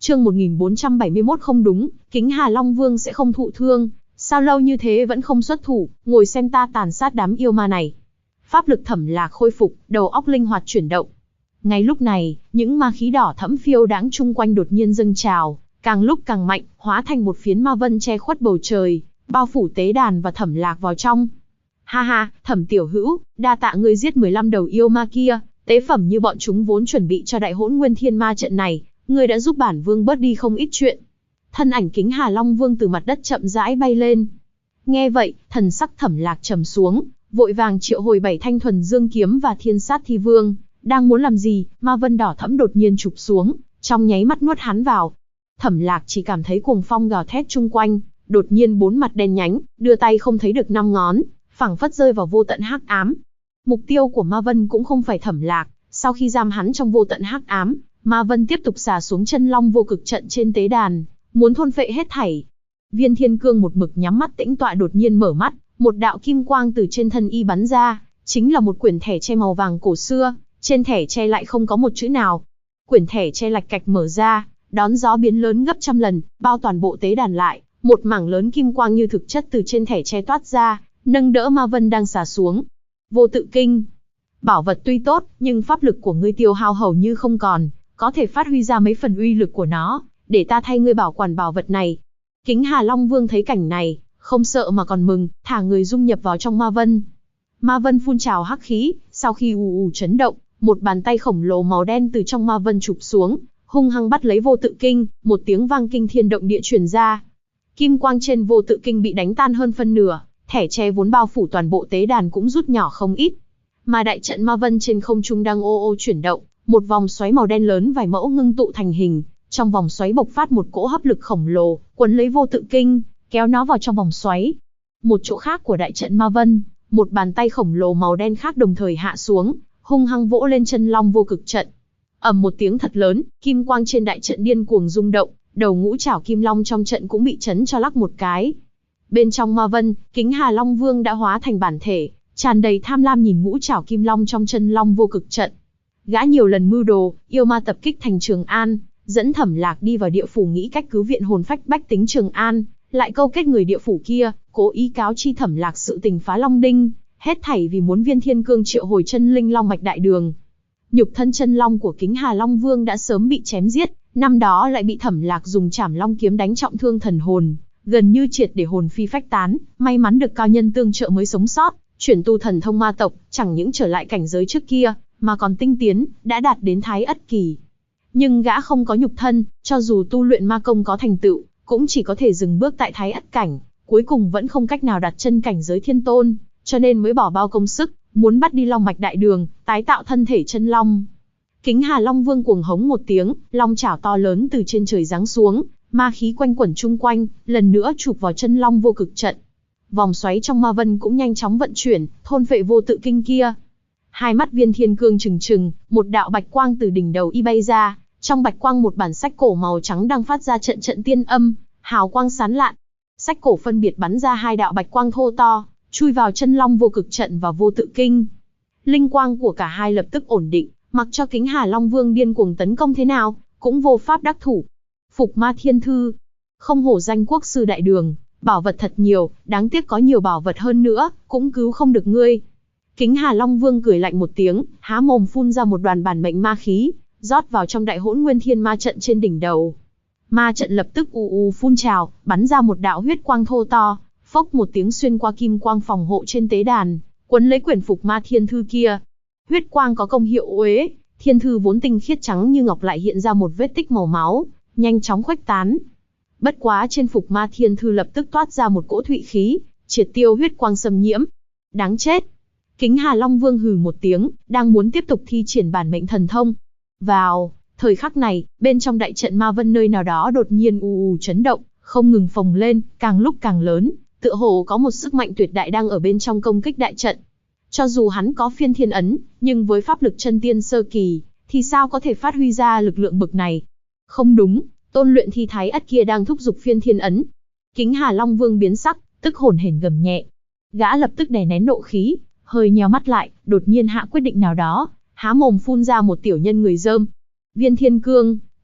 Chương 1471 không đúng, Kính Hà Long Vương sẽ không thụ thương, sao lâu như thế vẫn không xuất thủ, ngồi xem ta tàn sát đám yêu ma này. Pháp lực Thẩm Lạc khôi phục, đầu óc linh hoạt chuyển động. Ngay lúc này, những ma khí đỏ thẫm phiêu đãng chung quanh đột nhiên dâng trào, càng lúc càng mạnh, hóa thành một phiến ma vân che khuất bầu trời, bao phủ tế đàn và Thẩm Lạc vào trong. Ha ha, Thẩm tiểu hữu, đa tạ ngươi giết 15 đầu yêu ma kia, tế phẩm như bọn chúng vốn chuẩn bị cho đại hỗn nguyên thiên ma trận này, ngươi đã giúp bản vương bớt đi không ít chuyện. Thân ảnh Kính Hà Long Vương từ mặt đất chậm rãi bay lên. Nghe vậy, thần sắc Thẩm Lạc trầm xuống, vội vàng triệu hồi 7 thanh thuần dương kiếm và thiên sát thi vương. Đang muốn làm gì, ma vân đỏ thẫm đột nhiên chụp xuống, trong nháy mắt nuốt hắn vào. Thẩm Lạc chỉ cảm thấy cuồng phong gào thét chung quanh, đột nhiên 4 mặt đen nhánh, đưa tay không thấy được 5 ngón, phảng phất rơi vào vô tận hắc ám. Mục tiêu của ma vân cũng không phải Thẩm Lạc, sau khi giam hắn trong vô tận hắc ám, ma vân tiếp tục xả xuống chân long vô cực trận trên tế đàn, muốn thôn phệ hết thảy. Viên Thiên Cương một mực nhắm mắt tĩnh tọa đột nhiên mở mắt, một đạo kim quang từ trên thân y bắn ra, chính là một quyển thẻ tre màu vàng cổ xưa, trên thẻ tre lại không có một chữ nào. Quyển thẻ tre lạch cạch mở ra, đón gió biến lớn gấp trăm lần, bao toàn bộ tế đàn lại, một mảng lớn kim quang như thực chất từ trên thẻ tre toát ra, nâng đỡ ma vân đang xả xuống. Vô tự kinh. Bảo vật tuy tốt, nhưng pháp lực của ngươi tiêu hao hầu như không còn, có thể phát huy ra mấy phần uy lực của nó, để ta thay ngươi bảo quản bảo vật này. Kính Hà Long Vương thấy cảnh này, không sợ mà còn mừng, thả người dung nhập vào trong ma vân. Ma vân phun trào hắc khí, sau khi ù ù chấn động, một bàn tay khổng lồ màu đen từ trong ma vân chụp xuống, hung hăng bắt lấy vô tự kinh, một tiếng vang kinh thiên động địa truyền ra. Kim quang trên vô tự kinh bị đánh tan hơn phân nửa, thẻ tre vốn bao phủ toàn bộ tế đàn cũng rút nhỏ không ít. Mà đại trận ma vân trên không trung đang ô ô chuyển động, một vòng xoáy màu đen lớn vài mẫu ngưng tụ thành hình, trong vòng xoáy bộc phát một cỗ hấp lực khổng lồ, quấn lấy vô tự kinh, kéo nó vào trong vòng xoáy. Một chỗ khác của đại trận ma vân, một bàn tay khổng lồ màu đen khác đồng thời hạ xuống, hung hăng vỗ lên chân long vô cực trận. Ầm một tiếng thật lớn, kim quang trên đại trận điên cuồng rung động, đầu ngũ trảo kim long trong trận cũng bị chấn cho lắc một cái. Bên trong ma vân, Kính Hà Long Vương đã hóa thành bản thể, tràn đầy tham lam nhìn ngũ trảo kim long trong chân long vô cực trận. Gã nhiều lần mưu đồ, yêu ma tập kích thành Trường An, dẫn Thẩm Lạc đi vào địa phủ nghĩ cách cứu viện hồn phách bách tính Trường An, lại câu kết người địa phủ kia, cố ý cáo chi Thẩm Lạc sự tình phá Long Đinh, hết thảy vì muốn Viên Thiên Cương triệu hồi chân linh long mạch đại đường. Nhục thân chân long của Kính Hà Long Vương đã sớm bị chém giết, năm đó lại bị Thẩm Lạc dùng Trảm Long kiếm đánh trọng thương thần hồn, gần như triệt để hồn phi phách tán, may mắn được cao nhân tương trợ mới sống sót, chuyển tu thần thông ma tộc, chẳng những trở lại cảnh giới trước kia, mà còn tinh tiến, đã đạt đến Thái Ất kỳ. Nhưng gã không có nhục thân, cho dù tu luyện ma công có thành tựu, cũng chỉ có thể dừng bước tại Thái Ất cảnh, cuối cùng vẫn không cách nào đặt chân cảnh giới thiên tôn, cho nên mới bỏ bao công sức, muốn bắt đi long mạch đại đường, tái tạo thân thể chân long. Kính Hà Long Vương cuồng hống một tiếng, long chảo to lớn từ trên trời giáng xuống, ma khí quanh quẩn chung quanh, lần nữa chụp vào chân long vô cực trận. Vòng xoáy trong ma vân cũng nhanh chóng vận chuyển, thôn phệ vô tự kinh kia. Hai mắt Viên Thiên Cương trừng trừng, một đạo bạch quang từ đỉnh đầu y bay ra, trong bạch quang một bản sách cổ màu trắng đang phát ra trận trận tiên âm, hào quang sáng lạn. Sách cổ phân biệt bắn ra hai đạo bạch quang thô to, chui vào chân long vô cực trận và vô tự kinh. Linh quang của cả hai lập tức ổn định, mặc cho Kính Hà Long Vương điên cuồng tấn công thế nào, cũng vô pháp đắc thủ. Phục Ma Thiên Thư, không hổ danh quốc sư đại đường, bảo vật thật nhiều, đáng tiếc có nhiều bảo vật hơn nữa, cũng cứu không được ngươi. Kính Hà Long Vương cười lạnh một tiếng, há mồm phun ra một đoàn bản mệnh ma khí, rót vào trong đại hỗn nguyên thiên ma trận trên đỉnh đầu. Ma trận lập tức ù ù phun trào, bắn ra một đạo huyết quang thô to, phốc một tiếng xuyên qua kim quang phòng hộ trên tế đàn, quấn lấy quyển Phục Ma Thiên Thư kia. Huyết quang có công hiệu uế, thiên thư vốn tinh khiết trắng như ngọc lại hiện ra một vết tích màu máu, nhanh chóng khuếch tán. Bất quá trên Phục Ma Thiên Thư lập tức toát ra một cỗ thụy khí, triệt tiêu huyết quang xâm nhiễm. Đáng chết! Kính Hà Long Vương hừ một tiếng, đang muốn tiếp tục thi triển bản mệnh thần thông. Vào thời khắc này, bên trong đại trận ma vân nơi nào đó đột nhiên ù ù chấn động, không ngừng phồng lên, càng lúc càng lớn, tựa hồ có một sức mạnh tuyệt đại đang ở bên trong công kích đại trận. Cho dù hắn có phiên thiên ấn, nhưng với pháp lực chân tiên sơ kỳ, thì sao có thể phát huy ra lực lượng bực này? Không đúng, tôn luyện thi Thái Ất kia đang thúc giục phiên thiên ấn. Kính Hà Long Vương biến sắc, tức hổn hển gầm nhẹ. Gã lập tức đè nén nộ khí, hơi nheo mắt lại, đột nhiên hạ quyết định nào đó, há mồm phun ra một tiểu nhân người dơm. Viên Thiên Cương,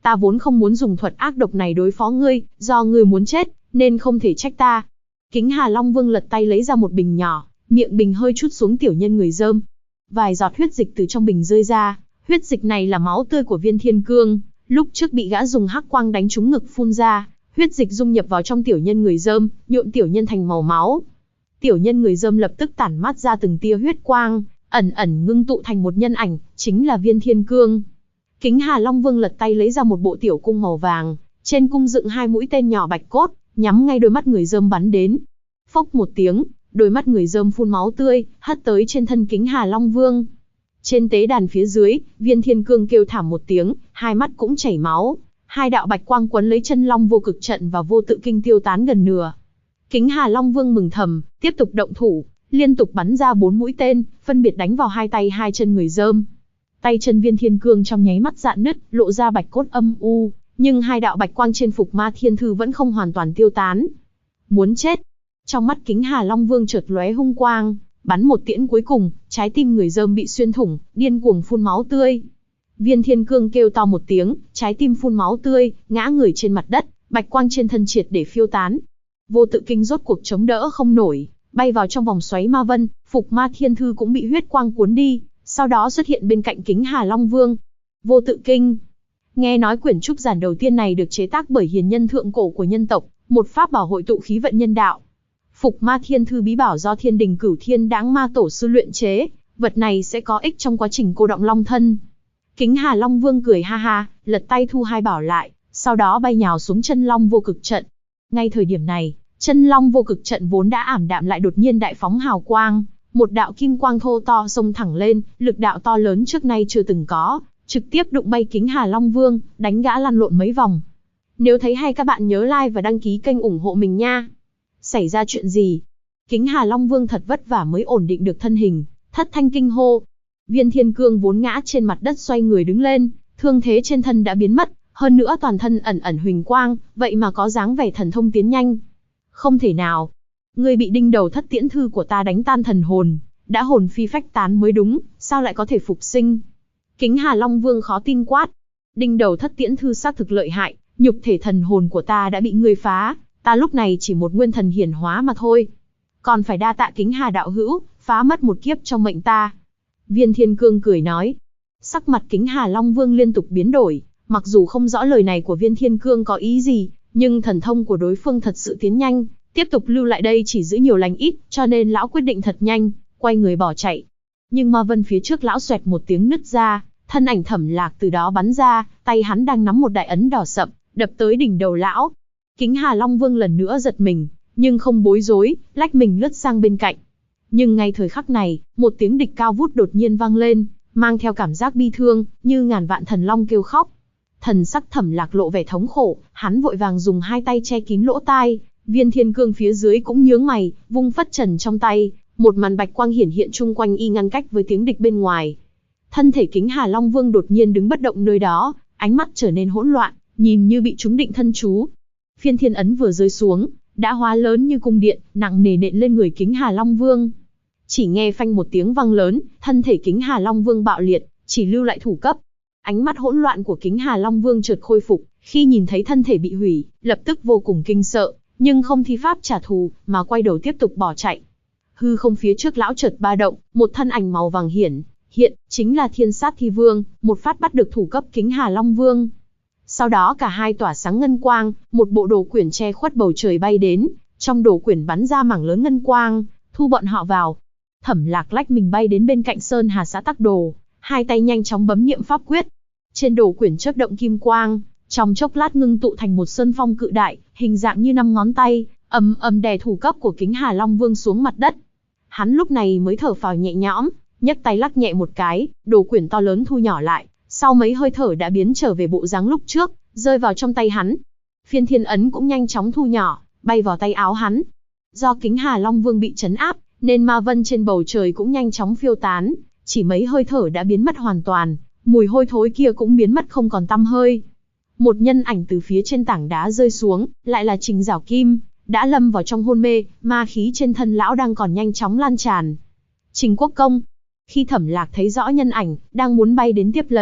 ta vốn không muốn dùng thuật ác độc này đối phó ngươi, do ngươi muốn chết, nên không thể trách ta. Kính Hà Long Vương lật tay lấy ra một bình nhỏ, miệng bình hơi chút xuống tiểu nhân người dơm. Vài giọt huyết dịch từ trong bình rơi ra, huyết dịch này là máu tươi của Viên Thiên Cương, lúc trước bị gã dùng hắc quang đánh trúng ngực phun ra, huyết dịch dung nhập vào trong tiểu nhân người dơm, nhuộm tiểu nhân thành màu máu. Tiểu nhân người dơm lập tức tản mát ra từng tia huyết quang, ẩn ẩn ngưng tụ thành một nhân ảnh, chính là Viên Thiên Cương. Kính Hà Long Vương lật tay lấy ra một bộ tiểu cung màu vàng, trên cung dựng 2 mũi tên nhỏ bạch cốt, nhắm ngay đôi mắt người dơm bắn đến. Phốc một tiếng, đôi mắt người dơm phun máu tươi, hất tới trên thân Kính Hà Long Vương. Trên tế đàn phía dưới, Viên Thiên Cương kêu thảm một tiếng, hai mắt cũng chảy máu. 2 đạo bạch quang quấn lấy chân long vô cực trận và vô tự kinh tiêu tán gần nửa. Kính Hà Long Vương mừng thầm, tiếp tục động thủ, liên tục bắn ra 4 mũi tên, phân biệt đánh vào 2 tay 2 chân người dơm. Tay chân Viên Thiên Cương trong nháy mắt rạn nứt, lộ ra bạch cốt âm u, nhưng 2 đạo bạch quang trên phục Ma Thiên Thư vẫn không hoàn toàn tiêu tán. Muốn chết. Trong mắt Kính Hà Long Vương chợt lóe hung quang, bắn một tiễn cuối cùng, trái tim người dơm bị xuyên thủng, điên cuồng phun máu tươi. Viên Thiên Cương kêu to một tiếng, trái tim phun máu tươi, ngã người trên mặt đất, bạch quang trên thân triệt để phiêu tán. Vô tự kinh rốt cuộc chống đỡ không nổi, bay vào trong vòng xoáy ma vân, phục Ma Thiên Thư cũng bị huyết quang cuốn đi, sau đó xuất hiện bên cạnh Kính Hà Long Vương. Vô tự kinh. Nghe nói quyển trúc giản đầu tiên này được chế tác bởi hiền nhân thượng cổ của nhân tộc, một pháp bảo hội tụ khí vận nhân đạo. Phục Ma Thiên Thư bí bảo do Thiên Đình Cửu Thiên Đãng Ma Tổ sư luyện chế, vật này sẽ có ích trong quá trình cô đọng long thân. Kính Hà Long Vương cười ha ha, lật tay thu 2 bảo lại, sau đó bay nhào xuống chân long vô cực trận. Ngay thời điểm này, chân long vô cực trận vốn đã ảm đạm lại đột nhiên đại phóng hào quang, một đạo kim quang thô to xông thẳng lên, lực đạo to lớn trước nay chưa từng có, trực tiếp đụng bay Kính Hà Long Vương, đánh gã lăn lộn mấy vòng. Nếu thấy hay các bạn nhớ like và đăng ký kênh ủng hộ mình nha. Xảy ra chuyện gì? Kính Hà Long Vương thật vất vả mới ổn định được thân hình, thất thanh kinh hô. Viên Thiên Cương vốn ngã trên mặt đất xoay người đứng lên, thương thế trên thân đã biến mất, hơn nữa toàn thân ẩn ẩn huỳnh quang, vậy mà có dáng vẻ thần thông tiến nhanh. Không thể nào. Ngươi bị đinh đầu thất tiễn thư của ta đánh tan thần hồn, đã hồn phi phách tán mới đúng, sao lại có thể phục sinh? Kính Hà Long Vương khó tin quát. Đinh đầu thất tiễn thư xác thực lợi hại, nhục thể thần hồn của ta đã bị ngươi phá, ta lúc này chỉ một nguyên thần hiển hóa mà thôi. Còn phải đa tạ Kính Hà đạo hữu, phá mất một kiếp trong mệnh ta. Viên Thiên Cương cười nói. Sắc mặt Kính Hà Long Vương liên tục biến đổi, mặc dù không rõ lời này của Viên Thiên Cương có ý gì, nhưng thần thông của đối phương thật sự tiến nhanh, tiếp tục lưu lại đây chỉ giữ nhiều lành ít, cho nên lão quyết định thật nhanh, quay người bỏ chạy. Nhưng ma vân phía trước lão xoẹt một tiếng nứt ra, thân ảnh Thẩm Lạc từ đó bắn ra, tay hắn đang nắm một đại ấn đỏ sậm, đập tới đỉnh đầu lão. Kính Hà Long Vương lần nữa giật mình, nhưng không bối rối, lách mình lướt sang bên cạnh. Nhưng ngay thời khắc này, một tiếng địch cao vút đột nhiên vang lên, mang theo cảm giác bi thương, như ngàn vạn thần long kêu khóc. Thần sắc Thẩm Lạc lộ vẻ thống khổ, hắn vội vàng dùng 2 tay che kín lỗ tai. Viên Thiên Cương phía dưới cũng nhướng mày, vung phất trần trong tay, một màn bạch quang hiển hiện chung quanh y ngăn cách với tiếng địch bên ngoài. Thân thể Kính Hà Long Vương đột nhiên đứng bất động nơi đó, ánh mắt trở nên hỗn loạn, nhìn như bị trúng định thân chú. Phiên Thiên ấn vừa rơi xuống, đã hóa lớn như cung điện, nặng nề nện lên người Kính Hà Long Vương. Chỉ nghe phanh một tiếng vang lớn, thân thể Kính Hà Long Vương bạo liệt, chỉ lưu lại thủ cấp. Ánh mắt hỗn loạn của Kính Hà Long Vương chợt khôi phục, khi nhìn thấy thân thể bị hủy, lập tức vô cùng kinh sợ, nhưng không thi pháp trả thù, mà quay đầu tiếp tục bỏ chạy. Hư không phía trước lão chợt ba động, một thân ảnh màu vàng hiện, chính là Thiên Sát Thi Vương, một phát bắt được thủ cấp Kính Hà Long Vương. Sau đó cả hai tỏa sáng ngân quang, một bộ đồ quyển che khuất bầu trời bay đến, trong đồ quyển bắn ra mảng lớn ngân quang, thu bọn họ vào. Thẩm Lạc lách mình bay đến bên cạnh Sơn Hà xã Tắc Đồ, 2 tay nhanh chóng bấm niệm pháp quyết. Trên đồ quyển chớp động kim quang, trong chốc lát ngưng tụ thành một sơn phong cự đại, hình dạng như 5 ngón tay, ầm ầm đè thủ cấp của Kính Hà Long Vương xuống mặt đất. Hắn lúc này mới thở phào nhẹ nhõm, nhấc tay lắc nhẹ một cái, đồ quyển to lớn thu nhỏ lại, sau mấy hơi thở đã biến trở về bộ dáng lúc trước, rơi vào trong tay hắn. Phiên Thiên ấn cũng nhanh chóng thu nhỏ, bay vào tay áo hắn. Do Kính Hà Long Vương bị trấn áp, nên ma vân trên bầu trời cũng nhanh chóng phiêu tán, chỉ mấy hơi thở đã biến mất hoàn toàn, mùi hôi thối kia cũng biến mất không còn tăm hơi. Một nhân ảnh từ phía trên tảng đá rơi xuống, lại là Trình Giảo Kim, đã lâm vào trong hôn mê, ma khí trên thân lão đang còn nhanh chóng lan tràn. Trình Quốc Công. Khi Thẩm Lạc thấy rõ nhân ảnh, đang muốn bay đến tiếp lấy,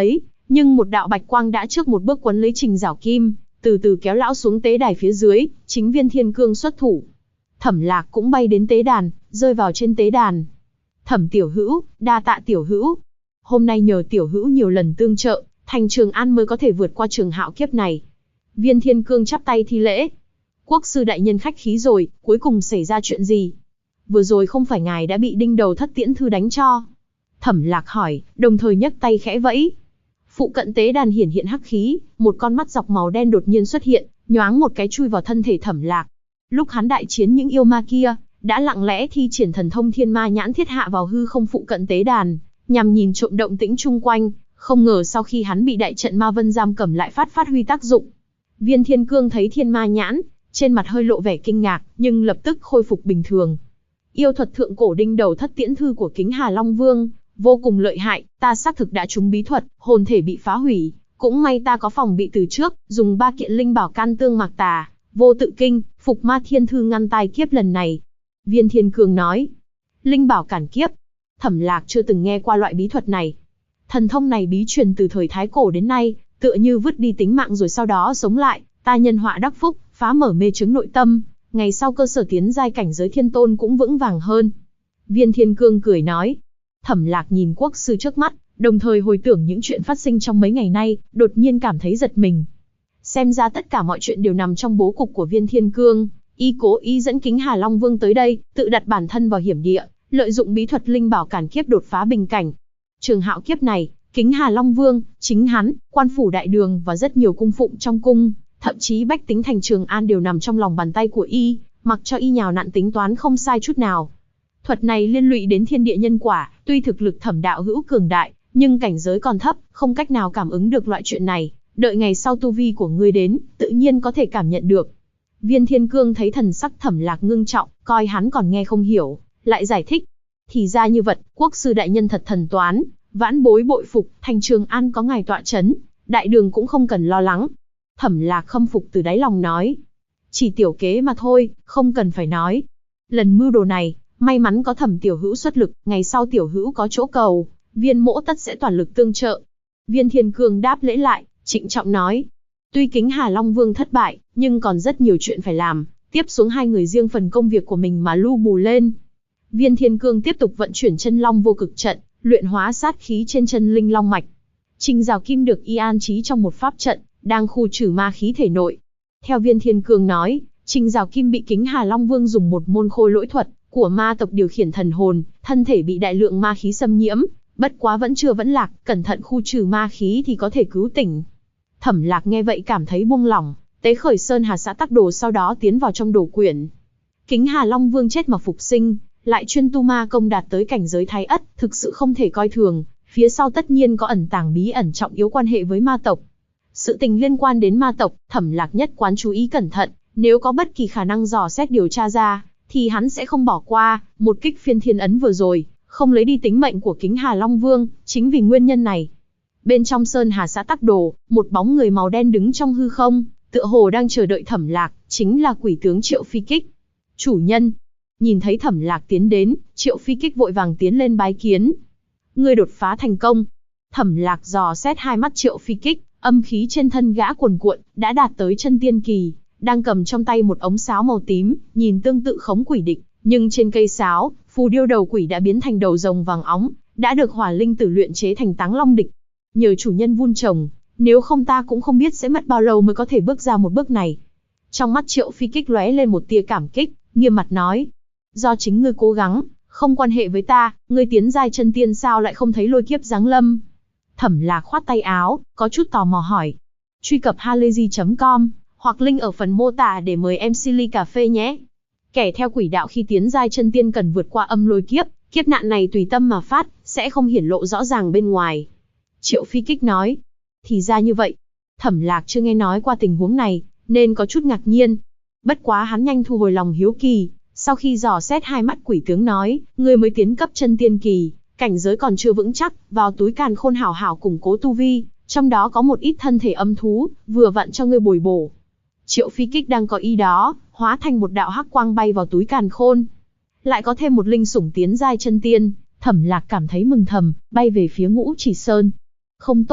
nhưng một đạo bạch quang đã trước một bước quấn lấy Trình Giảo Kim, từ từ kéo lão xuống tế đài phía dưới, chính Viên Thiên Cương xuất thủ. Thẩm Lạc cũng bay đến tế đàn, rơi vào trên tế đàn. Thẩm tiểu hữu, đa tạ tiểu hữu. Hôm nay nhờ tiểu hữu nhiều lần tương trợ, thành Trường An mới có thể vượt qua trường hạo kiếp này. Viên Thiên Cương chắp tay thi lễ. Quốc sư đại nhân khách khí rồi, cuối cùng xảy ra chuyện gì? Vừa rồi không phải ngài đã bị đinh đầu thất tiễn thư đánh cho? Thẩm Lạc hỏi, đồng thời nhấc tay khẽ vẫy. Phụ cận tế đàn hiển hiện hắc khí, một con mắt dọc màu đen đột nhiên xuất hiện, nhoáng một cái chui vào thân thể Thẩm Lạc. Lúc hắn đại chiến những yêu ma kia, đã lặng lẽ thi triển thần thông Thiên Ma Nhãn thiết hạ vào hư không phụ cận tế đàn, nhằm nhìn trộm động tĩnh chung quanh, không ngờ sau khi hắn bị đại trận Ma Vân giam cầm lại phát huy tác dụng. Viên Thiên Cương thấy Thiên Ma Nhãn, trên mặt hơi lộ vẻ kinh ngạc, nhưng lập tức khôi phục bình thường. Yêu thuật thượng cổ đinh đầu thất tiễn thư của Kính Hà Long Vương, vô cùng lợi hại, ta xác thực đã trúng bí thuật, hồn thể bị phá hủy, cũng may ta có phòng bị từ trước, dùng 3 kiện linh bảo can tương mạc tà, vô tự kinh, phục ma thiên thư ngăn tai kiếp lần này. Viên Thiên Cương nói, linh bảo cản kiếp. Thẩm Lạc chưa từng nghe qua loại bí thuật này. Thần thông này bí truyền từ thời Thái Cổ đến nay, tựa như vứt đi tính mạng rồi sau đó sống lại, ta nhân họa đắc phúc, phá mở mê chứng nội tâm, ngày sau cơ sở tiến giai cảnh giới thiên tôn cũng vững vàng hơn. Viên Thiên Cương cười nói. Thẩm Lạc nhìn quốc sư trước mắt, đồng thời hồi tưởng những chuyện phát sinh trong mấy ngày nay, đột nhiên cảm thấy giật mình. Xem ra tất cả mọi chuyện đều nằm trong bố cục của Viên Thiên Cương, y cố ý dẫn Kính Hà Long Vương tới đây, tự đặt bản thân vào hiểm địa, lợi dụng bí thuật linh bảo cản kiếp đột phá bình cảnh. Trường hạo kiếp này, Kính Hà Long Vương, chính hắn, quan phủ đại đường và rất nhiều cung phụng trong cung, thậm chí bách tính thành Trường An đều nằm trong lòng bàn tay của y, mặc cho y nhào nặn tính toán không sai chút nào. Thuật này liên lụy đến thiên địa nhân quả, tuy thực lực Thẩm đạo hữu cường đại, nhưng cảnh giới còn thấp, không cách nào cảm ứng được loại chuyện này, đợi ngày sau tu vi của ngươi đến, tự nhiên có thể cảm nhận được. Viên Thiên Cương thấy thần sắc Thẩm Lạc ngưng trọng, coi hắn còn nghe không hiểu, lại giải thích. Thì ra như vậy, quốc sư đại nhân thật thần toán, vãn bối bội phục, thành Trường An có ngài tọa chấn, đại đường cũng không cần lo lắng. Thẩm Lạc khâm phục từ đáy lòng nói. Chỉ tiểu kế mà thôi, không cần phải nói. Lần mưu đồ này, may mắn có Thẩm tiểu hữu xuất lực, ngày sau tiểu hữu có chỗ cầu, viên mỗ tất sẽ toàn lực tương trợ. Viên Thiên Cương đáp lễ lại, trịnh trọng nói. Tuy Kính Hà Long Vương thất bại, nhưng còn rất nhiều chuyện phải làm, tiếp xuống hai người riêng phần công việc của mình mà lu bù lên. Viên Thiên Cương tiếp tục vận chuyển chân long vô cực trận, luyện hóa sát khí trên chân linh long mạch. Trình Giảo Kim được y an trí trong một pháp trận, đang khu trừ ma khí thể nội. Theo Viên Thiên Cương nói, Trình Giảo Kim bị Kính Hà Long Vương dùng một môn khôi lỗi thuật của ma tộc điều khiển thần hồn, thân thể bị đại lượng ma khí xâm nhiễm, bất quá vẫn lạc, cẩn thận khu trừ ma khí thì có thể cứu tỉnh. Thẩm Lạc nghe vậy cảm thấy buông lỏng, tế khởi Sơn Hà xã tắc đồ sau đó tiến vào trong đồ quyển. Kính Hà Long Vương chết mà phục sinh, lại chuyên tu ma công đạt tới cảnh giới thái ất, thực sự không thể coi thường, phía sau tất nhiên có ẩn tàng bí ẩn trọng yếu quan hệ với ma tộc. Sự tình liên quan đến ma tộc, Thẩm Lạc nhất quán chú ý cẩn thận, nếu có bất kỳ khả năng dò xét điều tra ra, thì hắn sẽ không bỏ qua. Một kích phiên thiên ấn vừa rồi, không lấy đi tính mệnh của Kính Hà Long Vương, chính vì nguyên nhân này. Bên trong Sơn Hà xã tắc đồ, một bóng người màu đen đứng trong hư không, tựa hồ đang chờ đợi Thẩm Lạc, chính là quỷ tướng Triệu Phi Kích. Chủ nhân. Nhìn thấy Thẩm Lạc tiến đến, Triệu Phi Kích vội vàng tiến lên bái kiến. Ngươi đột phá thành công. Thẩm Lạc dò xét hai mắt Triệu Phi Kích, âm khí trên thân gã cuồn cuộn, đã đạt tới chân tiên kỳ, đang cầm trong tay một ống sáo màu tím, nhìn tương tự khống quỷ địch, nhưng trên cây sáo, phù điêu đầu quỷ đã biến thành đầu rồng vàng óng, đã được hỏa linh tử luyện chế thành Táng Long địch. Nhờ chủ nhân vun trồng, nếu không ta cũng không biết sẽ mất bao lâu mới có thể bước ra một bước này. Trong mắt Triệu Phi Kích lóe lên một tia cảm kích, nghiêm mặt nói. Do chính ngươi cố gắng, không quan hệ với ta, ngươi tiến giai chân tiên sao lại không thấy lôi kiếp giáng lâm. Thẩm Lạc khoát tay áo, có chút tò mò hỏi. Truy cập halayzi.com, hoặc link ở phần mô tả để mời MC ly cà phê nhé. Kẻ theo quỷ đạo khi tiến giai chân tiên cần vượt qua âm lôi kiếp, kiếp nạn này tùy tâm mà phát, sẽ không hiển lộ rõ ràng bên ngoài. Triệu Phi Kích nói. Thì ra như vậy. Thẩm Lạc chưa nghe nói qua tình huống này, nên có chút ngạc nhiên. Bất quá hắn nhanh thu hồi lòng hiếu kỳ, sau khi dò xét hai mắt quỷ tướng nói, ngươi mới tiến cấp chân tiên kỳ, cảnh giới còn chưa vững chắc, vào túi càn khôn hảo hảo củng cố tu vi, trong đó có một ít thân thể âm thú, vừa vặn cho ngươi bồi bổ. Triệu Phi Kích đang có ý đó, hóa thành một đạo hắc quang bay vào túi càn khôn. Lại có thêm một linh sủng tiến giai chân tiên, Thẩm Lạc cảm thấy mừng thầm, bay về phía Ngũ Chỉ Sơn. Không tốt,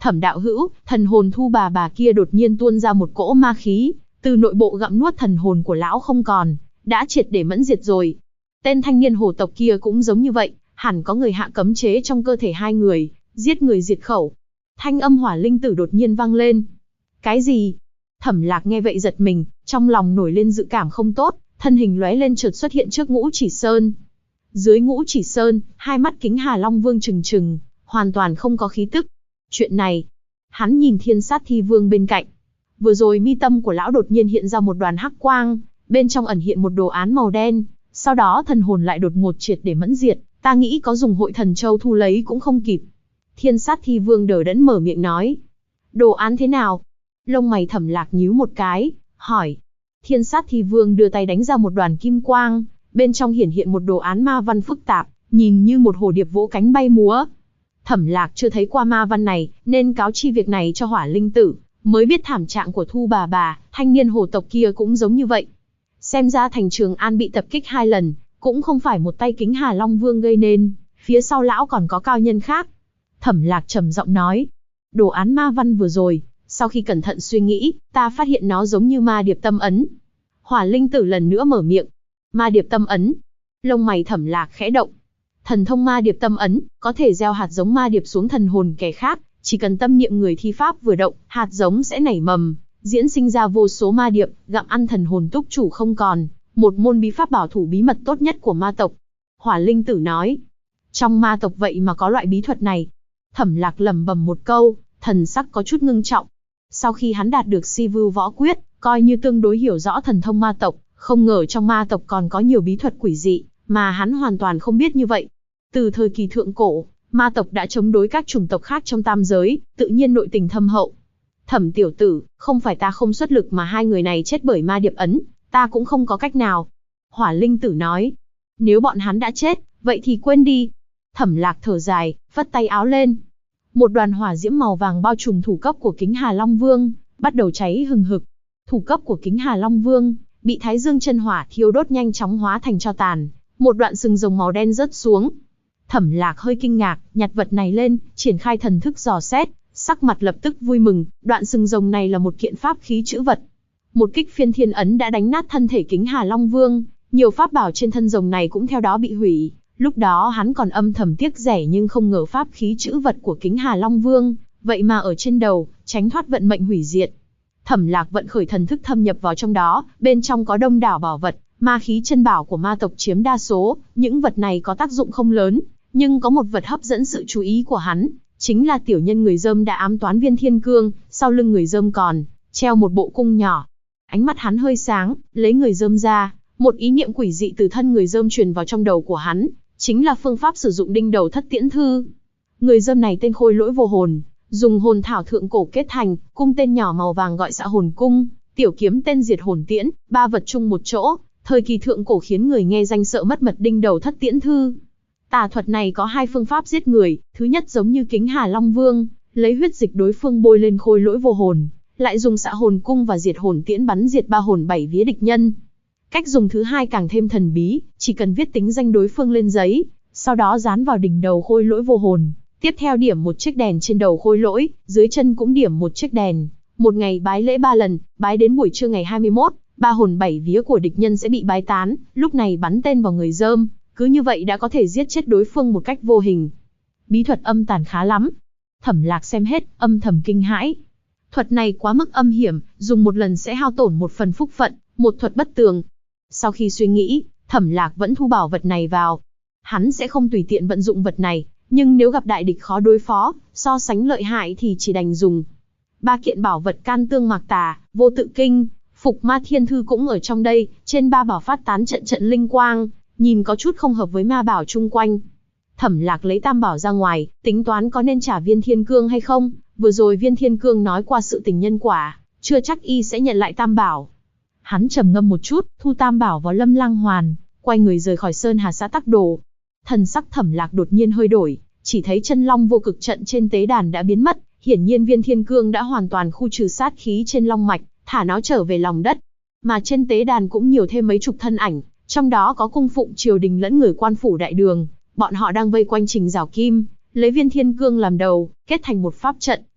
Thẩm đạo hữu, thần hồn Thu bà kia đột nhiên tuôn ra một cỗ ma khí, từ nội bộ gặm nuốt thần hồn của lão không còn, đã triệt để mẫn diệt rồi. Tên thanh niên hồ tộc kia cũng giống như vậy, hẳn có người hạ cấm chế trong cơ thể hai người, giết người diệt khẩu. Thanh âm Hỏa Linh Tử đột nhiên vang lên. Cái gì? Thẩm Lạc nghe vậy giật mình, trong lòng nổi lên dự cảm không tốt, thân hình lóe lên chợt xuất hiện trước Ngũ Chỉ Sơn. Dưới Ngũ Chỉ Sơn, hai mắt Kính Hà Long Vương trừng trừng, hoàn toàn không có khí tức. Chuyện này, hắn nhìn Thiên Sát Thi Vương bên cạnh. Vừa rồi mi tâm của lão đột nhiên hiện ra một đoàn hắc quang, bên trong ẩn hiện một đồ án màu đen, sau đó thần hồn lại đột ngột triệt để mẫn diệt, ta nghĩ có dùng Hội Thần Châu thu lấy cũng không kịp. Thiên Sát Thi Vương đờ đẫn mở miệng nói. Đồ án thế nào? Lông mày Thẩm Lạc nhíu một cái, hỏi. Thiên Sát Thi Vương đưa tay đánh ra một đoàn kim quang, bên trong hiển hiện một đồ án ma văn phức tạp, nhìn như một hồ điệp vỗ cánh bay múa. Thẩm Lạc chưa thấy qua ma văn này, nên cáo chi việc này cho Hỏa Linh Tử, mới biết thảm trạng của Thu bà, thanh niên hồ tộc kia cũng giống như vậy. Xem ra thành Trường An bị tập kích 2 lần, cũng không phải một tay Kính Hà Long Vương gây nên, phía sau lão còn có cao nhân khác. Thẩm Lạc trầm giọng nói, đồ án ma văn vừa rồi, sau khi cẩn thận suy nghĩ, ta phát hiện nó giống như ma điệp tâm ấn. Hỏa Linh Tử lần nữa mở miệng, ma điệp tâm ấn. Lông mày Thẩm Lạc khẽ động. Thần thông ma điệp tâm ấn, có thể gieo hạt giống ma điệp xuống thần hồn kẻ khác, chỉ cần tâm niệm người thi pháp vừa động, hạt giống sẽ nảy mầm, diễn sinh ra vô số ma điệp, gặm ăn thần hồn túc chủ không còn, một môn bí pháp bảo thủ bí mật tốt nhất của ma tộc. Hỏa Linh Tử nói, trong ma tộc vậy mà có loại bí thuật này. Thẩm Lạc lẩm bẩm một câu, thần sắc có chút ngưng trọng. Sau khi hắn đạt được Si Vưu Võ Quyết, coi như tương đối hiểu rõ thần thông ma tộc, không ngờ trong ma tộc còn có nhiều bí thuật quỷ dị, mà hắn hoàn toàn không biết như vậy. Từ thời kỳ thượng cổ, ma tộc đã chống đối các chủng tộc khác trong tam giới, tự nhiên nội tình thâm hậu. Thẩm tiểu tử, không phải ta không xuất lực mà hai người này chết bởi ma điệp ấn, ta cũng không có cách nào. Hỏa Linh Tử nói, nếu bọn hắn đã chết, vậy thì quên đi. Thẩm Lạc thở dài, vất tay áo lên. Một đoàn hỏa diễm màu vàng bao trùm thủ cấp của Kính Hà Long Vương, bắt đầu cháy hừng hực. Thủ cấp của Kính Hà Long Vương bị Thái Dương chân hỏa thiêu đốt nhanh chóng hóa thành tro tàn, một đoạn sừng rồng màu đen rớt xuống. Thẩm Lạc hơi kinh ngạc, nhặt vật này lên, triển khai thần thức dò xét, sắc mặt lập tức vui mừng, đoạn sừng rồng này là một kiện pháp khí chữ vật. Một kích phiên thiên ấn đã đánh nát thân thể Kính Hà Long Vương, nhiều pháp bảo trên thân rồng này cũng theo đó bị hủy. Lúc đó hắn còn âm thầm tiếc rẻ nhưng không ngờ pháp khí chữ vật của Kính Hà Long Vương, vậy mà ở trên đầu, tránh thoát vận mệnh hủy diệt. Thẩm Lạc vận khởi thần thức thâm nhập vào trong đó, bên trong có đông đảo bảo vật, ma khí chân bảo của ma tộc chiếm đa số, những vật này có tác dụng không lớn, nhưng có một vật hấp dẫn sự chú ý của hắn, chính là tiểu nhân người dơm đã ám toán Viên Thiên Cương, sau lưng người dơm còn treo một bộ cung nhỏ. Ánh mắt hắn hơi sáng, lấy người dơm ra, một ý niệm quỷ dị từ thân người dơm truyền vào trong đầu của hắn, chính là phương pháp sử dụng đinh đầu thất tiễn thư. Người dơm này tên Khôi Lỗi Vô Hồn, dùng hồn thảo thượng cổ kết thành, cung tên nhỏ màu vàng gọi Xạ Hồn Cung, tiểu kiếm tên Diệt Hồn Tiễn, ba vật chung một chỗ, thời kỳ thượng cổ khiến người nghe danh sợ mất mật đinh đầu thất tiễn thư. Tà thuật này có hai phương pháp giết người, thứ nhất giống như Kính Hà Long Vương, lấy huyết dịch đối phương bôi lên Khôi Lỗi Vô Hồn, lại dùng Xạ Hồn Cung và Diệt Hồn Tiễn bắn diệt 3 hồn 7 vía địch nhân. Cách dùng thứ hai càng thêm thần bí, chỉ cần viết tính danh đối phương lên giấy, sau đó dán vào đỉnh đầu Khôi Lỗi Vô Hồn, tiếp theo điểm một chiếc đèn trên đầu Khôi Lỗi, dưới chân cũng điểm một chiếc đèn. Một ngày bái lễ 3 lần, bái đến buổi trưa ngày 21, 3 hồn 7 vía của địch nhân sẽ bị bái tán, lúc này bắn tên vào người dơm, cứ như vậy đã có thể giết chết đối phương một cách vô hình. Bí thuật âm tàn khá lắm. Thẩm Lạc xem hết, âm thầm kinh hãi. Thuật này quá mức âm hiểm, dùng một lần sẽ hao tổn một phần phúc phận, một thuật bất tường. Sau khi suy nghĩ, Thẩm Lạc vẫn thu bảo vật này vào. Hắn sẽ không tùy tiện vận dụng vật này, nhưng nếu gặp đại địch khó đối phó, so sánh lợi hại thì chỉ đành dùng. 3 kiện bảo vật Can Tương Mạc Tà, Vô Tự Kinh, Phục Ma Thiên Thư cũng ở trong đây, trên 3 bảo phát tán trận trận linh quang, nhìn có chút không hợp với ma bảo chung quanh. Thẩm Lạc lấy tam bảo ra ngoài, tính toán có nên trả Viên Thiên Cương hay không, vừa rồi Viên Thiên Cương nói qua sự tình nhân quả, chưa chắc y sẽ nhận lại tam bảo. Hắn trầm ngâm một chút, thu tam bảo vào Lâm Lang Hoàn, quay người rời khỏi Sơn Hà xã Tắc Đồ. Thần sắc Thẩm Lạc đột nhiên hơi đổi, chỉ thấy chân long vô cực trận trên tế đàn đã biến mất, hiển nhiên Viên Thiên Cương đã hoàn toàn khu trừ sát khí trên long mạch, thả nó trở về lòng đất. Mà trên tế đàn cũng nhiều thêm mấy chục thân ảnh, trong đó có cung phụng triều đình lẫn người quan phủ đại đường, bọn họ đang vây quanh Trình Giảo Kim, lấy Viên Thiên Cương làm đầu, kết thành một pháp trận,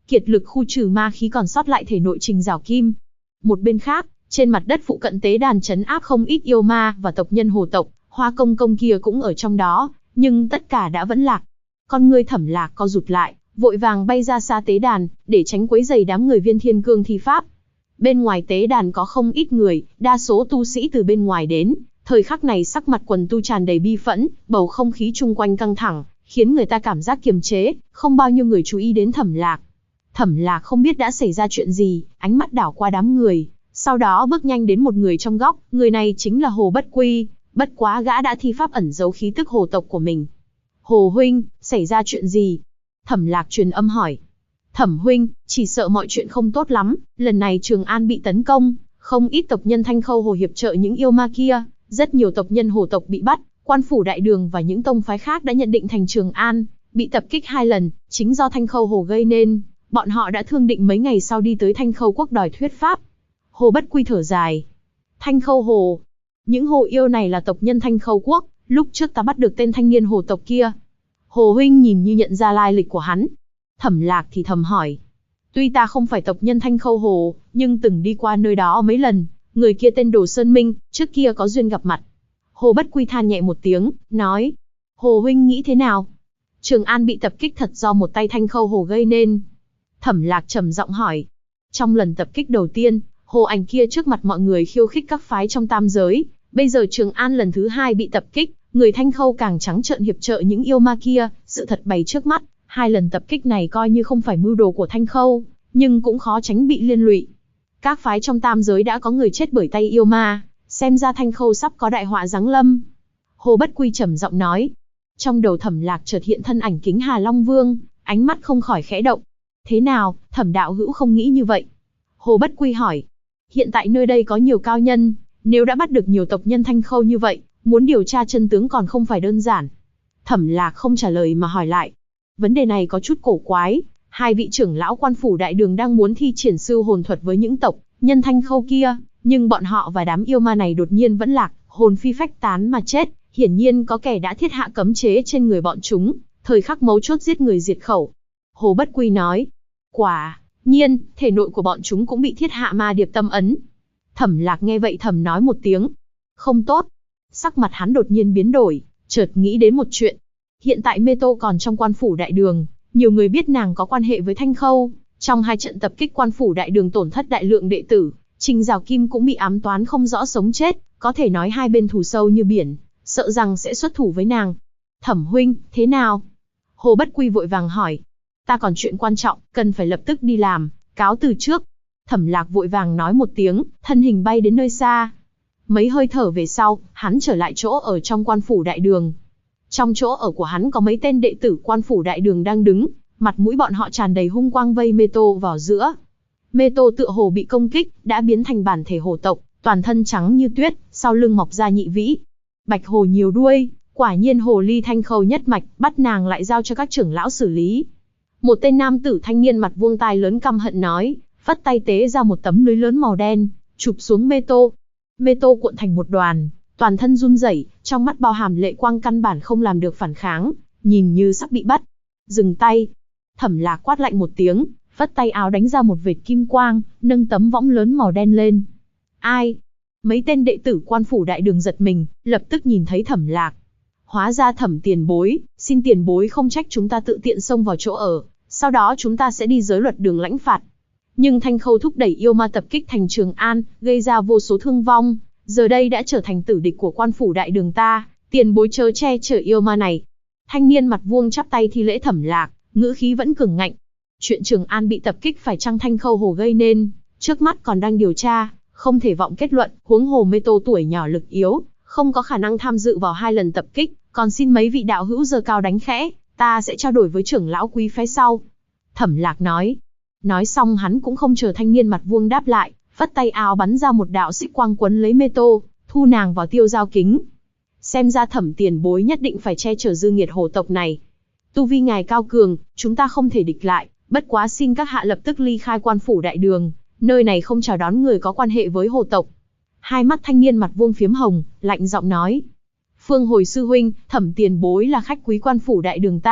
kiệt lực khu trừ ma khí còn sót lại thể nội Trình Giảo Kim. Một bên khác, trên mặt đất phụ cận tế đàn trấn áp không ít yêu ma và tộc nhân Hồ tộc, Hoa Công Công kia cũng ở trong đó, nhưng tất cả đã vẫn lạc. Con ngươi Thẩm Lạc co rụt lại, vội vàng bay ra xa tế đàn, để tránh quấy rầy đám người Viên Thiên Cương thi pháp. Bên ngoài tế đàn có không ít người, đa số tu sĩ từ bên ngoài đến, thời khắc này sắc mặt quần tu tràn đầy bi phẫn, bầu không khí chung quanh căng thẳng, khiến người ta cảm giác kiềm chế, không bao nhiêu người chú ý đến Thẩm Lạc. Thẩm Lạc không biết đã xảy ra chuyện gì, ánh mắt đảo qua đám người, sau đó bước nhanh đến một người trong góc, người này chính là Hồ Bất Quy, bất quá gã đã thi pháp ẩn giấu khí tức hồ tộc của mình. Hồ huynh, xảy ra chuyện gì? Thẩm Lạc truyền âm hỏi. Thẩm huynh, chỉ sợ mọi chuyện không tốt lắm, lần này Trường An bị tấn công, không ít tộc nhân Thanh Khâu Hồ hiệp trợ những yêu ma kia, rất nhiều tộc nhân hồ tộc bị bắt, quan phủ đại đường và những tông phái khác đã nhận định thành Trường An bị tập kích 2 lần, chính do Thanh Khâu Hồ gây nên, bọn họ đã thương định mấy ngày sau đi tới Thanh Khâu quốc đòi thuyết pháp. Hồ Bất Quy thở dài. Thanh Khâu Hồ, những hồ yêu này là tộc nhân Thanh Khâu quốc, lúc trước ta bắt được tên thanh niên hồ tộc kia. Hồ huynh nhìn như nhận ra lai lịch của hắn. Thẩm Lạc thì thầm hỏi. Tuy ta không phải tộc nhân Thanh Khâu Hồ, nhưng từng đi qua nơi đó mấy lần, người kia tên Đồ Sơn Minh, trước kia có duyên gặp mặt. Hồ Bất Quy than nhẹ một tiếng, nói. Hồ huynh nghĩ thế nào? Trường An bị tập kích thật do một tay Thanh Khâu Hồ gây nên. Thẩm Lạc trầm giọng hỏi. Trong lần tập kích đầu tiên, Hồ Ảnh kia trước mặt mọi người khiêu khích các phái trong tam giới, bây giờ Trường An lần thứ 2 bị tập kích, người Thanh Khâu càng trắng trợn hiệp trợ những yêu ma kia, sự thật bày trước mắt, 2 lần tập kích này coi như không phải mưu đồ của Thanh Khâu, nhưng cũng khó tránh bị liên lụy. Các phái trong tam giới đã có người chết bởi tay yêu ma, xem ra Thanh Khâu sắp có đại họa giáng lâm. Hồ Bất Quy trầm giọng nói. Trong đầu Thẩm Lạc chợt hiện thân ảnh Kính Hà Long Vương, ánh mắt không khỏi khẽ động. Thế nào, Thẩm đạo hữu không nghĩ như vậy? Hồ Bất Quy hỏi. Hiện tại nơi đây có nhiều cao nhân, nếu đã bắt được nhiều tộc nhân Thanh Khâu như vậy, muốn điều tra chân tướng còn không phải đơn giản. Thẩm Lạc không trả lời mà hỏi lại. Vấn đề này có chút cổ quái, 2 vị trưởng lão quan phủ đại đường đang muốn thi triển sư hồn thuật với những tộc nhân Thanh Khâu kia, nhưng bọn họ và đám yêu ma này đột nhiên vẫn lạc, hồn phi phách tán mà chết, hiển nhiên có kẻ đã thiết hạ cấm chế trên người bọn chúng, thời khắc mấu chốt giết người diệt khẩu. Hồ Bất Quy nói. Quả nhiên, thể nội của bọn chúng cũng bị thiết hạ ma điệp tâm ấn. Thẩm Lạc nghe vậy thầm nói một tiếng. Không tốt. Sắc mặt hắn đột nhiên biến đổi, chợt nghĩ đến một chuyện. Hiện tại Mê Tô còn trong quan phủ đại đường, nhiều người biết nàng có quan hệ với Thanh Khâu. Trong 2 trận tập kích quan phủ đại đường tổn thất đại lượng đệ tử, Trình Giảo Kim cũng bị ám toán không rõ sống chết, có thể nói 2 bên thù sâu như biển, sợ rằng sẽ xuất thủ với nàng. Thẩm huynh, thế nào? Hồ Bất Quy vội vàng hỏi. Ta còn chuyện quan trọng, cần phải lập tức đi làm, cáo từ trước. Thẩm Lạc vội vàng nói một tiếng, thân hình bay đến nơi xa. Mấy hơi thở về sau, hắn trở lại chỗ ở trong quan phủ đại đường. Trong chỗ ở của hắn có mấy tên đệ tử quan phủ đại đường đang đứng, mặt mũi bọn họ tràn đầy hung quang vây Mê Tô vào giữa. Mê Tô tựa hồ bị công kích, đã biến thành bản thể hồ tộc, toàn thân trắng như tuyết, sau lưng mọc ra nhị vĩ. Bạch hồ nhiều đuôi, quả nhiên hồ ly Thanh Khâu nhất mạch, bắt nàng lại giao cho các trưởng lão xử lý. Một tên nam tử thanh niên mặt vuông tai lớn căm hận nói, phất tay tế ra một tấm lưới lớn màu đen, chụp xuống Mê Tô. Mê Tô cuộn thành một đoàn, toàn thân run rẩy, trong mắt bao hàm lệ quang căn bản không làm được phản kháng, nhìn như sắp bị bắt. Dừng tay. Thẩm Lạc quát lạnh một tiếng, phất tay áo đánh ra một vệt kim quang, nâng tấm võng lớn màu đen lên. Ai? Mấy tên đệ tử quan phủ đại đường giật mình, lập tức nhìn thấy Thẩm Lạc. Hóa ra Thẩm tiền bối, xin tiền bối không trách chúng ta tự tiện xông vào chỗ ở, sau đó chúng ta sẽ đi giới luật đường lãnh phạt. Nhưng Thanh Khâu thúc đẩy yêu ma tập kích thành Trường An, gây ra vô số thương vong, giờ đây đã trở thành tử địch của quan phủ đại đường ta, tiền bối chớ che chở yêu ma này. Thanh niên mặt vuông chắp tay thi lễ Thẩm Lạc, ngữ khí vẫn cường ngạnh. Chuyện Trường An bị tập kích phải chăng Thanh Khâu Hồ gây nên, trước mắt còn đang điều tra, không thể vọng kết luận, huống hồ Mê Tô tuổi nhỏ lực yếu, không có khả năng tham dự vào 2 lần tập kích, còn xin mấy vị đạo hữu giơ cao đánh khẽ, ta sẽ trao đổi với trưởng lão quý phái sau. Thẩm Lạc nói. Nói xong hắn cũng không chờ thanh niên mặt vuông đáp lại, phất tay áo bắn ra một đạo xích quang quấn lấy Mê Tô, thu nàng vào tiêu giao kính. Xem ra Thẩm tiền bối nhất định phải che chở dư nghiệt hồ tộc này. Tu vi ngài cao cường, chúng ta không thể địch lại, bất quá xin các hạ lập tức ly khai quan phủ đại đường, nơi này không chào đón người có quan hệ với hồ tộc. Hai mắt thanh niên mặt vuông phiếm hồng, lạnh giọng nói. Phương hồi sư huynh, Thẩm tiền bối là khách quý quan phủ đại đường ta,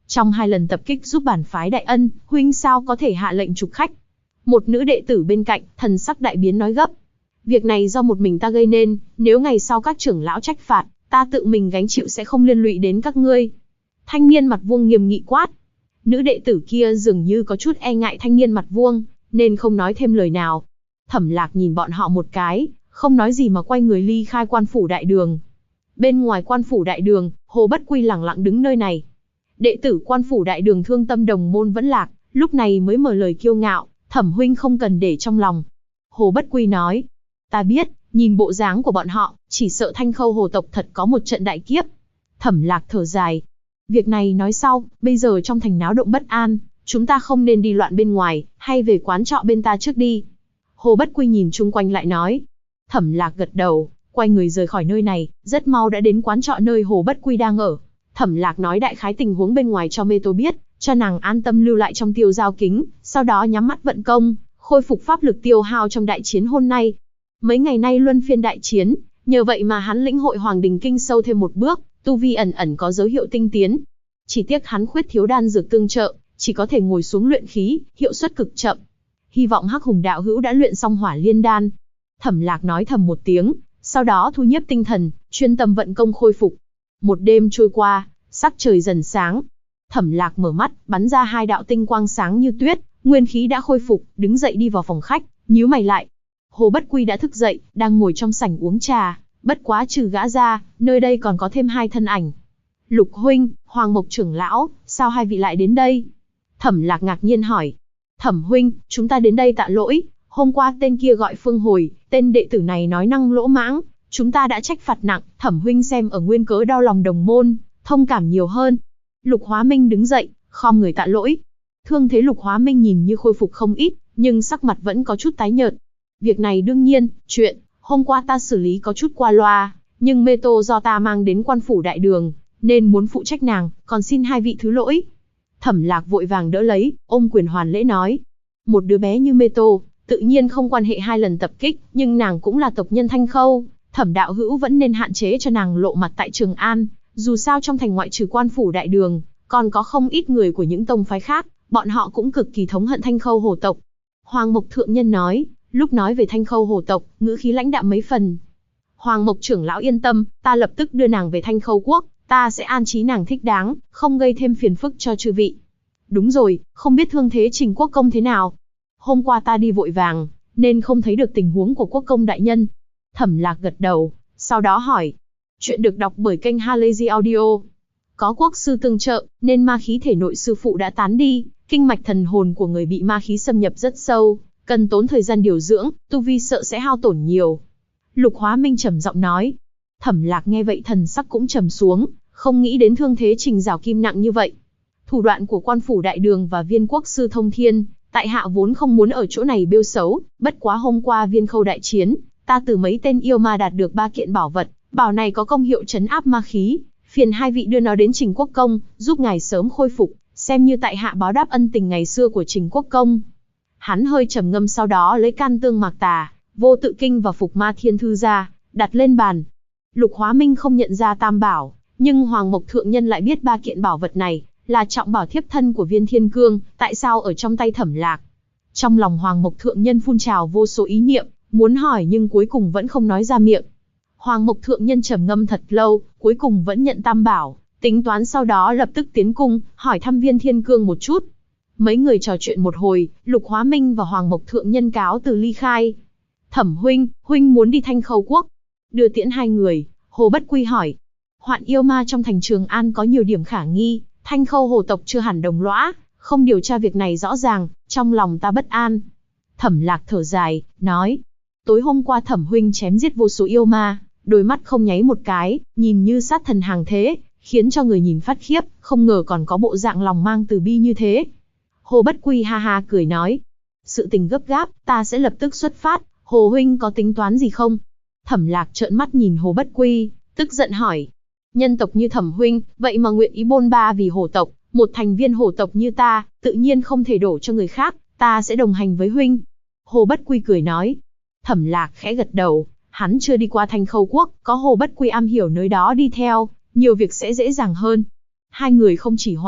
Trong 2 lần tập kích giúp bản phái đại ân, huynh sao có thể hạ lệnh trục khách? Một nữ đệ tử bên cạnh, thần sắc đại biến nói gấp. Việc này do một mình ta gây nên, nếu ngày sau các trưởng lão trách phạt, ta tự mình gánh chịu sẽ không liên lụy đến các ngươi. Thanh niên mặt vuông nghiêm nghị quát. Nữ đệ tử kia dường như có chút e ngại thanh niên mặt vuông, nên không nói thêm lời nào. Thẩm Lạc nhìn bọn họ một cái, không nói gì mà quay người ly khai quan phủ đại đường. Bên ngoài quan phủ đại đường, Hồ Bất Quy lẳng lặng đứng nơi này. Đệ tử quan phủ đại đường Thương Tâm đồng môn vẫn lạc, lúc này mới mở lời kiêu ngạo, Thẩm huynh không cần để trong lòng. Hồ Bất Quy nói, ta biết, nhìn bộ dáng của bọn họ, chỉ sợ Thanh Khâu hồ tộc thật có một trận đại kiếp. Thẩm Lạc thở dài. Việc này nói sau, bây giờ trong thành náo động bất an, chúng ta không nên đi loạn bên ngoài, hay về quán trọ bên ta trước đi. Hồ Bất Quy nhìn chung quanh lại nói. Thẩm Lạc gật đầu, quay người rời khỏi nơi này, rất mau đã đến quán trọ nơi Hồ Bất Quy đang ở. Thẩm Lạc nói đại khái tình huống bên ngoài cho Mê Tô biết, cho nàng an tâm lưu lại trong Tiêu Giao Kính, sau đó nhắm mắt vận công, khôi phục pháp lực tiêu hao trong đại chiến hôm nay. Mấy ngày nay luân phiên đại chiến, nhờ vậy mà hắn lĩnh hội Hoàng Đình Kinh sâu thêm một bước, tu vi ẩn ẩn có dấu hiệu tinh tiến. Chỉ tiếc hắn khuyết thiếu đan dược tương trợ, chỉ có thể ngồi xuống luyện khí, hiệu suất cực chậm. Hy vọng Hắc Hùng đạo hữu đã luyện xong Hỏa Liên đan. Thẩm Lạc nói thầm một tiếng, sau đó thu nhiếp tinh thần, chuyên tâm vận công khôi phục. Một đêm trôi qua, sắc trời dần sáng. Thẩm Lạc mở mắt, bắn ra 2 đạo tinh quang sáng như tuyết, nguyên khí đã khôi phục, đứng dậy đi vào phòng khách, nhíu mày lại. Hồ Bất Quy đã thức dậy, đang ngồi trong sảnh uống trà, bất quá trừ gã ra, nơi đây còn có thêm 2 thân ảnh. Lục huynh, Hoàng Mộc trưởng lão, sao 2 vị lại đến đây? Thẩm Lạc ngạc nhiên hỏi. Thẩm huynh, chúng ta đến đây tạ lỗi, hôm qua tên kia gọi Phương Hồi, tên đệ tử này nói năng lỗ mãng, chúng ta đã trách phạt nặng, Thẩm huynh xem ở nguyên cớ đau lòng đồng môn, thông cảm nhiều hơn. Lục Hóa Minh đứng dậy, khom người tạ lỗi. Thương thế Lục Hóa Minh nhìn như khôi phục không ít, nhưng sắc mặt vẫn có chút tái nhợt. Việc này đương nhiên, chuyện hôm qua ta xử lý có chút qua loa, nhưng Mê Tô do ta mang đến quan phủ đại đường, nên muốn phụ trách nàng, còn xin 2 vị thứ lỗi. Thẩm Lạc vội vàng đỡ lấy, ôm quyền hoàn lễ nói. Một đứa bé như Mê Tô, tự nhiên không quan hệ 2 lần tập kích, nhưng nàng cũng là tộc nhân Thanh Khâu, Thẩm đạo hữu vẫn nên hạn chế cho nàng lộ mặt tại Trường An, dù sao trong thành ngoại trừ quan phủ đại đường, còn có không ít người của những tông phái khác, bọn họ cũng cực kỳ thống hận Thanh Khâu hồ tộc. Hoàng Mộc thượng nhân nói, lúc nói về Thanh Khâu hồ tộc, ngữ khí lãnh đạm mấy phần. Hoàng Mộc trưởng lão yên tâm, ta lập tức đưa nàng về Thanh Khâu quốc, ta sẽ an trí nàng thích đáng, không gây thêm phiền phức cho chư vị. Đúng rồi, không biết thương thế Trình Quốc công thế nào? Hôm qua ta đi vội vàng, nên không thấy được tình huống của Quốc công đại nhân. Thẩm Lạc gật đầu, sau đó hỏi. Chuyện được đọc bởi kênh Halazy Audio. Có quốc sư tương trợ, nên ma khí thể nội sư phụ đã tán đi, kinh mạch thần hồn của người bị ma khí xâm nhập rất sâu, cần tốn thời gian điều dưỡng, tu vi sợ sẽ hao tổn nhiều. Lục Hóa Minh trầm giọng nói. Thẩm Lạc nghe vậy thần sắc cũng trầm xuống, không nghĩ đến thương thế Trình Giảo Kim nặng như vậy. Thủ đoạn của quan phủ đại đường và viên quốc sư thông thiên, tại hạ vốn không muốn ở chỗ này bêu xấu, bất quá hôm qua Viên Khâu đại chiến, ta từ mấy tên yêu ma đạt được 3 kiện bảo vật, bảo này có công hiệu trấn áp ma khí, phiền 2 vị đưa nó đến Trình Quốc công, giúp ngài sớm khôi phục, xem như tại hạ báo đáp ân tình ngày xưa của Trình Quốc công. Hắn hơi trầm ngâm, sau đó lấy Can Tương Mạc Tà, Vô Tự Kinh và Phục Ma Thiên Thư ra, đặt lên bàn. Lục Hóa Minh không nhận ra tam bảo, nhưng Hoàng Mộc thượng nhân lại biết 3 kiện bảo vật này là trọng bảo thiếp thân của Viên Thiên Cương, tại sao ở trong tay Thẩm Lạc. Trong lòng Hoàng Mộc thượng nhân phun trào vô số ý niệm, muốn hỏi nhưng cuối cùng vẫn không nói ra miệng. Hoàng Mộc thượng nhân trầm ngâm thật lâu, cuối cùng vẫn nhận tam bảo, tính toán sau đó lập tức tiến cung, hỏi thăm Viên Thiên Cương một chút. Mấy người trò chuyện một hồi, Lục Hóa Minh và Hoàng Mộc thượng nhân cáo từ ly khai. Thẩm huynh, huynh muốn đi Thanh Khâu quốc. Đưa tiễn 2 người, Hồ Bất Quy hỏi. Hoạn yêu ma trong thành Trường An có nhiều điểm khả nghi, Thanh Khâu hồ tộc chưa hẳn đồng lõa, không điều tra việc này rõ ràng, trong lòng ta bất an. Thẩm Lạc thở dài, nói. Tối hôm qua Thẩm huynh chém giết vô số yêu ma, đôi mắt không nháy một cái, nhìn như sát thần hàng thế, khiến cho người nhìn phát khiếp, không ngờ còn có bộ dạng lòng mang từ bi như thế. Hồ Bất Quy ha ha cười nói. Sự tình gấp gáp, ta sẽ lập tức xuất phát, Hồ huynh có tính toán gì không? Thẩm Lạc trợn mắt nhìn Hồ Bất Quy, tức giận hỏi. Nhân tộc như Thẩm huynh, vậy mà nguyện ý bôn ba vì hổ tộc, một thành viên hổ tộc như ta, tự nhiên không thể đổ cho người khác, ta sẽ đồng hành với huynh. Hồ Bất Quy cười nói. Thẩm Lạc khẽ gật đầu, hắn chưa đi qua Thanh Khâu quốc, có Hồ Bất Quy am hiểu nơi đó đi theo, nhiều việc sẽ dễ dàng hơn. 2 người không chỉ hoãn,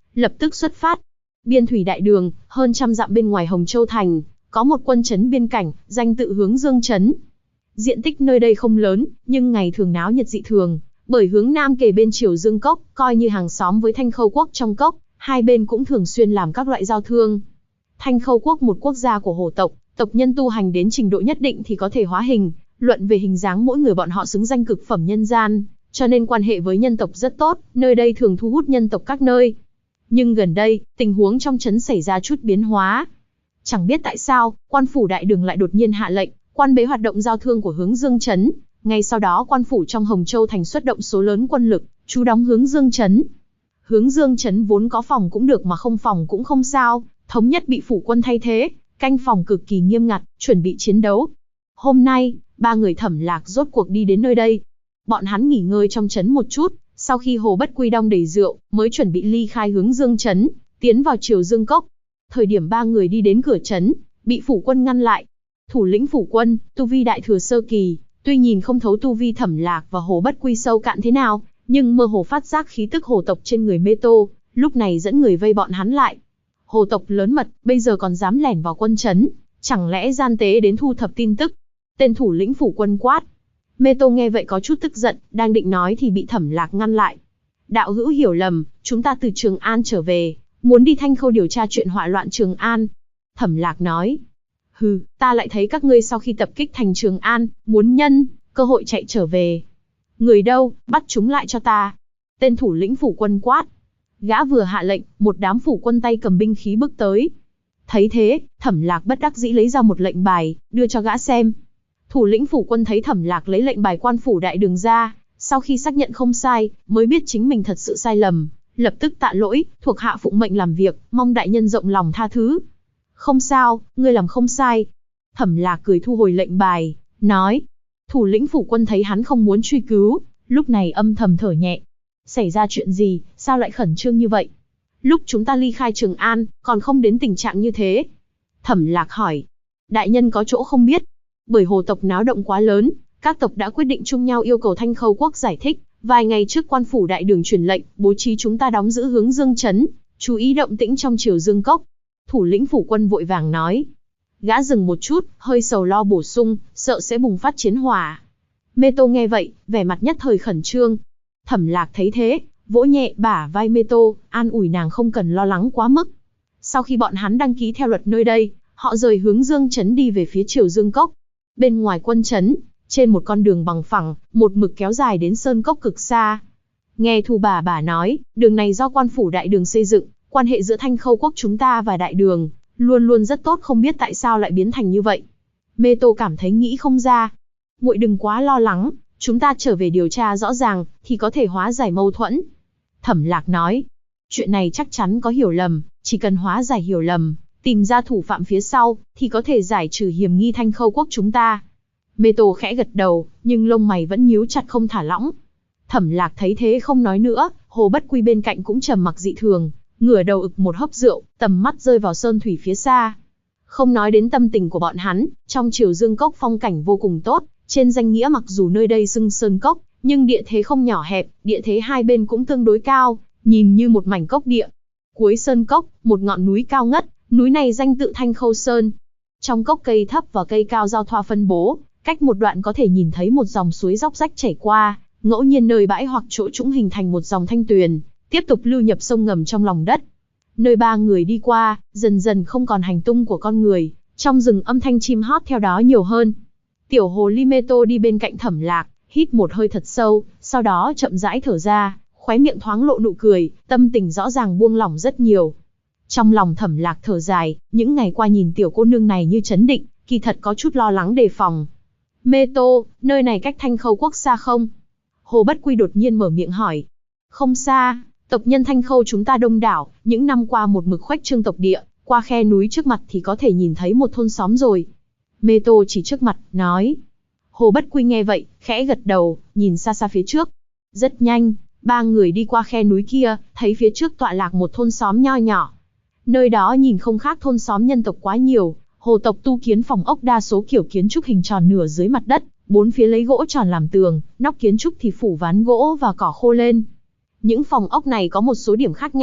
lập tức xuất phát. Biên thủy đại đường, hơn trăm dặm bên ngoài Hồng Châu thành, có một quân trấn biên cảnh, danh tự Hướng Dương trấn. Diện tích nơi đây không lớn, nhưng ngày thường náo nhiệt dị thường, bởi hướng nam kề bên Triều Dương cốc, coi như hàng xóm với Thanh Khâu quốc trong cốc, hai bên cũng thường xuyên làm các loại giao thương. Thanh Khâu quốc một quốc gia của Hồ tộc, tộc nhân tu hành đến trình độ nhất định thì có thể hóa hình, luận về hình dáng mỗi người bọn họ xứng danh cực phẩm nhân gian, cho nên quan hệ với nhân tộc rất tốt, nơi đây thường thu hút nhân tộc các nơi. Nhưng gần đây, tình huống trong trấn xảy ra chút biến hóa. Chẳng biết tại sao, quan phủ đại đường lại đột nhiên hạ lệnh, quan bế hoạt động giao thương của Hướng Dương trấn. Ngay sau đó quan phủ trong Hồng Châu thành xuất động số lớn quân lực, trú đóng Hướng Dương trấn. Hướng Dương trấn vốn có phòng cũng được mà không phòng cũng không sao, thống nhất bị phủ quân thay thế, canh phòng cực kỳ nghiêm ngặt, chuẩn bị chiến đấu. Hôm nay, ba người Thẩm Lạc rốt cuộc đi đến nơi đây. Bọn hắn nghỉ ngơi trong trấn một chút, sau khi Hồ Bất Quy đong đầy rượu, mới chuẩn bị ly khai Hướng Dương trấn, tiến vào Triều Dương cốc. Thời điểm ba người đi đến cửa trấn, bị phủ quân ngăn lại. Thủ lĩnh phủ quân, tu vi đại thừa sơ kỳ, tuy nhìn không thấu tu vi Thẩm Lạc và Hồ Bất Quy sâu cạn thế nào, nhưng mơ hồ phát giác khí tức hồ tộc trên người Mê Tô, lúc này dẫn người vây bọn hắn lại. Hồ tộc lớn mật, bây giờ còn dám lẻn vào quân trấn, chẳng lẽ gian tế đến thu thập tin tức? Tên thủ lĩnh phủ quân quát. Mê Tô nghe vậy có chút tức giận, đang định nói thì bị Thẩm Lạc ngăn lại. Đạo hữu hiểu lầm, chúng ta từ Trường An trở về, muốn đi Thanh Khâu điều tra chuyện họa loạn Trường An. Thẩm Lạc nói. Hừ, ta lại thấy các ngươi sau khi tập kích thành Trường An, muốn nhân cơ hội chạy trở về. Người đâu, bắt chúng lại cho ta. Tên thủ lĩnh phủ quân quát. Gã vừa hạ lệnh, một đám phủ quân tay cầm binh khí bước tới. Thấy thế, Thẩm Lạc bất đắc dĩ lấy ra một lệnh bài, đưa cho gã xem. Thủ lĩnh phủ quân thấy Thẩm Lạc lấy lệnh bài quan phủ đại đường ra, sau khi xác nhận không sai, mới biết chính mình thật sự sai lầm, lập tức tạ lỗi, thuộc hạ phụng mệnh làm việc, mong đại nhân rộng lòng tha thứ. Không sao, ngươi làm không sai. Thẩm Lạc cười thu hồi lệnh bài, nói. Thủ lĩnh phủ quân thấy hắn không muốn truy cứu, lúc này âm thầm thở nhẹ. Xảy ra chuyện gì, sao lại khẩn trương như vậy? Lúc chúng ta ly khai Trường An, còn không đến tình trạng như thế. Thẩm Lạc hỏi. Đại nhân có chỗ không biết. Bởi hồ tộc náo động quá lớn, các tộc đã quyết định chung nhau yêu cầu Thanh Khâu quốc giải thích. Vài ngày trước quan phủ đại đường truyền lệnh, bố trí chúng ta đóng giữ Hướng Dương trấn, chú ý động tĩnh trong Triều Dương cốc. Thủ lĩnh phủ quân vội vàng nói. Gã dừng một chút, hơi sầu lo bổ sung, sợ sẽ bùng phát chiến hỏa. Mê Tô nghe vậy, vẻ mặt nhất thời khẩn trương. Thẩm Lạc thấy thế, vỗ nhẹ bả vai Mê Tô, an ủi nàng không cần lo lắng quá mức. Sau khi bọn hắn đăng ký theo luật nơi đây, họ rời Hướng Dương trấn đi về phía Triều Dương cốc. Bên ngoài quân trấn, trên một con đường bằng phẳng, một mực kéo dài đến sơn cốc cực xa. Nghe Thu bà nói, đường này do quan phủ đại đường xây dựng, quan hệ giữa Thanh Khâu quốc chúng ta và đại đường luôn luôn rất tốt, không biết tại sao lại biến thành như vậy. Mê Tô cảm thấy nghĩ không ra. Muội đừng quá lo lắng, chúng ta trở về điều tra rõ ràng, thì có thể hóa giải mâu thuẫn. Thẩm Lạc nói, chuyện này chắc chắn có hiểu lầm, chỉ cần hóa giải hiểu lầm, tìm ra thủ phạm phía sau, thì có thể giải trừ hiểm nghi Thanh Khâu quốc chúng ta. Mê Tô khẽ gật đầu, nhưng lông mày vẫn nhíu chặt không thả lỏng. Thẩm Lạc thấy thế không nói nữa, Hồ Bất Quy bên cạnh cũng trầm mặc dị thường, ngửa đầu ực một hớp rượu, tầm mắt rơi vào sơn thủy phía xa. Không nói đến tâm tình của bọn hắn, trong Triều Dương cốc phong cảnh vô cùng tốt, trên danh nghĩa mặc dù nơi đây xưng sơn cốc, nhưng địa thế không nhỏ hẹp, địa thế hai bên cũng tương đối cao, nhìn như một mảnh cốc địa. Cuối sơn cốc, một ngọn núi cao ngất, núi này danh tự Thanh Khâu Sơn. Trong cốc cây thấp và cây cao giao thoa phân bố, cách một đoạn có thể nhìn thấy một dòng suối róc rách chảy qua, ngẫu nhiên nơi bãi hoặc chỗ trũng hình thành một dòng thanh tuyền, tiếp tục lưu nhập sông ngầm trong lòng đất. Nơi ba người đi qua, dần dần không còn hành tung của con người, trong rừng âm thanh chim hót theo đó nhiều hơn. Tiểu hồ ly Mê Tô đi bên cạnh Thẩm Lạc, hít một hơi thật sâu, sau đó chậm rãi thở ra, khóe miệng thoáng lộ nụ cười, tâm tình rõ ràng buông lỏng rất nhiều. Trong lòng Thẩm Lạc thở dài, những ngày qua nhìn tiểu cô nương này như trấn định, kỳ thật có chút lo lắng đề phòng. Mê Tô, nơi này cách Thanh Khâu quốc xa không? Hồ Bất Quy đột nhiên mở miệng hỏi. Không xa, tộc nhân Thanh Khâu chúng ta đông đảo, những năm qua một mực khuếch trương tộc địa, qua khe núi trước mặt thì có thể nhìn thấy một thôn xóm rồi. Mê Tô chỉ trước mặt, nói. Hồ Bất Quy nghe vậy, khẽ gật đầu, nhìn xa xa phía trước. Rất nhanh, ba người đi qua khe núi kia, thấy phía trước tọa lạc một thôn xóm nho nhỏ. Nơi đó nhìn không khác thôn xóm nhân tộc quá nhiều, hồ tộc tu kiến phòng ốc đa số kiểu kiến trúc hình tròn nửa dưới mặt đất, bốn phía lấy gỗ tròn làm tường, nóc kiến trúc thì phủ ván gỗ và cỏ khô lên. Những phòng ốc này có một số điểm khác nhau,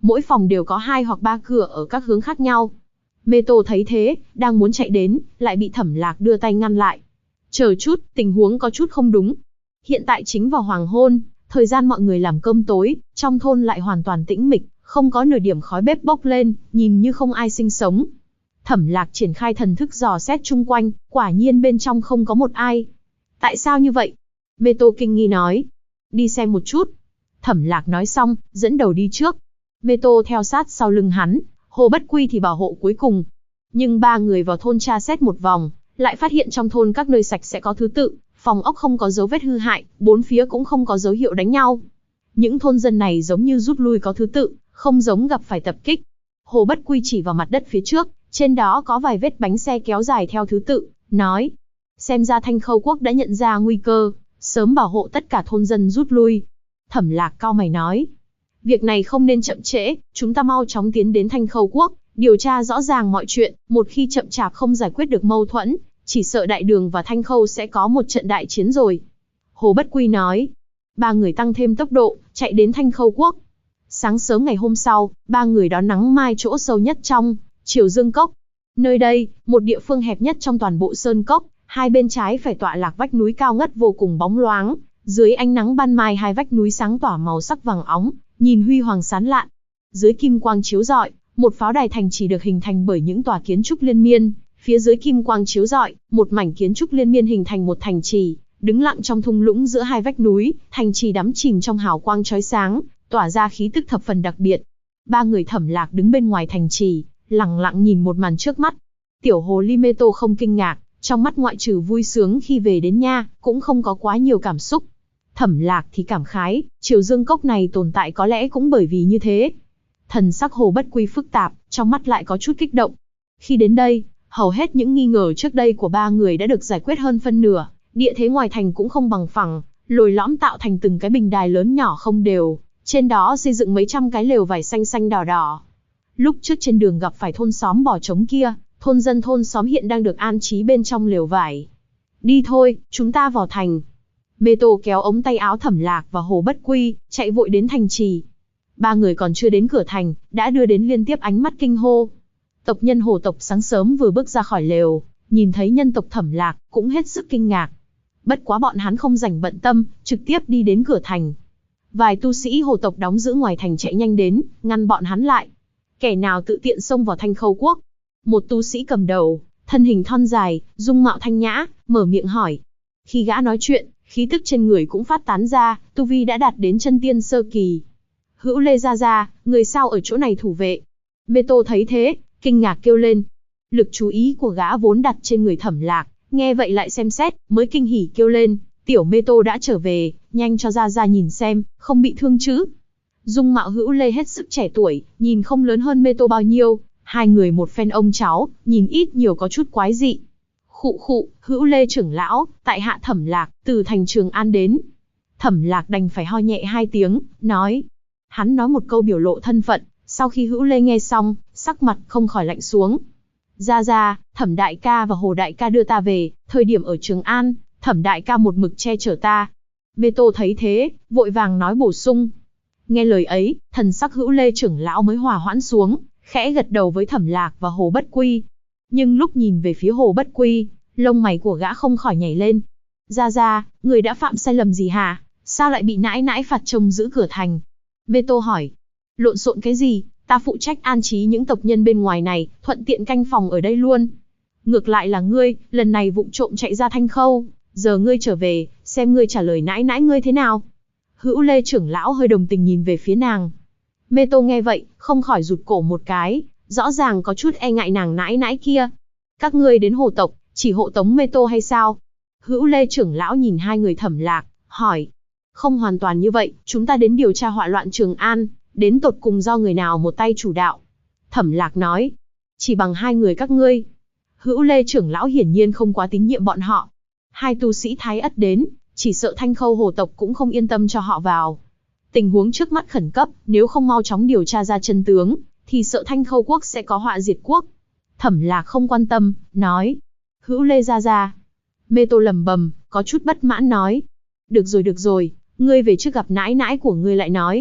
Mỗi phòng đều có 2 hoặc 3 cửa ở các hướng khác nhau. Mê Tô thấy thế, đang muốn chạy đến, lại bị Thẩm Lạc đưa tay ngăn lại. Chờ chút, tình huống có chút không đúng. Hiện tại chính vào hoàng hôn, thời gian mọi người làm cơm tối, trong thôn lại hoàn toàn tĩnh mịch, không có nửa điểm khói bếp bốc lên, nhìn như không ai sinh sống. Thẩm Lạc triển khai thần thức dò xét chung quanh, quả nhiên bên trong không có một ai. Tại sao như vậy? Mê Tô kinh nghi nói. Đi xem một chút. Thẩm Lạc nói xong, dẫn đầu đi trước. Mê Tô theo sát sau lưng hắn, Hồ Bất Quy thì bảo hộ cuối cùng. Nhưng 3 người vào thôn tra xét một vòng, lại phát hiện trong thôn các nơi sạch sẽ có thứ tự, phòng ốc không có dấu vết hư hại, bốn phía cũng không có dấu hiệu đánh nhau. Những thôn dân này giống như rút lui có thứ tự, không giống gặp phải tập kích. Hồ Bất Quy chỉ vào mặt đất phía trước, trên đó có vài vết bánh xe kéo dài theo thứ tự, nói. Xem ra Thanh Khâu Quốc đã nhận ra nguy cơ, sớm bảo hộ tất cả thôn dân rút lui. Thẩm Lạc cau mày nói. Việc này không nên chậm trễ, chúng ta mau chóng tiến đến Thanh Khâu Quốc, điều tra rõ ràng mọi chuyện, một khi chậm chạp không giải quyết được mâu thuẫn, chỉ sợ Đại Đường và Thanh Khâu sẽ có một trận đại chiến rồi. Hồ Bất Quy nói. 3 người tăng thêm tốc độ, chạy đến Thanh Khâu Quốc. Sáng sớm ngày hôm sau, 3 người đón nắng mai chỗ sâu nhất trong Triều Dương Cốc. Nơi đây, một địa phương hẹp nhất trong toàn bộ sơn cốc, hai bên trái phải tọa lạc vách núi cao ngất vô cùng bóng loáng, dưới ánh nắng ban mai hai vách núi sáng tỏa màu sắc vàng óng, nhìn huy hoàng sáng lạn. Dưới kim quang chiếu rọi, một pháo đài thành chỉ được hình thành bởi những tòa kiến trúc liên miên, phía dưới kim quang chiếu rọi, một mảnh kiến trúc liên miên hình thành một thành trì, đứng lặng trong thung lũng giữa hai vách núi, thành trì đắm chìm trong hào quang chói sáng, tỏa ra khí tức thập phần đặc biệt. 3 người Thẩm Lạc đứng bên ngoài thành trì, lặng lặng nhìn một màn trước mắt. Tiểu hồ ly Mê Tô không kinh ngạc, trong mắt ngoại trừ vui sướng khi về đến nha, cũng không có quá nhiều cảm xúc. Thẩm Lạc thì cảm khái, Triều Dương Cốc này tồn tại có lẽ cũng bởi vì như thế. Thần sắc Hồ Bất Quy phức tạp, trong mắt lại có chút kích động. Khi đến đây, hầu hết những nghi ngờ trước đây của 3 người đã được giải quyết hơn phân nửa, địa thế ngoài thành cũng không bằng phẳng, lồi lõm tạo thành từng cái bình đài lớn nhỏ không đều, trên đó xây dựng mấy trăm cái lều vải xanh xanh đỏ đỏ. Lúc trước trên đường gặp phải thôn xóm bò trống kia, thôn dân thôn xóm hiện đang được an trí bên trong lều vải. Đi thôi, chúng ta vào thành. Mê Tô kéo ống tay áo Thẩm Lạc và Hồ Bất Quy, chạy vội đến thành trì. 3 người còn chưa đến cửa thành, đã đưa đến liên tiếp ánh mắt kinh hô. Tộc nhân Hồ tộc sáng sớm vừa bước ra khỏi lều, nhìn thấy nhân tộc Thẩm Lạc, cũng hết sức kinh ngạc. Bất quá bọn hắn không rảnh bận tâm, trực tiếp đi đến cửa thành. Vài tu sĩ Hồ tộc đóng giữ ngoài thành chạy nhanh đến, ngăn bọn hắn lại. Kẻ nào tự tiện xông vào Thanh Khâu Quốc? Một tu sĩ cầm đầu, thân hình thon dài, dung mạo thanh nhã, mở miệng hỏi. Khi gã nói chuyện, khí tức trên người cũng phát tán ra, tu vi đã đạt đến chân tiên sơ kỳ. Hữu Lê gia gia, người sao ở chỗ này thủ vệ? Mê Tô thấy thế, kinh ngạc kêu lên. Lực chú ý của gã vốn đặt trên người Thẩm Lạc, nghe vậy lại xem xét, mới kinh hỉ kêu lên. Tiểu Mê Tô đã trở về, nhanh cho gia gia nhìn xem, không bị thương chứ? Dung mạo Hữu Lê hết sức trẻ tuổi, nhìn không lớn hơn Mê Tô bao nhiêu, hai người một phen ông cháu, nhìn ít nhiều có chút quái dị. Khụ khụ, Hữu Lê trưởng lão, tại hạ Thẩm Lạc, từ thành Trường An đến. Thẩm Lạc đành phải ho nhẹ 2 tiếng, nói. Hắn nói một câu biểu lộ thân phận, sau khi Hữu Lê nghe xong, sắc mặt không khỏi lạnh xuống. Gia gia, Thẩm đại ca và Hồ đại ca đưa ta về, thời điểm ở Trường An, Thẩm đại ca một mực che chở ta. Mê Tô thấy thế, vội vàng nói bổ sung. Nghe lời ấy, thần sắc Hữu Lê trưởng lão mới hòa hoãn xuống, khẽ gật đầu với Thẩm Lạc và Hồ Bất Quy. Nhưng lúc nhìn về phía Hồ Bất Quy, lông mày của gã không khỏi nhảy lên. Gia gia, người đã phạm sai lầm gì hả? Sao lại bị nãi nãi phạt trông giữ cửa thành? Mê Tô hỏi. Lộn xộn cái gì? Ta phụ trách an trí những tộc nhân bên ngoài này, thuận tiện canh phòng ở đây luôn. Ngược lại là ngươi, lần này vụng trộm chạy ra Thanh Khâu, giờ ngươi trở về, xem ngươi trả lời nãi nãi ngươi thế nào. Hữu Lê trưởng lão hơi đồng tình nhìn về phía nàng. Mê Tô nghe vậy, không khỏi rụt cổ một cái, rõ ràng có chút e ngại nàng nãi nãi kia. Các ngươi đến Hồ tộc, chỉ hộ tống Mê Tô hay sao? Hữu Lê trưởng lão nhìn hai người Thẩm Lạc, hỏi. Không hoàn toàn như vậy, chúng ta đến điều tra họa loạn Trường An, đến tột cùng do người nào một tay chủ đạo. Thẩm Lạc nói. Chỉ bằng hai người các ngươi. Hữu Lê trưởng lão hiển nhiên không quá tín nhiệm bọn họ. Hai tu sĩ Thái Ất đến, chỉ sợ Thanh Khâu Hồ tộc cũng không yên tâm cho họ vào. Tình huống trước mắt khẩn cấp, nếu không mau chóng điều tra ra chân tướng, thì sợ Thanh Khâu Quốc sẽ có họa diệt quốc. Thẩm Lạc không quan tâm, nói. Hữu Lê gia gia. Mê Tô lầm bầm, có chút bất mãn nói. Được rồi, ngươi về trước gặp nãi nãi của ngươi lại nói.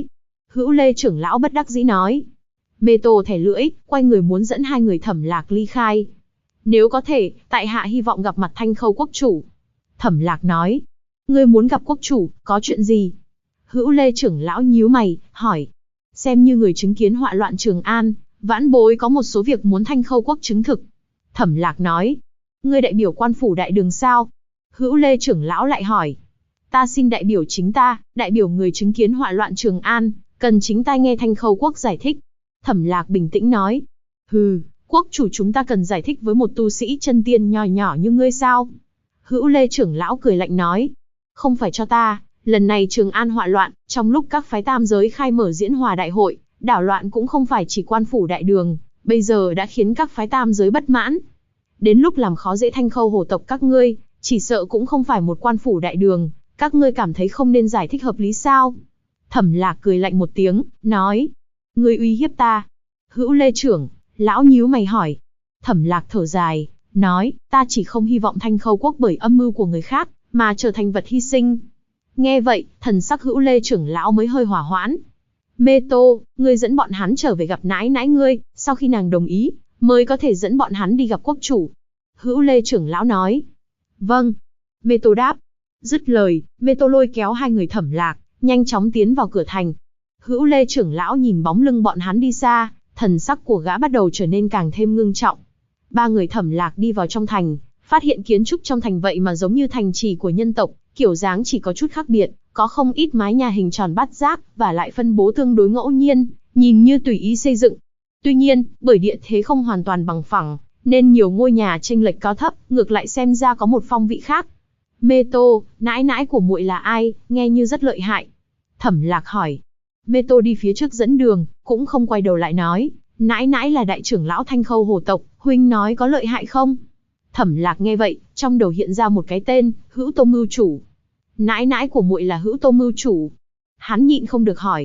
Hữu Lê trưởng lão bất đắc dĩ nói. Mê Tô thẻ lưỡi, quay người muốn dẫn hai người Thẩm Lạc ly khai. Nếu có thể, tại hạ hy vọng gặp mặt Thanh Khâu quốc chủ. Thẩm Lạc nói. Ngươi muốn gặp quốc chủ, có chuyện gì? Hữu Lê trưởng lão nhíu mày, hỏi. Xem như người chứng kiến họa loạn Trường An, vãn bối có một số việc muốn Thanh Khâu quốc chứng thực. Thẩm Lạc nói. Ngươi đại biểu quan phủ đại đường sao? Hữu Lê trưởng lão lại hỏi. Ta xin đại biểu chính ta, đại biểu người chứng kiến họa loạn Trường An, cần chính tai nghe Thanh Khâu quốc giải thích. Thẩm Lạc bình tĩnh nói. Hừ, quốc chủ chúng ta cần giải thích với một tu sĩ chân tiên nhỏ nhỏ như ngươi sao? Hữu Lê trưởng lão cười lạnh nói. Không phải cho ta, lần này Trường An họa loạn, trong lúc các phái tam giới khai mở diễn hòa đại hội, đảo loạn cũng không phải chỉ quan phủ đại đường, bây giờ đã khiến các phái tam giới bất mãn. Đến lúc làm khó dễ Thanh Khâu hồ tộc các ngươi, chỉ sợ cũng không phải một quan phủ đại đường, các ngươi cảm thấy không nên giải thích hợp lý sao? Thẩm Lạc cười lạnh một tiếng, nói. Ngươi uy hiếp ta. Hữu Lê trưởng, lão nhíu mày hỏi. Thẩm Lạc thở dài, nói, ta chỉ không hy vọng Thanh Khâu quốc bởi âm mưu của người khác, mà trở thành vật hy sinh. Nghe vậy, thần sắc Hữu Lê trưởng lão mới hơi hỏa hoãn. Mê Tô, ngươi dẫn bọn hắn trở về gặp nãi nãi ngươi, sau khi nàng đồng ý, mới có thể dẫn bọn hắn đi gặp quốc chủ. Hữu Lê trưởng lão nói. Vâng. Mê Tô đáp. Dứt lời, Mê Tô lôi kéo hai người Thẩm Lạc, nhanh chóng tiến vào cửa thành. Hữu Lê trưởng lão nhìn bóng lưng bọn hắn đi xa, thần sắc của gã bắt đầu trở nên càng thêm ngưng trọng. Ba người Thẩm Lạc đi vào trong thành, phát hiện kiến trúc trong thành vậy mà giống như thành trì của nhân tộc, kiểu dáng chỉ có chút khác biệt, có không ít mái nhà hình tròn bát giác và lại phân bố tương đối ngẫu nhiên, nhìn như tùy ý xây dựng. Tuy nhiên, bởi địa thế không hoàn toàn bằng phẳng, nên nhiều ngôi nhà chênh lệch cao thấp, ngược lại xem ra có một phong vị khác. Mê Tô, nãi nãi của muội là ai, nghe như rất lợi hại. Thẩm Lạc hỏi. Mê Tô đi phía trước dẫn đường, cũng không quay đầu lại nói, nãi nãi là đại trưởng lão Thanh Khâu hồ tộc, huynh nói có lợi hại không? Thẩm Lạc nghe vậy, trong đầu hiện ra một cái tên, Hữu Tô mưu chủ. Nãi nãi của muội là Hữu Tô mưu chủ. Hắn nhịn không được hỏi.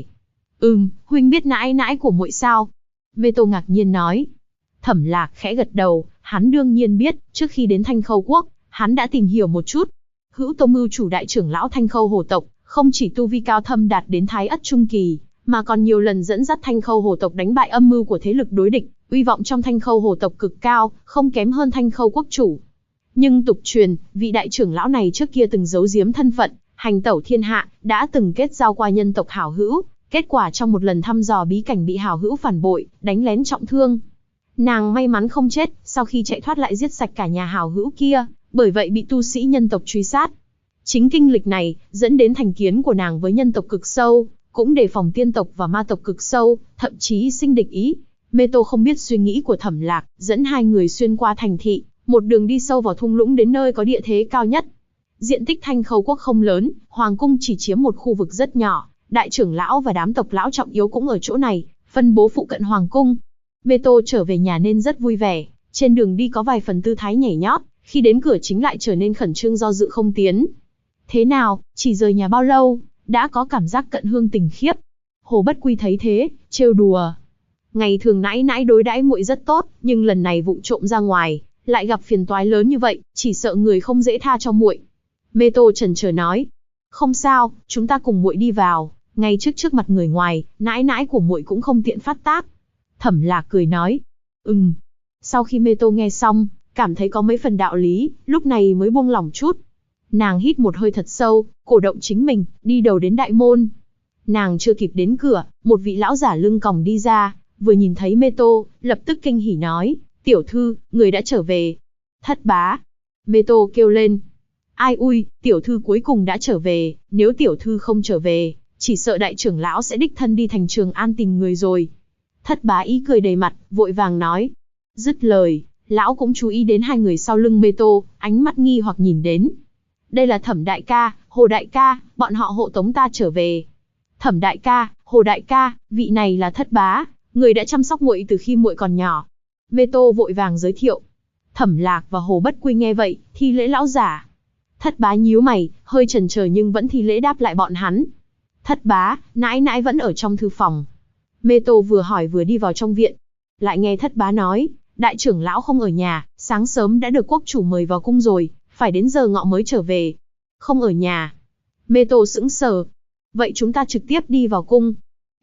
Huynh biết nãi nãi của muội sao? Mê Tô ngạc nhiên nói. Thẩm Lạc khẽ gật đầu, hắn đương nhiên biết, trước khi đến Thanh Khâu quốc, hắn đã tìm hiểu một chút. Hữu Tô mưu chủ đại trưởng lão Thanh Khâu hồ tộc, không chỉ tu vi cao thâm đạt đến Thái Ất trung kỳ, mà còn nhiều lần dẫn dắt Thanh Khâu hồ tộc đánh bại âm mưu của thế lực đối địch, uy vọng trong Thanh Khâu hồ tộc cực cao, không kém hơn Thanh Khâu quốc chủ. Nhưng tục truyền, vị đại trưởng lão này trước kia từng giấu giếm thân phận, hành tẩu thiên hạ, đã từng kết giao qua nhân tộc hảo hữu, kết quả trong một lần thăm dò bí cảnh bị hảo hữu phản bội, đánh lén trọng thương. Nàng may mắn không chết, sau khi chạy thoát lại giết sạch cả nhà hảo hữu kia, bởi vậy bị tu sĩ nhân tộc truy sát. Chính kinh lịch này, dẫn đến thành kiến của nàng với nhân tộc cực sâu, cũng đề phòng tiên tộc và ma tộc cực sâu, thậm chí sinh địch ý. Mê Tô không biết suy nghĩ của Thẩm Lạc, dẫn hai người xuyên qua thành thị, một đường đi sâu vào thung lũng đến nơi có địa thế cao nhất. Diện tích Thanh Khâu quốc không lớn, hoàng cung chỉ chiếm một khu vực rất nhỏ, đại trưởng lão và đám tộc lão trọng yếu cũng ở chỗ này, phân bố phụ cận hoàng cung. Mê Tô trở về nhà nên rất vui vẻ, trên đường đi có vài phần tư thái nhảy nhót, khi đến cửa chính lại trở nên khẩn trương do dự không tiến. Thế nào, chỉ rời nhà bao lâu, đã có cảm giác cận hương tình khiếp. Hồ Bất Quy thấy thế, trêu đùa. Ngày thường nãi nãi đối đãi muội rất tốt, nhưng lần này vụng trộm ra ngoài, lại gặp phiền toái lớn như vậy, chỉ sợ người không dễ tha cho muội. Mê Tô chần chờ nói. Không sao, chúng ta cùng muội đi vào, ngay trước mặt người ngoài, nãi nãi của muội cũng không tiện phát tác. Thẩm Lạc cười nói. Sau khi Mê Tô nghe xong, cảm thấy có mấy phần đạo lý, lúc này mới buông lỏng chút. Nàng hít một hơi thật sâu, cổ động chính mình, đi đầu đến đại môn. Nàng chưa kịp đến cửa, một vị lão giả lưng còng đi ra, vừa nhìn thấy Mê Tô, lập tức kinh hỉ nói, tiểu thư, người đã trở về. Thất bá. Mê Tô kêu lên. Ai ui, tiểu thư cuối cùng đã trở về, nếu tiểu thư không trở về, chỉ sợ đại trưởng lão sẽ đích thân đi thành Trường An tìm người rồi. Thất bá ý cười đầy mặt, vội vàng nói. Dứt lời, lão cũng chú ý đến hai người sau lưng Mê Tô, ánh mắt nghi hoặc nhìn đến. Đây là Thẩm đại ca, Hồ đại ca, bọn họ hộ tống ta trở về. Thẩm đại ca, Hồ đại ca, vị này là Thất bá, người đã chăm sóc muội từ khi muội còn nhỏ. Mê Tô vội vàng giới thiệu. Thẩm Lạc và Hồ Bất Quy nghe vậy, thi lễ lão giả. Thất bá nhíu mày, hơi chần chờ nhưng vẫn thi lễ đáp lại bọn hắn. Thất bá, nãi nãi vẫn ở trong thư phòng. Mê Tô vừa hỏi vừa đi vào trong viện. Lại nghe Thất bá nói, đại trưởng lão không ở nhà, sáng sớm đã được quốc chủ mời vào cung rồi, phải đến giờ ngọ mới trở về. Không ở nhà. Mê Tô sững sờ. Vậy chúng ta trực tiếp đi vào cung.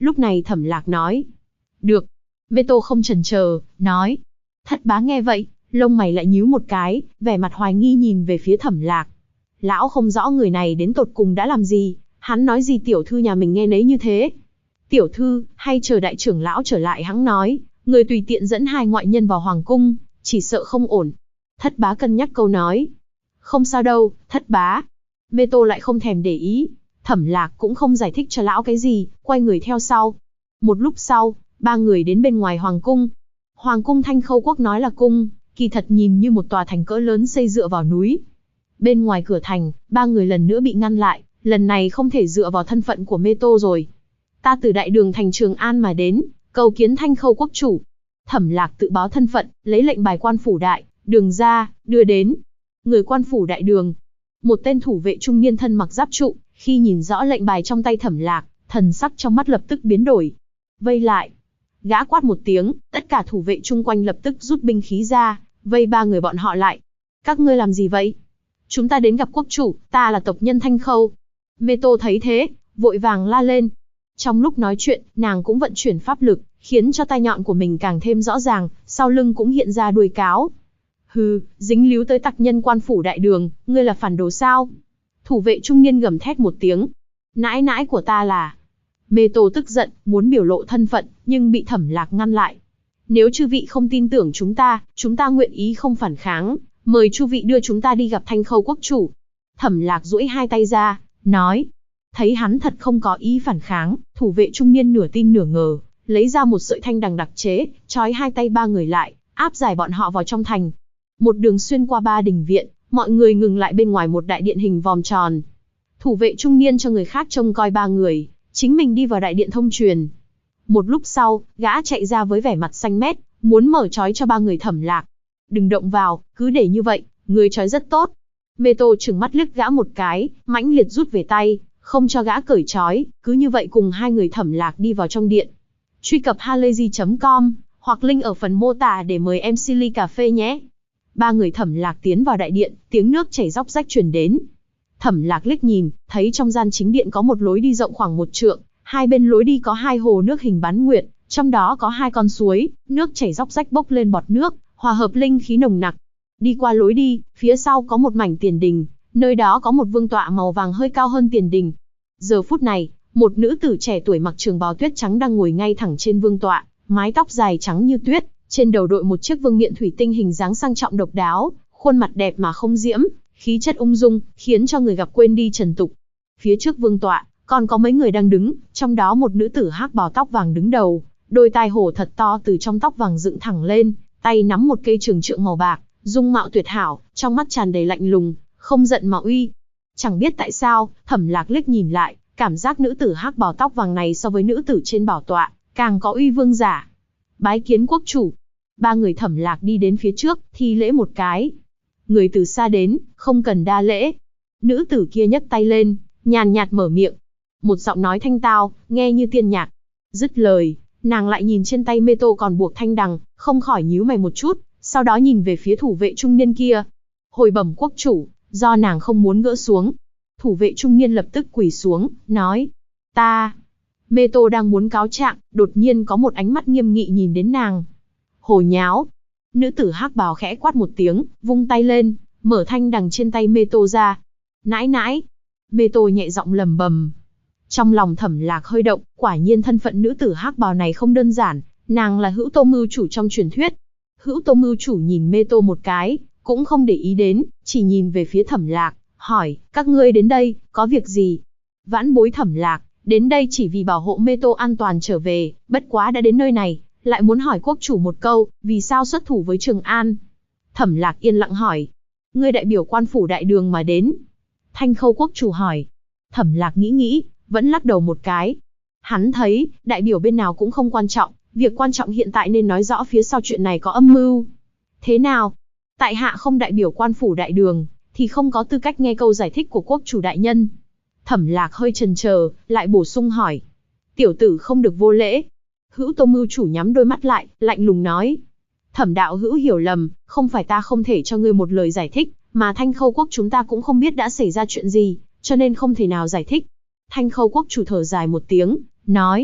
Lúc này Thẩm Lạc nói. Được. Mê Tô không chần chờ, nói. Thất bá nghe vậy, lông mày lại nhíu một cái, vẻ mặt hoài nghi nhìn về phía Thẩm Lạc. Lão không rõ người này đến tột cùng đã làm gì, hắn nói gì tiểu thư nhà mình nghe nấy như thế. Tiểu thư, hay chờ đại trưởng lão trở lại hắn nói, người tùy tiện dẫn hai ngoại nhân vào hoàng cung, chỉ sợ không ổn. Thất bá cân nhắc câu nói. Không sao đâu, thất bá. Mê Tô lại không thèm để ý. Thẩm Lạc cũng không giải thích cho lão cái gì, quay người theo sau. Một lúc sau, ba người đến bên ngoài hoàng cung. Hoàng cung Thanh Khâu Quốc nói là cung, kỳ thật nhìn như một tòa thành cỡ lớn xây dựa vào núi. Bên ngoài cửa thành, ba người lần nữa bị ngăn lại, lần này không thể dựa vào thân phận của Mê Tô rồi. Ta từ đại đường thành Trường An mà đến, cầu kiến Thanh Khâu Quốc chủ. Thẩm Lạc tự báo thân phận, lấy lệnh bài quan phủ đại đường ra, đưa đến. Người quan phủ đại đường. Một tên thủ vệ trung niên thân mặc giáp trụ, khi nhìn rõ lệnh bài trong tay Thẩm Lạc, thần sắc trong mắt lập tức biến đổi. Vây lại. Gã quát một tiếng, tất cả thủ vệ chung quanh lập tức rút binh khí ra, vây ba người bọn họ lại. Các ngươi làm gì vậy? Chúng ta đến gặp quốc chủ, ta là tộc nhân Thanh Khâu. Mê Tô thấy thế, vội vàng la lên. Trong lúc nói chuyện, nàng cũng vận chuyển pháp lực, khiến cho tai nhọn của mình càng thêm rõ ràng, sau lưng cũng hiện ra đuôi cáo. Hừ, dính líu tới tặc nhân quan phủ đại đường, ngươi là phản đồ sao? Thủ vệ trung niên gầm thét một tiếng. Nãi nãi của ta là... Mê Tô tức giận, muốn biểu lộ thân phận, nhưng bị Thẩm Lạc ngăn lại. Nếu chư vị không tin tưởng chúng ta nguyện ý không phản kháng, mời chư vị đưa chúng ta đi gặp Thanh Khâu quốc chủ. Thẩm Lạc duỗi hai tay ra, nói. Thấy hắn thật không có ý phản kháng, thủ vệ trung niên nửa tin nửa ngờ, lấy ra một sợi thanh đằng đặc chế, trói hai tay ba người lại, áp giải bọn họ vào trong thành. Một đường xuyên qua ba đình viện, mọi người ngừng lại bên ngoài một đại điện hình vòm tròn. Thủ vệ trung niên cho người khác trông coi ba người, chính mình đi vào đại điện thông truyền. Một lúc sau, gã chạy ra với vẻ mặt xanh mét, muốn mở trói cho ba người Thẩm Lạc. Đừng động vào, cứ để như vậy, người trói rất tốt. Mê Tô trừng mắt liếc gã một cái, mãnh liệt rút về tay, không cho gã cởi trói, cứ như vậy cùng hai người Thẩm Lạc đi vào trong điện. Truy cập halayzi.com, hoặc link ở phần mô tả để mời em Silly cà phê nhé. Ba người Thẩm Lạc tiến vào đại điện, tiếng nước chảy róc rách truyền đến. Thẩm Lạc liếc nhìn, thấy trong gian chính điện có một lối đi rộng khoảng 1 trượng, hai bên lối đi có hai hồ nước hình bán nguyệt, trong đó có hai con suối, nước chảy róc rách bốc lên bọt nước, hòa hợp linh khí nồng nặc. Đi qua lối đi, phía sau có một mảnh tiền đình, nơi đó có một vương tọa màu vàng hơi cao hơn tiền đình. Giờ phút này, một nữ tử trẻ tuổi mặc trường bào tuyết trắng đang ngồi ngay thẳng trên vương tọa, mái tóc dài trắng như tuyết, trên đầu đội một chiếc vương miện thủy tinh hình dáng sang trọng độc đáo, khuôn mặt đẹp mà không diễm, khí chất ung dung, khiến cho người gặp quên đi trần tục. Phía trước vương tọa, còn có mấy người đang đứng, trong đó một nữ tử hắc bào tóc vàng đứng đầu, đôi tai hổ thật to từ trong tóc vàng dựng thẳng lên, tay nắm một cây trường trượng màu bạc, dung mạo tuyệt hảo, trong mắt tràn đầy lạnh lùng, không giận mà uy. Chẳng biết tại sao, Thẩm Lạc liếc nhìn lại, cảm giác nữ tử hắc bào tóc vàng này so với nữ tử trên bảo tọa, càng có uy vương giả. Bái kiến quốc chủ. Ba người Thẩm Lạc đi đến phía trước, thi lễ một cái. Người từ xa đến, không cần đa lễ. Nữ tử kia nhấc tay lên, nhàn nhạt mở miệng. Một giọng nói thanh tao, nghe như tiên nhạc. Dứt lời, nàng lại nhìn trên tay Mê Tô còn buộc thanh đằng, không khỏi nhíu mày một chút, sau đó nhìn về phía thủ vệ trung niên kia. Hồi bẩm quốc chủ, do nàng không muốn gỡ xuống. Thủ vệ trung niên lập tức quỳ xuống, nói. Ta. Mê Tô đang muốn cáo trạng, đột nhiên có một ánh mắt nghiêm nghị nhìn đến nàng. Hồ nháo. Nữ tử hắc bào khẽ quát một tiếng, vung tay lên, mở thanh đằng trên tay Mê Tô ra. Nãi nãi. Mê Tô nhẹ giọng lầm bầm. Trong lòng Thẩm Lạc hơi động, quả nhiên thân phận nữ tử hắc bào này không đơn giản, nàng là Hữu Tô mưu chủ trong truyền thuyết. Hữu Tô mưu chủ nhìn Mê Tô một cái, cũng không để ý đến, chỉ nhìn về phía Thẩm Lạc, hỏi, các ngươi đến đây, có việc gì? Vãn bối Thẩm Lạc, đến đây chỉ vì bảo hộ Mê Tô an toàn trở về, bất quá đã đến nơi này, lại muốn hỏi quốc chủ một câu, vì sao xuất thủ với Trường An? Thẩm Lạc yên lặng hỏi, ngươi đại biểu quan phủ đại đường mà đến. Thanh Khâu quốc chủ hỏi. Thẩm Lạc nghĩ, vẫn lắc đầu một cái. Hắn thấy, đại biểu bên nào cũng không quan trọng, việc quan trọng hiện tại nên nói rõ phía sau chuyện này có âm mưu. Thế nào? Tại hạ không đại biểu quan phủ đại đường, thì không có tư cách nghe câu giải thích của quốc chủ đại nhân. Thẩm Lạc hơi chần chờ, lại bổ sung hỏi. Tiểu tử không được vô lễ. Hữu Tô mưu chủ nhắm đôi mắt lại, lạnh lùng nói. Thẩm đạo hữu hiểu lầm, không phải ta không thể cho ngươi một lời giải thích, mà Thanh Khâu quốc chúng ta cũng không biết đã xảy ra chuyện gì, cho nên không thể nào giải thích. Thanh Khâu quốc chủ thở dài một tiếng, nói.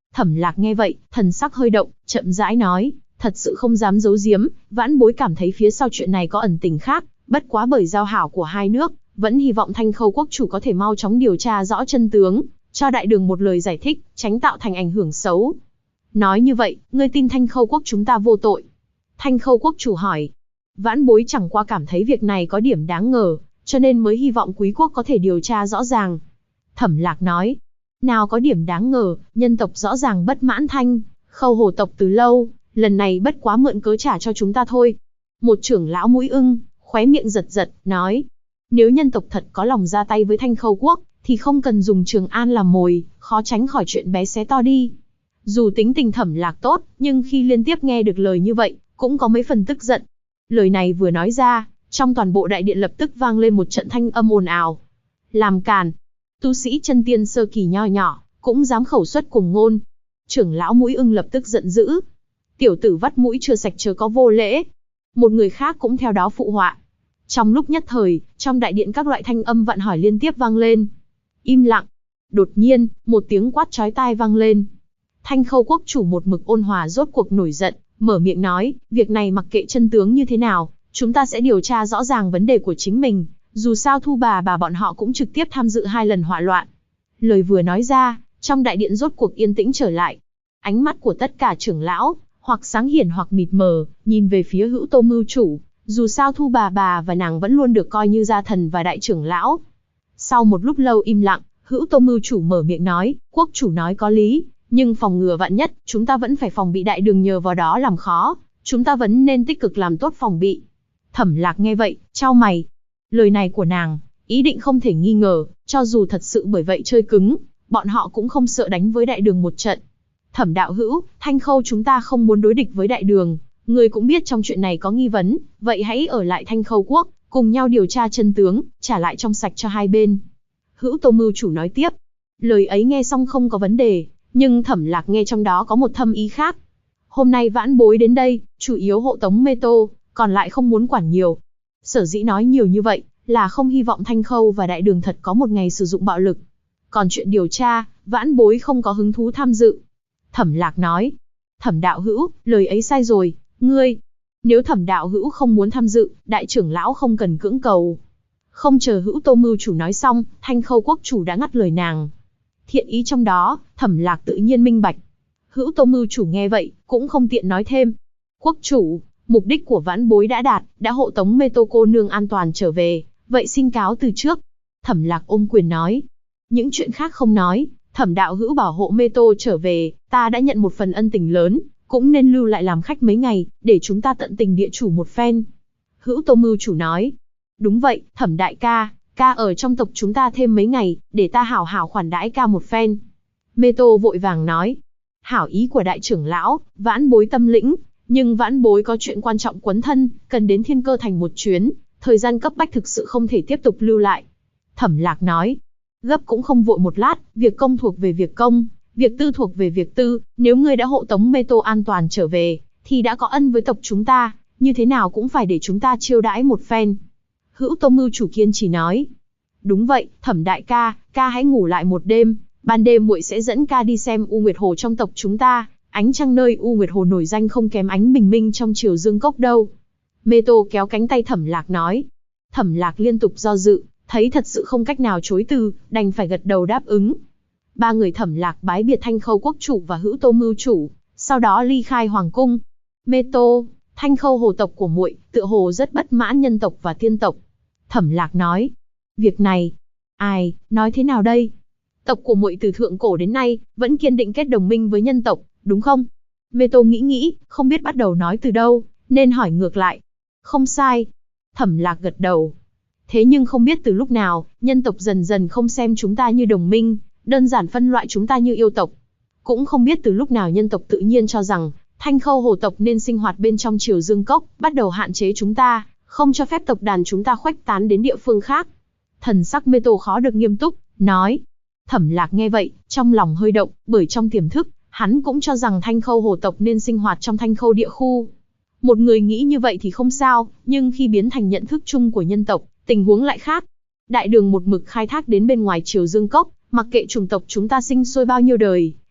Thẩm Lạc nghe vậy, thần sắc hơi động, chậm rãi nói, thật sự không dám giấu giếm, vãn bối cảm thấy phía sau chuyện này có ẩn tình khác, bất quá bởi giao hảo của hai nước, vẫn hy vọng Thanh Khâu quốc chủ có thể mau chóng điều tra rõ chân tướng, cho đại đường một lời giải thích, tránh tạo thành ảnh hưởng xấu. Nói như vậy, ngươi tin Thanh Khâu quốc chúng ta vô tội? Thanh Khâu quốc chủ hỏi. Vãn bối chẳng qua cảm thấy việc này có điểm đáng ngờ, cho nên mới hy vọng quý quốc có thể điều tra rõ ràng. Thẩm Lạc nói. Nào có điểm đáng ngờ, nhân tộc rõ ràng bất mãn Thanh Khâu hồ tộc từ lâu, lần này bất quá mượn cớ trả cho chúng ta thôi. Một trưởng lão mũi ưng, khóe miệng giật giật, nói. Nếu nhân tộc thật có lòng ra tay với Thanh Khâu quốc, thì không cần dùng Trường An làm mồi, khó tránh khỏi chuyện bé xé to đi. Dù tính tình Thẩm Lạc tốt, nhưng khi liên tiếp nghe được lời như vậy, cũng có mấy phần tức giận. Lời này vừa nói ra, trong toàn bộ đại điện lập tức vang lên một trận thanh âm ồn ào. Làm càn, tu sĩ chân tiên sơ kỳ nho nhỏ, cũng dám khẩu xuất cùng ngôn. Trưởng lão mũi ưng lập tức giận dữ. Tiểu tử vắt mũi chưa sạch chớ có vô lễ. Một người khác cũng theo đó phụ họa. Trong lúc nhất thời, trong đại điện các loại thanh âm vặn hỏi liên tiếp vang lên. Im lặng. Đột nhiên, một tiếng quát chói tai vang lên. Thanh Khâu quốc chủ một mực ôn hòa rốt cuộc nổi giận, mở miệng nói, việc này mặc kệ chân tướng như thế nào, chúng ta sẽ điều tra rõ ràng vấn đề của chính mình, dù sao Thu bà bọn họ cũng trực tiếp tham dự 2 lần hỏa loạn. Lời vừa nói ra, trong đại điện rốt cuộc yên tĩnh trở lại. Ánh mắt của tất cả trưởng lão, hoặc sáng hiển hoặc mịt mờ, nhìn về phía Hữu Tô mưu chủ, dù sao Thu bà và nàng vẫn luôn được coi như gia thần và đại trưởng lão. Sau một lúc lâu im lặng, Hữu Tô mưu chủ mở miệng nói, quốc chủ nói có lý, nhưng phòng ngừa vạn nhất, chúng ta vẫn phải phòng bị đại đường nhờ vào đó làm khó, chúng ta vẫn nên tích cực làm tốt phòng bị. Thẩm Lạc nghe vậy, chau mày. Lời này của nàng, ý định không thể nghi ngờ, cho dù thật sự bởi vậy chơi cứng, bọn họ cũng không sợ đánh với đại đường một trận. Thẩm đạo hữu, Thanh Khâu chúng ta không muốn đối địch với đại đường, người cũng biết trong chuyện này có nghi vấn, vậy hãy ở lại Thanh Khâu quốc, cùng nhau điều tra chân tướng, trả lại trong sạch cho hai bên. Hữu Tô mưu chủ nói tiếp. Lời ấy nghe xong không có vấn đề, nhưng Thẩm Lạc nghe trong đó có một thâm ý khác. Hôm nay vãn bối đến đây, chủ yếu hộ tống Mê Tô, còn lại không muốn quản nhiều. Sở dĩ nói nhiều như vậy, là không hy vọng Thanh Khâu và đại đường thật có một ngày sử dụng bạo lực. Còn chuyện điều tra, vãn bối không có hứng thú tham dự. Thẩm Lạc nói. Thẩm đạo hữu, lời ấy sai rồi, ngươi. Nếu Thẩm đạo hữu không muốn tham dự, đại trưởng lão không cần cưỡng cầu. Không chờ Hữu Tô mưu chủ nói xong, Thanh Khâu quốc chủ đã ngắt lời nàng. Thiện ý trong đó, Thẩm Lạc tự nhiên minh bạch. Hữu Tô mưu chủ nghe vậy, cũng không tiện nói thêm. Quốc chủ, mục đích của vãn bối đã đạt, đã hộ tống Mê Tô cô nương an toàn trở về, vậy xin cáo từ trước. Thẩm Lạc ôm quyền nói. Những chuyện khác không nói, Thẩm đạo hữu bảo hộ Mê Tô trở về, ta đã nhận một phần ân tình lớn, cũng nên lưu lại làm khách mấy ngày, để chúng ta tận tình địa chủ một phen. Hữu Tô mưu chủ nói. Đúng vậy, Thẩm đại ca, ca ở trong tộc chúng ta thêm mấy ngày, để ta hảo hảo khoản đãi ca một phen. Mê Tô vội vàng nói. Hảo ý của đại trưởng lão, vãn bối tâm lĩnh, nhưng vãn bối có chuyện quan trọng quấn thân, cần đến Thiên Cơ thành một chuyến, thời gian cấp bách thực sự không thể tiếp tục lưu lại. Thẩm Lạc nói. Gấp cũng không vội một lát, việc công thuộc về việc công, việc tư thuộc về việc tư, nếu ngươi đã hộ tống Mê Tô an toàn trở về, thì đã có ân với tộc chúng ta, như thế nào cũng phải để chúng ta chiêu đãi một phen. Hữu Tô mưu chủ kiên trì nói. Đúng vậy, Thẩm đại ca, ca hãy ngủ lại một đêm, ban đêm muội sẽ dẫn ca đi xem U Nguyệt Hồ trong tộc chúng ta, ánh trăng nơi U Nguyệt Hồ nổi danh không kém ánh bình minh trong Triều Dương Cốc đâu. Mê Tô kéo cánh tay Thẩm Lạc nói. Thẩm Lạc liên tục do dự, thấy thật sự không cách nào chối từ, đành phải gật đầu đáp ứng. Ba người Thẩm Lạc bái biệt Thanh Khâu quốc chủ và Hữu Tô mưu chủ, sau đó ly khai hoàng cung. Mê Tô, Thanh Khâu hồ tộc của muội, tựa hồ rất bất mãn nhân tộc và tiên tộc. Thẩm Lạc nói. Việc này, ai, nói thế nào đây? Tộc của muội từ thượng cổ đến nay, vẫn kiên định kết đồng minh với nhân tộc, đúng không? Mê Tô nghĩ, không biết bắt đầu nói từ đâu, nên hỏi ngược lại. Không sai. Thẩm Lạc gật đầu. Thế nhưng không biết từ lúc nào, nhân tộc dần dần không xem chúng ta như đồng minh, đơn giản phân loại chúng ta như yêu tộc. Cũng không biết từ lúc nào nhân tộc tự nhiên cho rằng, Thanh Khâu hồ tộc nên sinh hoạt bên trong Triều Dương Cốc, bắt đầu hạn chế chúng ta, không cho phép tộc đàn chúng ta khuếch tán đến địa phương khác. Thần sắc Mê Tô khó được nghiêm túc, nói. Thẩm Lạc nghe vậy, trong lòng hơi động, bởi trong tiềm thức, hắn cũng cho rằng Thanh Khâu hồ tộc nên sinh hoạt trong Thanh Khâu địa khu. Một người nghĩ như vậy thì không sao, nhưng khi biến thành nhận thức chung của nhân tộc, tình huống lại khác. Đại đường một mực khai thác đến bên ngoài Triều Dương Cốc, mặc kệ chủng tộc chúng ta sinh sôi bao nhiêu đời,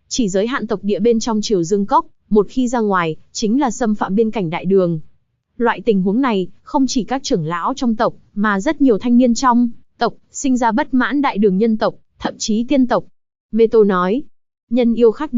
Chỉ giới hạn tộc địa bên trong Triều Dương Cốc, một khi ra ngoài, chính là xâm phạm biên cảnh đại đường. Loại tình huống này, không chỉ các trưởng lão trong tộc, mà rất nhiều thanh niên trong tộc, sinh ra bất mãn đại đường nhân tộc, thậm chí tiên tộc. Mê Tô nói, nhân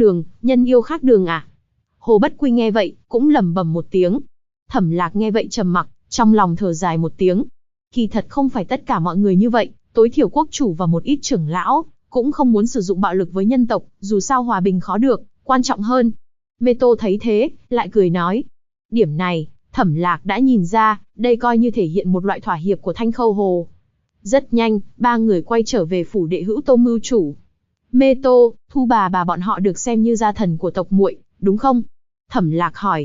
yêu khác đường à? Hồ Bất Quy nghe vậy, cũng lẩm bẩm một tiếng. Thẩm Lạc nghe vậy trầm mặc, trong lòng thở dài một tiếng. Kỳ thật không phải tất cả mọi người như vậy, tối thiểu quốc chủ và một ít trưởng lão, cũng không muốn sử dụng bạo lực với nhân tộc, dù sao hòa bình khó được, quan trọng hơn. Mê Tô thấy thế, lại cười nói. Điểm này, Thẩm Lạc đã nhìn ra, đây coi như thể hiện một loại thỏa hiệp của Thanh Khâu Hồ. Rất nhanh, ba người quay trở về phủ đệ hữu Tô mưu chủ. Mê Tô, Thu bà bọn họ được xem như gia thần của tộc muội, đúng không? Thẩm Lạc hỏi.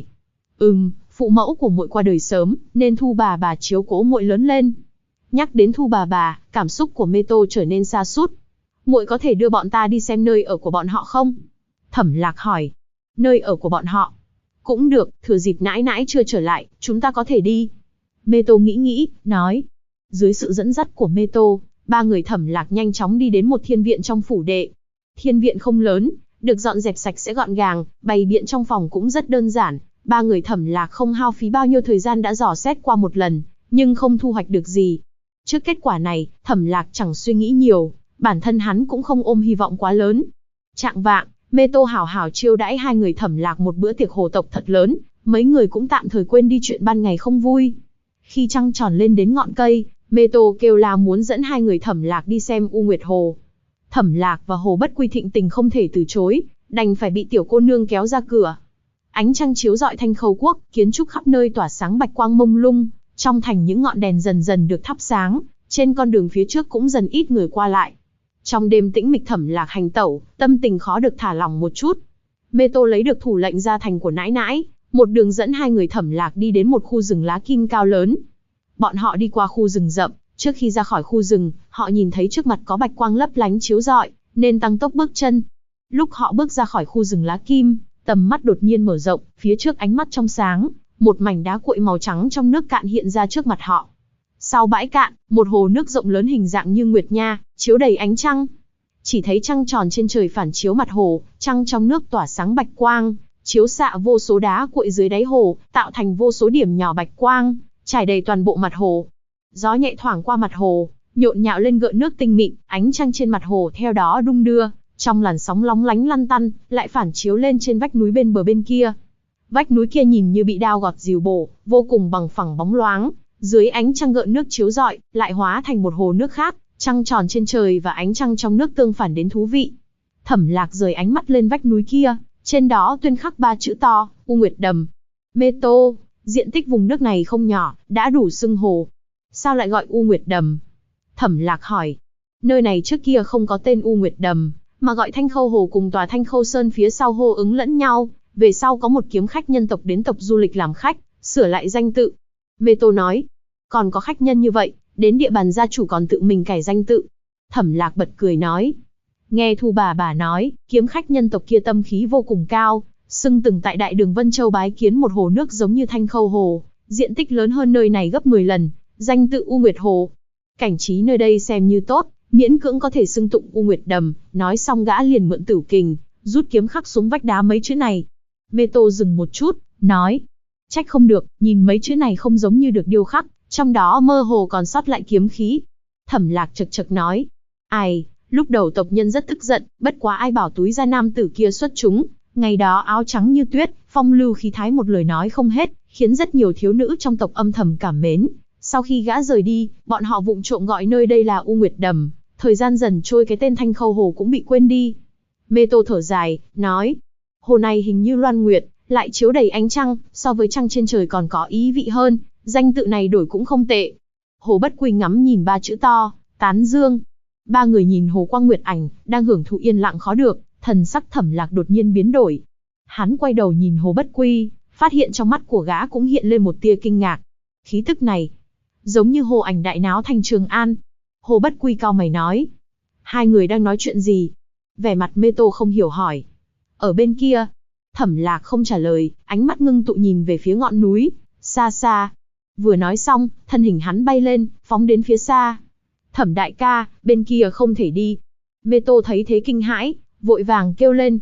Phụ mẫu của muội qua đời sớm, nên Thu bà chiếu cố muội lớn lên. Nhắc đến Thu bà, cảm xúc của Mê Tô trở nên sa sút. Muội có thể đưa bọn ta đi xem nơi ở của bọn họ không? Thẩm Lạc hỏi. Nơi ở của bọn họ? Cũng được, thừa dịp nãi nãi chưa trở lại, chúng ta có thể đi. Mê Tô nghĩ, nói. Dưới sự dẫn dắt của Mê Tô, ba người Thẩm Lạc nhanh chóng đi đến một thiên viện trong phủ đệ. Thiên viện không lớn, được dọn dẹp sạch sẽ gọn gàng, bày biện trong phòng cũng rất đơn giản. Ba người Thẩm Lạc không hao phí bao nhiêu thời gian đã dò xét qua một lần, nhưng không thu hoạch được gì. Trước kết quả này, Thẩm Lạc chẳng suy nghĩ nhiều, bản thân hắn cũng không ôm hy vọng quá lớn. Chạng vạng, Mê Tô hảo hảo chiêu đãi hai người Thẩm Lạc một bữa tiệc hồ tộc thật lớn, mấy người cũng tạm thời quên đi chuyện ban ngày không vui. Khi trăng tròn lên đến ngọn cây, Mê Tô kêu la muốn dẫn hai người Thẩm Lạc đi xem U Nguyệt Hồ. Thẩm Lạc và Hồ Bất Quy thịnh tình không thể từ chối, đành phải bị tiểu cô nương kéo ra cửa. Ánh trăng chiếu rọi Thanh Khâu Quốc, kiến trúc khắp nơi tỏa sáng bạch quang mông lung, trong thành những ngọn đèn dần dần được thắp sáng, trên con đường phía trước cũng dần ít người qua lại. Trong đêm tĩnh mịch Thẩm Lạc hành tẩu, tâm tình khó được thả lỏng một chút. Mê Tô lấy được thủ lệnh ra thành của nãi nãi, một đường dẫn hai người Thẩm Lạc đi đến một khu rừng lá kim cao lớn. Bọn họ đi qua khu rừng rậm, trước khi ra khỏi khu rừng, họ nhìn thấy trước mặt có bạch quang lấp lánh chiếu rọi, nên tăng tốc bước chân. Lúc họ bước ra khỏi khu rừng lá kim, tầm mắt đột nhiên mở rộng, phía trước ánh mắt trong sáng, một mảnh đá cuội màu trắng trong nước cạn hiện ra trước mặt họ. Sau bãi cạn, một hồ nước rộng lớn hình dạng như nguyệt nha, chiếu đầy ánh trăng. Chỉ thấy trăng tròn trên trời phản chiếu mặt hồ, trăng trong nước tỏa sáng bạch quang, chiếu xạ vô số đá cuội dưới đáy hồ, tạo thành vô số điểm nhỏ bạch quang, trải đầy toàn bộ mặt hồ. Gió nhẹ thoảng qua mặt hồ, nhộn nhạo lên gợn nước tinh mịn, ánh trăng trên mặt hồ theo đó đung đưa, trong làn sóng lóng lánh lăn tăn, lại phản chiếu lên trên vách núi bên bờ bên kia. Vách núi kia nhìn như bị đao gọt rìu bổ, vô cùng bằng phẳng bóng loáng, dưới ánh trăng gợn nước chiếu rọi, lại hóa thành một hồ nước khác, trăng tròn trên trời và ánh trăng trong nước tương phản đến thú vị. Thẩm Lạc rời ánh mắt lên vách núi kia, trên đó tuyên khắc 3 chữ to, U Nguyệt Đầm. Mê Tô, diện tích vùng nước này không nhỏ, đã đủ xưng hồ. Sao lại gọi U Nguyệt Đầm? Thẩm Lạc hỏi. Nơi này trước kia không có tên U Nguyệt Đầm, mà gọi Thanh Khâu Hồ cùng tòa Thanh Khâu Sơn phía sau hô ứng lẫn nhau. Về sau có một kiếm khách nhân tộc đến tộc du lịch làm khách, sửa lại danh tự. Mê Tô nói. Còn có khách nhân như vậy, đến địa bàn gia chủ còn tự mình cải danh tự. Thẩm Lạc bật cười nói. Nghe Thu bà nói, kiếm khách nhân tộc kia tâm khí vô cùng cao, xưng từng tại Đại Đường Vân Châu bái kiến một hồ nước giống như Thanh Khâu Hồ, diện tích lớn hơn nơi này gấp 10 lần, danh tự U Nguyệt Hồ. Cảnh trí nơi đây xem như tốt, miễn cưỡng có thể xưng tụng U Nguyệt Đầm. Nói xong gã liền mượn Tửu Kình, rút kiếm khắc xuống vách đá mấy chữ này. Mê Tô dừng một chút, nói. Trách không được, nhìn mấy chữ này không giống như được điêu khắc, trong đó mơ hồ còn sót lại kiếm khí. Thẩm Lạc chật chật nói. Ai, lúc đầu tộc nhân rất tức giận, bất quá ai bảo túi gia nam tử kia xuất chúng. Ngày đó áo trắng như tuyết, phong lưu khí thái một lời nói không hết, khiến rất nhiều thiếu nữ trong tộc âm thầm cảm mến. Sau khi gã rời đi, bọn họ vụng trộm gọi nơi đây là U Nguyệt Đầm, thời gian dần trôi cái tên Thanh Khâu Hồ cũng bị quên đi. Mê Tô thở dài, nói, hồ này hình như loan nguyệt, lại chiếu đầy ánh trăng, so với trăng trên trời còn có ý vị hơn, danh tự này đổi cũng không tệ. Hồ Bất Quy ngắm nhìn 3 chữ to, tán dương. Ba người nhìn Hồ Quang Nguyệt ảnh, đang hưởng thụ yên lặng khó được, thần sắc Thẩm Lạc đột nhiên biến đổi. Hắn quay đầu nhìn Hồ Bất Quy, phát hiện trong mắt của gã cũng hiện lên một tia kinh ngạc. Khí tức này, giống như hồ ảnh đại náo thành Trường An. Hồ Bất Quy cau mày nói. Hai người đang nói chuyện gì? Vẻ mặt Mê Tô không hiểu hỏi. Ở bên kia. Thẩm Lạc không trả lời, ánh mắt ngưng tụ nhìn về phía ngọn núi, xa xa. Vừa nói xong, thân hình hắn bay lên, phóng đến phía xa. Thẩm đại ca, bên kia không thể đi. Mê Tô thấy thế kinh hãi, vội vàng kêu lên.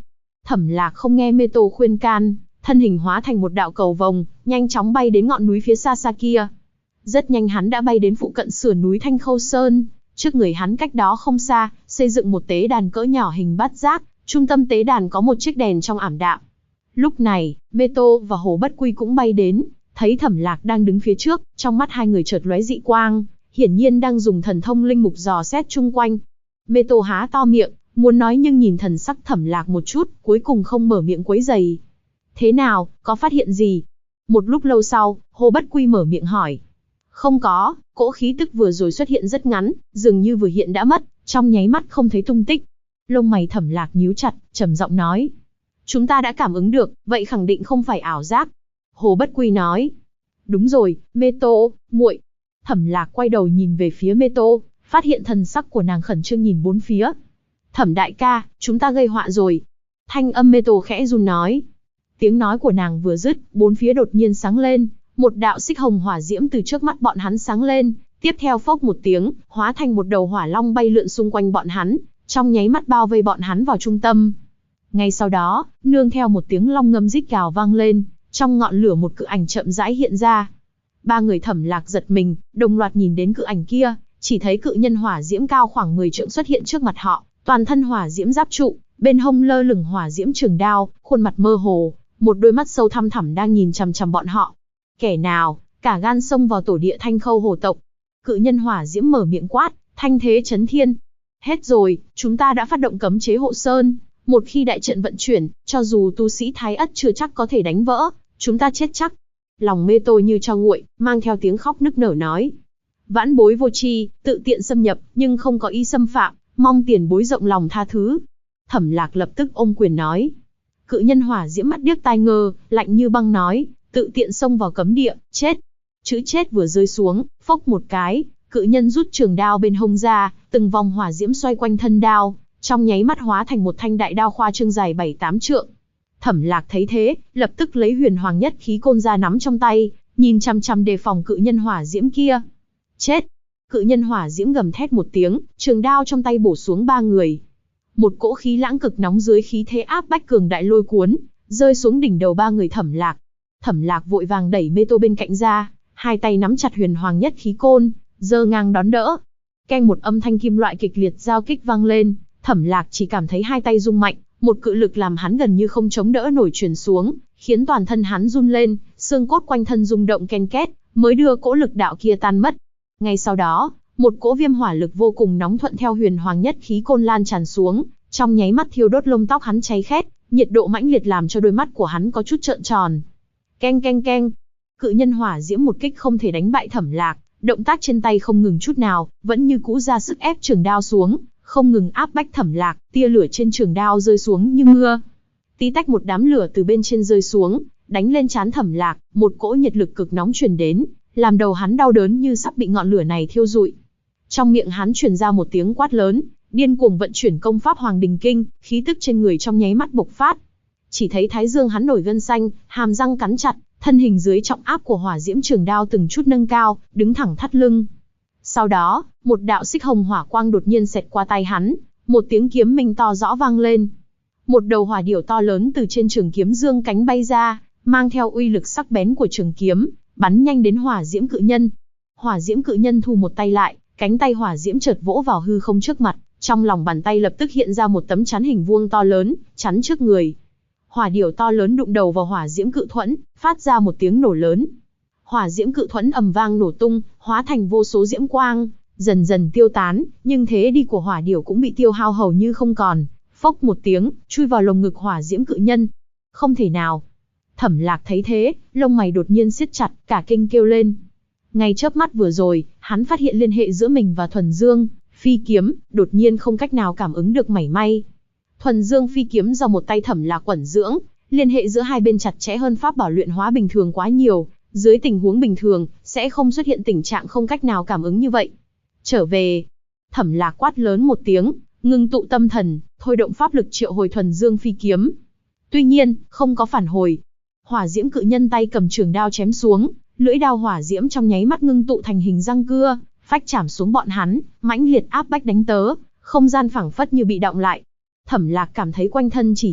Thẩm Lạc không nghe Mê Tô khuyên can, thân hình hóa thành một đạo cầu vồng, nhanh chóng bay đến ngọn núi phía xa xa kia. Rất nhanh hắn đã bay đến phụ cận sườn núi Thanh Khâu Sơn, trước người hắn cách đó không xa, xây dựng một tế đàn cỡ nhỏ hình bát giác, trung tâm tế đàn có một chiếc đèn trong ảm đạm. Lúc này, Mê Tô và Hồ Bất Quy cũng bay đến, thấy Thẩm Lạc đang đứng phía trước, trong mắt hai người chợt lóe dị quang, hiển nhiên đang dùng thần thông linh mục dò xét chung quanh. Mê Tô há to miệng, muốn nói nhưng nhìn thần sắc Thẩm Lạc một chút, cuối cùng không mở miệng quấy rầy. Thế nào, có phát hiện gì? Một lúc lâu sau, Hồ Bất Quy mở miệng hỏi. Không có, cỗ khí tức vừa rồi xuất hiện rất ngắn, dường như vừa hiện đã mất, trong nháy mắt không thấy tung tích. Lông mày Thẩm Lạc nhíu chặt, trầm giọng nói. Chúng ta đã cảm ứng được, vậy khẳng định không phải ảo giác. Hồ Bất Quy nói. Đúng rồi, Mê Tô, muội. Thẩm Lạc quay đầu nhìn về phía Mê Tô, phát hiện thần sắc của nàng khẩn trương nhìn bốn phía. Thẩm đại ca, chúng ta gây họa rồi. Thanh âm Mê Tô khẽ run nói. Tiếng nói của nàng vừa dứt, bốn phía đột nhiên sáng lên, một đạo xích hồng hỏa diễm từ trước mắt bọn hắn sáng lên, tiếp theo phốc một tiếng, hóa thành một đầu hỏa long bay lượn xung quanh bọn hắn, trong nháy mắt bao vây bọn hắn vào trung tâm. Ngay sau đó, nương theo một tiếng long ngâm rít gào vang lên, trong ngọn lửa một cự ảnh chậm rãi hiện ra. Ba người Thẩm Lạc giật mình, đồng loạt nhìn đến cự ảnh kia, chỉ thấy cự nhân hỏa diễm cao khoảng 10 trượng xuất hiện trước mặt họ, toàn thân hỏa diễm giáp trụ, bên hông lơ lửng hỏa diễm trường đao, khuôn mặt mơ hồ, một đôi mắt sâu thăm thẳm đang nhìn chằm chằm bọn họ. Kẻ nào, cả gan xông vào tổ địa Thanh Khâu Hồ tộc? Cự nhân hỏa diễm mở miệng quát, thanh thế chấn thiên. Hết rồi, chúng ta đã phát động cấm chế hộ sơn. Một khi đại trận vận chuyển, cho dù tu sĩ Thái Ất chưa chắc có thể đánh vỡ, chúng ta chết chắc. Lòng Mê Tô như cho nguội, mang theo tiếng khóc nức nở nói. Vãn bối vô tri, tự tiện xâm nhập, nhưng không có ý xâm phạm, mong tiền bối rộng lòng tha thứ. Thẩm Lạc lập tức ôm quyền nói. Cự nhân hỏa diễm mắt điếc tai ngơ, lạnh như băng nói, tự tiện xông vào cấm địa, chết. Chữ chết vừa rơi xuống, phốc một cái, cự nhân rút trường đao bên hông ra, từng vòng hỏa diễm xoay quanh thân đao, trong nháy mắt hóa thành một thanh đại đao khoa trương dài 7-8 trượng. Thẩm Lạc thấy thế, lập tức lấy huyền hoàng nhất khí côn ra nắm trong tay, nhìn chằm chằm đề phòng cự nhân hỏa diễm kia. Chết! Cự nhân hỏa diễm gầm thét một tiếng, trường đao trong tay bổ xuống ba người. Một cỗ khí lãng cực nóng dưới khí thế áp bách cường đại lôi cuốn, rơi xuống đỉnh đầu ba người Thẩm Lạc. Thẩm Lạc vội vàng đẩy Mê Tô bên cạnh ra, hai tay nắm chặt huyền hoàng nhất khí côn, giơ ngang đón đỡ. Keng một âm thanh kim loại kịch liệt giao kích vang lên, Thẩm Lạc chỉ cảm thấy hai tay rung mạnh, một cự lực làm hắn gần như không chống đỡ nổi truyền xuống, khiến toàn thân hắn run lên, xương cốt quanh thân rung động ken két, mới đưa cỗ lực đạo kia tan mất. Ngay sau đó, một cỗ viêm hỏa lực vô cùng nóng thuận theo huyền hoàng nhất khí côn lan tràn xuống, trong nháy mắt thiêu đốt lông tóc hắn cháy khét, nhiệt độ mãnh liệt làm cho đôi mắt của hắn có chút trợn tròn. Keng keng keng, cự nhân hỏa diễm một kích không thể đánh bại Thẩm Lạc, động tác trên tay không ngừng chút nào, vẫn như cũ ra sức ép trường đao xuống, không ngừng áp bách Thẩm Lạc, tia lửa trên trường đao rơi xuống như mưa. Tí tách một đám lửa từ bên trên rơi xuống, đánh lên trán Thẩm Lạc, một cỗ nhiệt lực cực nóng truyền đến, làm đầu hắn đau đớn như sắp bị ngọn lửa này thiêu rụi. Trong miệng hắn truyền ra một tiếng quát lớn, điên cuồng vận chuyển công pháp Hoàng Đình Kinh, khí tức trên người trong nháy mắt bộc phát. Chỉ thấy thái dương hắn nổi gân xanh, hàm răng cắn chặt, thân hình dưới trọng áp của hỏa diễm trường đao từng chút nâng cao, đứng thẳng thắt lưng. Sau đó, một đạo xích hồng hỏa quang đột nhiên xẹt qua tay hắn, một tiếng kiếm minh to rõ vang lên. Một đầu hỏa điểu to lớn từ trên trường kiếm dương cánh bay ra, mang theo uy lực sắc bén của trường kiếm, bắn nhanh đến hỏa diễm cự nhân. Hỏa diễm cự nhân thu một tay lại, cánh tay hỏa diễm chợt vỗ vào hư không trước mặt, trong lòng bàn tay lập tức hiện ra một tấm chắn hình vuông to lớn, chắn trước người. Hỏa điểu to lớn đụng đầu vào hỏa diễm cự thuẫn, phát ra một tiếng nổ lớn. Hỏa diễm cự thuẫn ầm vang nổ tung, hóa thành vô số diễm quang, dần dần tiêu tán, nhưng thế đi của hỏa điểu cũng bị tiêu hao hầu như không còn. Phốc một tiếng, chui vào lồng ngực hỏa diễm cự nhân. Không thể nào. Thẩm Lạc thấy thế, lông mày đột nhiên siết chặt, cả kinh kêu lên. Ngay chớp mắt vừa rồi, hắn phát hiện liên hệ giữa mình và Thuần Dương Phi kiếm, đột nhiên không cách nào cảm ứng được mảy may. Thuần Dương Phi kiếm do một tay Thẩm Lạc quẩn dưỡng, liên hệ giữa hai bên chặt chẽ hơn pháp bảo luyện hóa bình thường quá nhiều, dưới tình huống bình thường sẽ không xuất hiện tình trạng không cách nào cảm ứng như vậy. Trở về. Thẩm Lạc quát lớn một tiếng, ngưng tụ tâm thần, thôi động pháp lực triệu hồi Thuần Dương Phi kiếm. Tuy nhiên, không có phản hồi. Hỏa diễm cự nhân tay cầm trường đao chém xuống, lưỡi đao hỏa diễm trong nháy mắt ngưng tụ thành hình răng cưa, phách chạm xuống bọn hắn, mãnh liệt áp bách đánh tớ, không gian phảng phất như bị đọng lại. Thẩm Lạc cảm thấy quanh thân trì trệ,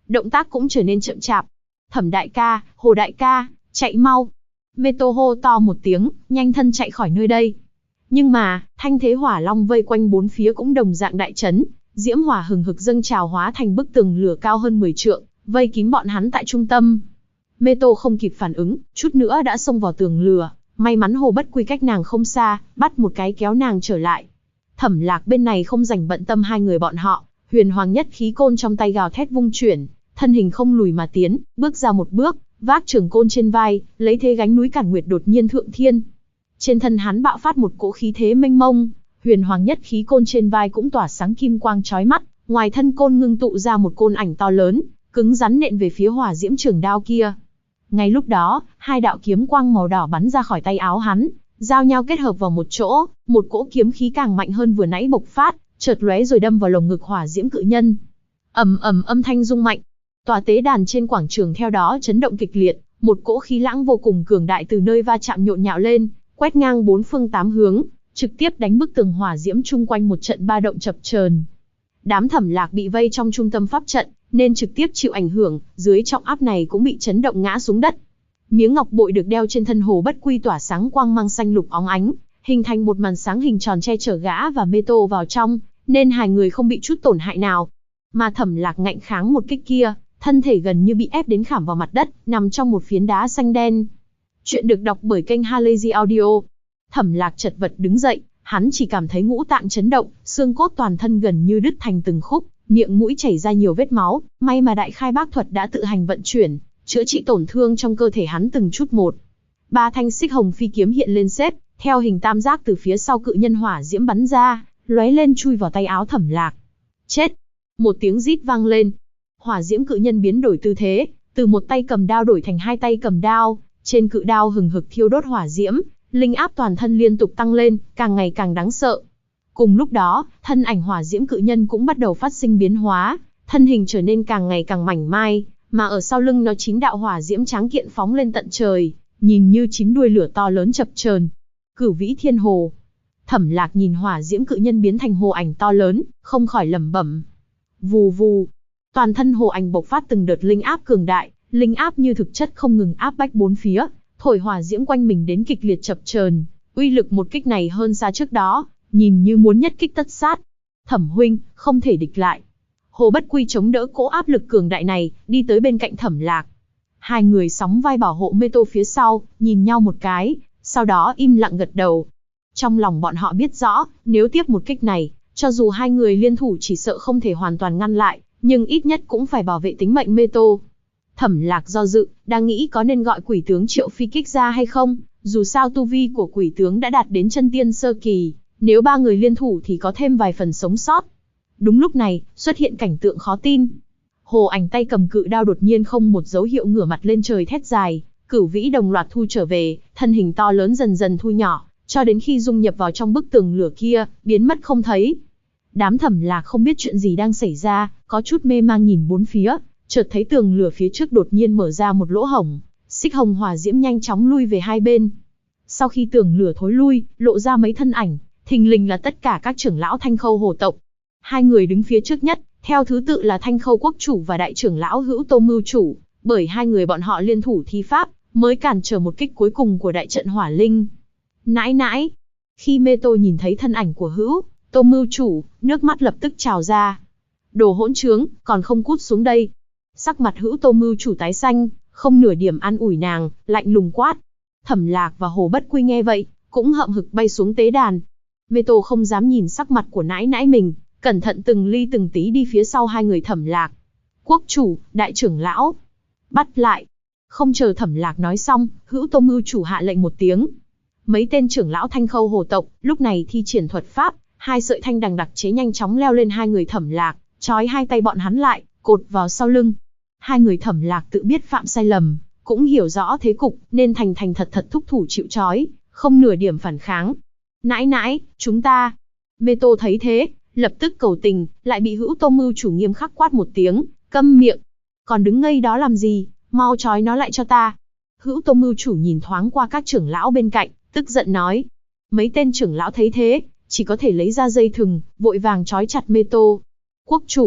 động tác cũng trở nên chậm chạp. Thẩm đại ca, Hồ đại ca, chạy mau. Mê Tô hô to một tiếng, nhanh thân chạy khỏi nơi đây. Nhưng mà, thanh thế hỏa long vây quanh bốn phía cũng đồng dạng đại chấn, diễm hỏa hừng hực dâng trào hóa thành bức tường lửa cao hơn 10 trượng, vây kín bọn hắn tại trung tâm. Mê Tô không kịp phản ứng, chút nữa đã xông vào tường lửa, may mắn Hồ Bất Quy cách nàng không xa, bắt một cái kéo nàng trở lại. Thẩm Lạc bên này không rảnh bận tâm hai người bọn họ, huyền hoàng nhất khí côn trong tay gào thét vung chuyển, thân hình không lùi mà tiến, bước ra một bước, vác trường côn trên vai, lấy thế gánh núi Cản Nguyệt đột nhiên thượng thiên. Trên thân hắn bạo phát một cỗ khí thế mênh mông, huyền hoàng nhất khí côn trên vai cũng tỏa sáng kim quang chói mắt, ngoài thân côn ngưng tụ ra một côn ảnh to lớn, cứng rắn nện về phía hỏa diễm trường đao kia. Ngay lúc đó, hai đạo kiếm quang màu đỏ bắn ra khỏi tay áo hắn, giao nhau kết hợp vào một chỗ, một cỗ kiếm khí càng mạnh hơn vừa nãy bộc phát, chợt lóe rồi đâm vào lồng ngực hỏa diễm cự nhân. Ầm ầm âm thanh rung mạnh, tòa tế đàn trên quảng trường theo đó chấn động kịch liệt, một cỗ khí lãng vô cùng cường đại từ nơi va chạm nhộn nhạo lên, quét ngang bốn phương tám hướng, trực tiếp đánh bức tường hỏa diễm chung quanh một trận ba động chập chờn. Đám Thẩm Lạc bị vây trong trung tâm pháp trận, nên trực tiếp chịu ảnh hưởng, dưới trọng áp này cũng bị chấn động ngã xuống đất. Miếng ngọc bội được đeo trên thân Hồ Bất Quy tỏa sáng quang mang xanh lục óng ánh, hình thành một màn sáng hình tròn che chở gã và Mê Tô vào trong, nên hai người không bị chút tổn hại nào. Mà Thẩm Lạc ngạnh kháng một kích kia, thân thể gần như bị ép đến khảm vào mặt đất, nằm trong một phiến đá xanh đen. Chuyện được đọc bởi kênh Halazy Audio. Thẩm Lạc chật vật đứng dậy, hắn chỉ cảm thấy ngũ tạng chấn động, xương cốt toàn thân gần như đứt thành từng khúc, miệng mũi chảy ra nhiều vết máu, may mà Đại Khai Bác Thuật đã tự hành vận chuyển, chữa trị tổn thương trong cơ thể hắn từng chút một. Ba thanh xích hồng phi kiếm hiện lên xếp, theo hình tam giác từ phía sau cự nhân hỏa diễm bắn ra, lóe lên chui vào tay áo Thẩm Lạc. Chết! Một tiếng rít vang lên. Hỏa diễm cự nhân biến đổi tư thế, từ một tay cầm đao đổi thành hai tay cầm đao, trên cự đao hừng hực thiêu đốt hỏa diễm, linh áp toàn thân liên tục tăng lên, càng ngày càng đáng sợ. Cùng lúc đó, thân ảnh hỏa diễm cự nhân cũng bắt đầu phát sinh biến hóa, thân hình trở nên càng ngày càng mảnh mai, mà ở sau lưng nó 9 đạo hỏa diễm tráng kiện phóng lên tận trời, nhìn như 9 đuôi lửa to lớn chập chờn. Cửu Vĩ Thiên Hồ. Thẩm Lạc nhìn hỏa diễm cự nhân biến thành hồ ảnh to lớn, không khỏi lẩm bẩm. Vù vù. Toàn thân hồ ảnh bộc phát từng đợt linh áp cường đại, linh áp như thực chất không ngừng áp bách bốn phía, thổi hỏa diễm quanh mình đến kịch liệt chập chờn. Uy lực một kích này hơn xa trước đó, nhìn như muốn nhất kích tất sát. Thẩm huynh, không thể địch lại. Hồ Bất Quy chống đỡ cỗ áp lực cường đại này, đi tới bên cạnh Thẩm Lạc. Hai người sóng vai bảo hộ Mê Tô phía sau, nhìn nhau một cái, sau đó im lặng gật đầu. Trong lòng bọn họ biết rõ, nếu tiếp một kích này, cho dù hai người liên thủ chỉ sợ không thể hoàn toàn ngăn lại, nhưng ít nhất cũng phải bảo vệ tính mệnh Mê Tô. Thẩm Lạc do dự, đang nghĩ có nên gọi quỷ tướng Triệu Phi kích ra hay không, dù sao tu vi của quỷ tướng đã đạt đến chân tiên sơ kỳ, nếu ba người liên thủ thì có thêm vài phần sống sót. Đúng lúc này, xuất hiện cảnh tượng khó tin. Hồ ảnh tay cầm cự đao đột nhiên không một dấu hiệu ngửa mặt lên trời thét dài, Cửu Vĩ đồng loạt thu trở về, thân hình to lớn dần dần thu nhỏ, cho đến khi dung nhập vào trong bức tường lửa kia, biến mất không thấy. Đám Thẩm Lạc không biết chuyện gì đang xảy ra, có chút mê mang nhìn bốn phía, chợt thấy tường lửa phía trước đột nhiên mở ra một lỗ hổng, xích hồng hỏa diễm nhanh chóng lui về hai bên. Sau khi tường lửa thối lui, lộ ra mấy thân ảnh, thình lình là tất cả các trưởng lão Thanh Khâu Hồ tộc. Hai người đứng phía trước nhất, theo thứ tự là Thanh Khâu Quốc chủ và đại trưởng lão Hữu Tô Mưu chủ, bởi hai người bọn họ liên thủ thi pháp, mới cản trở một kích cuối cùng của đại trận hỏa linh. Nãi nãi! Khi Mê Tô nhìn thấy thân ảnh của Hữu Tô Mưu chủ, nước mắt lập tức trào ra. Đồ hỗn trướng, còn không cút xuống đây. Sắc mặt Hữu Tô Mưu chủ tái xanh, không nửa điểm an ủi nàng, lạnh lùng quát. Thẩm Lạc và Hồ Bất Quy nghe vậy, cũng hậm hực bay xuống tế đàn. Mê Tô không dám nhìn sắc mặt của nãi nãi mình, cẩn thận từng ly từng tí đi phía sau hai người Thẩm Lạc. Quốc chủ, đại trưởng lão, bắt lại. Không chờ Thẩm Lạc nói xong, Hữu Tô Mưu chủ hạ lệnh một tiếng. Mấy tên trưởng lão Thanh Khâu Hồ tộc, lúc này thi triển thuật pháp, hai sợi thanh đằng đặc chế nhanh chóng leo lên hai người Thẩm Lạc, trói hai tay bọn hắn lại, cột vào sau lưng. Hai người Thẩm Lạc tự biết phạm sai lầm, cũng hiểu rõ thế cục, nên thành thành thật thật thúc thủ chịu trói, không nửa điểm phản kháng. Nãi nãi, chúng ta. Mê Tô thấy thế, lập tức cầu tình, lại bị Hữu Tô Mưu chủ nghiêm khắc quát một tiếng, câm miệng. Còn đứng ngây đó làm gì, mau trói nó lại cho ta. Hữu Tô Mưu chủ nhìn thoáng qua các trưởng lão bên cạnh, tức giận nói. Mấy tên trưởng lão thấy thế, chỉ có thể lấy ra dây thừng, vội vàng trói chặt Mê Tô. Quốc chủ,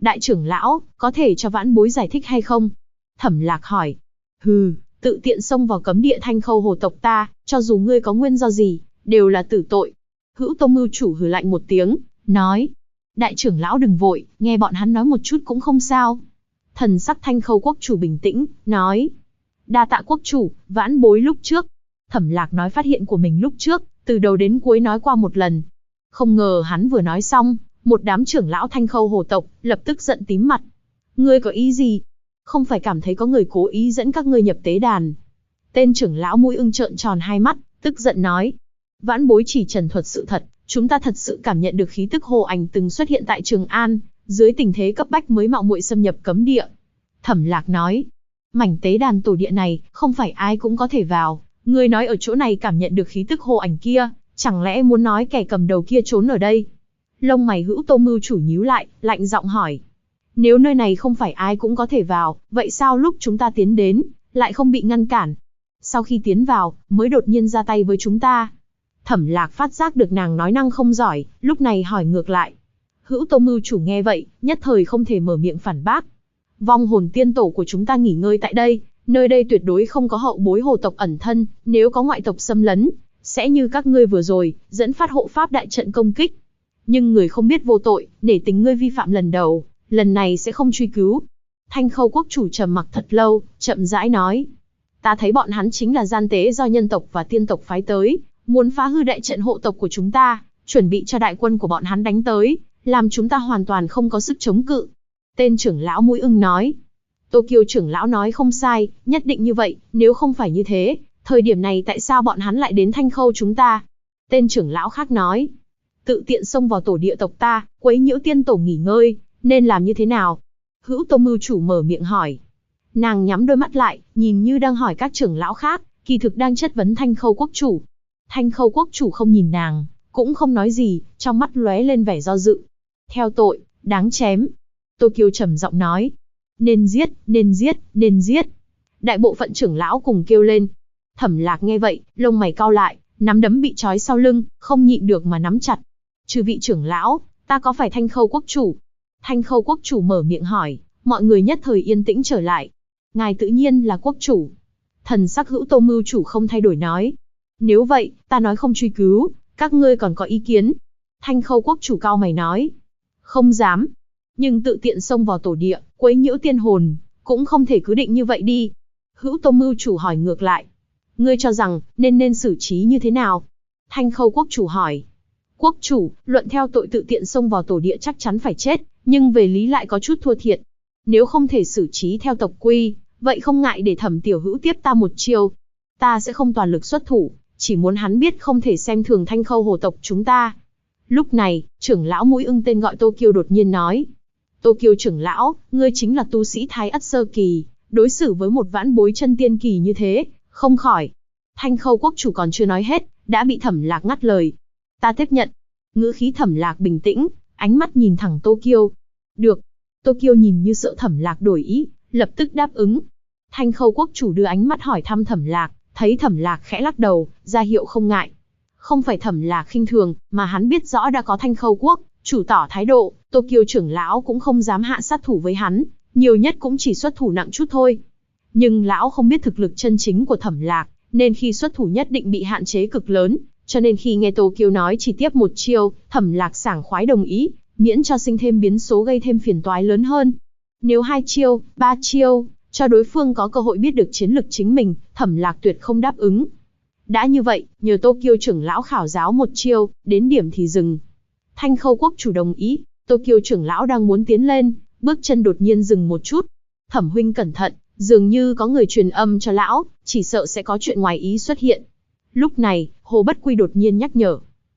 Đại trưởng lão, có thể cho vãn bối giải thích hay không? Thẩm Lạc hỏi. Hừ, tự tiện xông vào cấm địa Thanh Khâu hồ tộc ta, cho dù ngươi có nguyên do gì, đều là tử tội. Hữu Tông mưu chủ hừ lạnh một tiếng, nói. Đại trưởng lão đừng vội, nghe bọn hắn nói một chút cũng không sao. Thần sắc Thanh Khâu quốc chủ bình tĩnh, nói. Đa tạ quốc chủ, vãn bối lúc trước. Thẩm Lạc nói phát hiện của mình lúc trước, từ đầu đến cuối nói qua một lần. Không ngờ hắn vừa nói xong, một đám trưởng lão Thanh Khâu hồ tộc, lập tức giận tím mặt. Ngươi có ý gì? Không phải cảm thấy có người cố ý dẫn các ngươi nhập tế đàn. Tên trưởng lão Mũi Ưng trợn tròn hai mắt, tức giận nói. Vãn bối chỉ trần thuật sự thật, chúng ta thật sự cảm nhận được khí tức hồ ảnh từng xuất hiện tại Trường An, dưới tình thế cấp bách mới mạo muội xâm nhập cấm địa. Thẩm Lạc nói. Mảnh tế đàn tổ địa này, không phải ai cũng có thể vào. Ngươi nói ở chỗ này cảm nhận được khí tức hồ ảnh kia, chẳng lẽ muốn nói kẻ cầm đầu kia trốn ở đây? Lông mày Hữu Tô mưu chủ nhíu lại, lạnh giọng hỏi. Nếu nơi này không phải ai cũng có thể vào, vậy sao lúc chúng ta tiến đến, lại không bị ngăn cản? Sau khi tiến vào, mới đột nhiên ra tay với chúng ta. Thẩm Lạc phát giác được nàng nói năng không giỏi, lúc này hỏi ngược lại. Hữu Tô mưu chủ nghe vậy, nhất thời không thể mở miệng phản bác. Vong hồn tiên tổ của chúng ta nghỉ ngơi tại đây, nơi đây tuyệt đối không có hậu bối hồ tộc ẩn thân, nếu có ngoại tộc xâm lấn, sẽ như các ngươi vừa rồi, dẫn phát hộ pháp đại trận công kích. Nhưng người không biết vô tội, để tính ngươi vi phạm lần đầu, lần này sẽ không truy cứu. Thanh Khâu quốc chủ trầm mặc thật lâu, chậm rãi nói. Ta thấy bọn hắn chính là gian tế do nhân tộc và tiên tộc phái tới, muốn phá hư đại trận hộ tộc của chúng ta, chuẩn bị cho đại quân của bọn hắn đánh tới, làm chúng ta hoàn toàn không có sức chống cự. Tên trưởng lão Mũi Ưng nói. Tô Kiêu trưởng lão nói không sai, nhất định như vậy, nếu không phải như thế, thời điểm này tại sao bọn hắn lại đến Thanh Khâu chúng ta? Tên trưởng lão khác nói. Tự tiện xông vào tổ địa tộc ta, quấy nhiễu tiên tổ nghỉ ngơi, nên làm như thế nào? Hữu Tô mưu chủ mở miệng hỏi. Nàng nhắm đôi mắt lại, nhìn như đang hỏi các trưởng lão khác, kỳ thực đang chất vấn Thanh Khâu quốc chủ. Thanh Khâu quốc chủ không nhìn nàng, cũng không nói gì, trong mắt lóe lên vẻ do dự. Theo tội, đáng chém. Tô Kiêu trầm giọng nói. Nên giết, nên giết, nên giết. Đại bộ phận trưởng lão cùng kêu lên. Thẩm Lạc nghe vậy, lông mày cau lại, nắm đấm bị trói sau lưng, không nhịn được mà nắm chặt. Chư vị trưởng lão, ta có phải Thanh Khâu quốc chủ? Thanh Khâu quốc chủ mở miệng hỏi, mọi người nhất thời yên tĩnh trở lại. Ngài tự nhiên là quốc chủ. Thần sắc Hữu Tô mưu chủ không thay đổi nói. Nếu vậy, ta nói không truy cứu, các ngươi còn có ý kiến? Thanh Khâu quốc chủ cau mày nói. Không dám. Nhưng tự tiện xông vào tổ địa, quấy nhiễu tiên hồn, cũng không thể cứ định như vậy đi. Hữu Tô mưu chủ hỏi ngược lại. Ngươi cho rằng, nên xử trí như thế nào? Thanh Khâu quốc chủ hỏi. Quốc chủ, luận theo tội tự tiện xông vào tổ địa chắc chắn phải chết, nhưng về lý lại có chút thua thiệt. Nếu không thể xử trí theo tộc quy, vậy không ngại để Thẩm tiểu hữu tiếp ta một chiêu. Ta sẽ không toàn lực xuất thủ, chỉ muốn hắn biết không thể xem thường Thanh Khâu hồ tộc chúng ta. Lúc này, trưởng lão Mũi Ưng tên gọi Tô Kiêu đột nhiên nói. Tô Kiêu trưởng lão, ngươi chính là tu sĩ Thái Ất sơ kỳ, đối xử với một vãn bối chân tiên kỳ như thế, không khỏi. Thanh Khâu quốc chủ còn chưa nói hết, đã bị Thẩm Lạc ngắt lời. Ta tiếp nhận. Ngữ khí Thẩm Lạc bình tĩnh, ánh mắt nhìn thẳng Tô Kiêu. Được. Tô Kiêu nhìn như sợ Thẩm Lạc đổi ý, lập tức đáp ứng. Thanh Khâu quốc chủ đưa ánh mắt hỏi thăm Thẩm Lạc, thấy Thẩm Lạc khẽ lắc đầu, ra hiệu không ngại. Không phải Thẩm Lạc khinh thường, mà hắn biết rõ đã có Thanh Khâu quốc chủ tỏ thái độ, Tô Kiêu trưởng lão cũng không dám hạ sát thủ với hắn, nhiều nhất cũng chỉ xuất thủ nặng chút thôi. Nhưng lão không biết thực lực chân chính của Thẩm Lạc, nên khi xuất thủ nhất định bị hạn chế cực lớn, cho nên khi nghe Tô Kiêu nói chỉ tiếp một chiêu, Thẩm Lạc sảng khoái đồng ý, miễn cho sinh thêm biến số gây thêm phiền toái lớn hơn. Nếu 2 chiêu, 3 chiêu, cho đối phương có cơ hội biết được chiến lực chính mình, Thẩm Lạc tuyệt không đáp ứng. Đã như vậy, nhờ Tô Kiêu trưởng lão khảo giáo một chiêu, đến điểm thì dừng. Thanh Khâu quốc chủ đồng ý, Tô Kiêu trưởng lão đang muốn tiến lên, bước chân đột nhiên dừng một chút. Thẩm huynh cẩn thận, dường như có người truyền âm cho lão, chỉ sợ sẽ có chuyện ngoài ý xuất hiện. Lúc này, Hồ Bất Quy đột nhiên nhắc nhở.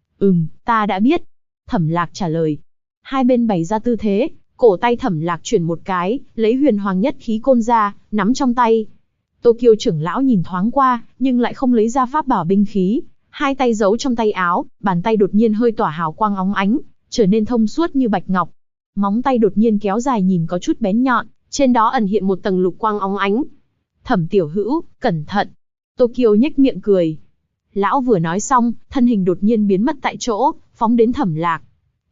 Ta đã biết. Thẩm Lạc trả lời. Hai bên bày ra tư thế, cổ tay Thẩm Lạc chuyển một cái, lấy huyền hoàng nhất khí côn ra, nắm trong tay. Tô Kiêu trưởng lão nhìn thoáng qua, nhưng lại không lấy ra pháp bảo binh khí. Hai tay giấu trong tay áo, bàn tay đột nhiên hơi tỏa hào quang óng ánh, trở nên thông suốt như bạch ngọc. Móng tay đột nhiên kéo dài nhìn có chút bén nhọn, trên đó ẩn hiện một tầng lục quang óng ánh. Thẩm tiểu hữu, cẩn thận. Tô Kiêu nhếch miệng cười. Lão vừa nói xong, thân hình đột nhiên biến mất tại chỗ, phóng đến Thẩm Lạc.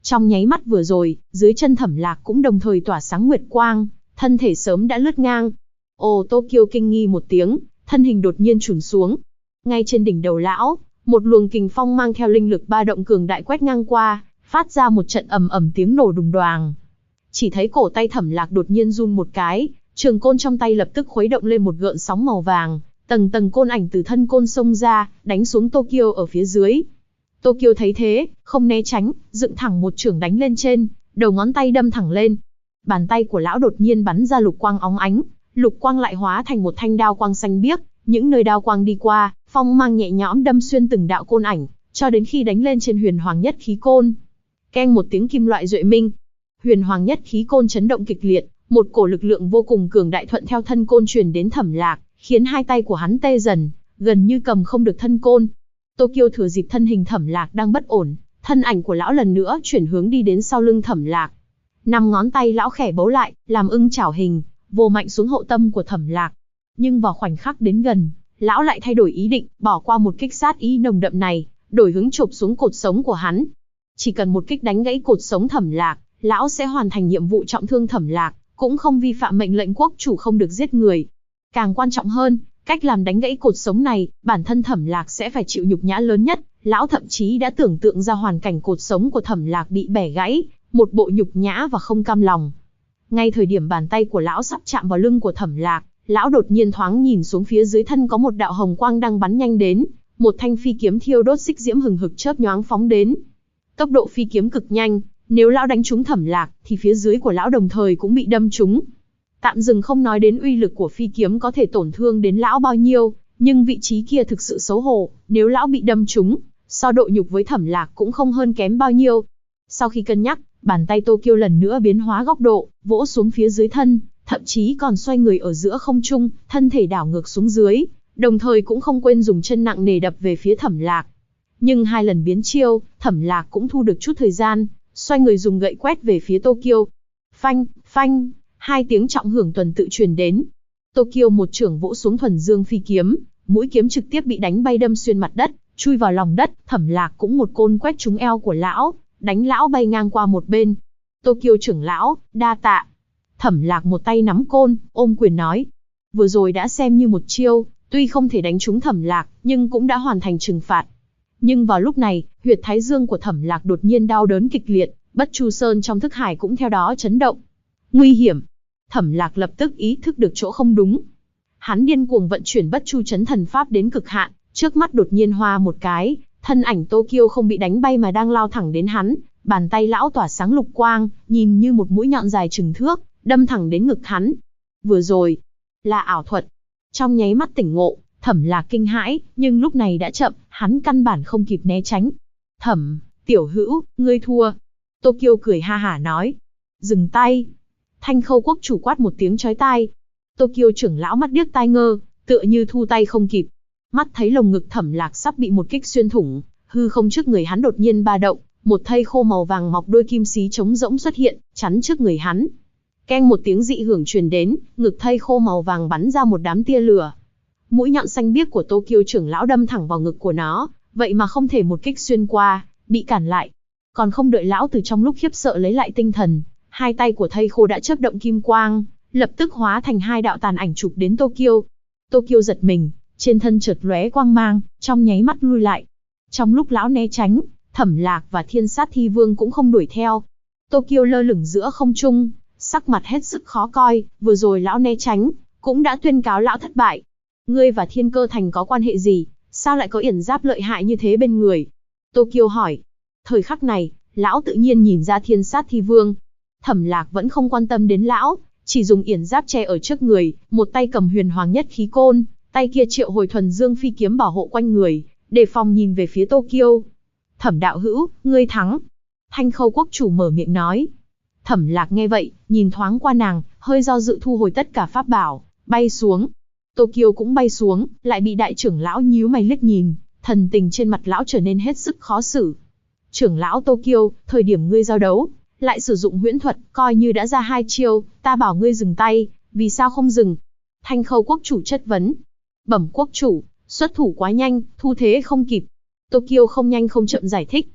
Trong nháy mắt vừa rồi, dưới chân Thẩm Lạc cũng đồng thời tỏa sáng nguyệt quang, thân thể sớm đã lướt ngang. Ồ, Tokyo kinh nghi một tiếng, thân hình đột nhiên chùn xuống. Ngay trên đỉnh đầu lão, một luồng kình phong mang theo linh lực ba động cường đại quét ngang qua, phát ra một trận ầm ầm tiếng nổ đùng đoàng. Chỉ thấy cổ tay Thẩm Lạc đột nhiên run một cái, trường côn trong tay lập tức khuấy động lên một gợn sóng màu vàng, tầng tầng côn ảnh từ thân côn xông ra, đánh xuống Tokyo ở phía dưới. Tokyo thấy thế, không né tránh, dựng thẳng một chưởng đánh lên trên, đầu ngón tay đâm thẳng lên. Bàn tay của lão đột nhiên bắn ra lục quang óng ánh, lục quang lại hóa thành một thanh đao quang xanh biếc, những nơi đao quang đi qua, phong mang nhẹ nhõm đâm xuyên từng đạo côn ảnh, cho đến khi đánh lên trên huyền hoàng nhất khí côn. Keng một tiếng kim loại duệ minh, huyền hoàng nhất khí côn chấn động kịch liệt, một cổ lực lượng vô cùng cường đại thuận theo thân côn truyền đến Thẩm Lạc, khiến hai tay của hắn tê dần, gần như cầm không được thân côn. Tokyo thừa dịp thân hình Thẩm Lạc đang bất ổn, thân ảnh của lão lần nữa chuyển hướng đi đến sau lưng Thẩm Lạc. Năm ngón tay lão khẽ bấu lại, làm ưng chảo hình, vồ mạnh xuống hậu tâm của Thẩm Lạc. Nhưng vào khoảnh khắc đến gần, lão lại thay đổi ý định, bỏ qua một kích sát ý nồng đậm này, đổi hướng chộp xuống cột sống của hắn. Chỉ cần một kích đánh gãy cột sống Thẩm Lạc, lão sẽ hoàn thành nhiệm vụ trọng thương Thẩm Lạc, cũng không vi phạm mệnh lệnh quốc chủ không được giết người. Càng quan trọng hơn, cách làm đánh gãy cột sống này, bản thân Thẩm Lạc sẽ phải chịu nhục nhã lớn nhất. Lão thậm chí đã tưởng tượng ra hoàn cảnh cột sống của Thẩm Lạc bị bẻ gãy, một bộ nhục nhã và không cam lòng. Ngay thời điểm bàn tay của lão sắp chạm vào lưng của Thẩm Lạc, lão đột nhiên thoáng nhìn xuống phía dưới thân có một đạo hồng quang đang bắn nhanh đến, một thanh phi kiếm thiêu đốt xích diễm hừng hực chớp nhoáng phóng đến. Tốc độ phi kiếm cực nhanh, nếu lão đánh trúng Thẩm Lạc, thì phía dưới của lão đồng thời cũng bị đâm trúng. Tạm dừng không nói đến uy lực của phi kiếm có thể tổn thương đến lão bao nhiêu, nhưng vị trí kia thực sự xấu hổ, nếu lão bị đâm trúng, so độ nhục với Thẩm Lạc cũng không hơn kém bao nhiêu. Sau khi cân nhắc, bàn tay Tokyo lần nữa biến hóa góc độ, vỗ xuống phía dưới thân, thậm chí còn xoay người ở giữa không trung, thân thể đảo ngược xuống dưới, đồng thời cũng không quên dùng chân nặng nề đập về phía Thẩm Lạc. Nhưng hai lần biến chiêu, Thẩm Lạc cũng thu được chút thời gian, xoay người dùng gậy quét về phía Tokyo. Phanh, phanh, hai tiếng trọng hưởng tuần tự truyền đến. Tokyo một chưởng vỗ xuống thuần dương phi kiếm, mũi kiếm trực tiếp bị đánh bay đâm xuyên mặt đất, chui vào lòng đất. Thẩm Lạc cũng một côn quét trúng eo của lão, đánh lão bay ngang qua một bên. Tokyo trưởng lão, đa tạ. Thẩm Lạc một tay nắm côn, ôm quyền nói. Vừa rồi đã xem như một chiêu, tuy không thể đánh trúng Thẩm Lạc, nhưng cũng đã hoàn thành trừng phạt. Nhưng vào lúc này, huyệt thái dương của Thẩm Lạc đột nhiên đau đớn kịch liệt, Bất Chu Sơn trong thức hải cũng theo đó chấn động. Nguy hiểm! Thẩm Lạc lập tức ý thức được chỗ không đúng. Hắn điên cuồng vận chuyển Bất Chu Chấn Thần Pháp đến cực hạn, trước mắt đột nhiên hoa một cái, thân ảnh Tokyo không bị đánh bay mà đang lao thẳng đến hắn, bàn tay lão tỏa sáng lục quang, nhìn như một mũi nhọn dài chừng thước, đâm thẳng đến ngực hắn. Vừa rồi, là ảo thuật. Trong nháy mắt tỉnh ngộ, Thẩm Lạc kinh hãi, nhưng lúc này đã chậm, hắn căn bản không kịp né tránh. Thẩm, tiểu hữu, ngươi thua. Tokyo cười ha hả nói. Dừng tay. Thanh Khâu quốc chủ quát một tiếng chói tai. Tokyo trưởng lão mắt điếc tai ngơ, tựa như thu tay không kịp. Mắt thấy lồng ngực Thẩm Lạc sắp bị một kích xuyên thủng, hư không trước người hắn đột nhiên ba động, một thây khô màu vàng mọc đôi kim xí trống rỗng xuất hiện, chắn trước người hắn. Keng một tiếng dị hưởng truyền đến, ngực thây khô màu vàng bắn ra một đám tia lửa. Mũi nhọn xanh biếc của Tokyo trưởng lão đâm thẳng vào ngực của nó, vậy mà không thể một kích xuyên qua, bị cản lại. Còn không đợi lão từ trong lúc khiếp sợ lấy lại tinh thần, hai tay của thây khô đã chớp động kim quang, lập tức hóa thành hai đạo tàn ảnh chụp đến Tokyo. Tokyo giật mình, trên thân chợt lóe quang mang, trong nháy mắt lui lại. Trong lúc lão né tránh, Thẩm Lạc và Thiên Sát Thi Vương cũng không đuổi theo. Tokyo lơ lửng giữa không trung, sắc mặt hết sức khó coi, vừa rồi lão né tránh, cũng đã tuyên cáo lão thất bại. Ngươi và Thiên Cơ Thành có quan hệ gì, sao lại có yển giáp lợi hại như thế bên người? Tokyo hỏi. Thời khắc này, lão tự nhiên nhìn ra Thiên Sát Thi Vương. Thẩm Lạc vẫn không quan tâm đến lão, chỉ dùng yển giáp che ở trước người, một tay cầm huyền hoàng nhất khí côn, tay kia triệu hồi thuần dương phi kiếm bảo hộ quanh người, đề phòng nhìn về phía Tokyo. Thẩm đạo hữu, ngươi thắng. Thanh Khâu quốc chủ mở miệng nói. Thẩm Lạc nghe vậy, nhìn thoáng qua nàng, hơi do dự thu hồi tất cả pháp bảo, bay xuống. Tokyo cũng bay xuống, lại bị đại trưởng lão nhíu mày liếc nhìn, thần tình trên mặt lão trở nên hết sức khó xử. Trưởng lão Tokyo, thời điểm ngươi giao đấu, lại sử dụng huyễn thuật, coi như đã ra hai chiêu, ta bảo ngươi dừng tay, vì sao không dừng? Thanh Khâu quốc chủ chất vấn. Bẩm quốc chủ, xuất thủ quá nhanh, thu thế không kịp. Tokyo không nhanh không chậm giải thích.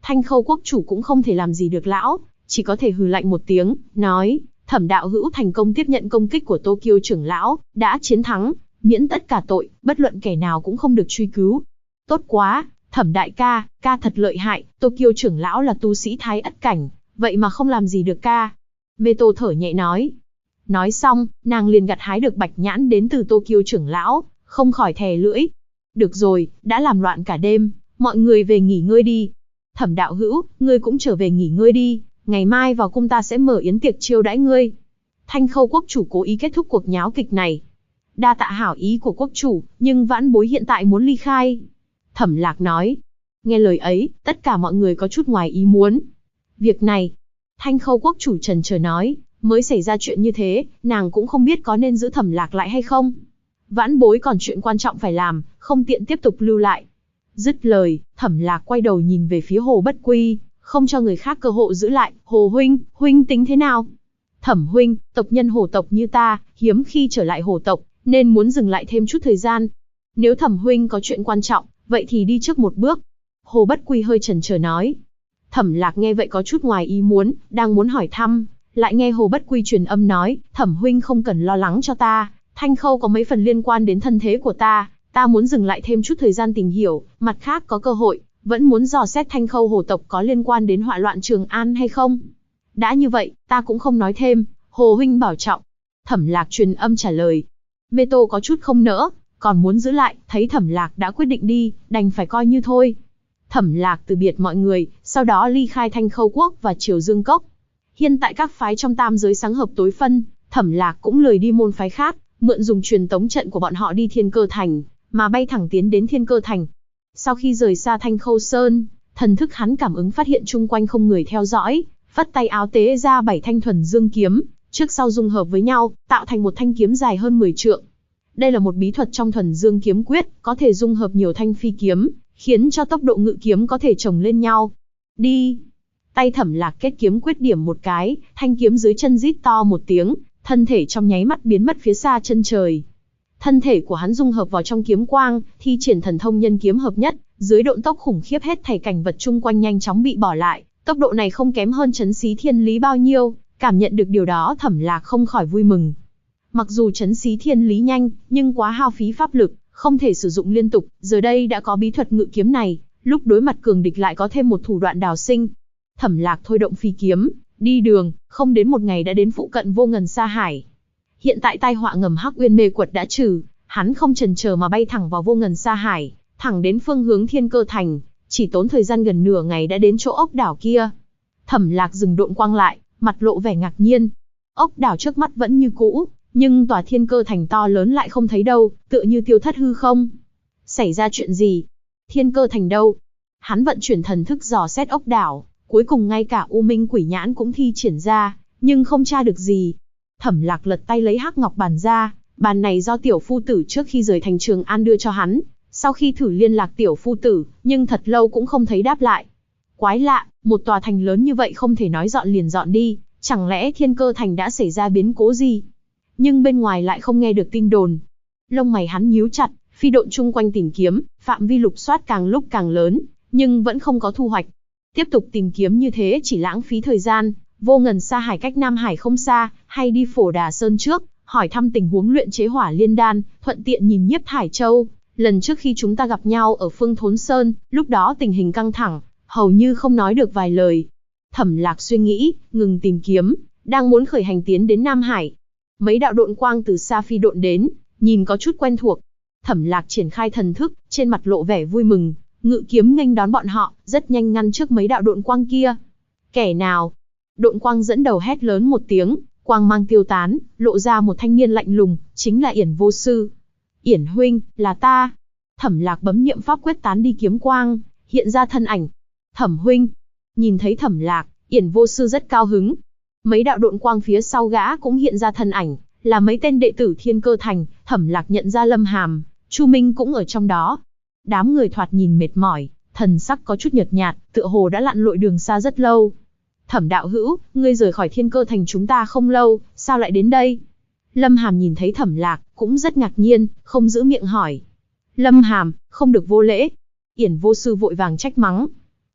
Thanh Khâu quốc chủ cũng không thể làm gì được lão, chỉ có thể hừ lạnh một tiếng, nói, Thẩm đạo hữu thành công tiếp nhận công kích của Tokyo trưởng lão, đã chiến thắng, miễn tất cả tội, bất luận kẻ nào cũng không được truy cứu. Tốt quá, Thẩm đại ca, ca thật lợi hại, Tokyo trưởng lão là tu sĩ thái ất cảnh, vậy mà không làm gì được ca. Meto thở nhẹ nói. Nói xong, nàng liền gặt hái được bạch nhãn đến từ Tokyo trưởng lão, không khỏi thè lưỡi. Được rồi, đã làm loạn cả đêm, mọi người về nghỉ ngơi đi. Thẩm đạo hữu, ngươi cũng trở về nghỉ ngơi đi, ngày mai vào cung ta sẽ mở yến tiệc chiêu đãi ngươi. Thanh Khâu quốc chủ cố ý kết thúc cuộc nháo kịch này. Đa tạ hảo ý của quốc chủ, nhưng vãn bối hiện tại muốn ly khai. Thẩm Lạc nói. Nghe lời ấy, tất cả mọi người có chút ngoài ý muốn. Việc này, Thanh Khâu quốc chủ trần chờ nói, mới xảy ra chuyện như thế, nàng cũng không biết có nên giữ Thẩm Lạc lại hay không. Vãn bối còn chuyện quan trọng phải làm, không tiện tiếp tục lưu lại. Dứt lời, Thẩm Lạc quay đầu nhìn về phía Hồ Bất Quy, không cho người khác cơ hội giữ lại. Hồ huynh, huynh tính thế nào? Thẩm huynh, tộc nhân Hồ tộc như ta, hiếm khi trở lại Hồ tộc, nên muốn dừng lại thêm chút thời gian. Nếu Thẩm huynh có chuyện quan trọng, vậy thì đi trước một bước. Hồ Bất Quy hơi chần chờ nói. Thẩm Lạc nghe vậy có chút ngoài ý muốn, đang muốn hỏi thăm, lại nghe Hồ Bất Quy truyền âm nói, Thẩm huynh không cần lo lắng cho ta, Thanh Khâu có mấy phần liên quan đến thân thế của ta muốn dừng lại thêm chút thời gian tìm hiểu, mặt khác có cơ hội, vẫn muốn dò xét Thanh Khâu Hồ tộc có liên quan đến họa loạn Trường An hay không. Đã như vậy, ta cũng không nói thêm, Hồ huynh bảo trọng. Thẩm Lạc truyền âm trả lời. Meto có chút không nỡ, còn muốn giữ lại, thấy Thẩm Lạc đã quyết định đi, đành phải coi như thôi. Thẩm Lạc từ biệt mọi người, sau đó ly khai Thanh Khâu quốc và Triều Dương Cốc. Hiện tại các phái trong tam giới sáng hợp tối phân, Thẩm Lạc cũng lười đi môn phái khác, mượn dùng truyền tống trận của bọn họ đi Thiên Cơ Thành, mà bay thẳng tiến đến Thiên Cơ Thành. Sau khi rời xa Thanh Khâu Sơn, thần thức hắn cảm ứng phát hiện chung quanh không người theo dõi, phất tay áo tế ra 7 thanh thuần dương kiếm, trước sau dung hợp với nhau, tạo thành một thanh kiếm dài hơn 10 trượng. Đây là một bí thuật trong thuần dương kiếm quyết, có thể dung hợp nhiều thanh phi kiếm, khiến cho tốc độ ngự kiếm có thể chồng lên nhau. Đi! Tay Thẩm Lạc kết kiếm quyết điểm một cái, thanh kiếm dưới chân rít to một tiếng, thân thể trong nháy mắt biến mất phía xa chân trời. Thân thể của hắn dung hợp vào trong kiếm quang, thi triển thần thông nhân kiếm hợp nhất, dưới độn tốc khủng khiếp hết thảy cảnh vật chung quanh nhanh chóng bị bỏ lại, tốc độ này không kém hơn Trấn Xí Thiên Lý bao nhiêu, cảm nhận được điều đó Thẩm Lạc không khỏi vui mừng. Mặc dù Trấn Xí Thiên Lý nhanh, nhưng quá hao phí pháp lực, không thể sử dụng liên tục, giờ đây đã có bí thuật ngự kiếm này, lúc đối mặt cường địch lại có thêm một thủ đoạn đào sinh. Thẩm Lạc thôi động phi kiếm, đi đường, không đến một ngày đã đến phụ cận Vô Ngần Sa Hải. Hiện tại tai họa ngầm Hắc Uyên Mê Quật đã trừ, hắn không chần chờ mà bay thẳng vào Vô Ngần Sa Hải, thẳng đến phương hướng Thiên Cơ Thành, chỉ tốn thời gian gần nửa ngày đã đến chỗ ốc đảo kia. Thẩm Lạc dừng độn quang lại, mặt lộ vẻ ngạc nhiên. Ốc đảo trước mắt vẫn như cũ, nhưng tòa Thiên Cơ Thành to lớn lại không thấy đâu, tựa như tiêu thất hư không. Xảy ra chuyện gì? Thiên Cơ Thành đâu? Hắn vận chuyển thần thức dò xét ốc đảo, cuối cùng ngay cả U Minh Quỷ Nhãn cũng thi triển ra, nhưng không tra được gì. Thẩm Lạc lật tay lấy hắc ngọc bàn ra, bàn này do tiểu phu tử trước khi rời thành Trường An đưa cho hắn, sau khi thử liên lạc tiểu phu tử, nhưng thật lâu cũng không thấy đáp lại. Quái lạ, một tòa thành lớn như vậy không thể nói dọn liền dọn đi, chẳng lẽ Thiên Cơ Thành đã xảy ra biến cố gì? Nhưng bên ngoài lại không nghe được tin đồn. Lông mày hắn nhíu chặt, phi độn chung quanh tìm kiếm, phạm vi lục soát càng lúc càng lớn, nhưng vẫn không có thu hoạch. Tiếp tục tìm kiếm như thế chỉ lãng phí thời gian. Vô Ngần Sa Hải cách Nam Hải không xa, hay đi Phổ Đà Sơn trước, hỏi thăm tình huống luyện chế hỏa liên đan, thuận tiện nhìn Nhiếp Thải Châu. Lần trước khi chúng ta gặp nhau ở Phương Thốn Sơn, lúc đó tình hình căng thẳng, hầu như không nói được vài lời. Thẩm Lạc suy nghĩ, ngừng tìm kiếm, đang muốn khởi hành tiến đến Nam Hải. Mấy đạo độn quang từ xa phi độn đến, nhìn có chút quen thuộc. Thẩm Lạc triển khai thần thức, trên mặt lộ vẻ vui mừng, ngự kiếm nghênh đón bọn họ, rất nhanh ngăn trước mấy đạo độn quang kia. Kẻ nào? Độn quang dẫn đầu hét lớn một tiếng, quang mang tiêu tán, lộ ra một thanh niên lạnh lùng, chính là Yển Vô Sư. Yển huynh, là ta. Thẩm Lạc bấm niệm pháp quyết tán đi kiếm quang, hiện ra thân ảnh. Thẩm huynh. Nhìn thấy Thẩm Lạc, Yển Vô Sư rất cao hứng. Mấy đạo độn quang phía sau gã cũng hiện ra thân ảnh, là mấy tên đệ tử Thiên Cơ Thành. Thẩm Lạc nhận ra Lâm Hàm, Chu Minh cũng ở trong đó. Đám người thoạt nhìn mệt mỏi, thần sắc có chút nhợt nhạt, tựa hồ đã lặn lội đường xa rất lâu. Thẩm đạo hữu, ngươi rời khỏi Thiên Cơ Thành chúng ta không lâu, sao lại đến đây? Lâm Hàm nhìn thấy Thẩm Lạc, cũng rất ngạc nhiên, không giữ miệng hỏi. Lâm Hàm, không được vô lễ. Yển Vô Sư vội vàng trách mắng.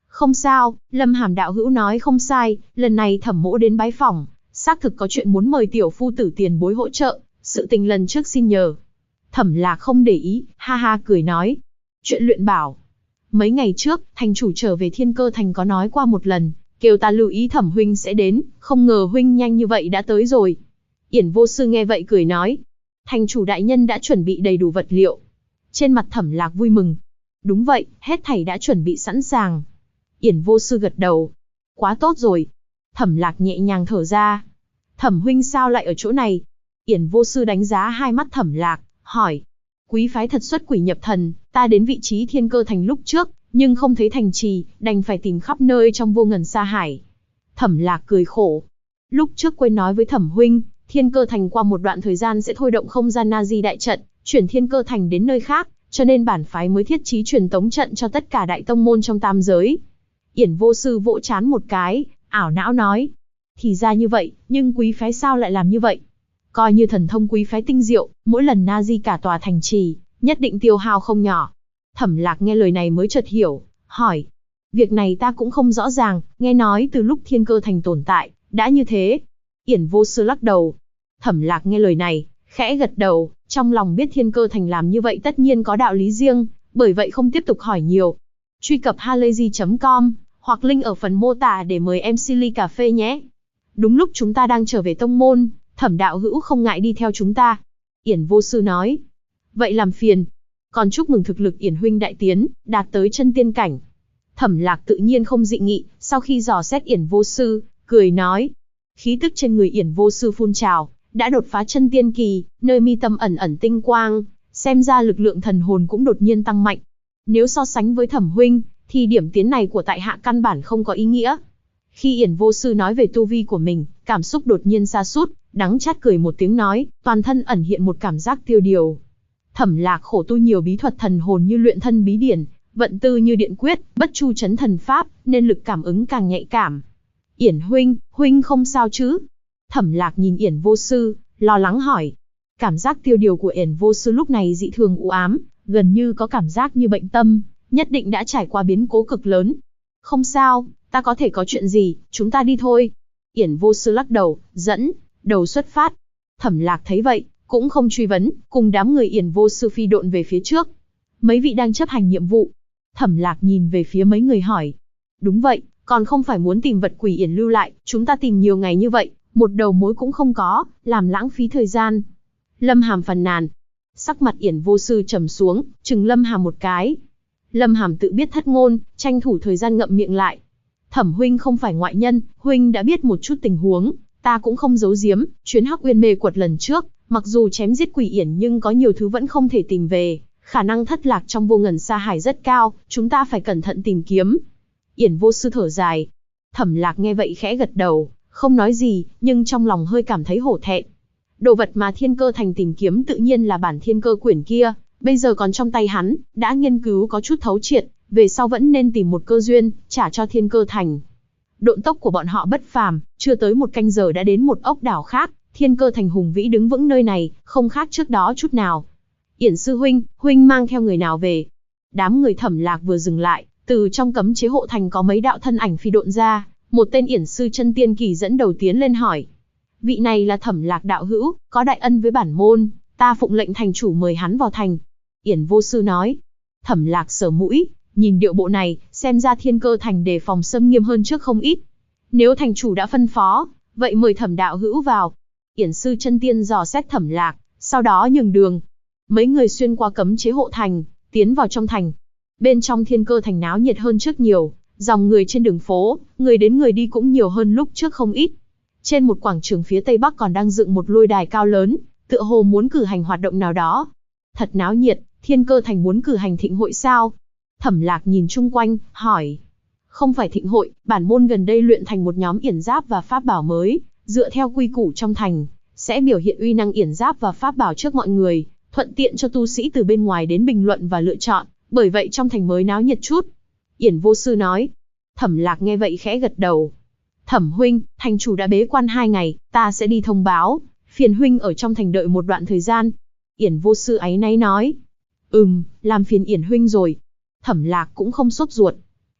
Không sao, Lâm Hàm đạo hữu nói không sai, lần này Thẩm mỗ đến bái phỏng, xác thực có chuyện muốn mời tiểu phu tử tiền bối hỗ trợ, sự tình lần trước xin nhờ. Thẩm Lạc không để ý, ha ha cười nói. Chuyện luyện bảo. Mấy ngày trước, thành chủ trở về Thiên Cơ Thành có nói qua một lần, kêu ta lưu ý Thẩm huynh sẽ đến, không ngờ huynh nhanh như vậy đã tới rồi. Yển Vô Sư nghe vậy cười nói. Thành chủ đại nhân đã chuẩn bị đầy đủ vật liệu. Trên mặt Thẩm Lạc vui mừng. Đúng vậy, hết thảy đã chuẩn bị sẵn sàng. Yển Vô Sư gật đầu. Quá tốt rồi. Thẩm Lạc nhẹ nhàng thở ra. Thẩm huynh sao lại ở chỗ này? Yển Vô Sư đánh giá hai mắt Thẩm Lạc, hỏi. Quý phái thật xuất quỷ nhập thần, ta đến vị trí Thiên Cơ Thành lúc trước, nhưng không thấy thành trì, đành phải tìm khắp nơi trong vô ngần sa hải. Thẩm Lạc cười khổ. Lúc trước quên nói với Thẩm huynh, Thiên Cơ Thành qua một đoạn thời gian sẽ thôi động không gian Nazi đại trận, chuyển Thiên Cơ Thành đến nơi khác, cho nên bản phái mới thiết trí truyền tống trận cho tất cả đại tông môn trong tam giới. Yển Vô Sư vỗ trán một cái, ảo não nói. Thì ra như vậy, nhưng quý phái sao lại làm như vậy? Coi như thần thông quý phái tinh diệu, mỗi lần Nazi cả tòa thành trì, nhất định tiêu hao không nhỏ. Thẩm Lạc nghe lời này mới chợt hiểu, hỏi. Việc này ta cũng không rõ ràng, nghe nói từ lúc Thiên Cơ Thành tồn tại, đã như thế. Yển Vô Sư lắc đầu. Thẩm Lạc nghe lời này, khẽ gật đầu, trong lòng biết Thiên Cơ Thành làm như vậy tất nhiên có đạo lý riêng, bởi vậy không tiếp tục hỏi nhiều. Truy cập halayzi.com, hoặc link ở phần mô tả để mời em ly cà phê nhé. Đúng lúc chúng ta đang trở về tông môn, Thẩm đạo hữu không ngại đi theo chúng ta. Yển Vô Sư nói. Vậy làm phiền. Còn chúc mừng thực lực Yển huynh đại tiến, đạt tới chân tiên cảnh. Thẩm Lạc tự nhiên không dị nghị, sau khi dò xét Yển Vô Sư, cười nói. Khí tức trên người Yển Vô Sư phun trào, đã đột phá chân tiên kỳ, nơi mi tâm ẩn ẩn tinh quang, xem ra lực lượng thần hồn cũng đột nhiên tăng mạnh. Nếu so sánh với Thẩm huynh, thì điểm tiến này của tại hạ căn bản không có ý nghĩa. Khi Yển Vô Sư nói về tu vi của mình, cảm xúc đột nhiên sa sút, đắng chát cười một tiếng nói, toàn thân ẩn hiện một cảm giác tiêu điều. Thẩm Lạc khổ tu nhiều bí thuật thần hồn như luyện thân bí điển, vận tư như điện quyết, bất chu chấn thần pháp, nên lực cảm ứng càng nhạy cảm. Yển huynh không sao chứ? Thẩm Lạc nhìn Yển Vô Sư, lo lắng hỏi. Cảm giác tiêu điều của Yển Vô Sư lúc này dị thường u ám, gần như có cảm giác như bệnh tâm, nhất định đã trải qua biến cố cực lớn. Không sao, ta có thể có chuyện gì, chúng ta đi thôi. Yển Vô Sư lắc đầu, dẫn đầu xuất phát. Thẩm Lạc thấy vậy, cũng không truy vấn, cùng đám người Yển Vô Sư phi độn về phía trước. Mấy vị đang chấp hành nhiệm vụ. Thẩm Lạc nhìn về phía mấy người hỏi. Đúng vậy, còn không phải muốn tìm vật quỷ Yển lưu lại, chúng ta tìm nhiều ngày như vậy, một đầu mối cũng không có, làm lãng phí thời gian. Lâm Hàm phàn nàn. Sắc mặt Yển Vô Sư trầm xuống, trừng Lâm Hàm một cái. Lâm Hàm tự biết thất ngôn, tranh thủ thời gian ngậm miệng lại. Thẩm huynh không phải ngoại nhân, huynh đã biết một chút tình huống, ta cũng không giấu giếm, chuyến Hắc Uyên mê quật lần trước, mặc dù chém giết quỷ Yển nhưng có nhiều thứ vẫn không thể tìm về, khả năng thất lạc trong vô ngần sa hải rất cao, chúng ta phải cẩn thận tìm kiếm. Yển Vô Sư thở dài. Thẩm Lạc nghe vậy khẽ gật đầu, không nói gì, nhưng trong lòng hơi cảm thấy hổ thẹn. Đồ vật mà Thiên Cơ Thành tìm kiếm tự nhiên là bản Thiên Cơ quyển kia, bây giờ còn trong tay hắn, đã nghiên cứu có chút thấu triệt, về sau vẫn nên tìm một cơ duyên, trả cho Thiên Cơ Thành. Độn tốc của bọn họ bất phàm, chưa tới một canh giờ đã đến một ốc đảo khác, Thiên Cơ Thành hùng vĩ đứng vững nơi này, không khác trước đó chút nào. Yển sư huynh mang theo người nào về? Đám người Thẩm Lạc vừa dừng lại, từ trong cấm chế hộ thành có mấy đạo thân ảnh phi độn ra, một tên Yển sư chân tiên kỳ dẫn đầu tiến lên hỏi. Vị này là Thẩm Lạc đạo hữu, có đại ân với bản môn, ta phụng lệnh thành chủ mời hắn vào thành. Yển Vô Sư nói. Thẩm Lạc sờ mũi, nhìn điệu bộ này, xem ra Thiên Cơ Thành đề phòng xâm nghiêm hơn trước không ít. Nếu thành chủ đã phân phó, vậy mời Thẩm đạo hữu vào. Yển sư chân tiên dò xét Thẩm Lạc, sau đó nhường đường. Mấy người xuyên qua cấm chế hộ thành, tiến vào trong thành. Bên trong Thiên Cơ Thành náo nhiệt hơn trước nhiều, dòng người trên đường phố, người đến người đi cũng nhiều hơn lúc trước không ít. Trên một quảng trường phía tây bắc còn đang dựng một lôi đài cao lớn, tựa hồ muốn cử hành hoạt động nào đó. Thật náo nhiệt, Thiên Cơ Thành muốn cử hành thịnh hội sao? Thẩm Lạc nhìn chung quanh, hỏi. Không phải thịnh hội, bản môn gần đây luyện thành một nhóm yển giáp và pháp bảo mới, dựa theo quy củ trong thành, sẽ biểu hiện uy năng yển giáp và pháp bảo trước mọi người, thuận tiện cho tu sĩ từ bên ngoài đến bình luận và lựa chọn, bởi vậy trong thành mới náo nhiệt chút. Yển Vô Sư nói. Thẩm Lạc nghe vậy khẽ gật đầu. Thẩm huynh, thành chủ đã bế quan 2 ngày, ta sẽ đi thông báo, phiền huynh ở trong thành đợi một đoạn thời gian. Yển Vô Sư áy náy nói. Làm phiền Yển huynh rồi. Thẩm Lạc cũng không sốt ruột.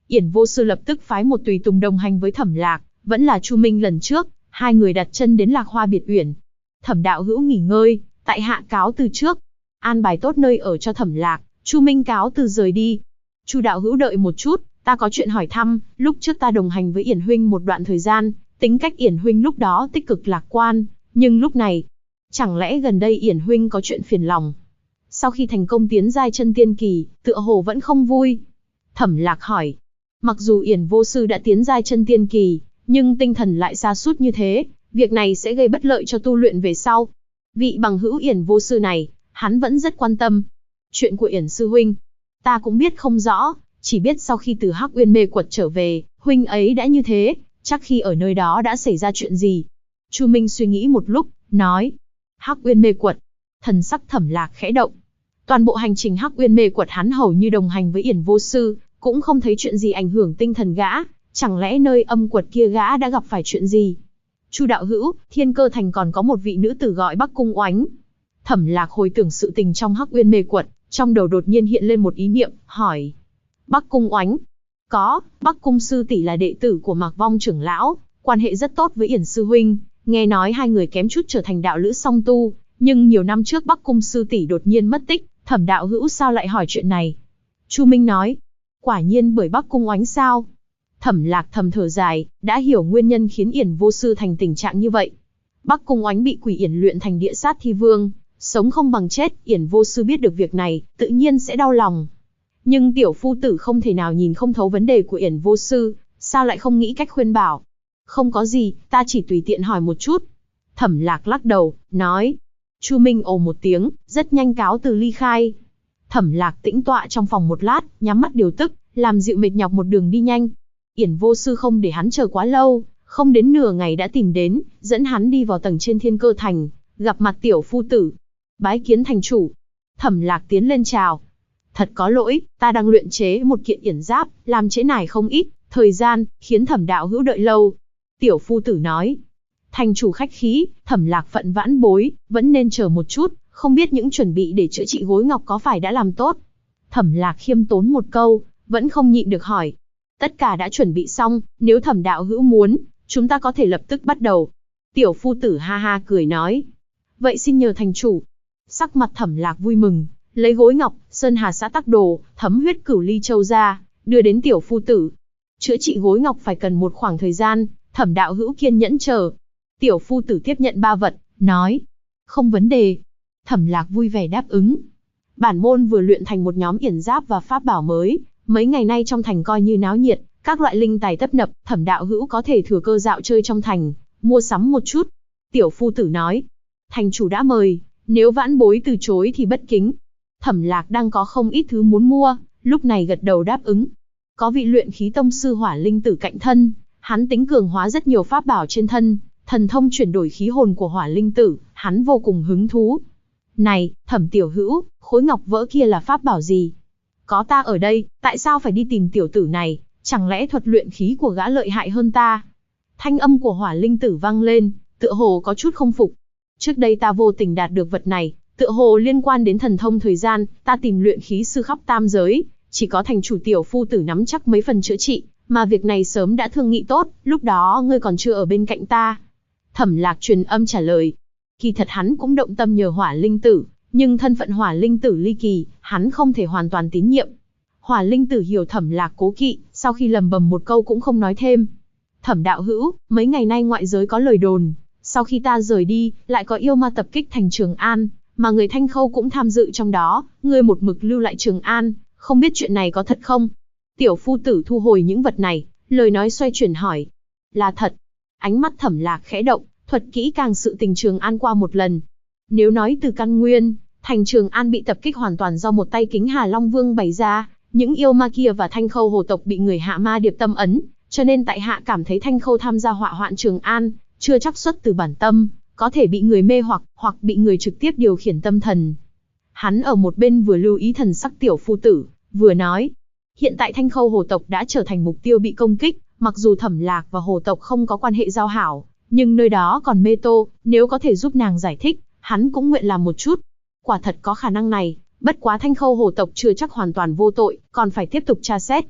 Yển Vô Sư lập tức phái một tùy tùng đồng hành với Thẩm Lạc, vẫn là Chu Minh lần trước, hai người đặt chân đến Lạc Hoa Biệt Uyển. Thẩm đạo hữu nghỉ ngơi, tại hạ cáo từ trước. An bài tốt nơi ở cho Thẩm Lạc, Chu Minh cáo từ rời đi. Chu đạo hữu đợi một chút, ta có chuyện hỏi thăm, lúc trước ta đồng hành với Yển huynh một đoạn thời gian, tính cách Yển huynh lúc đó tích cực lạc quan, nhưng lúc này, chẳng lẽ gần đây Yển huynh có chuyện phiền lòng? Sau khi thành công tiến giai chân tiên kỳ, tựa hồ vẫn không vui. Thẩm Lạc hỏi, mặc dù Yển Vô Sư đã tiến giai chân tiên kỳ, nhưng tinh thần lại sa sút như thế, việc này sẽ gây bất lợi cho tu luyện về sau. Vị bằng hữu Yển Vô Sư này, hắn vẫn rất quan tâm. Chuyện của Yển sư huynh, ta cũng biết không rõ, chỉ biết sau khi từ Hắc Uyên Mê Quật trở về, huynh ấy đã như thế, chắc khi ở nơi đó đã xảy ra chuyện gì. Chu Minh suy nghĩ một lúc, nói, Hắc Uyên Mê Quật. Thần sắc Thẩm Lạc khẽ động. Toàn bộ hành trình Hắc Uyên Mê Quật hắn hầu như đồng hành với Yển Vô Sư, cũng không thấy chuyện gì ảnh hưởng tinh thần gã, chẳng lẽ nơi âm quật kia gã đã gặp phải chuyện gì? Chu đạo hữu, Thiên Cơ Thành còn có một vị nữ tử gọi Bắc Cung Oánh. Thẩm Lạc hồi tưởng sự tình trong Hắc Uyên Mê Quật, trong đầu đột nhiên hiện lên một ý niệm, hỏi. Bắc Cung Oánh? Có, Bắc Cung sư tỷ là đệ tử của Mạc Vong trưởng lão, quan hệ rất tốt với Yển sư huynh, nghe nói hai người kém chút trở thành đạo lữ song tu, nhưng nhiều năm trước Bắc Cung sư tỷ đột nhiên mất tích, Thẩm đạo hữu sao lại hỏi chuyện này? Chu Minh nói, quả nhiên bởi Bắc Cung Oánh sao? Thẩm Lạc thầm thở dài, đã hiểu nguyên nhân khiến Yển Vô Sư thành tình trạng như vậy. Bắc Cung Oánh bị quỷ yển luyện thành địa sát thi vương, sống không bằng chết, Yển Vô Sư biết được việc này, tự nhiên sẽ đau lòng. Nhưng tiểu phu tử không thể nào nhìn không thấu vấn đề của Yển Vô Sư, sao lại không nghĩ cách khuyên bảo? Không có gì, ta chỉ tùy tiện hỏi một chút. Thẩm Lạc lắc đầu, nói. Chu Minh ồ một tiếng, rất nhanh cáo từ ly khai. Thẩm Lạc tĩnh tọa trong phòng một lát, nhắm mắt điều tức, làm dịu mệt nhọc một đường đi nhanh. Yển Vô Sư không để hắn chờ quá lâu, không đến nửa ngày đã tìm đến, dẫn hắn đi vào tầng trên Thiên Cơ Thành, gặp mặt tiểu phu tử. Bái kiến thành chủ. Thẩm Lạc tiến lên chào. Thật có lỗi, ta đang luyện chế một kiện yển giáp, làm trễ nải không ít thời gian, khiến Thẩm đạo hữu đợi lâu. Tiểu phu tử nói. Thành chủ khách khí, Thẩm Lạc phận vãn bối, vẫn nên chờ một chút, không biết những chuẩn bị để chữa trị gối ngọc có phải đã làm tốt. Thẩm Lạc khiêm tốn một câu, vẫn không nhịn được hỏi. Tất cả đã chuẩn bị xong, nếu Thẩm đạo hữu muốn, chúng ta có thể lập tức bắt đầu. Tiểu phu tử ha ha cười nói. Vậy xin nhờ thành chủ. Sắc mặt Thẩm Lạc vui mừng, lấy gối ngọc, sơn hà xã tắc đồ, thấm huyết cửu ly châu ra, đưa đến tiểu phu tử. Chữa trị gối ngọc phải cần một khoảng thời gian, Thẩm đạo hữu kiên nhẫn chờ. Tiểu phu tử tiếp nhận ba vật, nói. Không vấn đề. Thẩm Lạc vui vẻ đáp ứng. Bản môn vừa luyện thành một nhóm yển giáp và pháp bảo mới, mấy ngày nay trong thành coi như náo nhiệt, các loại linh tài tấp nập, Thẩm đạo hữu có thể thừa cơ dạo chơi trong thành, mua sắm một chút. Tiểu phu tử nói. Thành chủ đã mời, nếu vãn bối từ chối thì bất kính. Thẩm Lạc đang có không ít thứ muốn mua, lúc này gật đầu đáp ứng. Có vị luyện khí tông sư Hỏa Linh Tử cạnh thân, hắn tính cường hóa rất nhiều pháp bảo trên thân, thần thông chuyển đổi khí hồn của Hỏa Linh Tử, hắn vô cùng hứng thú. Này, Thẩm tiểu hữu, khối ngọc vỡ kia là pháp bảo gì? Có ta ở đây, tại sao phải đi tìm tiểu tử này, chẳng lẽ thuật luyện khí của gã lợi hại hơn ta? Thanh âm của Hỏa Linh Tử vang lên, tựa hồ có chút không phục. Trước đây ta vô tình đạt được vật này, tựa hồ liên quan đến thần thông thời gian, ta tìm luyện khí sư khắp tam giới, chỉ có thành chủ tiểu phu tử nắm chắc mấy phần chữa trị, mà việc này sớm đã thương nghị tốt, lúc đó ngươi còn chưa ở bên cạnh ta. Thẩm Lạc truyền âm trả lời. Kỳ thật hắn cũng động tâm nhờ Hỏa Linh Tử, nhưng thân phận Hỏa Linh Tử ly kỳ, hắn không thể hoàn toàn tín nhiệm. Hỏa Linh Tử hiểu Thẩm Lạc cố kỵ, sau khi lầm bầm một câu cũng không nói thêm. Thẩm đạo hữu, mấy ngày nay ngoại giới có lời đồn, sau khi ta rời đi, lại có yêu ma tập kích thành Trường An, mà người Thanh Khâu cũng tham dự trong đó, ngươi một mực lưu lại Trường An, không biết chuyện này có thật không? Tiểu phu tử thu hồi những vật này, lời nói xoay chuyển hỏi. Là thật. Ánh mắt Thẩm Lạc khẽ động, thuật kỹ càng sự tình Trường An qua một lần. Nếu nói từ căn nguyên, thành Trường An bị tập kích hoàn toàn do một tay Kính Hà Long Vương bày ra, những yêu ma kia và Thanh Khâu hồ tộc bị người hạ ma điệp tâm ấn, cho nên tại hạ cảm thấy Thanh Khâu tham gia họa hoạn Trường An, chưa chắc xuất từ bản tâm, có thể bị người mê hoặc bị người trực tiếp điều khiển tâm thần. Hắn ở một bên vừa lưu ý thần sắc tiểu phu tử, vừa nói, hiện tại Thanh Khâu hồ tộc đã trở thành mục tiêu bị công kích, mặc dù Thẩm Lạc và hồ tộc không có quan hệ giao hảo, nhưng nơi đó còn mê tô, nếu có thể giúp nàng giải thích, hắn cũng nguyện làm một chút. Quả thật có khả năng này, bất quá Thanh Khâu hồ tộc chưa chắc hoàn toàn vô tội, còn phải tiếp tục tra xét.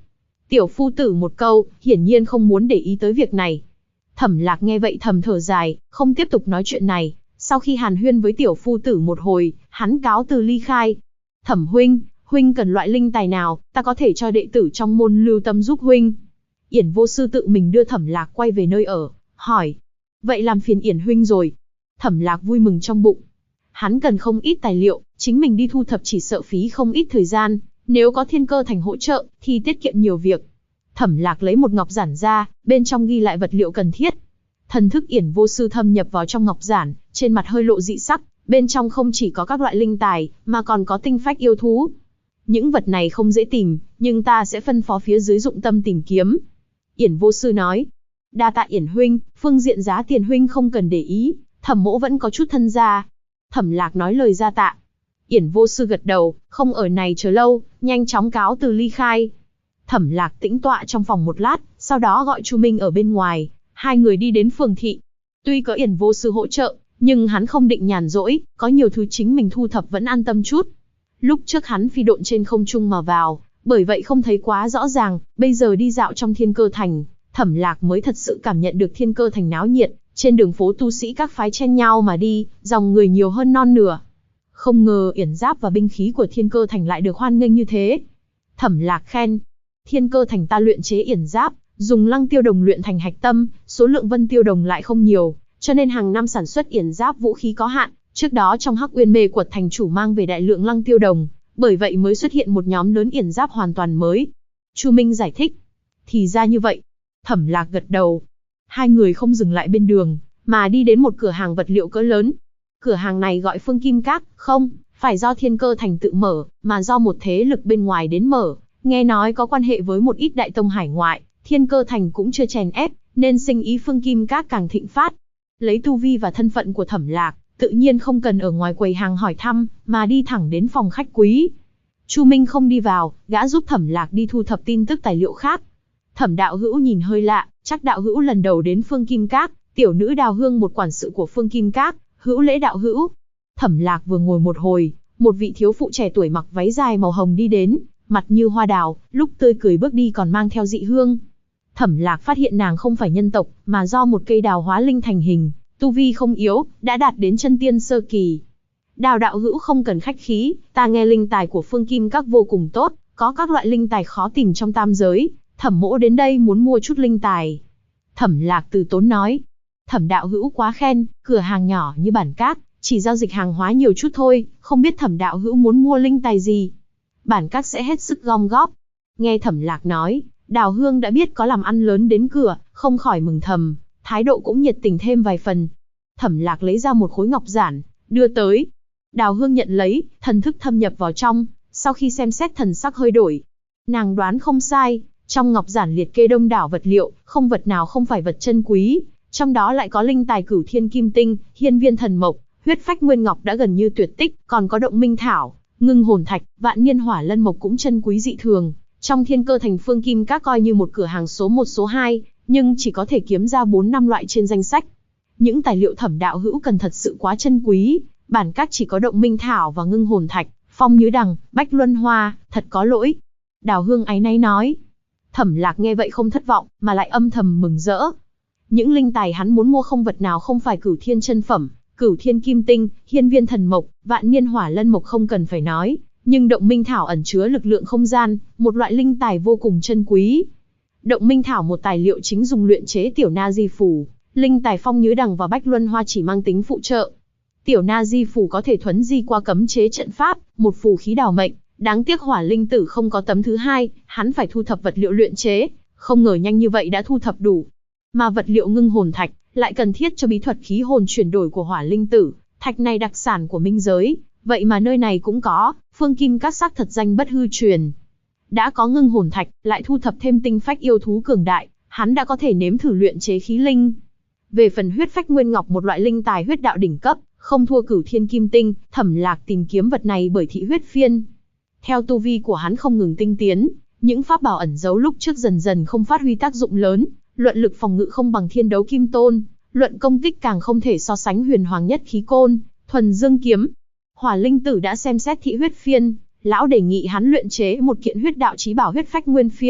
Tiểu phu tử một câu, hiển nhiên không muốn để ý tới việc này. Thẩm Lạc nghe vậy thầm thở dài, không tiếp tục nói chuyện này. Sau khi hàn huyên với tiểu phu tử một hồi, hắn cáo từ ly khai. Thẩm huynh, huynh cần loại linh tài nào, ta có thể cho đệ tử trong môn lưu tâm giúp huynh. Yển Vô Sư tự mình đưa Thẩm Lạc quay về nơi ở, hỏi. Vậy làm phiền Yển huynh rồi. Thẩm Lạc vui mừng trong bụng. Hắn cần không ít tài liệu, chính mình đi thu thập chỉ sợ phí không ít thời gian. Nếu có Thiên Cơ Thành hỗ trợ, thì tiết kiệm nhiều việc. Thẩm Lạc lấy một ngọc giản ra, bên trong ghi lại vật liệu cần thiết. Thần thức Yển Vô Sư thâm nhập vào trong ngọc giản, trên mặt hơi lộ dị sắc, bên trong không chỉ có các loại linh tài, mà còn có tinh phách yêu thú. Những vật này không dễ tìm, nhưng ta sẽ phân phó phía dưới dụng tâm tìm kiếm. Yển Vô Sư nói. Đa tạ Yển huynh, phương diện giá tiền huynh không cần để ý, Thẩm mỗ vẫn có chút thân gia. Thẩm Lạc nói lời ra tạ. Yển Vô Sư gật đầu, không ở này chờ lâu, nhanh chóng cáo từ ly khai. Thẩm Lạc tĩnh tọa trong phòng một lát, sau đó gọi Chu Minh ở bên ngoài, hai người đi đến phường thị. Tuy có Yển Vô Sư hỗ trợ, nhưng hắn không định nhàn rỗi, có nhiều thứ chính mình thu thập vẫn an tâm chút. Lúc trước hắn phi độn trên không trung mà vào, bởi vậy không thấy quá rõ ràng, bây giờ đi dạo trong Thiên Cơ Thành, Thẩm Lạc mới thật sự cảm nhận được Thiên Cơ Thành náo nhiệt, trên đường phố tu sĩ các phái chen nhau mà đi, dòng người nhiều hơn non nửa. Không ngờ yển giáp và binh khí của Thiên Cơ Thành lại được hoan nghênh như thế. Thẩm Lạc khen. Thiên Cơ Thành ta luyện chế yển giáp, dùng lăng tiêu đồng luyện thành hạch tâm, số lượng vân tiêu đồng lại không nhiều, cho nên hàng năm sản xuất yển giáp vũ khí có hạn. Trước đó trong Hắc Uyên Mê Quật thành chủ mang về đại lượng lăng tiêu đồng, bởi vậy mới xuất hiện một nhóm lớn yển giáp hoàn toàn mới. Chu Minh giải thích. Thì ra như vậy. Thẩm Lạc gật đầu. Hai người không dừng lại bên đường, mà đi đến một cửa hàng vật liệu cỡ lớn. Cửa hàng này gọi Phương Kim Các, không phải do Thiên Cơ Thành tự mở, mà do một thế lực bên ngoài đến mở. Nghe nói có quan hệ với một ít đại tông hải ngoại, Thiên Cơ Thành cũng chưa chèn ép, nên sinh ý Phương Kim Các càng thịnh phát. Lấy tu vi và thân phận của Thẩm Lạc, tự nhiên không cần ở ngoài quầy hàng hỏi thăm, mà đi thẳng đến phòng khách quý. Chu Minh không đi vào, gã giúp Thẩm Lạc đi thu thập tin tức tài liệu khác. Thẩm đạo hữu nhìn hơi lạ, chắc đạo hữu lần đầu đến Phương Kim Các. Tiểu nữ Đào Hương một quản sự của Phương Kim Các, hữu lễ đạo hữu. Thẩm Lạc vừa ngồi một hồi, một vị thiếu phụ trẻ tuổi mặc váy dài màu hồng đi đến, mặt như hoa đào, lúc tươi cười bước đi còn mang theo dị hương. Thẩm Lạc phát hiện nàng không phải nhân tộc, mà do một cây đào hóa linh thành hình, tu vi không yếu, đã đạt đến chân tiên sơ kỳ. Đào đạo hữu không cần khách khí, ta nghe linh tài của Phương Kim Các vô cùng tốt, có các loại linh tài khó tìm trong tam giới, Thẩm mỗ đến đây muốn mua chút linh tài. Thẩm Lạc từ tốn nói. Thẩm đạo hữu quá khen, cửa hàng nhỏ như bản các, chỉ giao dịch hàng hóa nhiều chút thôi, không biết Thẩm đạo hữu muốn mua linh tài gì. Bản các sẽ hết sức gom góp. Nghe Thẩm Lạc nói, Đào Hương đã biết có làm ăn lớn đến cửa, không khỏi mừng thầm, thái độ cũng nhiệt tình thêm vài phần. Thẩm Lạc lấy ra một khối ngọc giản, đưa tới. Đào Hương nhận lấy, thần thức thâm nhập vào trong, sau khi xem xét thần sắc hơi đổi. Nàng đoán không sai, trong ngọc giản liệt kê đông đảo vật liệu, không vật nào không phải vật chân quý, trong đó lại có linh tài Cửu Thiên Kim Tinh, Hiên Viên Thần Mộc, huyết phách nguyên ngọc đã gần như tuyệt tích, còn có động minh thảo, ngưng hồn thạch, vạn niên hỏa lân mộc cũng chân quý dị thường. Trong Thiên Cơ Thành Phương Kim Các coi như một cửa hàng số 1 số 2, nhưng chỉ có thể kiếm ra 4-5 loại trên danh sách. Những tài liệu Thẩm đạo hữu cần thật sự quá chân quý, bản các chỉ có động minh thảo và ngưng hồn thạch, phong nhứ đằng, bách luân hoa, thật có lỗi. Đào Hương áy náy nói. Thẩm Lạc nghe vậy không thất vọng, mà lại âm thầm mừng rỡ. Những linh tài hắn muốn mua không vật nào không phải Cửu Thiên chân phẩm, Cửu Thiên Kim Tinh, Hiên Viên Thần Mộc, Vạn Niên Hỏa Lân Mộc không cần phải nói, nhưng động minh thảo ẩn chứa lực lượng không gian, một loại linh tài vô cùng chân quý. Động minh thảo một tài liệu chính dùng luyện chế tiểu na di phù, linh tài phong nhứ đằng và bách luân hoa chỉ mang tính phụ trợ. Tiểu na di phù có thể thuấn di qua cấm chế trận pháp, một phù khí đào mệnh. Đáng tiếc Hỏa Linh Tử không có tấm thứ hai, hắn phải thu thập vật liệu luyện chế, không ngờ nhanh như vậy đã thu thập đủ. Mà vật liệu ngưng hồn thạch lại cần thiết cho bí thuật khí hồn chuyển đổi của Hỏa Linh Tử, thạch này đặc sản của minh giới, vậy mà nơi này cũng có, Phương Kim Các xác thật danh bất hư truyền. Đã có ngưng hồn thạch, lại thu thập thêm tinh phách yêu thú cường đại, hắn đã có thể nếm thử luyện chế khí linh. Về phần huyết phách nguyên ngọc một loại linh tài huyết đạo đỉnh cấp, không thua Cửu Thiên Kim Tinh, Thẩm Lạc tìm kiếm vật này bởi thị huyết phiên. Theo tu vi của hắn không ngừng tinh tiến, những pháp bảo ẩn giấu lúc trước dần dần không phát huy tác dụng lớn, luận lực phòng ngự không bằng Thiên Đấu Kim Tôn, luận công kích càng không thể so sánh Huyền Hoàng Nhất Khí Côn, Thuần Dương Kiếm. Hỏa Linh Tử đã xem xét thị huyết phiên, lão đề nghị hắn luyện chế một kiện huyết đạo chí bảo huyết phách nguyên phiên,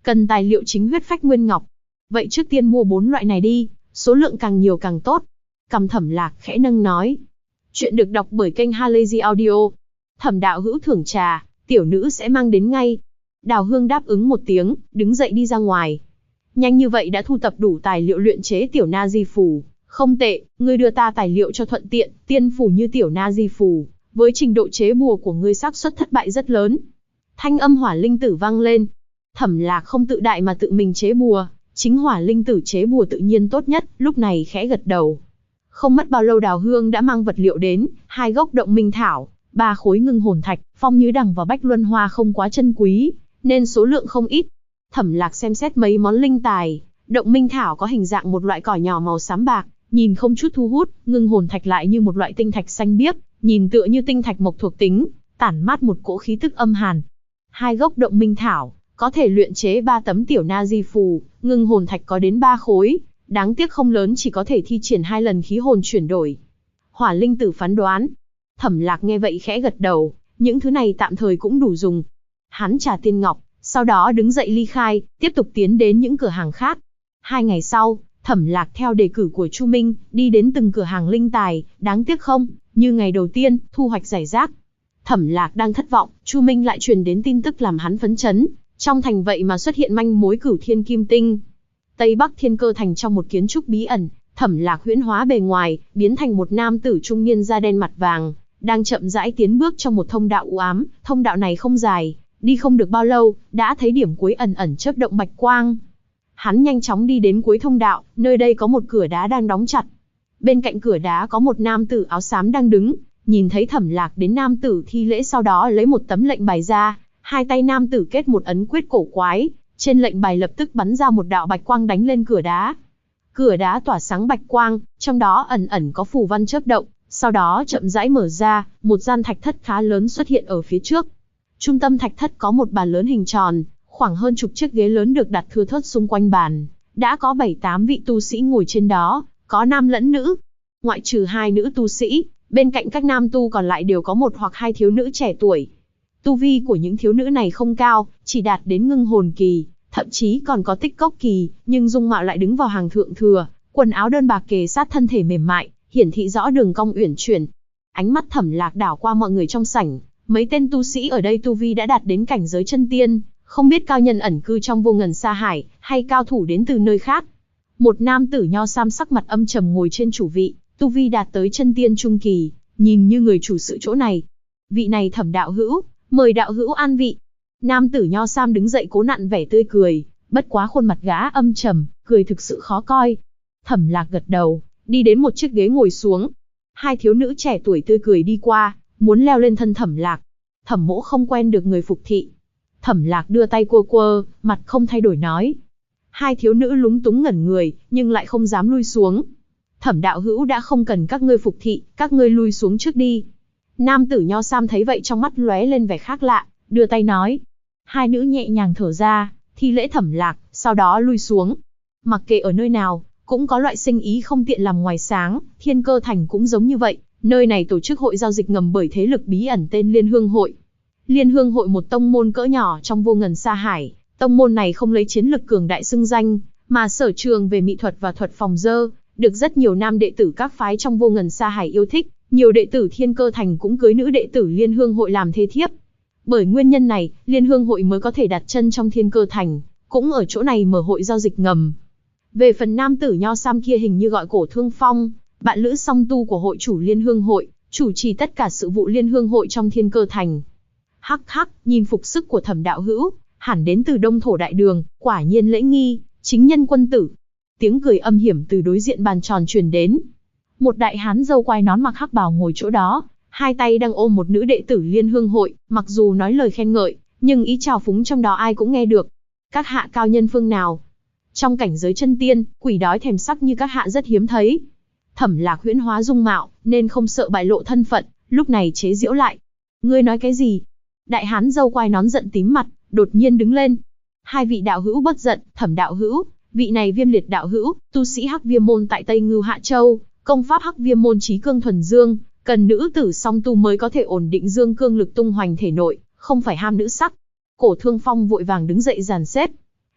Cần tài liệu chính huyết phách nguyên ngọc. Vậy trước tiên mua 4 loại này đi, số lượng càng nhiều càng tốt. Cằm Thẩm Lạc khẽ nâng nói. Chuyện được đọc bởi kênh Halazy Audio. Thẩm đạo hữu thưởng trà, tiểu nữ sẽ mang đến ngay. Đào Hương đáp ứng một tiếng, đứng dậy đi ra ngoài. Nhanh như vậy đã thu tập đủ tài liệu luyện chế tiểu na di phù. Không tệ, ngươi đưa ta tài liệu cho thuận tiện, tiên phù như tiểu na di phù. Với trình độ chế bùa của ngươi xác suất thất bại rất lớn. Thanh âm hỏa linh tử vang lên. Thẩm Lạc không tự đại mà tự mình chế bùa, chính hỏa linh tử chế bùa tự nhiên tốt nhất, lúc này khẽ gật đầu. Không mất bao lâu Đào Hương đã mang vật liệu đến, 2 gốc động minh thảo, 3 khối ngưng hồn thạch, phong nhứ đằng và bách luân hoa không quá chân quý, nên số lượng không ít. Thẩm Lạc xem xét mấy món linh tài, động minh thảo có hình dạng một loại cỏ nhỏ màu xám bạc, nhìn không chút thu hút, ngưng hồn thạch lại như một loại tinh thạch xanh biếc, nhìn tựa như tinh thạch mộc thuộc tính, tản mát một cỗ khí tức âm hàn. 2 gốc động minh thảo có thể luyện chế 3 tấm tiểu na di phù, ngưng hồn thạch có đến 3 khối, đáng tiếc không lớn, chỉ có thể thi triển 2 lần khí hồn chuyển đổi. Hỏa linh tử phán đoán. Thẩm Lạc nghe vậy khẽ gật đầu, những thứ này tạm thời cũng đủ dùng. Hắn trả tiên ngọc, sau đó đứng dậy ly khai, tiếp tục tiến đến những cửa hàng khác. 2 ngày sau, Thẩm Lạc theo đề cử của Chu Minh, đi đến từng cửa hàng linh tài, đáng tiếc không, như ngày đầu tiên, thu hoạch rải rác. Thẩm Lạc đang thất vọng, Chu Minh lại truyền đến tin tức làm hắn phấn chấn, trong thành vậy mà xuất hiện manh mối Cửu Thiên Kim Tinh. Tây Bắc Thiên Cơ Thành trong một kiến trúc bí ẩn, Thẩm Lạc huyễn hóa bề ngoài, biến thành một nam tử trung niên da đen mặt vàng, đang chậm rãi tiến bước trong một thông đạo u ám, thông đạo này không dài, đi không được bao lâu, đã thấy điểm cuối ẩn ẩn chớp động bạch quang. Hắn nhanh chóng đi đến cuối thông đạo, nơi đây có một cửa đá đang đóng chặt. Bên cạnh cửa đá có một nam tử áo xám đang đứng, nhìn thấy Thẩm Lạc đến, nam tử thi lễ, sau đó lấy một tấm lệnh bài ra, 2 tay nam tử kết một ấn quyết cổ quái, trên lệnh bài lập tức bắn ra một đạo bạch quang đánh lên cửa đá. Cửa đá tỏa sáng bạch quang, trong đó ẩn ẩn có phù văn chớp động, sau đó chậm rãi mở ra, một gian thạch thất khá lớn xuất hiện ở phía trước. Trung tâm thạch thất có một bàn lớn hình tròn, khoảng hơn chục chiếc ghế lớn được đặt thưa thớt xung quanh bàn, đã có 7-8 vị tu sĩ ngồi trên đó, có nam lẫn nữ. Ngoại trừ 2 nữ tu sĩ, bên cạnh các nam tu còn lại đều có 1 hoặc 2 thiếu nữ trẻ tuổi. Tu vi của những thiếu nữ này không cao, chỉ đạt đến ngưng hồn kỳ, thậm chí còn có tích cốc kỳ, nhưng dung mạo lại đứng vào hàng thượng thừa, quần áo đơn bạc kề sát thân thể mềm mại, hiển thị rõ đường cong uyển chuyển. Ánh mắt Thẩm Lạc đảo qua mọi người trong sảnh, mấy tên tu sĩ ở đây tu vi đã đạt đến cảnh giới chân tiên, không biết cao nhân ẩn cư trong vô ngần sa hải, hay cao thủ đến từ nơi khác. Một nam tử nho sam sắc mặt âm trầm ngồi trên chủ vị, tu vi đạt tới chân tiên trung kỳ, nhìn như người chủ sự chỗ này. Vị này Thẩm đạo hữu, mời đạo hữu an vị. Nam tử nho sam đứng dậy cố nặn vẻ tươi cười, bất quá khuôn mặt gã âm trầm, cười thực sự khó coi. Thẩm Lạc gật đầu, đi đến một chiếc ghế ngồi xuống. 2 thiếu nữ trẻ tuổi tươi cười đi qua, muốn leo lên thân Thẩm Lạc. Thẩm mỗ không quen được người phục thị. Thẩm Lạc đưa tay quơ quơ, mặt không thay đổi nói. 2 thiếu nữ lúng túng ngẩn người, nhưng lại không dám lui xuống. Thẩm đạo hữu đã không cần các ngươi phục thị, các ngươi lui xuống trước đi. Nam tử nho sam thấy vậy trong mắt lóe lên vẻ khác lạ, đưa tay nói. 2 nữ nhẹ nhàng thở ra, thi lễ Thẩm Lạc, sau đó lui xuống. Mặc kệ ở nơi nào, cũng có loại sinh ý không tiện làm ngoài sáng, Thiên Cơ Thành cũng giống như vậy, nơi này tổ chức hội giao dịch ngầm bởi thế lực bí ẩn tên Liên Hương Hội. Liên Hương Hội một tông môn cỡ nhỏ trong vô ngần sa hải, tông môn này không lấy chiến lực cường đại xưng danh, mà sở trường về mỹ thuật và thuật phòng dơ, được rất nhiều nam đệ tử các phái trong vô ngần sa hải yêu thích, nhiều đệ tử Thiên Cơ Thành cũng cưới nữ đệ tử Liên Hương Hội làm thê thiếp. Bởi nguyên nhân này, Liên Hương Hội mới có thể đặt chân trong Thiên Cơ Thành, cũng ở chỗ này mở hội giao dịch ngầm. Về phần nam tử nho sam kia hình như gọi Cổ Thương Phong, bạn lữ song tu của hội chủ Liên Hương Hội, chủ trì tất cả sự vụ Liên Hương Hội trong Thiên Cơ Thành. Hắc hắc, nhìn phục sức của Thẩm đạo hữu, hẳn đến từ Đông Thổ Đại Đường, quả nhiên lễ nghi, chính nhân quân tử. Tiếng cười âm hiểm từ đối diện bàn tròn truyền đến. Một đại hán râu quai nón mặc hắc bào ngồi chỗ đó, 2 tay đang ôm một nữ đệ tử Liên Hương Hội, mặc dù nói lời khen ngợi, nhưng ý trào phúng trong đó ai cũng nghe được. Các hạ cao nhân phương nào? Trong cảnh giới chân tiên, quỷ đói thèm sắc như các hạ rất hiếm thấy. Thẩm Lạc huyễn hóa dung mạo, nên không sợ bại lộ thân phận, lúc này chế giễu lại. Ngươi nói cái gì? Đại hán râu quai nón giận tím mặt, đột nhiên đứng lên. 2 vị đạo hữu bất giận, Thẩm đạo hữu, vị này Viêm Liệt đạo hữu, tu sĩ Hắc Viêm môn tại Tây Ngưu Hạ Châu, công pháp Hắc Viêm môn chí cương thuần dương, cần nữ tử song tu mới có thể ổn định dương cương lực tung hoành thể nội, không phải ham nữ sắc. Cổ Thương Phong vội vàng đứng dậy dàn xếp.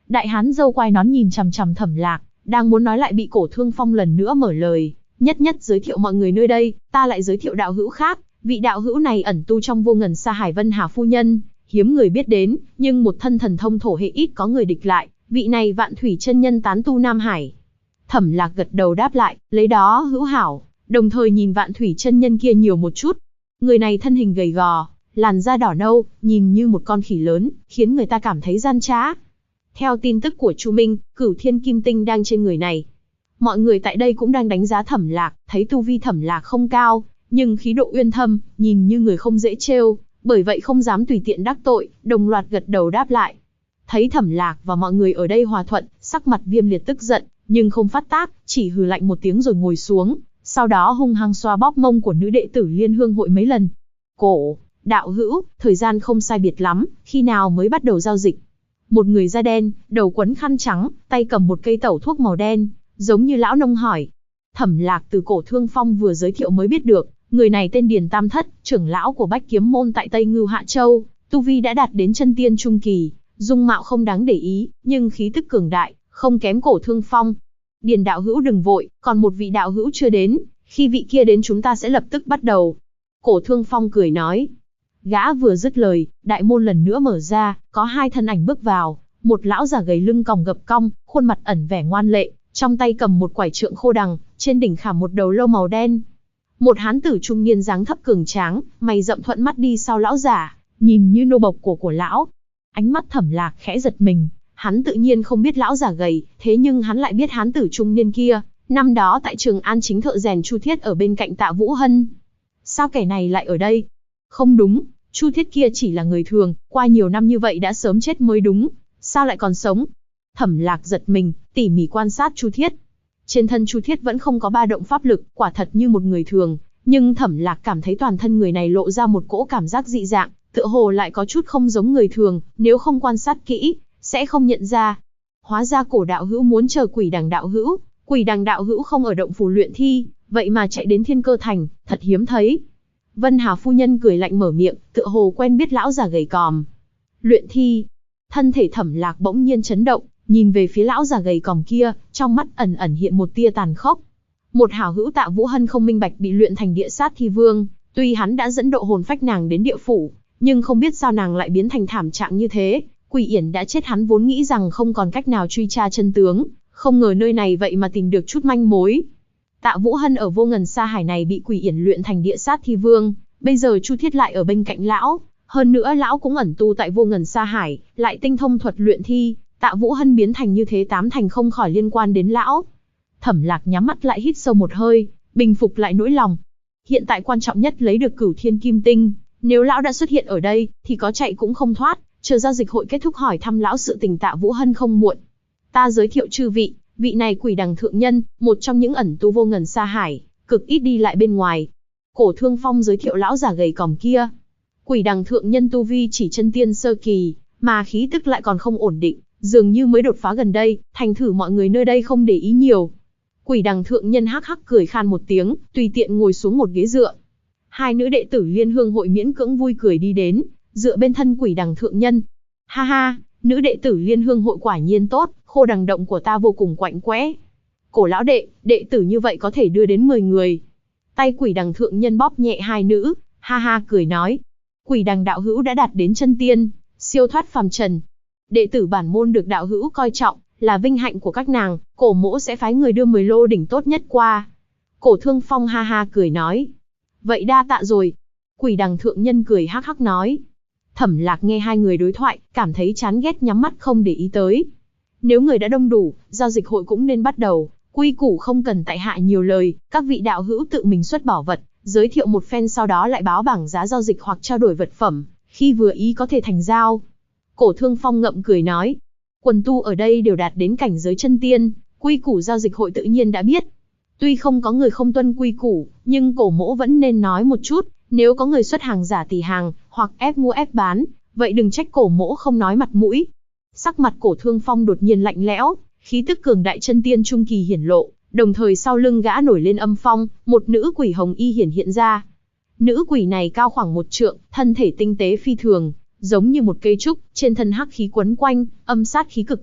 Đại hán râu quai nón nhìn chằm chằm Thẩm Lạc, đang muốn nói lại bị Cổ Thương Phong lần nữa mở lời, nhất nhất giới thiệu mọi người nơi đây, ta lại giới thiệu đạo hữu khác, vị đạo hữu này ẩn tu trong Vô Ngần Sa Hải Vân Hà phu nhân, hiếm người biết đến, nhưng một thân thần thông thổ hệ ít có người địch lại, vị này Vạn Thủy chân nhân tán tu Nam Hải. Thẩm Lạc gật đầu đáp lại, lấy đó hữu hảo, đồng thời nhìn Vạn Thủy chân nhân kia nhiều một chút. Người này thân hình gầy gò, làn da đỏ nâu, nhìn như một con khỉ lớn, khiến người ta cảm thấy gian trá. Theo tin tức của Chu Minh, Cửu Thiên Kim Tinh đang trên người này. Mọi người tại đây cũng đang đánh giá Thẩm Lạc, thấy tu vi Thẩm Lạc không cao, nhưng khí độ uyên thâm, nhìn như người không dễ trêu, bởi vậy không dám tùy tiện đắc tội, đồng loạt gật đầu đáp lại. Thấy Thẩm Lạc và mọi người ở đây hòa thuận, sắc mặt Viêm Liệt tức giận, nhưng không phát tác, chỉ hừ lạnh một tiếng rồi ngồi xuống, sau đó hung hăng xoa bóp mông của nữ đệ tử Liên Hương hội mấy lần. Cổ, đạo hữu, thời gian không sai biệt lắm, khi nào mới bắt đầu giao dịch? Một người da đen, đầu quấn khăn trắng, tay cầm một cây tẩu thuốc màu đen, giống như lão nông hỏi. Thẩm Lạc từ Cổ Thương Phong vừa giới thiệu mới biết được, người này tên Điền Tam Thất, trưởng lão của Bách Kiếm môn tại Tây Ngưu Hạ Châu, tu vi đã đạt đến chân tiên trung kỳ, dung mạo không đáng để ý, nhưng khí tức cường đại, không kém Cổ Thương Phong. Điền đạo hữu đừng vội, còn một vị đạo hữu chưa đến, khi vị kia đến chúng ta sẽ lập tức bắt đầu. Cổ Thương Phong cười nói. Gã vừa dứt lời, đại môn lần nữa mở ra, có hai thân ảnh bước vào, một lão già gầy lưng còng gập cong, khuôn mặt ẩn vẻ ngoan lệ, trong tay cầm một quải trượng khô đằng, trên đỉnh khảm một đầu lâu màu đen. Một hán tử trung niên dáng thấp cường tráng, mày rậm thuận mắt đi sau lão giả, nhìn như nô bộc của lão. Ánh mắt Thẩm Lạc khẽ giật mình, hắn tự nhiên không biết lão già gầy, thế nhưng hắn lại biết hán tử trung niên kia, năm đó tại Trường An chính thợ rèn Chu Thiết ở bên cạnh Tạ Vũ Hân. Sao kẻ này lại ở đây? Không đúng, Chu Thiết kia chỉ là người thường, qua nhiều năm như vậy đã sớm chết mới đúng, sao lại còn sống? Thẩm Lạc giật mình, tỉ mỉ quan sát Chu Thiết. Trên thân Chu Thiết vẫn không có ba động pháp lực, quả thật như một người thường, nhưng Thẩm Lạc cảm thấy toàn thân người này lộ ra một cỗ cảm giác dị dạng, tựa hồ lại có chút không giống người thường, nếu không quan sát kỹ, sẽ không nhận ra. Hóa ra Cổ đạo hữu muốn chờ Quỷ Đằng đạo hữu, Quỷ Đằng đạo hữu không ở động phủ luyện thi, vậy mà chạy đến Thiên Cơ Thành, thật hiếm thấy. Vân Hà phu nhân cười lạnh mở miệng, tựa hồ quen biết lão già gầy còm. Luyện thi. Thân thể Thẩm Lạc bỗng nhiên chấn động, nhìn về phía lão già gầy còm kia, trong mắt ẩn ẩn hiện một tia tàn khốc. Một hảo hữu Tạ Vũ Hân không minh bạch bị luyện thành địa sát thi vương, tuy hắn đã dẫn độ hồn phách nàng đến địa phủ, nhưng không biết sao nàng lại biến thành thảm trạng như thế. Quỷ Yển đã chết, hắn vốn nghĩ rằng không còn cách nào truy tra chân tướng, không ngờ nơi này vậy mà tìm được chút manh mối. Tạ Vũ Hân ở Vô Ngần Sa Hải này bị Quỷ Yển luyện thành địa sát thi vương, bây giờ Chu Thiết lại ở bên cạnh lão, hơn nữa lão cũng ẩn tu tại Vô Ngần Sa Hải, lại tinh thông thuật luyện thi, Tạ Vũ Hân biến thành như thế tám thành không khỏi liên quan đến lão. Thẩm Lạc nhắm mắt lại hít sâu một hơi, bình phục lại nỗi lòng. Hiện tại quan trọng nhất lấy được Cửu Thiên Kim Tinh, nếu lão đã xuất hiện ở đây, thì có chạy cũng không thoát, chờ giao dịch hội kết thúc hỏi thăm lão sự tình Tạ Vũ Hân không muộn. Ta giới thiệu chư vị, vị này Quỷ Đằng thượng nhân, một trong những ẩn tu Vô Ngần Sa Hải, cực ít đi lại bên ngoài. Cổ Thương Phong giới thiệu lão già gầy còm kia. Quỷ Đằng thượng nhân tu vi chỉ chân tiên sơ kỳ, mà khí tức lại còn không ổn định, dường như mới đột phá gần đây, thành thử mọi người nơi đây không để ý nhiều. Quỷ Đằng thượng nhân hắc hắc cười khan một tiếng, tùy tiện ngồi xuống một ghế dựa. Hai nữ đệ tử Liên Hương hội miễn cưỡng vui cười đi đến, dựa bên thân Quỷ Đằng thượng nhân. Ha ha, nữ đệ tử Liên Hương hội quả nhiên tốt, khô đằng động của ta vô cùng quạnh quẽ. Cổ lão đệ, đệ tử như vậy có thể đưa đến 10 người. Tay Quỷ Đằng thượng nhân bóp nhẹ hai nữ, ha ha cười nói. Quỷ Đằng đạo hữu đã đạt đến chân tiên, siêu thoát phàm trần. Đệ tử bản môn được đạo hữu coi trọng, là vinh hạnh của các nàng, cổ mỗ sẽ phái người đưa 10 lô đỉnh tốt nhất qua. Cổ Thương Phong ha ha cười nói. Vậy đa tạ rồi. Quỷ Đằng thượng nhân cười hắc hắc nói. Thẩm Lạc nghe hai người đối thoại, cảm thấy chán ghét nhắm mắt không để ý tới. Nếu người đã đông đủ, giao dịch hội cũng nên bắt đầu, quy củ không cần tại hạ nhiều lời, các vị đạo hữu tự mình xuất bảo vật, giới thiệu một phen sau đó lại báo bảng giá giao dịch hoặc trao đổi vật phẩm, khi vừa ý có thể thành giao. Cổ Thương Phong ngậm cười nói, quần tu ở đây đều đạt đến cảnh giới chân tiên, quy củ giao dịch hội tự nhiên đã biết. Tuy không có người không tuân quy củ, nhưng cổ mỗ vẫn nên nói một chút, nếu có người xuất hàng giả tỷ hàng, hoặc ép mua ép bán, vậy đừng trách cổ mỗ không nói mặt mũi. Sắc mặt Cổ Thương Phong đột nhiên lạnh lẽo, khí tức cường đại chân tiên trung kỳ hiển lộ, đồng thời sau lưng gã nổi lên âm phong, một nữ quỷ hồng y hiện ra. Nữ quỷ này cao khoảng 1 trượng, thân thể tinh tế phi thường, giống như một cây trúc, trên thân hắc khí quấn quanh, âm sát khí cực nặng,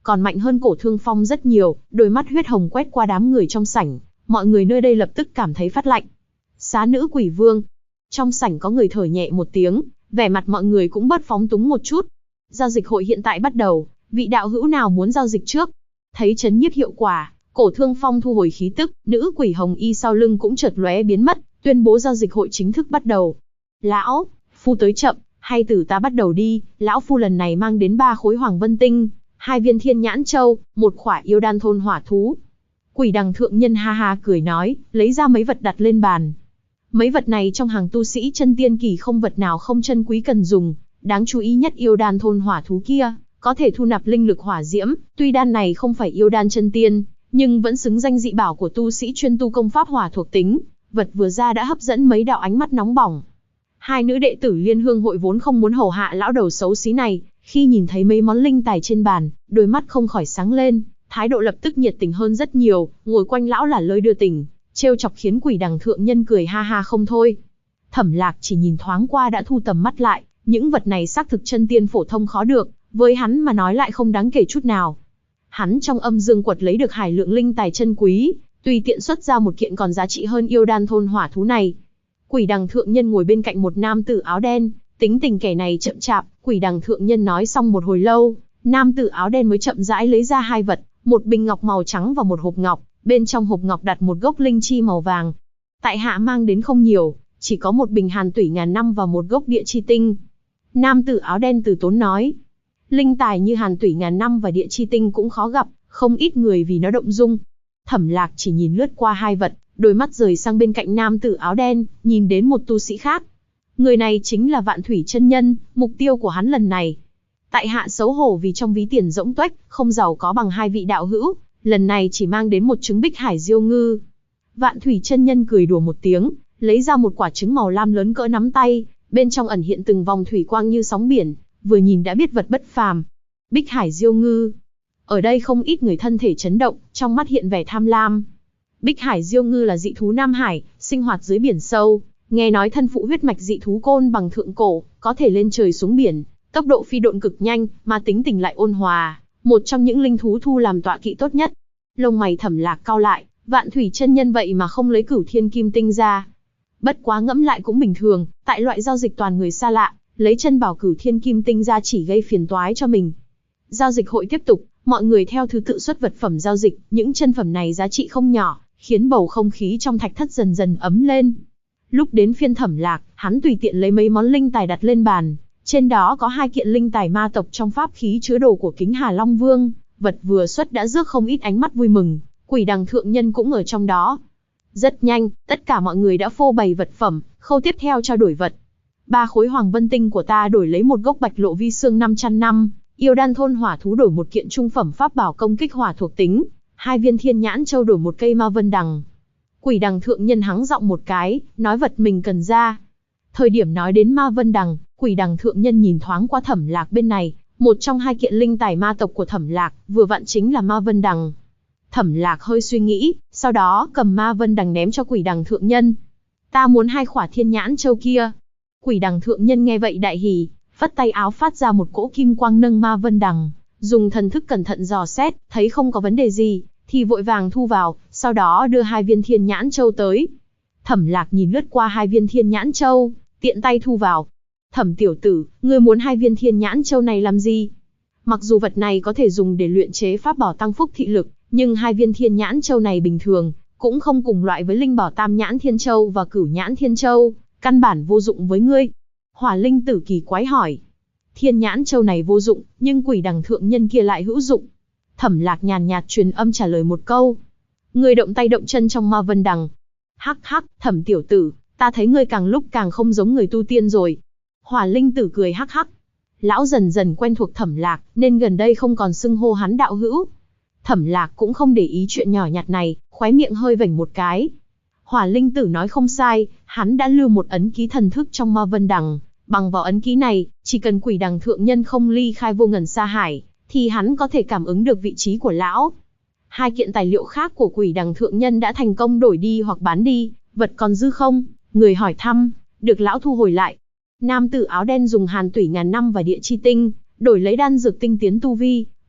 còn mạnh hơn Cổ Thương Phong rất nhiều, đôi mắt huyết hồng quét qua đám người trong sảnh, mọi người nơi đây lập tức cảm thấy phát lạnh. Xá nữ quỷ vương. Trong sảnh có người thở nhẹ một tiếng, vẻ mặt mọi người cũng bớt phóng túng một chút. Giao dịch hội hiện tại bắt đầu, vị đạo hữu nào muốn giao dịch trước? Thấy chấn nhiếp hiệu quả, Cổ Thương Phong thu hồi khí tức, nữ quỷ hồng y sau lưng cũng chợt lóe biến mất, tuyên bố giao dịch hội chính thức bắt đầu. Lão phu tới chậm, hay từ ta bắt đầu đi, lão phu lần này mang đến 3 khối hoàng vân tinh, 2 viên thiên nhãn châu, 1 khỏa yêu đan thôn hỏa thú. Quỷ đằng thượng nhân ha ha cười nói, lấy ra mấy vật đặt lên bàn. Mấy vật này trong hàng tu sĩ chân tiên kỳ không vật nào không chân quý cần dùng, đáng chú ý nhất yêu đan thôn hỏa thú kia, có thể thu nạp linh lực hỏa diễm, tuy đan này không phải yêu đan chân tiên, nhưng vẫn xứng danh dị bảo của tu sĩ chuyên tu công pháp hỏa thuộc tính, vật vừa ra đã hấp dẫn mấy đạo ánh mắt nóng bỏng. Hai nữ đệ tử Liên Hương hội vốn không muốn hầu hạ lão đầu xấu xí này, khi nhìn thấy mấy món linh tài trên bàn, đôi mắt không khỏi sáng lên, thái độ lập tức nhiệt tình hơn rất nhiều, ngồi quanh lão là lơi đưa tình, trêu chọc khiến quỷ đằng thượng nhân cười ha ha không thôi. Thẩm Lạc chỉ nhìn thoáng qua đã thu tầm mắt lại, những vật này xác thực chân tiên phổ thông khó được, với hắn mà nói lại không đáng kể chút nào. Hắn trong âm dương quật lấy được hải lượng linh tài chân quý, tùy tiện xuất ra một kiện còn giá trị hơn yêu đan thôn hỏa thú này. Quỷ đằng thượng nhân ngồi bên cạnh một nam tử áo đen, tính tình kẻ này chậm chạp, quỷ đằng thượng nhân nói xong một hồi lâu, nam tử áo đen mới chậm rãi lấy ra 2 vật, một bình ngọc màu trắng và một hộp ngọc, bên trong hộp ngọc đặt một gốc linh chi màu vàng. Tại hạ mang đến không nhiều, chỉ có một bình hàn tủy ngàn năm và một gốc địa chi tinh. Nam tử áo đen từ tốn nói, linh tài như hàn tủy ngàn năm và địa chi tinh cũng khó gặp, không ít người vì nó động dung. Thẩm Lạc chỉ nhìn lướt qua 2 vật, đôi mắt rời sang bên cạnh nam tử áo đen, nhìn đến một tu sĩ khác. Người này chính là Vạn Thủy chân nhân, mục tiêu của hắn lần này. Tại hạ xấu hổ vì trong ví tiền rỗng tuếch, không giàu có bằng 2 vị đạo hữu, lần này chỉ mang đến một trứng bích hải diêu ngư. Vạn Thủy chân nhân cười đùa một tiếng, lấy ra một quả trứng màu lam lớn cỡ nắm tay, bên trong ẩn hiện từng vòng thủy quang như sóng biển, vừa nhìn đã biết vật bất phàm. Bích hải diêu ngư. Ở đây không ít người thân thể chấn động, trong mắt hiện vẻ tham lam. Bích hải diêu ngư là dị thú Nam Hải, sinh hoạt dưới biển sâu, nghe nói thân phụ huyết mạch dị thú côn bằng thượng cổ, có thể lên trời xuống biển, tốc độ phi độn cực nhanh, mà tính tình lại ôn hòa, một trong những linh thú thu làm tọa kỵ tốt nhất. Lông mày Thẩm Lạc cau lại, Vạn Thủy chân nhân vậy mà không lấy Cửu Thiên Kim Tinh ra. Bất quá ngẫm lại cũng bình thường, tại loại giao dịch toàn người xa lạ, lấy chân bảo Cửu Thiên Kim Tinh ra chỉ gây phiền toái cho mình. Giao dịch hội tiếp tục, mọi người theo thứ tự xuất vật phẩm giao dịch, những chân phẩm này giá trị không nhỏ, khiến bầu không khí trong thạch thất dần dần ấm lên. Lúc đến phiên Thẩm Lạc, hắn tùy tiện lấy mấy món linh tài đặt lên bàn, trên đó có 2 kiện linh tài ma tộc trong pháp khí chứa đồ của Kính Hà Long Vương, vật vừa xuất đã rước không ít ánh mắt vui mừng, quỷ đằng thượng nhân cũng ở trong đó. Rất nhanh, tất cả mọi người đã phô bày vật phẩm, khâu tiếp theo trao đổi vật. 3 khối hoàng vân tinh của ta đổi lấy một gốc bạch lộ vi xương 500 năm, yêu đan thôn hỏa thú đổi một kiện trung phẩm pháp bảo công kích hỏa thuộc tính, 2 viên thiên nhãn châu đổi một cây ma vân đằng. Quỷ đằng thượng nhân hắng giọng một cái, nói vật mình cần ra. Thời điểm nói đến ma vân đằng, quỷ đằng thượng nhân nhìn thoáng qua Thẩm Lạc bên này, một trong 2 kiện linh tài ma tộc của Thẩm Lạc, vừa vặn chính là ma vân đằng. Thẩm Lạc hơi suy nghĩ, sau đó cầm ma vân đằng ném cho quỷ đằng thượng nhân. Ta muốn 2 khỏa thiên nhãn châu kia. Quỷ đằng thượng nhân nghe vậy đại hỉ, phất tay áo phát ra một cỗ kim quang nâng ma vân đằng, dùng thần thức cẩn thận dò xét, thấy không có vấn đề gì, thì vội vàng thu vào, sau đó đưa 2 viên thiên nhãn châu tới. Thẩm Lạc nhìn lướt qua 2 viên thiên nhãn châu, tiện tay thu vào. Thẩm tiểu tử, ngươi muốn 2 viên thiên nhãn châu này làm gì? Mặc dù vật này có thể dùng để luyện chế pháp bảo tăng phúc thị lực, nhưng 2 viên thiên nhãn châu này bình thường, cũng không cùng loại với linh bảo tam nhãn thiên châu và cửu nhãn thiên châu, căn bản vô dụng với ngươi. Hỏa linh tử kỳ quái hỏi. Thiên nhãn châu này vô dụng, nhưng quỷ đằng thượng nhân kia lại hữu dụng. Thẩm Lạc nhàn nhạt truyền âm trả lời một câu. Ngươi động tay động chân trong ma vân đằng. Hắc hắc, Thẩm tiểu tử, ta thấy ngươi càng lúc càng không giống người tu tiên rồi. Hỏa linh tử cười hắc hắc. Lão dần dần quen thuộc Thẩm Lạc, nên gần đây không còn xưng hô hắn đạo hữu. Thẩm Lạc cũng không để ý chuyện nhỏ nhặt này, khóe miệng hơi vểnh một cái. Hỏa linh tử nói không sai, hắn đã lưu một ấn ký thần thức trong ma vân đằng. Bằng vào ấn ký này, chỉ cần quỷ đằng thượng nhân không ly khai vô ngần sa hải, thì hắn có thể cảm ứng được vị trí của lão. 2 kiện tài liệu khác của quỷ đằng thượng nhân đã thành công đổi đi hoặc bán đi, vật còn dư không? Người hỏi thăm, được lão thu hồi lại. Nam tử áo đen dùng hàn tủy ngàn năm và địa chi tinh, đổi lấy đan dược tinh tiến tu vi,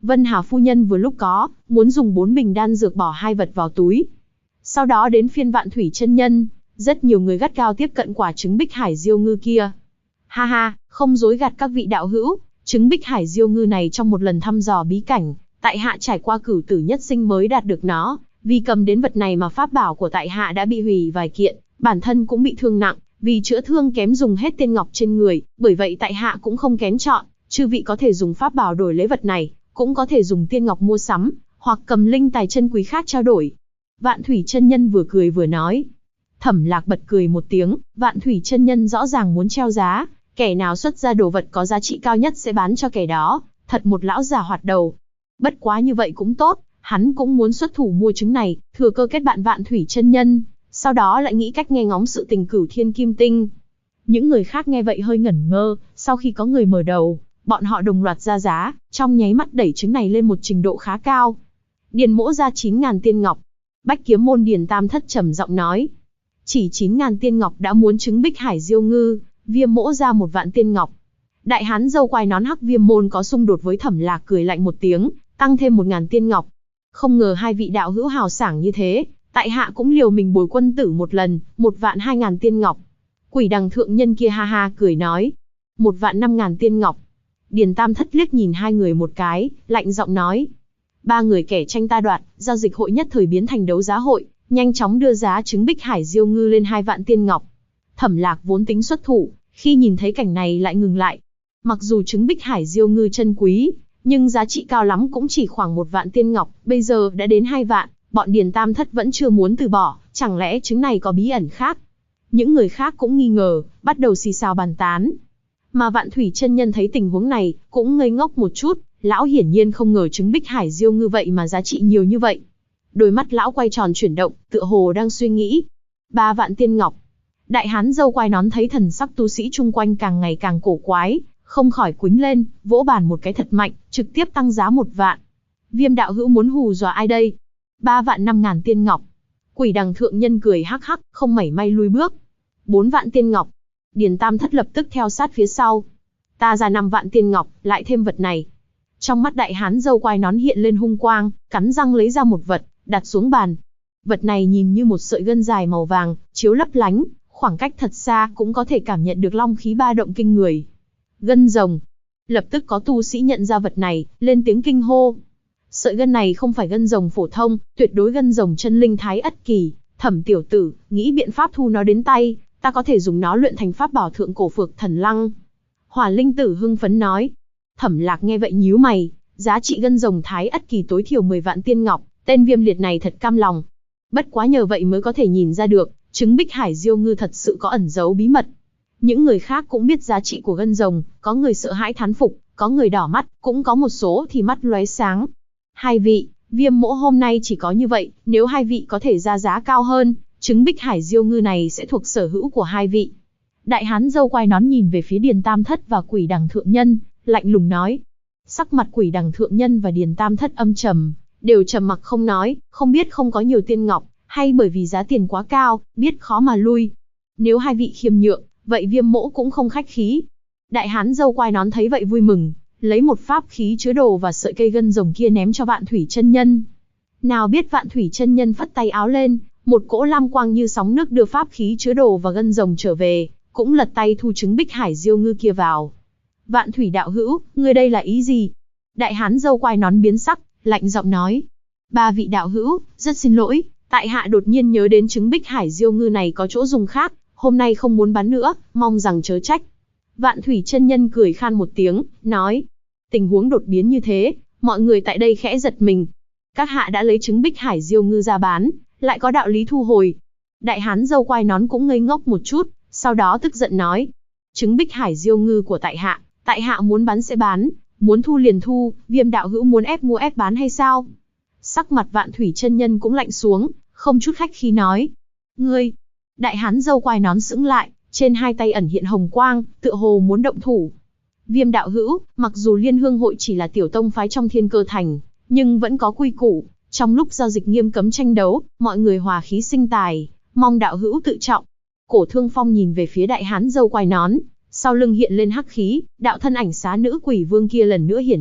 Vân Hà phu nhân vừa lúc có, muốn dùng 4 bình đan dược bỏ 2 vật vào túi. Sau đó đến phiên Vạn Thủy chân nhân, rất nhiều người gắt gao tiếp cận quả trứng Bích Hải Diêu Ngư kia. Ha ha, không dối gạt các vị đạo hữu, trứng Bích Hải Diêu Ngư này trong một lần thăm dò bí cảnh, tại hạ trải qua cửu tử nhất sinh mới đạt được nó, vì cầm đến vật này mà pháp bảo của tại hạ đã bị hủy vài kiện, bản thân cũng bị thương nặng, vì chữa thương kém dùng hết tiên ngọc trên người, bởi vậy tại hạ cũng không kén chọn, chư vị có thể dùng pháp bảo đổi lấy vật này, cũng có thể dùng tiên ngọc mua sắm, hoặc cầm linh tài chân quý khác trao đổi. Vạn Thủy chân nhân vừa cười vừa nói. Thẩm Lạc bật cười một tiếng, Vạn Thủy chân nhân rõ ràng muốn treo giá, kẻ nào xuất ra đồ vật có giá trị cao nhất sẽ bán cho kẻ đó, thật một lão già hoạt đầu. Bất quá như vậy cũng tốt, hắn cũng muốn xuất thủ mua trứng này, thừa cơ kết bạn Vạn Thủy chân nhân, sau đó lại nghĩ cách nghe ngóng sự tình Cửu Thiên Kim Tinh. Những người khác nghe vậy hơi ngẩn ngơ, sau khi có người mở đầu, bọn họ đồng loạt ra giá, trong nháy mắt đẩy trứng này lên một trình độ khá cao. Điền Mỗ ra 9.000 tiên ngọc. Bách Kiếm môn Điền Tam Thất trầm giọng nói. Chỉ 9.000 tiên ngọc đã muốn trứng Bích Hải Diêu Ngư, Viêm Mỗ ra 1 vạn tiên ngọc. Đại hán dâu quai nón hắc Viêm môn có xung đột với Thẩm Lạc cười lạnh một tiếng, tăng thêm 1.000 tiên ngọc. Không ngờ hai vị đạo hữu hào sảng như thế, tại hạ cũng liều mình bồi quân tử một lần, 1.200.000 tiên ngọc. Quỷ Đằng thượng nhân kia ha ha cười nói. 1.500.000 tiên ngọc. Điền Tam Thất liếc nhìn hai người một cái, lạnh giọng nói. 3 người kẻ tranh ta đoạt, giao dịch hội nhất thời biến thành đấu giá hội, nhanh chóng đưa giá trứng Bích Hải Diêu Ngư lên 2 vạn tiên ngọc. Thẩm Lạc vốn tính xuất thủ, khi nhìn thấy cảnh này lại ngừng lại. Mặc dù trứng Bích Hải Diêu Ngư chân quý, nhưng giá trị cao lắm cũng chỉ khoảng 1 vạn tiên ngọc, bây giờ đã đến 2 vạn, bọn Điền Tam Thất vẫn chưa muốn từ bỏ, chẳng lẽ trứng này có bí ẩn khác? Những người khác cũng nghi ngờ, bắt đầu xì xào bàn tán. Mà Vạn Thủy chân nhân thấy tình huống này, cũng ngây ngốc một chút, lão hiển nhiên không ngờ trứng Bích Hải Diêu Ngư vậy mà giá trị nhiều như vậy. Đôi mắt lão quay tròn chuyển động, tựa hồ đang suy nghĩ. 3 vạn tiên ngọc. Đại hán dâu quai nón thấy thần sắc tu sĩ chung quanh càng ngày càng cổ quái, không khỏi quĩnh lên, vỗ bàn một cái thật mạnh, trực tiếp tăng giá 1 vạn. Viêm đạo hữu muốn hù dọa ai đây? 3.500.000 tiên ngọc. Quỷ Đằng thượng nhân cười hắc hắc, không mảy may lui bước. 4 vạn tiên ngọc. Điền Tam Thất lập tức theo sát phía sau. Ta ra 5 vạn tiên ngọc, lại thêm vật này. Trong mắt đại hán dâu quai nón hiện lên hung quang, cắn răng lấy ra một vật, đặt xuống bàn. Vật này nhìn như một sợi gân dài màu vàng, chiếu lấp lánh, khoảng cách thật xa cũng có thể cảm nhận được long khí ba động kinh người. Gân rồng. Lập tức có tu sĩ nhận ra vật này, lên tiếng kinh hô. Sợi gân này không phải gân rồng phổ thông, tuyệt đối gân rồng chân linh thái ất kỳ. Thẩm tiểu tử, nghĩ biện pháp thu nó đến tay, ta có thể dùng nó luyện thành pháp bảo thượng cổ Phược Thần Lăng. Hỏa Linh Tử hưng phấn nói. Thẩm Lạc nghe vậy nhíu mày, giá trị gân rồng thái ất kỳ tối thiểu 10 vạn tiên ngọc, tên viêm liệt này thật cam lòng. Bất quá nhờ vậy mới có thể nhìn ra được, trứng Bích Hải Diêu Ngư thật sự có ẩn giấu bí mật. Những người khác cũng biết giá trị của gân rồng, có người sợ hãi thán phục, có người đỏ mắt, cũng có một số thì mắt lóe sáng. Hai vị, Viêm Mỗ hôm nay chỉ có như vậy, nếu hai vị có thể ra giá cao hơn, trứng Bích Hải Diêu Ngư này sẽ thuộc sở hữu của hai vị. Đại hán dâu quai nón nhìn về phía Điền Tam Thất và Quỷ Đằng thượng nhân, lạnh lùng nói. Sắc mặt Quỷ Đằng thượng nhân và Điền Tam Thất âm trầm, đều trầm mặc không nói, không biết không có nhiều tiên ngọc, hay bởi vì giá tiền quá cao, biết khó mà lui. Nếu hai vị khiêm nhượng, vậy Viêm Mỗ cũng không khách khí. Đại hán dâu quai nón thấy vậy vui mừng, lấy một pháp khí chứa đồ và sợi cây gân rồng kia ném cho Vạn Thủy chân nhân. Nào biết Vạn Thủy chân nhân phất tay áo lên, một cỗ lam quang như sóng nước đưa pháp khí chứa đồ và gân rồng trở về, cũng lật tay thu trứng Bích Hải Diêu Ngư kia vào. Vạn Thủy đạo hữu, ngươi đây là ý gì? Đại hán dâu quai nón biến sắc, lạnh giọng nói. 3 vị đạo hữu, rất xin lỗi, tại hạ đột nhiên nhớ đến trứng Bích Hải Diêu Ngư này có chỗ dùng khác, hôm nay không muốn bán nữa, mong rằng chớ trách. Vạn Thủy chân nhân cười khan một tiếng, nói. Tình huống đột biến như thế, mọi người tại đây khẽ giật mình. Các hạ đã lấy trứng Bích Hải Diêu Ngư ra bán, lại có đạo lý thu hồi. Đại hán dâu quai nón cũng ngây ngốc một chút, sau đó tức giận nói. Trứng Bích Hải Diêu Ngư của tại hạ muốn bán sẽ bán, muốn thu liền thu, Viêm đạo hữu muốn ép mua ép bán hay sao? Sắc mặt Vạn Thủy chân nhân cũng lạnh xuống, không chút khách khí nói. Ngươi! Đại hán dâu quai nón sững lại, trên hai tay ẩn hiện hồng quang, tựa hồ muốn động thủ. Viêm đạo hữu, mặc dù Liên Hương hội chỉ là tiểu tông phái trong Thiên Cơ Thành, nhưng vẫn có quy củ, trong lúc giao dịch nghiêm cấm tranh đấu, mọi người hòa khí sinh tài, mong đạo hữu tự trọng. Cổ Thương Phong nhìn về phía đại hán dâu quai nón, sau lưng hiện lên hắc khí, đạo thân ảnh xá nữ quỷ vương kia lần nữa hiển hiện,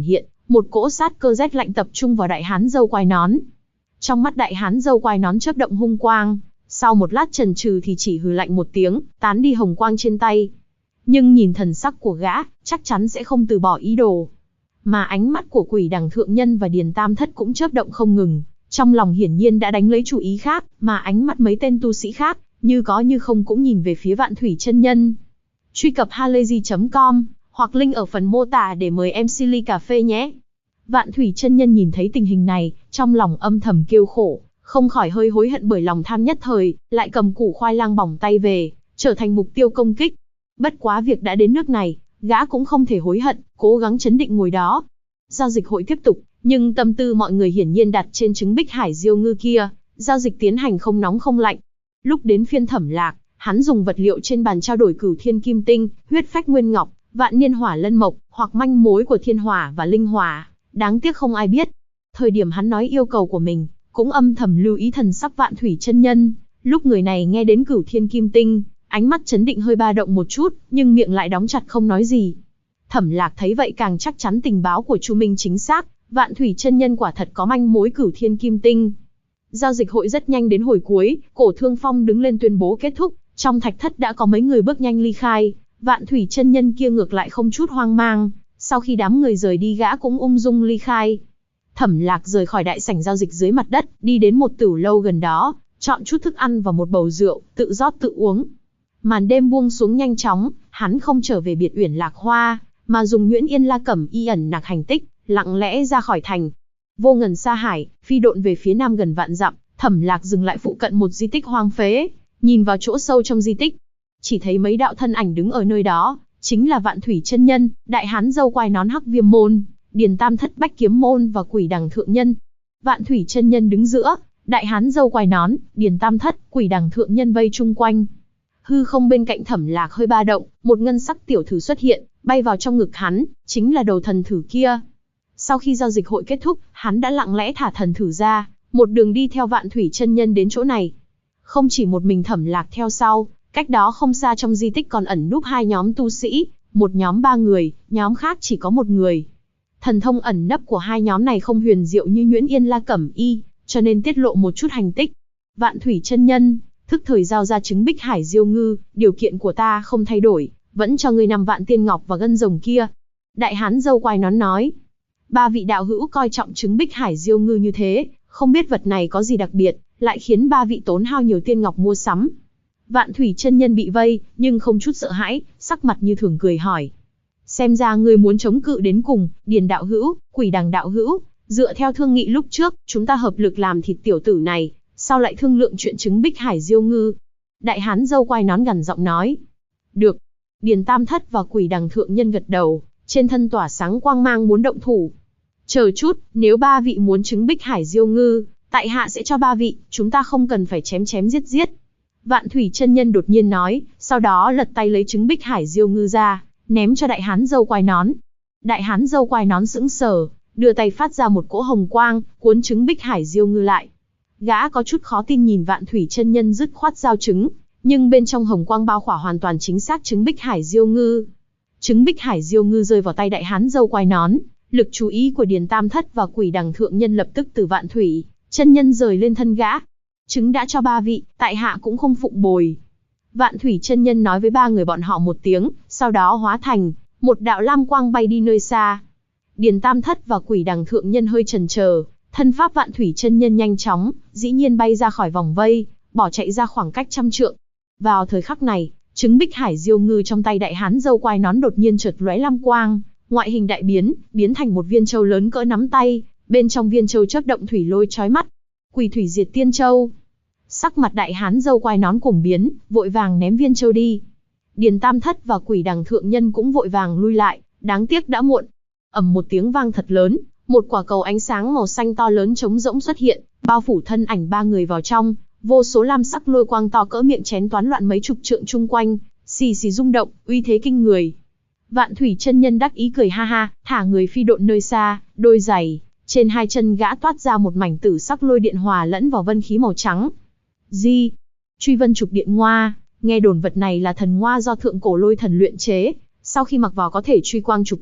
Một cỗ sát cơ rét lạnh tập trung vào đại hán râu quai nón. Trong mắt đại hán râu quai nón chớp động hung quang, sau một lát chần chừ thì chỉ hừ lạnh một tiếng, tán đi hồng quang trên tay. Nhưng nhìn thần sắc của gã, chắc chắn sẽ không từ bỏ ý đồ. Mà ánh mắt của Quỷ Đằng thượng nhân và Điền Tam Thất cũng chớp động không ngừng, trong lòng hiển nhiên đã đánh lấy chủ ý khác, mà ánh mắt mấy tên tu sĩ khác, như có như không cũng nhìn về phía Vạn Thủy chân nhân. Truy cập halayzi.com hoặc link ở phần mô tả để mời em Silly Cà Phê nhé. Vạn Thủy chân nhân nhìn thấy tình hình này, trong lòng âm thầm kêu khổ, không khỏi hơi hối hận bởi lòng tham nhất thời, lại cầm củ khoai lang bỏng tay về, trở thành mục tiêu công kích. Bất quá việc đã đến nước này, gã cũng không thể hối hận, cố gắng trấn định ngồi đó. Giao dịch hội tiếp tục, nhưng tâm tư mọi người hiển nhiên đặt trên trứng Bích Hải Diêu Ngư kia, giao dịch tiến hành không nóng không lạnh. Lúc đến phiên Thẩm Lạc, hắn dùng vật liệu trên bàn trao đổi Cửu Thiên Kim Tinh, Huyết Phách Nguyên Ngọc, Vạn Niên Hỏa Lân Mộc, hoặc manh mối của Thiên Hỏa và Linh Hỏa, đáng tiếc không ai biết. Thời điểm hắn nói yêu cầu của mình, cũng âm thầm lưu ý thần sắc Vạn Thủy chân nhân, lúc người này nghe đến Cửu Thiên Kim Tinh, ánh mắt chấn định hơi ba động một chút, nhưng miệng lại đóng chặt không nói gì. Thẩm Lạc thấy vậy càng chắc chắn tình báo của Chu Minh chính xác, Vạn Thủy chân nhân quả thật có manh mối Cửu Thiên Kim Tinh. Giao dịch hội rất nhanh đến hồi cuối, Cổ Thương Phong đứng lên tuyên bố kết thúc, trong thạch thất đã có mấy người bước nhanh ly khai, Vạn Thủy chân nhân kia ngược lại không chút hoang mang, sau khi đám người rời đi gã cũng ung dung ly khai. Thẩm Lạc rời khỏi đại sảnh giao dịch dưới mặt đất, đi đến một tửu lâu gần đó, chọn chút thức ăn và một bầu rượu, tự rót tự uống. Màn đêm buông xuống nhanh chóng, hắn không trở về biệt uyển Lạc Hoa, mà dùng Nhuyễn Yên La Cẩm Y ẩn nặc hành tích, lặng lẽ ra khỏi thành. Vô ngần xa hải, phi độn về phía nam gần vạn dặm, Thẩm Lạc dừng lại phụ cận một di tích hoang phế, nhìn vào chỗ sâu trong di tích, chỉ thấy mấy đạo thân ảnh đứng ở nơi đó, chính là Vạn Thủy chân nhân, đại hán râu quai nón Hắc Viêm môn, Điền Tam Thất Bách Kiếm môn và Quỷ Đằng thượng nhân. Vạn Thủy chân nhân đứng giữa, đại hán râu quai nón, Điền Tam Thất, Quỷ Đằng thượng nhân vây chung quanh. Hư không bên cạnh Thẩm Lạc hơi ba động, một ngân sắc tiểu thử xuất hiện, bay vào trong ngực hắn, chính là đầu thần thử kia. Sau khi giao dịch hội kết thúc, hắn đã lặng lẽ thả thần thử ra, một đường đi theo Vạn Thủy chân nhân đến chỗ này. Không chỉ một mình Thẩm Lạc theo sau, cách đó không xa trong di tích còn ẩn núp hai nhóm tu sĩ, một nhóm 3 người, nhóm khác chỉ có 1 người. Thần thông ẩn nấp của hai nhóm này không huyền diệu như Nhuyễn Yên La Cẩm Y, cho nên tiết lộ một chút hành tích. Vạn Thủy chân nhân, thức thời giao ra trứng Bích Hải Diêu Ngư, điều kiện của ta không thay đổi, vẫn cho ngươi 5 vạn tiên ngọc và gân rồng kia. Đại hán râu quai nón nói. 3 vị đạo hữu coi trọng trứng Bích Hải Diêu Ngư như thế, không biết vật này có gì đặc biệt, lại khiến 3 vị tốn hao nhiều tiên ngọc mua sắm. Vạn Thủy chân nhân bị vây, nhưng không chút sợ hãi, sắc mặt như thường cười hỏi. Xem ra ngươi muốn chống cự đến cùng, Điền đạo hữu, Quỷ Đằng đạo hữu, dựa theo thương nghị lúc trước, chúng ta hợp lực làm thịt tiểu tử này, sao lại thương lượng chuyện trứng Bích Hải Diêu Ngư? Đại hán râu quai nón gằn giọng nói. Được. Điền Tam Thất và Quỷ Đằng thượng nhân gật đầu, trên thân tỏa sáng quang mang muốn động thủ. Chờ chút, nếu 3 vị muốn trứng Bích Hải Diêu Ngư, tại hạ sẽ cho 3 vị, chúng ta không cần phải chém chém giết giết. Vạn Thủy chân nhân đột nhiên nói, sau đó lật tay lấy trứng Bích Hải Diêu Ngư ra, ném cho đại hán râu quai nón. Đại hán râu quai nón sững sờ, đưa tay phát ra một cỗ hồng quang, cuốn trứng Bích Hải Diêu Ngư lại. Gã có chút khó tin nhìn Vạn Thủy chân nhân dứt khoát giao trứng, nhưng bên trong hồng quang bao khỏa hoàn toàn chính xác trứng Bích Hải Diêu Ngư. Trứng Bích Hải Diêu Ngư rơi vào tay đại hán râu quai nón, lực chú ý của Điền Tam Thất và Quỷ Đằng thượng nhân lập tức từ Vạn Thủy chân nhân rời lên thân gã. Trứng đã cho 3 vị, tại hạ cũng không phụng bồi. Vạn Thủy chân nhân nói với 3 người bọn họ một tiếng, sau đó hóa thành một đạo lam quang bay đi nơi xa. Điền Tam Thất và Quỷ Đằng thượng nhân hơi chần chờ, thân pháp Vạn Thủy chân nhân nhanh chóng, dĩ nhiên bay ra khỏi vòng vây, bỏ chạy ra khoảng cách 100 trượng. Vào thời khắc này, trứng Bích Hải Diêu Ngư trong tay đại hán râu quai nón đột nhiên chợt lóe lam quang, ngoại hình đại biến, biến thành một viên châu lớn cỡ nắm tay, bên trong viên châu chớp động thủy lôi chói mắt. Quỷ thủy diệt tiên châu. Sắc mặt đại hán râu quai nón cuồng biến, vội vàng ném viên châu đi. Điền Tam Thất và Quỷ Đằng thượng nhân cũng vội vàng lui lại, đáng tiếc đã muộn. Ầm một tiếng vang thật lớn, một quả cầu ánh sáng màu xanh to lớn trống rỗng xuất hiện, bao phủ thân ảnh 3 người vào trong, vô số lam sắc lôi quang to cỡ miệng chén toán loạn mấy chục trượng chung quanh, xì xì rung động, uy thế kinh người. Vạn Thủy chân nhân đắc ý cười ha ha, thả người phi độn nơi xa, đôi giày, trên 2 chân gã toát ra một mảnh tử sắc lôi điện hòa lẫn vào vân khí màu trắng. Truy vân trục điện ngoa, nghe đồn vật này là thần ngoa do thượng cổ lôi thần luyện chế, sau khi mặc vào có thể truy quang trục điện,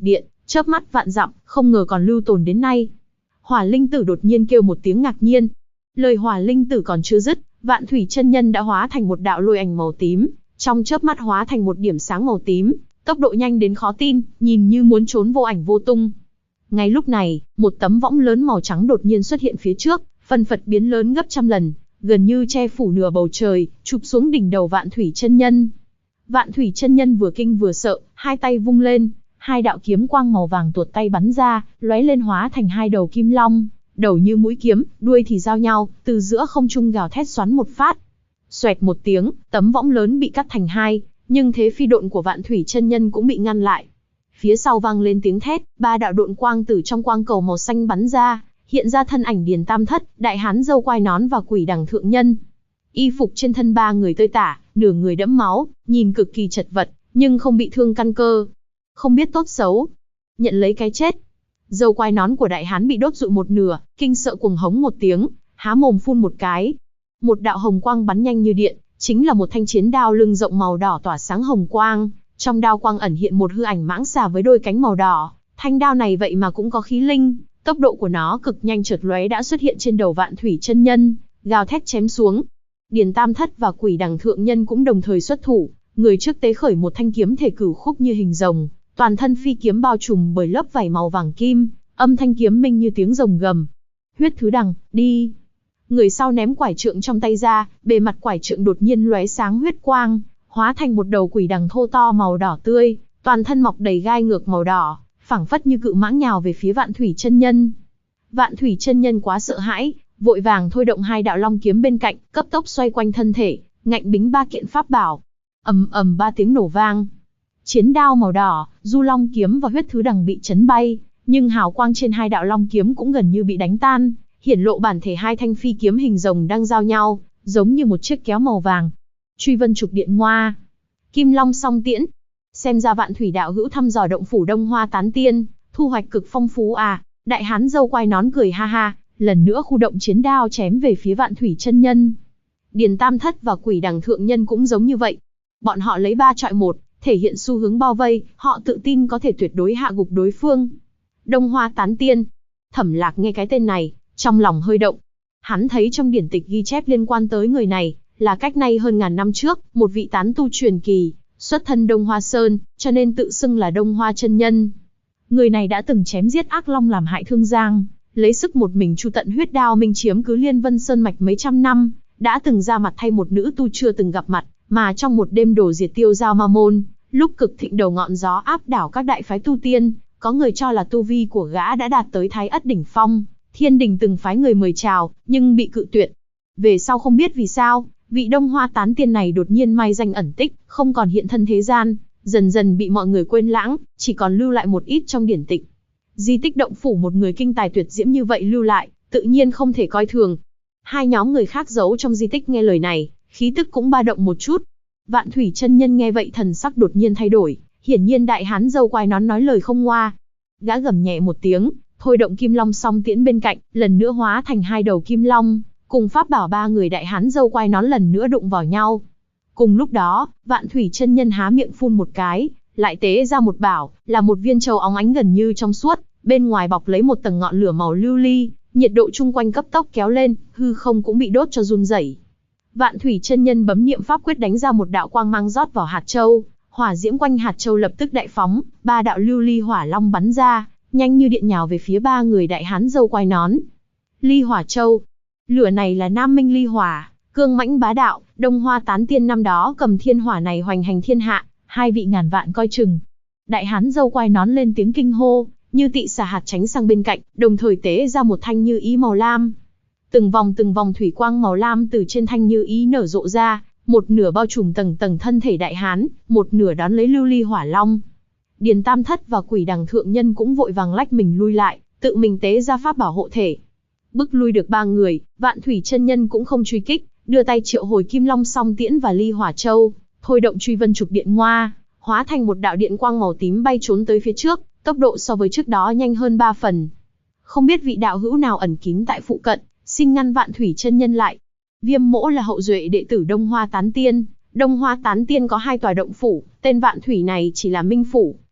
chớp mắt vạn dặm, không ngờ còn lưu tồn đến nay. Hỏa Linh Tử đột nhiên kêu một tiếng ngạc nhiên. Lời Hỏa Linh Tử còn chưa dứt, Vạn Thủy chân nhân đã hóa thành một đạo lôi ảnh màu tím, trong chớp mắt hóa thành một điểm sáng màu tím, tốc độ nhanh đến khó tin, nhìn như muốn trốn vô ảnh vô tung. Ngay lúc này, một tấm võng lớn màu trắng đột nhiên xuất hiện phía trước, phần phật biến lớn gấp trăm lần, gần như che phủ nửa bầu trời, chụp xuống đỉnh đầu Vạn Thủy chân nhân. Vạn Thủy chân nhân vừa kinh vừa sợ, hai tay vung lên, hai đạo kiếm quang màu vàng tuột tay bắn ra, lóe lên hóa thành hai đầu kim long, đầu như mũi kiếm, đuôi thì giao nhau, từ giữa không trung gào thét xoắn một phát. Xoẹt một tiếng, tấm võng lớn bị cắt thành hai, nhưng thế phi độn của Vạn Thủy chân nhân cũng bị ngăn lại. Phía sau vang lên tiếng thét, ba đạo độn quang từ trong quang cầu màu xanh bắn ra, hiện ra thân ảnh Điền Tam Thất, đại hán râu quai nón và Quỷ Đằng thượng nhân. Y phục trên thân ba người tơi tả, nửa người đẫm máu, nhìn cực kỳ chật vật, nhưng không bị thương căn cơ. Không biết tốt xấu, nhận lấy cái chết. Râu quai nón của đại hán bị đốt rụi một nửa, kinh sợ cuồng hống một tiếng, há mồm phun một cái. Một đạo hồng quang bắn nhanh như điện, chính là một thanh chiến đao lưng rộng màu đỏ tỏa sáng hồng quang. Trong đao quang ẩn hiện một hư ảnh mãng xà với đôi cánh màu đỏ. Thanh đao này vậy mà cũng có khí linh, tốc độ của nó cực nhanh, chợt lóe đã xuất hiện trên đầu Vạn Thủy chân nhân, gào thét chém xuống. Điền Tam Thất và Quỷ Đằng thượng nhân cũng đồng thời xuất thủ, người trước tế khởi một thanh kiếm thể cửu khúc như hình rồng, toàn thân phi kiếm bao trùm bởi lớp vảy màu vàng kim, âm thanh kiếm minh như tiếng rồng gầm. Huyết Thứ Đằng, đi! Người sau ném quải trượng trong tay ra, bề mặt quải trượng đột nhiên lóe sáng huyết quang, hóa thành một đầu quỷ đằng thô to màu đỏ tươi, toàn thân mọc đầy gai ngược màu đỏ, phảng phất như cự mãng nhào về phía Vạn Thủy chân nhân. Vạn Thủy chân nhân quá sợ hãi, vội vàng thôi động hai đạo long kiếm bên cạnh, cấp tốc xoay quanh thân thể, ngạnh bính ba kiện pháp bảo. Ầm ầm ba tiếng nổ vang. Chiến đao màu đỏ, Du Long kiếm và Huyết Thứ Đằng bị chấn bay, nhưng hào quang trên hai đạo long kiếm cũng gần như bị đánh tan, hiển lộ bản thể hai thanh phi kiếm hình rồng đang giao nhau, giống như một chiếc kéo màu vàng. Truy Vân Trục Điện Ngoa, Kim Long Song Tiễn. Xem ra Vạn Thủy đạo hữu thăm dò động phủ Đông Hoa Tán Tiên, thu hoạch cực phong phú à. Đại hán râu quai nón cười ha ha, lần nữa khu động chiến đao chém về phía Vạn Thủy chân nhân. Điền Tam Thất và Quỷ Đằng thượng nhân cũng giống như vậy. Bọn họ lấy 3 chọi 1, thể hiện xu hướng bao vây, họ tự tin có thể tuyệt đối hạ gục đối phương. Đông Hoa Tán Tiên. Thẩm Lạc nghe cái tên này, trong lòng hơi động. Hắn thấy trong điển tịch ghi chép liên quan tới người này, là cách nay hơn ngàn năm trước, một vị tán tu truyền kỳ, xuất thân Đông Hoa Sơn, cho nên tự xưng là Đông Hoa chân nhân. Người này đã từng chém giết ác long làm hại Thương Giang, lấy sức một mình chu tận huyết đao minh chiếm cứ Liên Vân Sơn mạch mấy trăm năm, đã từng ra mặt thay một nữ tu chưa từng gặp mặt, mà trong một đêm đổ diệt Tiêu Giao Ma môn, lúc cực thịnh đầu ngọn gió áp đảo các đại phái tu tiên, có người cho là tu vi của gã đã đạt tới Thái Ất đỉnh phong, Thiên Đình từng phái người mời chào, nhưng bị cự tuyệt. Về sau không biết vì sao, vị Đông Hoa Tán Tiên này đột nhiên mai danh ẩn tích, không còn hiện thân thế gian, dần dần bị mọi người quên lãng, chỉ còn lưu lại một ít trong điển tịch. Di tích động phủ một người kinh tài tuyệt diễm như vậy lưu lại, tự nhiên không thể coi thường. Hai nhóm người khác giấu trong di tích nghe lời này, khí tức cũng ba động một chút. Vạn Thủy chân nhân nghe vậy thần sắc đột nhiên thay đổi, hiển nhiên đại hán râu quai nón nói lời không ngoa. Gã gầm nhẹ một tiếng, thôi động Kim Long Song Tiễn bên cạnh, lần nữa hóa thành hai đầu kim long, cùng pháp bảo ba người đại hán râu quai nón lần nữa đụng vào nhau. Cùng lúc đó, Vạn Thủy chân nhân há miệng phun một cái, lại tế ra một bảo, là một viên châu óng ánh gần như trong suốt, bên ngoài bọc lấy một tầng ngọn lửa màu lưu ly, nhiệt độ chung quanh cấp tốc kéo lên, hư không cũng bị đốt cho run rẩy. Vạn Thủy chân nhân bấm niệm pháp quyết đánh ra một đạo quang mang rót vào hạt châu, hỏa diễm quanh hạt châu lập tức đại phóng, ba đạo lưu ly hỏa long bắn ra, nhanh như điện nhào về phía ba người đại hán râu quai nón. Ly Hỏa Châu. Lửa này là Nam Minh Ly Hỏa, cương mãnh bá đạo, Đông Hoa Tán Tiên năm đó cầm thiên hỏa này hoành hành thiên hạ, hai vị ngàn vạn coi chừng. Đại hán râu quai nón lên tiếng kinh hô, như tị xà hạt tránh sang bên cạnh, đồng thời tế ra một thanh như ý màu lam. Từng vòng thủy quang màu lam từ trên thanh như ý nở rộ ra, một nửa bao trùm tầng tầng thân thể đại hán, một nửa đón lấy lưu ly hỏa long. Điền Tam Thất và Quỷ Đằng thượng nhân cũng vội vàng lách mình lui lại, tự mình tế ra pháp bảo hộ thể. Bức lui được ba người, Vạn Thủy chân nhân cũng không truy kích, đưa tay triệu hồi Kim Long Song Tiễn và Ly Hỏa Châu, thôi động Truy Vân Trục Điện Ngoa, hóa thành một đạo điện quang màu tím bay trốn tới phía trước, tốc độ so với trước đó nhanh hơn 3 phần. Không biết vị đạo hữu nào ẩn kín tại phụ cận, xin ngăn Vạn Thủy chân nhân lại. Viêm Mỗ là hậu duệ đệ tử Đông Hoa Tán Tiên. Đông Hoa Tán Tiên có 2 tòa động phủ, tên Vạn Thủy này chỉ là minh phủ,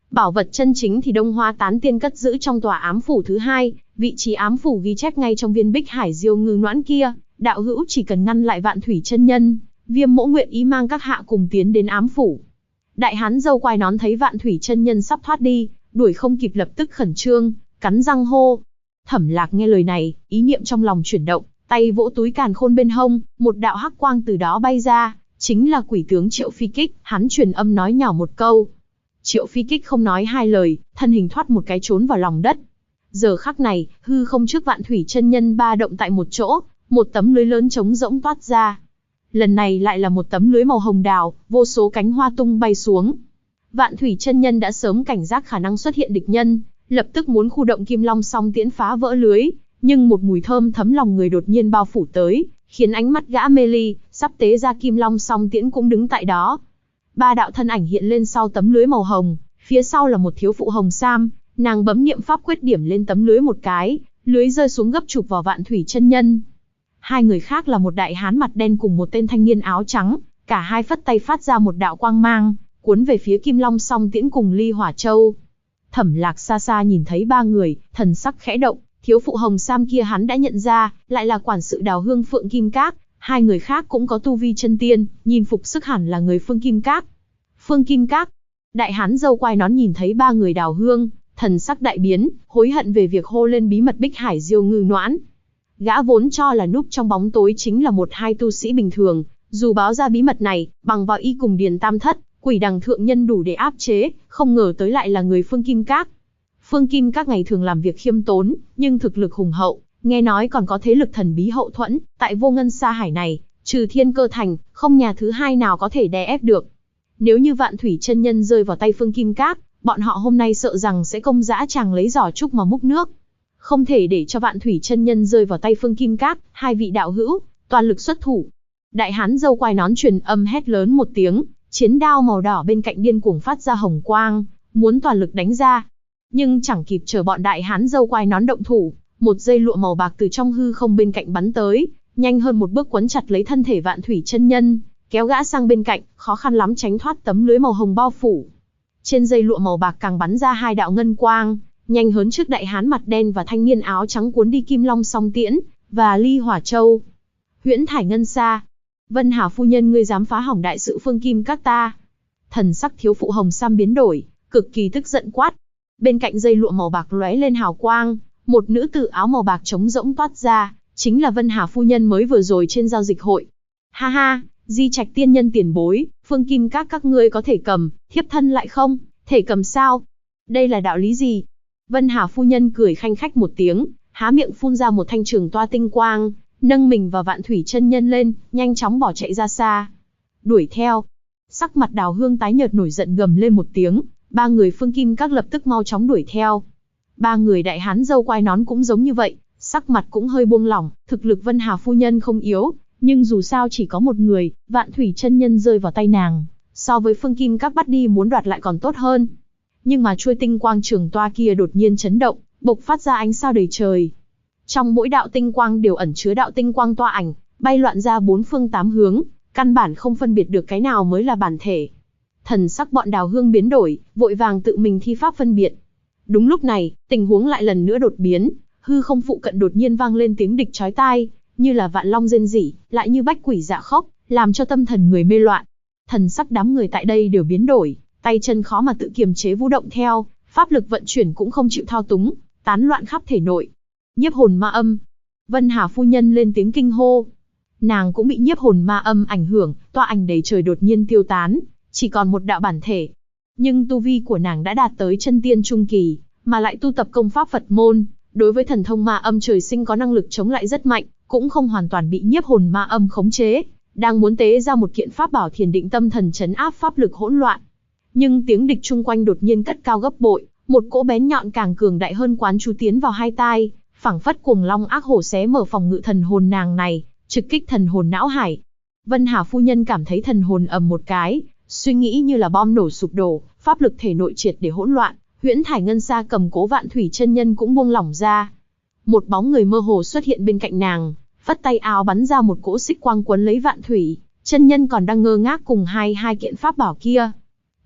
Bảo vật chân chính thì Đông Hoa Tán Tiên cất giữ trong tòa ám phủ thứ hai, vị trí ám phủ ghi chép ngay trong viên Bích Hải Diêu Ngư Noãn kia, đạo hữu chỉ cần ngăn lại Vạn Thủy chân nhân, Viêm Mỗ nguyện ý mang các hạ cùng tiến đến ám phủ. Đại hán râu quai nón thấy Vạn Thủy chân nhân sắp thoát đi, đuổi không kịp lập tức khẩn trương, cắn răng hô. Thẩm Lạc nghe lời này, ý niệm trong lòng chuyển động, tay vỗ túi càn khôn bên hông, một đạo hắc quang từ đó bay ra, chính là quỷ tướng Triệu Phi Kích, hắn truyền âm nói nhỏ một câu. Triệu Phi Kích không nói hai lời, thân hình thoát một cái trốn vào lòng đất. Giờ khắc này, hư không trước Vạn Thủy chân nhân ba động tại một chỗ, một tấm lưới lớn trống rỗng toát ra. Lần này lại là một tấm lưới màu hồng đào, vô số cánh hoa tung bay xuống. Vạn Thủy chân nhân đã sớm cảnh giác khả năng xuất hiện địch nhân, lập tức muốn khu động Kim Long Song Tiễn phá vỡ lưới, nhưng một mùi thơm thấm lòng người đột nhiên bao phủ tới, khiến ánh mắt gã mê ly, sắp tế ra Kim Long Song Tiễn cũng đứng tại đó. Ba đạo thân ảnh hiện lên sau tấm lưới màu hồng, phía sau là một thiếu phụ hồng sam, nàng bấm niệm pháp quyết điểm lên tấm lưới một cái, lưới rơi xuống gấp chụp vào Vạn Thủy chân nhân. Hai người khác là một đại hán mặt đen cùng một tên thanh niên áo trắng, cả hai phất tay phát ra một đạo quang mang, cuốn về phía Kim Long Song Tiễn cùng Ly Hỏa Châu. Thẩm Lạc xa xa nhìn thấy ba người, thần sắc khẽ động, thiếu phụ hồng sam kia hắn đã nhận ra, lại là quản sự Đào Hương Phượng Kim Các, hai người khác cũng có tu vi chân tiên, nhìn phục sức hẳn là người Phương Kim Các. Phương Kim Các. Đại hán râu quai nón nhìn thấy ba người Đào Hương, thần sắc đại biến, hối hận về việc hô lên bí mật Bích Hải Diêu Ngư Noãn. Gã vốn cho là núp trong bóng tối chính là một hai tu sĩ bình thường, dù báo ra bí mật này, bằng vào y cùng Điền Tam Thất, Quỷ Đằng thượng nhân đủ để áp chế, không ngờ tới lại là người Phương Kim Các. Phương Kim Các ngày thường làm việc khiêm tốn, nhưng thực lực hùng hậu, nghe nói còn có thế lực thần bí hậu thuẫn, tại Vô Ngân Sa Hải này, trừ Thiên Cơ Thành, không nhà thứ hai nào có thể đè ép được. Nếu như Vạn Thủy chân nhân rơi vào tay Phương Kim Các, bọn họ hôm nay sợ rằng sẽ công dã tràng lấy giỏ trúc mà múc nước. Không thể để cho Vạn Thủy chân nhân rơi vào tay Phương Kim Các, hai vị đạo hữu, toàn lực xuất thủ. Đại hán râu quai nón truyền âm hét lớn một tiếng, chiến đao màu đỏ bên cạnh điên cuồng phát ra hồng quang, muốn toàn lực đánh ra. Nhưng chẳng kịp chờ bọn đại hán râu quai nón động thủ, một dây lụa màu bạc từ trong hư không bên cạnh bắn tới, nhanh hơn một bước quấn chặt lấy thân thể Vạn Thủy chân nhân, kéo gã sang bên cạnh, khó khăn lắm tránh thoát tấm lưới màu hồng bao phủ. Trên dây lụa màu bạc càng bắn ra hai đạo ngân quang, nhanh hơn trước đại hán mặt đen và thanh niên áo trắng cuốn đi Kim Long Song Tiễn và Ly Hỏa Châu. Huyễn Thải Ngân Sa, Vân Hà phu nhân, ngươi dám phá hỏng đại sự Phương Kim Các ta? Thần sắc thiếu phụ hồng sam biến đổi, cực kỳ tức giận quát. Bên cạnh dây lụa màu bạc lóe lên hào quang, một nữ tử áo màu bạc trống rỗng toát ra, chính là Vân Hà phu nhân mới vừa rồi trên giao dịch hội. Ha ha, Di Trạch tiên nhân tiền bối, Phương Kim các ngươi có thể cầm, thiếp thân lại không, thể cầm sao? Đây là đạo lý gì? Vân Hà phu nhân cười khanh khách một tiếng, há miệng phun ra một thanh trường toa tinh quang, nâng mình và Vạn Thủy chân nhân lên, nhanh chóng bỏ chạy ra xa. Đuổi theo. Sắc mặt Đào Hương tái nhợt nổi giận gầm lên một tiếng, ba người Phương Kim các lập tức mau chóng đuổi theo. Ba người đại hán râu quai nón cũng giống như vậy, sắc mặt cũng hơi buông lỏng, thực lực Vân Hà phu nhân không yếu, nhưng dù sao chỉ có một người, Vạn Thủy chân nhân rơi vào tay nàng, so với Phương Kim các bắt đi muốn đoạt lại còn tốt hơn. Nhưng mà chuôi tinh quang trường toa kia đột nhiên chấn động, bộc phát ra ánh sao đầy trời. Trong mỗi đạo tinh quang đều ẩn chứa đạo tinh quang toa ảnh, bay loạn ra bốn phương tám hướng, căn bản không phân biệt được cái nào mới là bản thể. Thần sắc bọn Đào Hương biến đổi, vội vàng tự mình thi pháp phân biệt. Đúng lúc này, tình huống lại lần nữa đột biến, hư không phụ cận đột nhiên vang lên tiếng địch chói tai, như là vạn long rên rỉ, lại như bách quỷ dạ khóc, làm cho tâm thần người mê loạn. Thần sắc đám người tại đây đều biến đổi, tay chân khó mà tự kiềm chế vũ động theo, pháp lực vận chuyển cũng không chịu thao túng, tán loạn khắp thể nội. Nhiếp hồn ma âm. Vân Hà phu nhân lên tiếng kinh hô. Nàng cũng bị nhiếp hồn ma âm ảnh hưởng, toa ảnh đầy trời đột nhiên tiêu tán, chỉ còn một đạo bản thể. Nhưng tu vi của nàng đã đạt tới chân tiên trung kỳ, mà lại tu tập công pháp Phật môn, đối với thần thông ma âm trời sinh có năng lực chống lại rất mạnh, cũng không hoàn toàn bị nhiếp hồn ma âm khống chế, đang muốn tế ra một kiện pháp bảo thiền định tâm thần trấn áp pháp lực hỗn loạn. Nhưng tiếng địch chung quanh đột nhiên cất cao gấp bội, một cỗ bén nhọn càng cường đại hơn quán chú tiến vào hai tai, phảng phất cuồng long ác hổ xé mở phòng ngự thần hồn nàng này, trực kích thần hồn não hải. Vân Hà phu nhân cảm thấy thần hồn ầm một cái, suy nghĩ như là bom nổ sụp đổ, pháp lực thể nội triệt để hỗn loạn, Huyễn Thải Ngân Sa cầm cố Vạn Thủy chân nhân cũng buông lỏng ra. Một bóng người mơ hồ xuất hiện bên cạnh nàng, phất tay áo bắn ra một cỗ xích quang quấn lấy Vạn Thủy chân nhân còn đang ngơ ngác cùng hai kiện pháp bảo kia.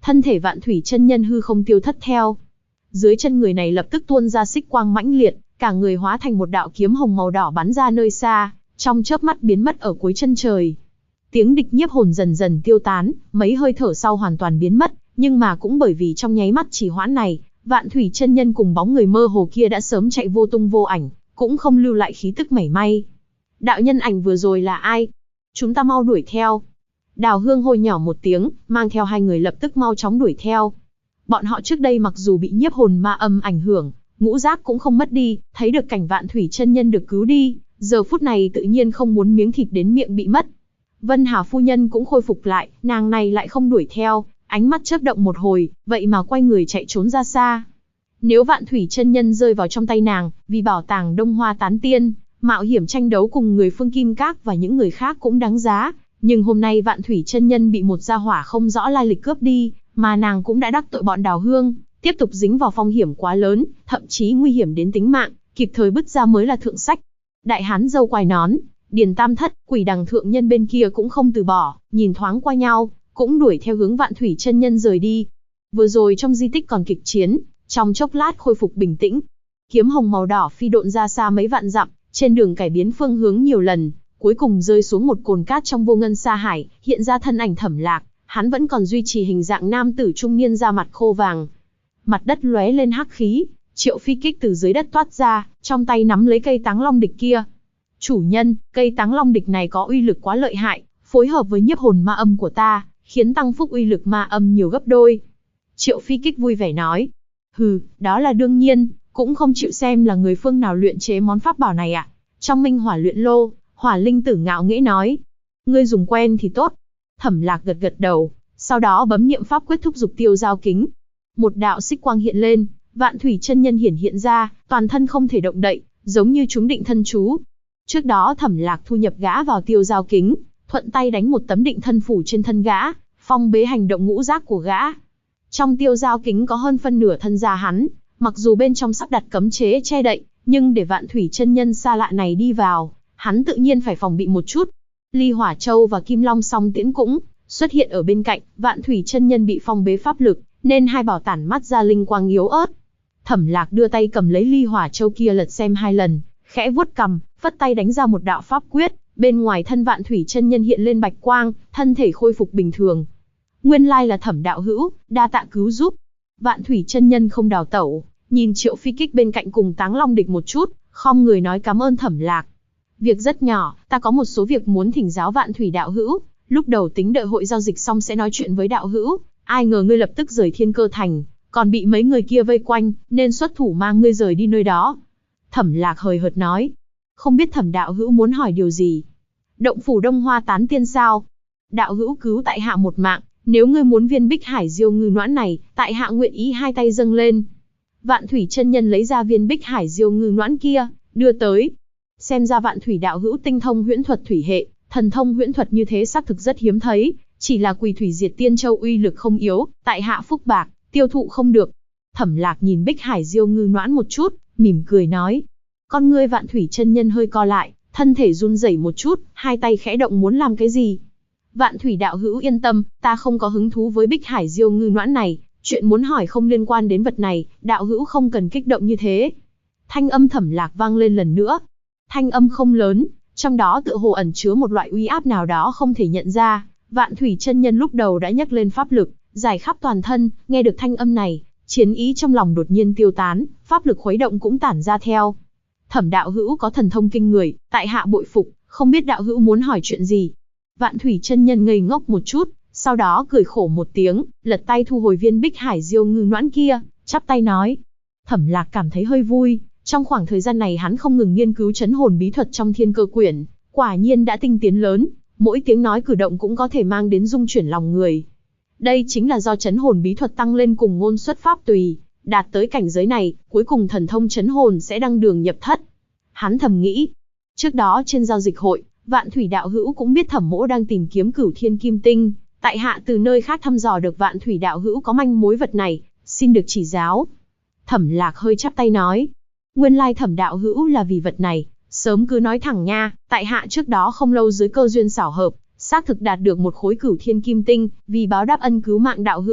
thân thể Vạn Thủy chân nhân hư không tiêu thất theo. Dưới chân người này lập tức tuôn ra xích quang mãnh liệt, cả người hóa thành một đạo kiếm hồng màu đỏ bắn ra nơi xa, trong chớp mắt biến mất ở cuối chân trời. Tiếng địch nhiếp hồn dần dần tiêu tán, mấy hơi thở sau hoàn toàn biến mất, nhưng mà cũng bởi vì trong nháy mắt trì hoãn này, Vạn Thủy chân nhân cùng bóng người mơ hồ kia đã sớm chạy vô tung vô ảnh, cũng không lưu lại khí tức mảy may. Đạo nhân ảnh vừa rồi là ai? Chúng ta mau đuổi theo. Đào Hương hô nhỏ một tiếng, mang theo hai người lập tức mau chóng đuổi theo. Bọn họ trước đây mặc dù bị nhiếp hồn ma âm ảnh hưởng, ngũ giác cũng không mất đi, thấy được cảnh Vạn Thủy chân nhân được cứu đi, giờ phút này tự nhiên không muốn miếng thịt đến miệng bị mất. Vân Hà phu nhân cũng khôi phục lại, nàng này lại không đuổi theo, ánh mắt chớp động một hồi, vậy mà quay người chạy trốn ra xa. Nếu Vạn Thủy chân nhân rơi vào trong tay nàng, vì bảo tàng Đông Hoa Tán Tiên, mạo hiểm tranh đấu cùng người Phương Kim Các và những người khác cũng đáng giá, nhưng hôm nay Vạn Thủy chân nhân bị một gia hỏa không rõ lai lịch cướp đi, mà nàng cũng đã đắc tội bọn Đào Hương, tiếp tục dính vào phong hiểm quá lớn, thậm chí nguy hiểm đến tính mạng, kịp thời bứt ra mới là thượng sách. Đại hán râu quai nón, Điền Tam Thất, Quỷ Đằng thượng nhân bên kia cũng không từ bỏ, nhìn thoáng qua nhau, cũng đuổi theo hướng Vạn Thủy chân nhân rời đi. Vừa rồi trong di tích còn kịch chiến, trong chốc lát khôi phục bình tĩnh. Kiếm hồng màu đỏ phi độn ra xa mấy vạn dặm, trên đường cải biến phương hướng nhiều lần, cuối cùng rơi xuống một cồn cát trong vô ngân sa hải, hiện ra thân ảnh Thẩm Lạc, hắn vẫn còn duy trì hình dạng nam tử trung niên da mặt khô vàng. Mặt đất lóe lên hắc khí, Triệu Phi Kích từ dưới đất toát ra, trong tay nắm lấy cây Táng Long Địch kia. Chủ nhân, cây Táng Long Địch này có uy lực quá lợi hại, phối hợp với nhiếp hồn ma âm của ta, khiến tăng phúc uy lực ma âm nhiều gấp đôi. Triệu Phi Kích vui vẻ nói. Hừ, đó là đương nhiên, cũng không chịu xem là người phương nào luyện chế món pháp bảo này ạ. Trong Minh Hỏa luyện lô, Hỏa Linh Tử ngạo nghễ nói. Ngươi dùng quen thì tốt. Thẩm Lạc gật gật đầu, sau đó bấm niệm pháp quyết thúc giục tiêu giao kính. Một đạo xích quang hiện lên, Vạn Thủy chân nhân hiện ra, toàn thân không thể động đậy, giống như chúng định thân chú. Trước đó Thẩm Lạc thu nhập gã vào tiêu giao kính, thuận tay đánh một tấm định thân phủ trên thân gã, phong bế hành động ngũ giác của gã. Trong tiêu giao kính có hơn phân nửa thân da hắn, mặc dù bên trong sắp đặt cấm chế che đậy, nhưng để Vạn Thủy chân nhân xa lạ này đi vào, hắn tự nhiên phải phòng bị một chút. Ly Hỏa Châu và Kim Long Song Tiễn cũng xuất hiện ở bên cạnh, Vạn Thủy chân nhân bị phong bế pháp lực, nên hai bảo tản mắt ra linh quang yếu ớt. Thẩm Lạc đưa tay cầm lấy Ly Hỏa Châu kia lật xem hai lần, khẽ vuốt cằm, phất tay đánh ra một đạo pháp quyết, bên ngoài thân Vạn Thủy chân nhân hiện lên bạch quang, thân thể khôi phục bình thường. Nguyên lai là Thẩm đạo hữu, đa tạ cứu giúp. Vạn Thủy chân nhân không đào tẩu, nhìn Triệu Phi Kích bên cạnh cùng Táng Long Địch một chút, khom người nói cảm ơn Thẩm Lạc. Việc rất nhỏ, ta có một số việc muốn thỉnh giáo Vạn Thủy đạo hữu, lúc đầu tính đợi hội giao dịch xong sẽ nói chuyện với đạo hữu, ai ngờ ngươi lập tức rời Thiên Cơ Thành, còn bị mấy người kia vây quanh, nên xuất thủ mang ngươi rời đi nơi đó. Thẩm Lạc hời hợt nói, không biết Thẩm đạo hữu muốn hỏi điều gì. Động phủ Đông Hoa Tán Tiên sao? Đạo hữu cứu tại hạ một mạng, nếu ngươi muốn viên Bích Hải Diêu Ngư Noãn này, tại hạ nguyện ý hai tay dâng lên. Vạn Thủy chân nhân lấy ra viên Bích Hải Diêu Ngư Noãn kia, đưa tới. Xem ra Vạn Thủy đạo hữu tinh thông huyễn thuật thủy hệ, thần thông huyễn thuật như thế xác thực rất hiếm thấy, chỉ là Quỳ Thủy Diệt Tiên Châu uy lực không yếu, tại hạ phúc bạc, tiêu thụ không được. Thẩm Lạc nhìn Bích Hải Diêu Ngư Noãn một chút, mỉm cười nói. Con ngươi Vạn Thủy chân nhân hơi co lại, thân thể run rẩy một chút, hai tay khẽ động muốn làm cái gì. Vạn Thủy đạo hữu yên tâm, ta không có hứng thú với Bích Hải Diêu Ngư Noãn này, chuyện muốn hỏi không liên quan đến vật này, đạo hữu không cần kích động như thế. Thanh âm Thẩm Lạc vang lên lần nữa. Thanh âm không lớn, trong đó tựa hồ ẩn chứa một loại uy áp nào đó không thể nhận ra. Vạn Thủy chân nhân lúc đầu đã nhấc lên pháp lực, giải khắp toàn thân, nghe được thanh âm này, chiến ý trong lòng đột nhiên tiêu tán, pháp lực khuấy động cũng tản ra theo. Thẩm đạo hữu có thần thông kinh người, tại hạ bội phục, không biết đạo hữu muốn hỏi chuyện gì. Vạn Thủy chân nhân ngây ngốc một chút, sau đó cười khổ một tiếng, lật tay thu hồi viên Bích Hải Diêu Ngư Noãn kia, chắp tay nói. Thẩm Lạc cảm thấy hơi vui, trong khoảng thời gian này hắn không ngừng nghiên cứu trấn hồn bí thuật trong Thiên Cơ Quyển, quả nhiên đã tinh tiến lớn, mỗi tiếng nói cử động cũng có thể mang đến dung chuyển lòng người. Đây chính là do trấn hồn bí thuật tăng lên cùng ngôn xuất pháp tùy, đạt tới cảnh giới này, cuối cùng thần thông trấn hồn sẽ đăng đường nhập thất. Hắn thầm nghĩ. Trước đó trên giao dịch hội, Vạn Thủy đạo hữu cũng biết Thẩm mỗ đang tìm kiếm Cửu Thiên Kim Tinh, tại hạ từ nơi khác thăm dò được Vạn Thủy đạo hữu có manh mối vật này, xin được chỉ giáo. Thẩm Lạc hơi chắp tay nói. Nguyên lai Thẩm đạo hữu là vì vật này, sớm cứ nói thẳng nha, tại hạ trước đó không lâu dưới cơ duyên xảo hợp, xác thực đạt được một khối Cửu Thiên Kim Tinh, vì báo đáp ân cứu mạng đạo hữu,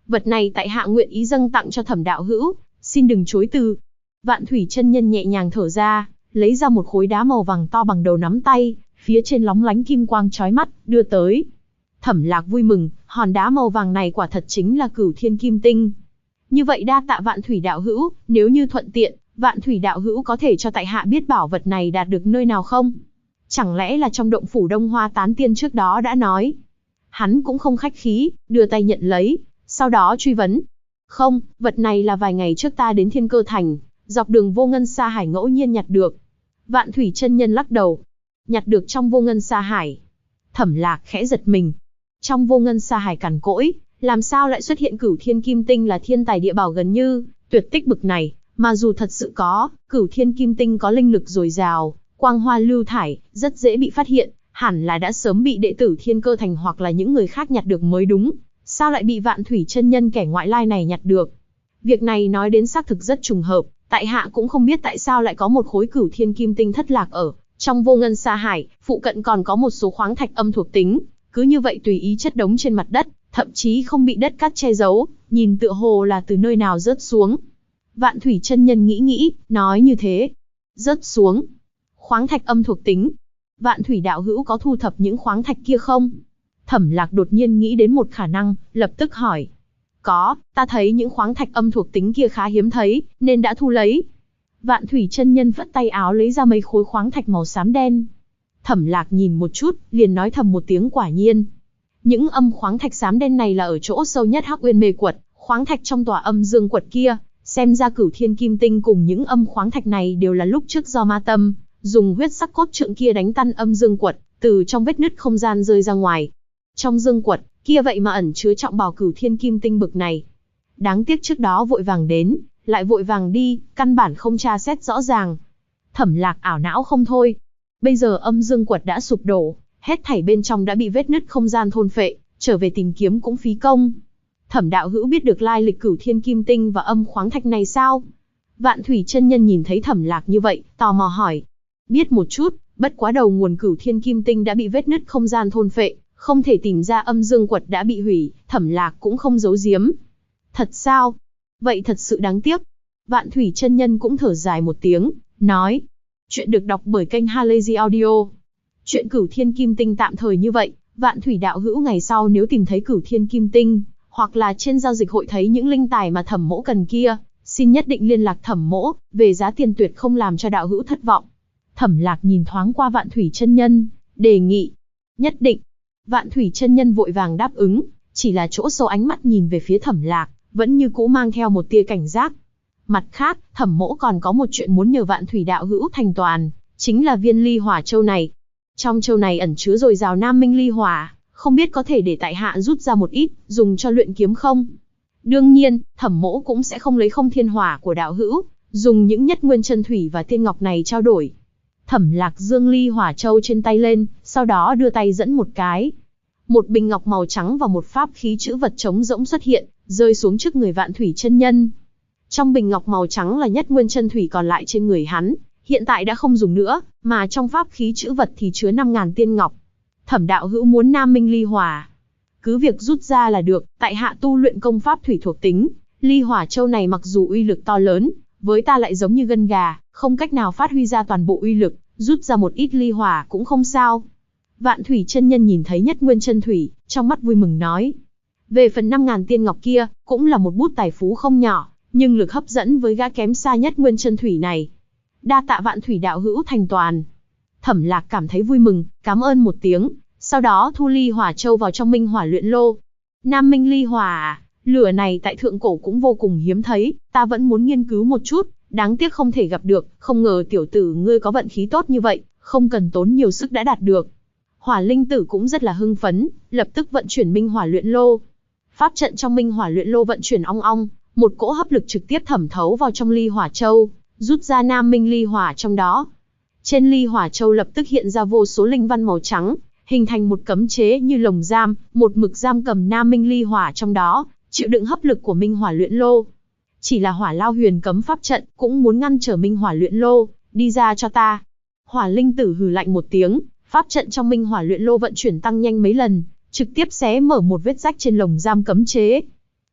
vật này tại hạ nguyện ý dâng tặng cho Thẩm đạo hữu, xin đừng chối từ. Vạn Thủy chân nhân nhẹ nhàng thở ra, lấy ra một khối đá màu vàng to bằng đầu nắm tay, phía trên lóng lánh kim quang chói mắt, đưa tới. Thẩm Lạc vui mừng, hòn đá màu vàng này quả thật chính là Cửu Thiên Kim Tinh. Như vậy đa tạ Vạn Thủy đạo hữu, nếu như thuận tiện, Vạn Thủy đạo hữu có thể cho tại hạ biết bảo vật này đạt được nơi nào không? Chẳng lẽ là trong động phủ Đông Hoa Tán Tiên trước đó đã nói? Hắn cũng không khách khí, đưa tay nhận lấy, sau đó truy vấn. Không, vật này là vài ngày trước ta đến Thiên Cơ Thành, dọc đường Vô Ngân Sa Hải ngẫu nhiên nhặt được. Vạn Thủy chân nhân lắc đầu. Nhặt được trong Vô Ngân Sa Hải. Thẩm Lạc khẽ giật mình. Trong Vô Ngân Sa Hải cằn cỗi, làm sao lại xuất hiện Cửu Thiên Kim Tinh là thiên tài địa bảo gần như tuyệt tích bực này, mà dù thật sự có, Cửu Thiên Kim Tinh có linh lực dồi dào, quang hoa lưu thải, rất dễ bị phát hiện, hẳn là đã sớm bị đệ tử Thiên Cơ Thành hoặc là những người khác nhặt được mới đúng, sao lại bị Vạn Thủy chân nhân kẻ ngoại lai này nhặt được? Việc này nói đến xác thực rất trùng hợp, tại hạ cũng không biết tại sao lại có một khối Cửu Thiên Kim Tinh thất lạc ở trong Vô Ngân Sa Hải, phụ cận còn có một số khoáng thạch âm thuộc tính, cứ như vậy tùy ý chất đống trên mặt đất, thậm chí không bị đất cát che giấu, nhìn tựa hồ là từ nơi nào rớt xuống. Vạn Thủy chân nhân nghĩ, nói như thế. Rớt xuống. Khoáng thạch âm thuộc tính. Vạn Thủy đạo hữu có thu thập những khoáng thạch kia không? Thẩm Lạc đột nhiên nghĩ đến một khả năng, lập tức hỏi. Có, ta thấy những khoáng thạch âm thuộc tính kia khá hiếm thấy, nên đã thu lấy. Vạn Thủy chân nhân vất tay áo lấy ra mấy khối khoáng thạch màu xám đen. Thẩm Lạc nhìn một chút, liền nói thầm một tiếng quả nhiên. Những âm khoáng thạch xám đen này là ở chỗ sâu nhất Hắc Uyên Mê Quật, khoáng thạch trong tòa âm dương quật kia, xem ra Cửu Thiên Kim Tinh cùng những âm khoáng thạch này đều là lúc trước do Ma Tâm dùng huyết sắc cốt trượng kia đánh tan âm dương quật, từ trong vết nứt không gian rơi ra ngoài. Trong dương quật kia vậy mà ẩn chứa trọng bảo Cửu Thiên Kim Tinh bực này. Đáng tiếc trước đó vội vàng đến, lại vội vàng đi, căn bản không tra xét rõ ràng. Thẩm Lạc ảo não không thôi. Bây giờ âm dương quật đã sụp đổ, hết thảy bên trong đã bị vết nứt không gian thôn phệ, trở về tìm kiếm cũng phí công. Thẩm đạo hữu biết được lai lịch Cửu Thiên Kim Tinh và âm khoáng thạch này sao? Vạn Thủy chân nhân nhìn thấy Thẩm Lạc như vậy, tò mò hỏi. Biết một chút, bất quá đầu nguồn Cửu Thiên Kim Tinh đã bị vết nứt không gian thôn phệ, không thể tìm ra âm dương quật đã bị hủy, Thẩm Lạc cũng không giấu giếm. Thật sao? Vậy thật sự đáng tiếc. Vạn Thủy chân nhân cũng thở dài một tiếng, nói. Chuyện được đọc bởi kênh Halazy Audio. Chuyện Cửu Thiên Kim Tinh tạm thời như vậy, Vạn Thủy đạo hữu ngày sau nếu tìm thấy Cửu Thiên Kim Tinh, hoặc là trên giao dịch hội thấy những linh tài mà Thẩm mỗ cần kia, xin nhất định liên lạc Thẩm mỗ, về giá tiền tuyệt không làm cho đạo hữu thất vọng. Thẩm Lạc nhìn thoáng qua Vạn Thủy chân nhân, đề nghị. Nhất định. Vạn Thủy chân nhân vội vàng đáp ứng, chỉ là chỗ sâu ánh mắt nhìn về phía Thẩm Lạc, vẫn như cũ mang theo một tia cảnh giác. Mặt khác, Thẩm mỗ còn có một chuyện muốn nhờ Vạn Thủy đạo hữu thành toàn, chính là viên ly hỏa châu này. Trong châu này ẩn chứa dồi dào nam minh ly hỏa, không biết có thể để tại hạ rút ra một ít, dùng cho luyện kiếm không? Đương nhiên, Thẩm mỗ cũng sẽ không lấy không thiên hỏa của đạo hữu, dùng những nhất nguyên chân thủy và tiên ngọc này trao đổi. Thẩm Lạc dương ly hỏa châu trên tay lên, sau đó đưa tay dẫn một cái. Một bình ngọc màu trắng và một pháp khí chữ vật trống rỗng xuất hiện, rơi xuống trước người Vạn Thủy chân nhân. Trong bình ngọc màu trắng là nhất nguyên chân thủy còn lại trên người hắn, hiện tại đã không dùng nữa, mà trong pháp khí chữ vật thì chứa 5.000 tiên ngọc. Thẩm đạo hữu muốn nam minh ly hỏa, cứ việc rút ra là được, tại hạ tu luyện công pháp thủy thuộc tính, ly hỏa châu này mặc dù uy lực to lớn, với ta lại giống như gân gà, không cách nào phát huy ra toàn bộ uy lực, rút ra một ít ly hỏa cũng không sao. Vạn Thủy chân nhân nhìn thấy nhất nguyên chân thủy, trong mắt vui mừng nói. Về phần 5.000 tiên ngọc kia, cũng là một bút tài phú không nhỏ, nhưng lực hấp dẫn với gã kém xa nhất nguyên chân thủy này. Đa tạ Vạn Thủy đạo hữu thành toàn. Thẩm Lạc cảm thấy vui mừng, cảm ơn một tiếng, sau đó thu ly hỏa châu vào trong minh hỏa luyện lô. Nam minh ly hỏa à, lửa này tại thượng cổ cũng vô cùng hiếm thấy, ta vẫn muốn nghiên cứu một chút, đáng tiếc không thể gặp được, không ngờ tiểu tử ngươi có vận khí tốt như vậy, không cần tốn nhiều sức đã đạt được. Hỏa linh tử cũng rất là hưng phấn, lập tức vận chuyển minh hỏa luyện lô. Pháp trận trong minh hỏa luyện lô vận chuyển ong ong, một cỗ hấp lực trực tiếp thẩm thấu vào trong ly hỏa châu, rút ra nam minh ly hỏa trong đó. Trên ly hỏa châu lập tức hiện ra vô số linh văn màu trắng, hình thành một cấm chế như lồng giam, một mực giam cầm nam minh ly hỏa trong đó, chịu đựng hấp lực của minh hỏa luyện lô. Chỉ là Hỏa Lao Huyền cấm pháp trận cũng muốn ngăn trở minh hỏa luyện lô, đi ra cho ta. Hỏa linh tử hừ lạnh một tiếng, pháp trận trong minh hỏa luyện lô vận chuyển tăng nhanh mấy lần, trực tiếp xé mở một vết rách trên lồng giam cấm chế.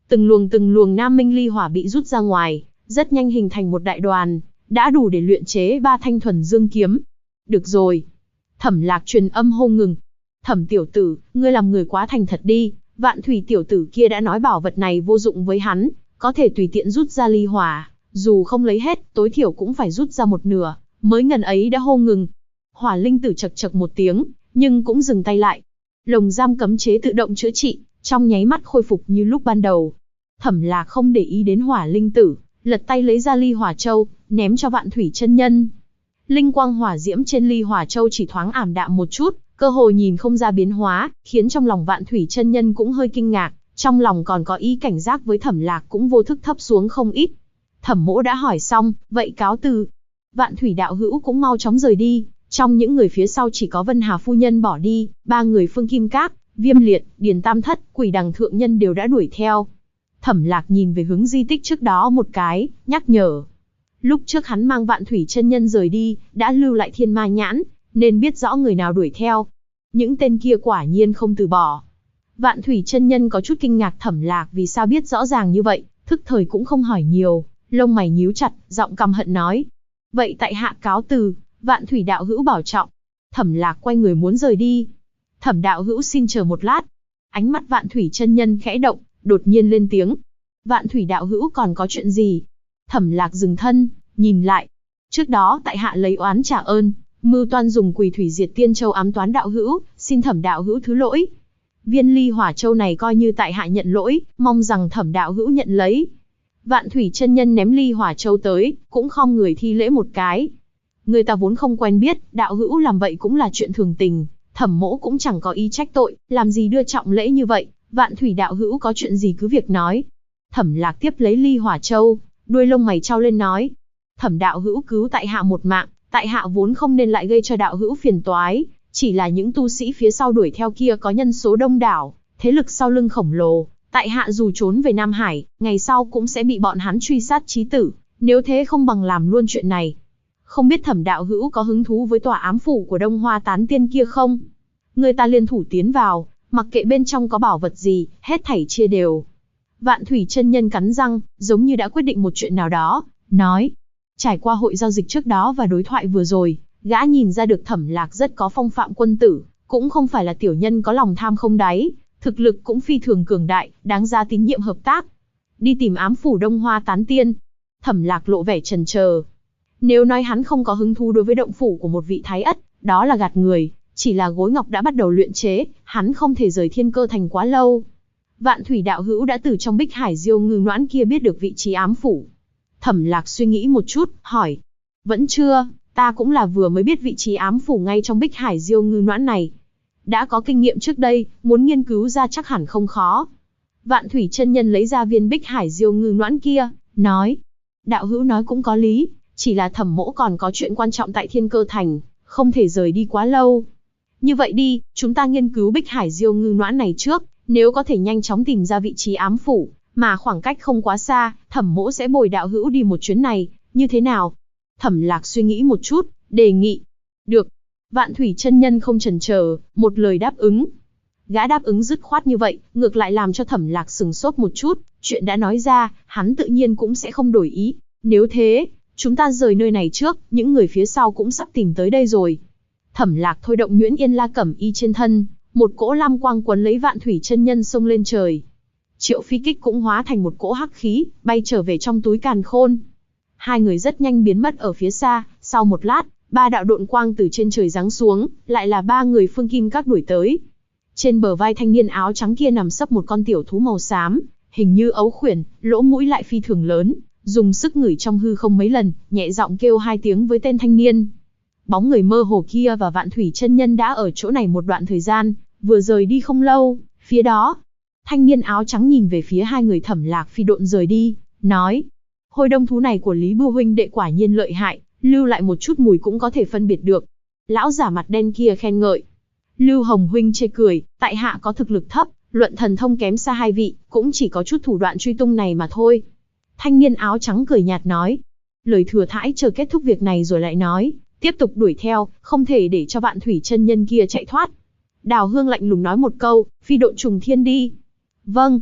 Từng luồng nam minh ly hỏa bị rút ra ngoài, rất nhanh hình thành một đại đoàn, đã đủ để luyện chế 3 thanh thuần dương kiếm. Được rồi. Thẩm Lạc truyền âm hô ngừng. Thẩm tiểu tử, ngươi làm người quá thành thật đi, Vạn Thủy tiểu tử kia đã nói bảo vật này vô dụng với hắn, có thể tùy tiện rút ra ly hỏa, dù không lấy hết, tối thiểu cũng phải rút ra một nửa, mới ngần ấy đã hô ngừng. Hỏa linh tử chậc chậc một tiếng, nhưng cũng dừng tay lại. Lồng giam cấm chế tự động chữa trị, trong nháy mắt khôi phục như lúc ban đầu. Thẩm Lạc không để ý đến hỏa linh tử, lật tay lấy ra ly hỏa châu, ném cho Vạn Thủy chân nhân. Linh quang hỏa diễm trên ly hỏa châu chỉ thoáng ảm đạm một chút, cơ hồ nhìn không ra biến hóa, khiến trong lòng Vạn Thủy chân nhân cũng hơi kinh ngạc, trong lòng còn có ý cảnh giác với Thẩm Lạc cũng vô thức thấp xuống không ít. Thẩm Mỗ đã hỏi xong, vậy cáo từ. Vạn Thủy đạo hữu cũng mau chóng rời đi, trong những người phía sau chỉ có Vân Hà phu nhân bỏ đi, 3 người Phương Kim Các, Viêm Liệt, Điền Tam Thất, Quỷ Đằng thượng nhân đều đã đuổi theo. Thẩm Lạc nhìn về hướng di tích trước đó một cái, nhắc nhở. Lúc trước hắn mang Vạn Thủy chân nhân rời đi, đã lưu lại thiên ma nhãn, nên biết rõ người nào đuổi theo. Những tên kia quả nhiên không từ bỏ. Vạn Thủy chân nhân có chút kinh ngạc Thẩm Lạc vì sao biết rõ ràng như vậy, thức thời cũng không hỏi nhiều, lông mày nhíu chặt, giọng căm hận nói. Vậy tại hạ cáo từ, Vạn Thủy đạo hữu bảo trọng. Thẩm Lạc quay người muốn rời đi. Thẩm đạo hữu xin chờ một lát. Ánh mắt Vạn Thủy chân nhân khẽ động, đột nhiên lên tiếng. Vạn Thủy đạo hữu còn có chuyện gì? Thẩm Lạc dừng thân, nhìn lại. Trước đó tại hạ lấy oán trả ơn, mưu toan dùng Quỷ Thủy Diệt Tiên Châu ám toán đạo hữu, xin Thẩm đạo hữu thứ lỗi. Viên ly hỏa châu này coi như tại hạ nhận lỗi, mong rằng Thẩm đạo hữu nhận lấy. Vạn Thủy chân nhân ném ly hỏa châu tới, cũng khom người thi lễ một cái. Người ta vốn không quen biết, đạo hữu làm vậy cũng là chuyện thường tình, Thẩm mỗ cũng chẳng có ý trách tội, làm gì đưa trọng lễ như vậy, Vạn Thủy đạo hữu có chuyện gì cứ việc nói. Thẩm Lạc tiếp lấy ly hỏa châu, đuôi lông mày trao lên nói. Thẩm đạo hữu cứu tại hạ một mạng, tại hạ vốn không nên lại gây cho đạo hữu phiền toái, chỉ là những tu sĩ phía sau đuổi theo kia có nhân số đông đảo, thế lực sau lưng khổng lồ, tại hạ dù trốn về Nam Hải, ngày sau cũng sẽ bị bọn hắn truy sát chí tử, nếu thế không bằng làm luôn chuyện này. Không biết Thẩm đạo hữu có hứng thú với tòa ám phủ của Đông Hoa tán tiên kia không? Người ta liên thủ tiến vào, mặc kệ bên trong có bảo vật gì, hết thảy chia đều. Vạn Thủy chân nhân cắn răng, giống như đã quyết định một chuyện nào đó, nói. Trải qua hội giao dịch trước đó và đối thoại vừa rồi, gã nhìn ra được Thẩm Lạc rất có phong phạm quân tử, cũng không phải là tiểu nhân có lòng tham không đáy, thực lực cũng phi thường cường đại, đáng ra tín nhiệm hợp tác. Đi tìm ám phủ Đông Hoa tán tiên. Thẩm Lạc lộ vẻ chần chờ. Nếu nói hắn không có hứng thú đối với động phủ của một vị thái ất, đó là gạt người, chỉ là gối ngọc đã bắt đầu luyện chế, hắn không thể rời Thiên Cơ Thành quá lâu. Vạn Thủy đạo hữu đã từ trong Bích Hải Diêu Ngư Noãn kia biết được vị trí ám phủ. Thẩm Lạc suy nghĩ một chút, hỏi. Vẫn chưa, ta cũng là vừa mới biết vị trí ám phủ ngay trong Bích Hải Diêu Ngư Noãn này. Đã có kinh nghiệm trước đây, muốn nghiên cứu ra chắc hẳn không khó. Vạn Thủy chân nhân lấy ra viên Bích Hải Diêu Ngư Noãn kia, nói. Đạo hữu nói cũng có lý, chỉ là Thẩm mỗ còn có chuyện quan trọng tại Thiên Cơ Thành, không thể rời đi quá lâu. Như vậy đi, chúng ta nghiên cứu Bích Hải Diêu Ngư Noãn này trước, nếu có thể nhanh chóng tìm ra vị trí ám phủ, mà khoảng cách không quá xa, Thẩm mỗ sẽ bồi đạo hữu đi một chuyến này, như thế nào? Thẩm Lạc suy nghĩ một chút, đề nghị. Được. Vạn Thủy chân nhân không chần chờ, một lời đáp ứng. Gã đáp ứng dứt khoát như vậy, ngược lại làm cho Thẩm Lạc sừng sốt một chút, chuyện đã nói ra, hắn tự nhiên cũng sẽ không đổi ý. Nếu thế, chúng ta rời nơi này trước, những người phía sau cũng sắp tìm tới đây rồi. Thẩm Lạc thôi động Nhuyễn Yên La Cẩm Y trên thân, một cỗ lam quang quấn lấy Vạn Thủy chân nhân xông lên trời. Triệu Phi Kích cũng hóa thành một cỗ hắc khí, bay trở về trong túi càn khôn. Hai người rất nhanh biến mất ở phía xa, sau một lát, 3 đạo độn quang từ trên trời giáng xuống, lại là 3 người Phương Kim Các đuổi tới. Trên bờ vai thanh niên áo trắng kia nằm sấp một con tiểu thú màu xám, hình như ấu khuyển, lỗ mũi lại phi thường lớn, dùng sức ngửi trong hư không mấy lần, nhẹ giọng kêu 2 tiếng với tên thanh niên. Bóng người mơ hồ kia và Vạn Thủy chân nhân đã ở chỗ này một đoạn thời gian, vừa rời đi không lâu, phía đó. Thanh niên áo trắng nhìn về phía 2 người Thẩm Lạc phi độn rời đi, nói. Hôi đông thú này của Lý Bưu huynh đệ quả nhiên lợi hại, lưu lại một chút mùi cũng có thể phân biệt được. Lão giả mặt đen kia khen ngợi. Lưu Hồng huynh chê cười, tại hạ có thực lực thấp, luận thần thông kém xa 2 vị, cũng chỉ có chút thủ đoạn truy tung này mà thôi. Thanh niên áo trắng cười nhạt nói. Lời thừa thãi chờ kết thúc việc này rồi lại nói, tiếp tục đuổi theo, không thể để cho Vạn Thủy chân nhân kia chạy thoát. Đào Hương lạnh lùng nói một câu, phi độn trùng thiên đi. Vâng.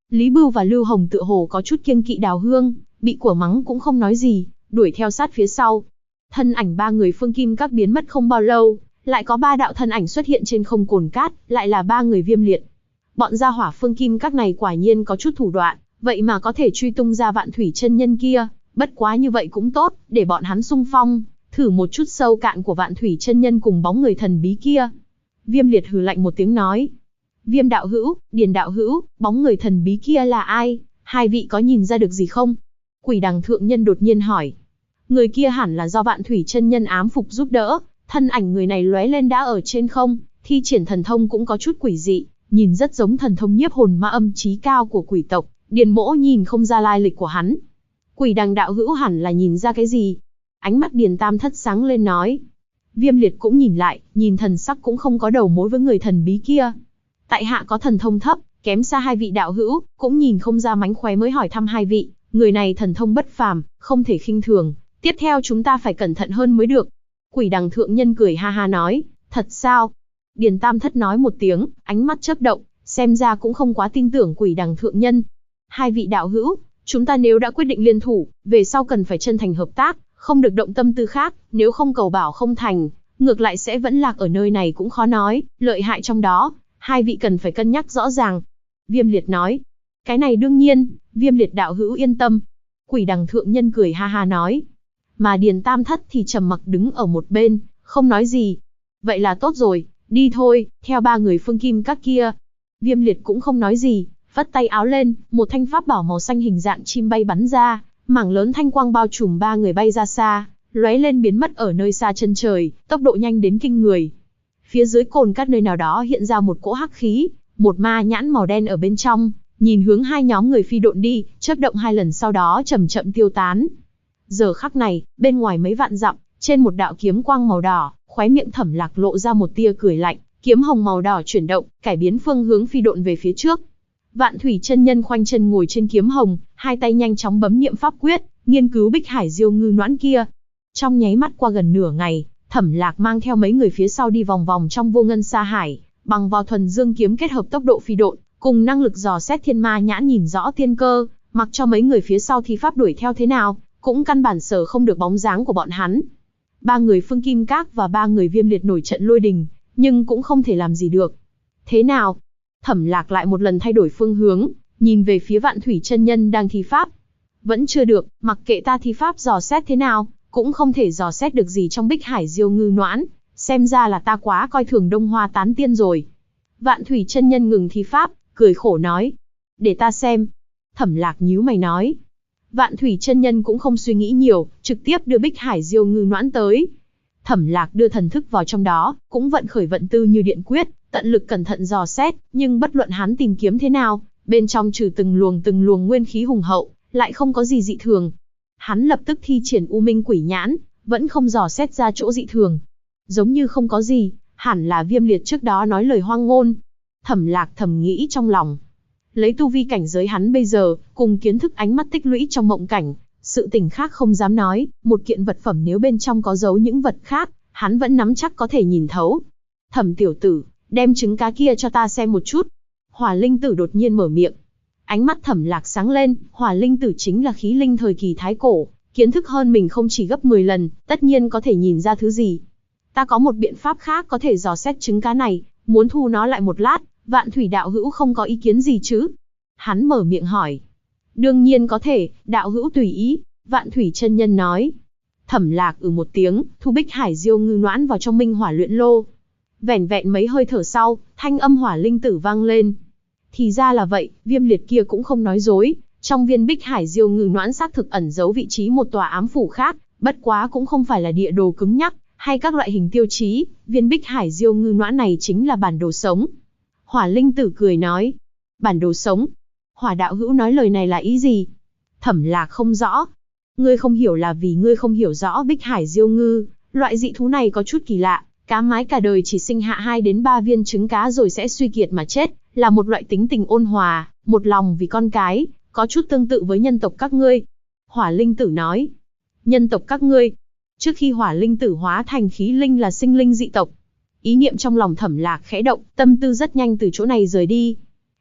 Lý Bưu và Lưu Hồng tựa hồ có chút kiêng kỵ Đào Hương, bị của mắng cũng không nói gì, đuổi theo sát phía sau. Thân ảnh ba người Phương Kim Các biến mất không bao lâu, lại có ba đạo thân ảnh xuất hiện trên không cồn cát, lại là ba người Viêm Liệt. Bọn gia hỏa Phương Kim Các này quả nhiên có chút thủ đoạn, vậy mà có thể truy tung ra Vạn Thủy chân nhân kia, bất quá như vậy cũng tốt, để bọn hắn xung phong, thử một chút sâu cạn của Vạn Thủy chân nhân cùng bóng người thần bí kia. Viêm Liệt hừ lạnh một tiếng nói: Viêm đạo hữu, Điền đạo hữu, bóng người thần bí kia là ai? Hai vị có nhìn ra được gì không? Quỷ Đằng thượng nhân đột nhiên hỏi. Người kia hẳn là do Vạn Thủy chân nhân ám phục giúp đỡ, thân ảnh người này lóe lên đã ở trên không, thi triển thần thông cũng có chút quỷ dị, nhìn rất giống thần thông nhiếp hồn ma âm chí cao của quỷ tộc. Điền Mỗ nhìn không ra lai lịch của hắn. Quỷ Đằng đạo hữu hẳn là nhìn ra cái gì? Ánh mắt Điền Tam Thất sáng lên nói. Viêm Liệt cũng nhìn lại, nhìn thần sắc cũng không có đầu mối với người thần bí kia. Tại hạ có thần thông thấp, kém xa hai vị đạo hữu, cũng nhìn không ra mánh khóe mới hỏi thăm hai vị, người này thần thông bất phàm, không thể khinh thường, tiếp theo chúng ta phải cẩn thận hơn mới được. Quỷ Đằng thượng nhân cười ha ha nói, thật sao? Điền Tam Thất nói một tiếng, ánh mắt chớp động, xem ra cũng không quá tin tưởng Quỷ Đằng thượng nhân. Hai vị đạo hữu, chúng ta nếu đã quyết định liên thủ, về sau cần phải chân thành hợp tác, không được động tâm tư khác, nếu không cầu bảo không thành, ngược lại sẽ vẫn lạc ở nơi này cũng khó nói, lợi hại trong đó, hai vị cần phải cân nhắc rõ ràng. Viêm Liệt nói, cái này đương nhiên, Viêm Liệt đạo hữu yên tâm. Quỷ Đằng thượng nhân cười ha ha nói, mà Điền Tam Thất thì trầm mặc đứng ở một bên, không nói gì. Vậy là tốt rồi, đi thôi, theo ba người Phương Kim Các kia. Viêm Liệt cũng không nói gì, vắt tay áo lên, một thanh pháp bảo màu xanh hình dạng chim bay bắn ra, mảng lớn thanh quang bao trùm ba người bay ra xa, lóe lên biến mất ở nơi xa chân trời, tốc độ nhanh đến kinh người. Phía dưới cồn cát nơi nào đó hiện ra một cỗ hắc khí, một ma nhãn màu đen ở bên trong, nhìn hướng hai nhóm người phi độn đi, chớp động hai lần sau đó chậm chậm tiêu tán. Giờ khắc này, bên ngoài mấy vạn dặm, trên một đạo kiếm quang màu đỏ, khóe miệng Thẩm Lạc lộ ra một tia cười lạnh, kiếm hồng màu đỏ chuyển động, cải biến phương hướng phi độn về phía trước. Vạn Thủy chân nhân khoanh chân ngồi trên kiếm hồng, hai tay nhanh chóng bấm niệm pháp quyết, nghiên cứu Bích Hải Diêu Ngư Noãn kia. Trong nháy mắt qua gần nửa ngày, Thẩm Lạc mang theo mấy người phía sau đi vòng vòng trong vô ngân sa hải, bằng vào thuần dương kiếm kết hợp tốc độ phi độn, cùng năng lực dò xét thiên ma nhãn nhìn rõ tiên cơ, mặc cho mấy người phía sau thi pháp đuổi theo thế nào, cũng căn bản sở không được bóng dáng của bọn hắn. Ba người Phương Kim Các và ba người Viêm Liệt nổi trận lôi đình, nhưng cũng không thể làm gì được. Thế nào? Thẩm Lạc lại một lần thay đổi phương hướng, nhìn về phía Vạn Thủy chân nhân đang thi pháp. Vẫn chưa được, mặc kệ ta thi pháp dò xét thế nào, cũng không thể dò xét được gì trong Bích Hải Diêu Ngư Noãn, xem ra là ta quá coi thường Đông Hoa tán tiên rồi. Vạn Thủy chân nhân ngừng thi pháp, cười khổ nói, để ta xem. Thẩm Lạc nhíu mày nói. Vạn Thủy chân nhân cũng không suy nghĩ nhiều, trực tiếp đưa Bích Hải Diêu Ngư Noãn tới. Thẩm Lạc đưa thần thức vào trong đó, cũng vận khởi vận tư như điện quyết, tận lực cẩn thận dò xét, nhưng bất luận hắn tìm kiếm thế nào, bên trong trừ từng luồng nguyên khí hùng hậu, lại không có gì dị thường. Hắn lập tức thi triển U Minh Quỷ Nhãn, vẫn không dò xét ra chỗ dị thường. Giống như không có gì, hẳn là Viêm Liệt trước đó nói lời hoang ngôn. Thẩm Lạc thầm nghĩ trong lòng. Lấy tu vi cảnh giới hắn bây giờ, cùng kiến thức ánh mắt tích lũy trong mộng cảnh, sự tình khác không dám nói, một kiện vật phẩm nếu bên trong có giấu những vật khác, hắn vẫn nắm chắc có thể nhìn thấu. Thẩm tiểu tử, đem trứng cá kia cho ta xem một chút. Hỏa Linh Tử đột nhiên mở miệng. Ánh mắt Thẩm Lạc sáng lên, Hỏa Linh Tử chính là khí linh thời kỳ thái cổ, kiến thức hơn mình không chỉ gấp 10 lần, tất nhiên có thể nhìn ra thứ gì. Ta có một biện pháp khác có thể dò xét trứng cá này, muốn thu nó lại một lát, Vạn Thủy đạo hữu không có ý kiến gì chứ? Hắn mở miệng hỏi. Đương nhiên có thể, đạo hữu tùy ý, Vạn Thủy chân nhân nói. Thẩm Lạc một tiếng, thu Bích Hải Diêu Ngư Noãn vào trong Minh Hỏa luyện lô. Vẻn vẹn mấy hơi thở sau, thanh âm Hỏa Linh Tử vang lên. Thì ra là vậy, Viêm Liệt kia cũng không nói dối, trong viên Bích Hải Diêu Ngư Noãn xác thực ẩn giấu vị trí một tòa ám phủ khác, bất quá cũng không phải là địa đồ cứng nhắc, hay các loại hình tiêu chí, viên Bích Hải Diêu Ngư Noãn này chính là bản đồ sống. Hỏa Linh Tử cười nói, bản đồ sống. Hỏa đạo hữu nói lời này là ý gì? Thẩm Lạc không rõ. Ngươi không hiểu là vì ngươi không hiểu rõ Bích Hải Diêu Ngư, loại dị thú này có chút kỳ lạ, cá mái cả đời chỉ sinh hạ 2 đến 3 viên trứng cá rồi sẽ suy kiệt mà chết, là một loại tính tình ôn hòa, một lòng vì con cái, có chút tương tự với nhân tộc các ngươi. Hỏa Linh Tử nói, nhân tộc các ngươi. Trước khi Hỏa Linh Tử hóa thành khí linh là sinh linh dị tộc. Ý niệm trong lòng Thẩm Lạc khẽ động, tâm tư rất nhanh từ chỗ này rời đi.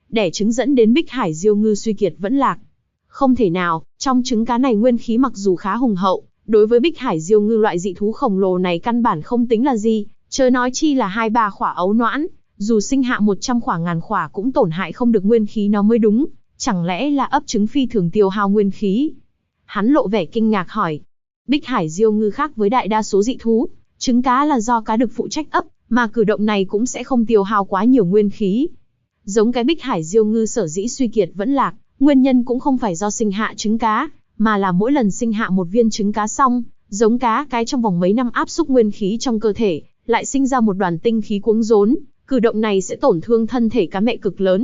đẻ trứng dẫn đến Bích Hải Diêu Ngư suy kiệt vẫn lạc. Không thể nào, trong trứng cá này nguyên khí mặc dù khá hùng hậu, đối với Bích Hải Diêu Ngư loại dị thú khổng lồ này căn bản không tính là gì, chớ nói chi là 2-3 khỏa ấu noãn, dù sinh hạ 100 khỏa ngàn khỏa cũng tổn hại không được nguyên khí nó mới đúng, chẳng lẽ là ấp trứng phi thường tiêu hao nguyên khí? Hắn lộ vẻ kinh ngạc hỏi. Bích Hải Diêu Ngư khác với đại đa số dị thú, trứng cá là do cá đực phụ trách ấp, mà cử động này cũng sẽ không tiêu hao quá nhiều nguyên khí. Giống cái Bích Hải Diêu Ngư sở dĩ suy kiệt vẫn lạc, nguyên nhân cũng không phải do sinh hạ trứng cá, mà là mỗi lần sinh hạ một viên trứng cá xong, giống cá cái trong vòng mấy năm áp xúc nguyên khí trong cơ thể, lại sinh ra một đoàn tinh khí cuống rốn, cử động này sẽ tổn thương thân thể cá mẹ cực lớn.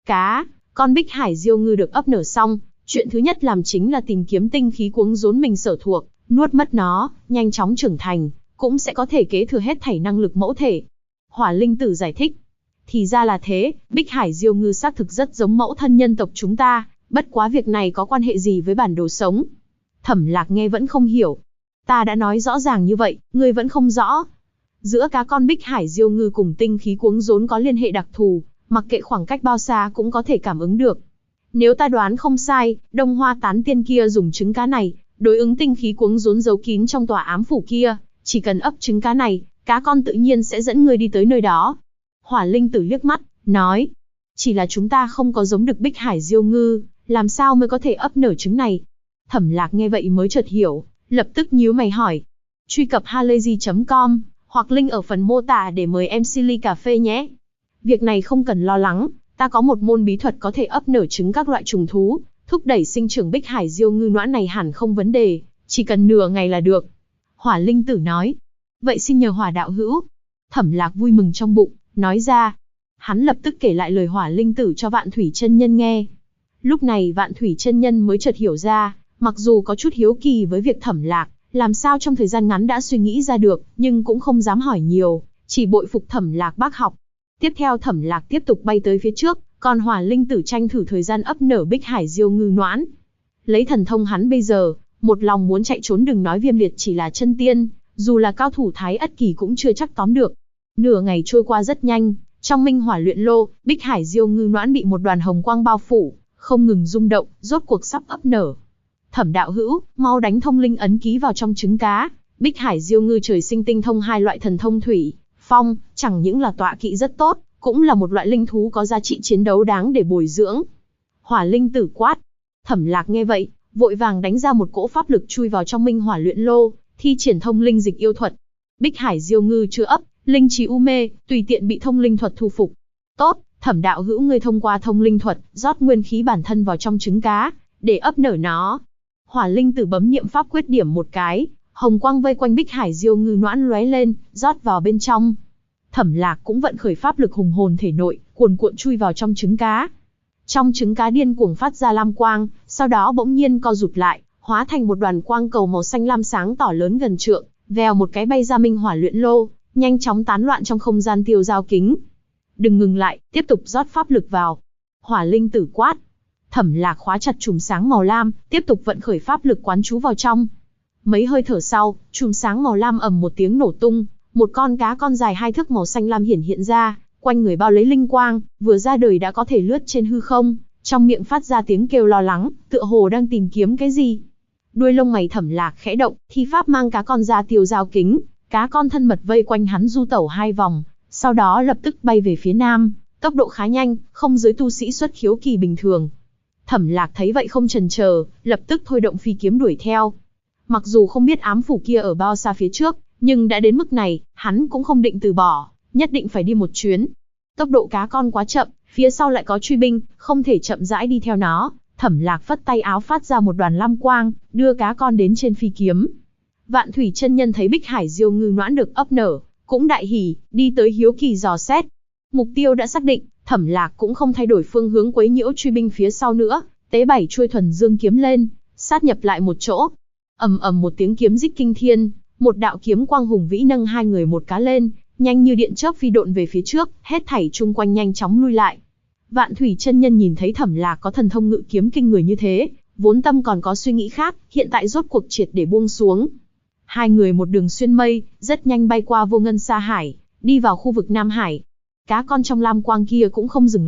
Con Bích Hải Diêu Ngư được ấp nở xong, chuyện thứ nhất làm chính là tìm kiếm tinh khí cuống rốn mình sở thuộc, nuốt mất nó, nhanh chóng trưởng thành, cũng sẽ có thể kế thừa hết thảy năng lực mẫu thể. Hỏa Linh Tử giải thích. Thì ra là thế, Bích Hải Diêu Ngư xác thực rất giống mẫu thân nhân tộc chúng ta, bất quá việc này có quan hệ gì với bản đồ sống? Thẩm Lạc nghe vẫn không hiểu. Ta đã nói rõ ràng như vậy, ngươi vẫn không rõ. Giữa cá con Bích Hải Diêu Ngư cùng tinh khí cuống rốn có liên hệ đặc thù, mặc kệ khoảng cách bao xa cũng có thể cảm ứng được. Nếu ta đoán không sai, Đông Hoa tán tiên kia dùng trứng cá này, đối ứng tinh khí cuống rốn giấu kín trong tòa ám phủ kia, chỉ cần ấp trứng cá này, cá con tự nhiên sẽ dẫn ngươi đi tới nơi đó. Hỏa Linh Tử liếc mắt, nói, chỉ là chúng ta không có giống được Bích Hải Diêu Ngư, làm sao mới có thể ấp nở trứng này? Thẩm Lạc nghe vậy mới chợt hiểu, lập tức nhíu mày hỏi. Truy cập halayzi.com, hoặc link ở phần mô tả để mời em Silly Cà Phê nhé. Việc này không cần lo lắng, ta có một môn bí thuật có thể ấp nở trứng các loại trùng thú, thúc đẩy sinh trưởng Bích Hải Diêu Ngư noãn này hẳn không vấn đề, chỉ cần nửa ngày là được. Hỏa Linh Tử nói. Vậy xin nhờ Hỏa đạo hữu. Thẩm Lạc vui mừng trong bụng, nói ra. Hắn lập tức kể lại lời Hỏa Linh Tử cho Vạn Thủy chân nhân nghe. Lúc này Vạn Thủy chân nhân mới chợt hiểu ra, mặc dù có chút hiếu kỳ với việc Thẩm Lạc, làm sao trong thời gian ngắn đã suy nghĩ ra được, nhưng cũng không dám hỏi nhiều, chỉ bội phục Thẩm Lạc bác học. Tiếp theo Thẩm Lạc tiếp tục bay tới phía trước, còn Hỏa Linh Tử tranh thử thời gian ấp nở Bích Hải Diêu Ngư noãn. Lấy thần thông hắn bây giờ, một lòng muốn chạy trốn đừng nói Viêm Liệt chỉ là chân tiên, dù là cao thủ Thái Ất Kỳ cũng chưa chắc tóm được. Nửa ngày trôi qua rất nhanh, trong Minh Hỏa luyện lô, Bích Hải Diêu Ngư noãn bị một đoàn hồng quang bao phủ, không ngừng rung động, rốt cuộc sắp ấp nở. Thẩm đạo hữu, mau đánh thông linh ấn ký vào trong trứng cá. Bích Hải Diêu Ngư trời sinh tinh thông hai loại thần thông thủy, phong, chẳng những là tọa kỵ rất tốt, cũng là một loại linh thú có giá trị chiến đấu đáng để bồi dưỡng. Hỏa Linh Tử quát. Thẩm Lạc nghe vậy, vội vàng đánh ra một cỗ pháp lực chui vào trong Minh Hỏa luyện lô, thi triển thông linh dịch yêu thuật. Bích Hải Diêu Ngư chưa ấp, linh trí u mê, tùy tiện bị thông linh thuật thu phục. Tốt, Thẩm đạo hữu ngươi thông qua thông linh thuật, rót nguyên khí bản thân vào trong trứng cá, để ấp nở nó. Hỏa Linh Tử bấm niệm pháp quyết điểm một cái, hồng quang vây quanh Bích Hải Diêu Ngư noãn lóe lên, rót vào bên trong. Thẩm Lạc cũng vận khởi pháp lực hùng hồn thể nội, cuồn cuộn chui vào trong trứng cá. Trong trứng cá điên cuồng phát ra lam quang, sau đó bỗng nhiên co rụt lại, hóa thành một đoàn quang cầu màu xanh lam sáng tỏ lớn gần trượng, vèo một cái bay ra Minh Hỏa luyện lô, nhanh chóng tán loạn trong không gian tiêu giao kính. Đừng ngừng lại, tiếp tục rót pháp lực vào. Hỏa Linh Tử quát. Thẩm Lạc khóa chặt chùm sáng màu lam, tiếp tục vận khởi pháp lực quán chú vào trong. Mấy hơi thở sau, chùm sáng màu lam ầm một tiếng nổ tung, một con cá con dài 2 thước màu xanh lam hiện ra, quanh người bao lấy linh quang, vừa ra đời đã có thể lướt trên hư không, trong miệng phát ra tiếng kêu lo lắng, tựa hồ đang tìm kiếm cái gì. Đuôi lông mày Thẩm Lạc khẽ động, thi pháp mang cá con ra tiêu giao kính, cá con thân mật vây quanh hắn du tẩu 2 vòng, sau đó lập tức bay về phía nam, tốc độ khá nhanh, không dưới tu sĩ xuất khiếu kỳ bình thường. Thẩm Lạc thấy vậy không chần chờ, lập tức thôi động phi kiếm đuổi theo. Mặc dù không biết ám phủ kia ở bao xa phía trước, nhưng đã đến mức này, hắn cũng không định từ bỏ, nhất định phải đi một chuyến. Tốc độ cá con quá chậm, phía sau lại có truy binh, không thể chậm rãi đi theo nó. Thẩm Lạc phất tay áo phát ra một đoàn lam quang, đưa cá con đến trên phi kiếm. Vạn Thủy chân nhân thấy Bích Hải Diêu Ngư noãn được ấp nở, cũng đại hỉ, đi tới hiếu kỳ dò xét. Mục tiêu đã xác định, Thẩm Lạc cũng không thay đổi phương hướng quấy nhiễu truy binh phía sau nữa, tế 7 chuôi thuần dương kiếm lên, sát nhập lại một chỗ. Ầm ầm một tiếng kiếm rít kinh thiên, một đạo kiếm quang hùng vĩ nâng 2 người một cá lên, nhanh như điện chớp phi độn về phía trước, hết thảy chung quanh nhanh chóng lui lại. Vạn Thủy chân nhân nhìn thấy Thẩm Lạc có thần thông ngự kiếm kinh người như thế, vốn tâm còn có suy nghĩ khác, hiện tại rốt cuộc triệt để buông xuống. 2 người một đường xuyên mây, rất nhanh bay qua vô ngân sa hải, đi vào khu vực Nam Hải. Cá con trong lam quang kia cũng không dừng lại,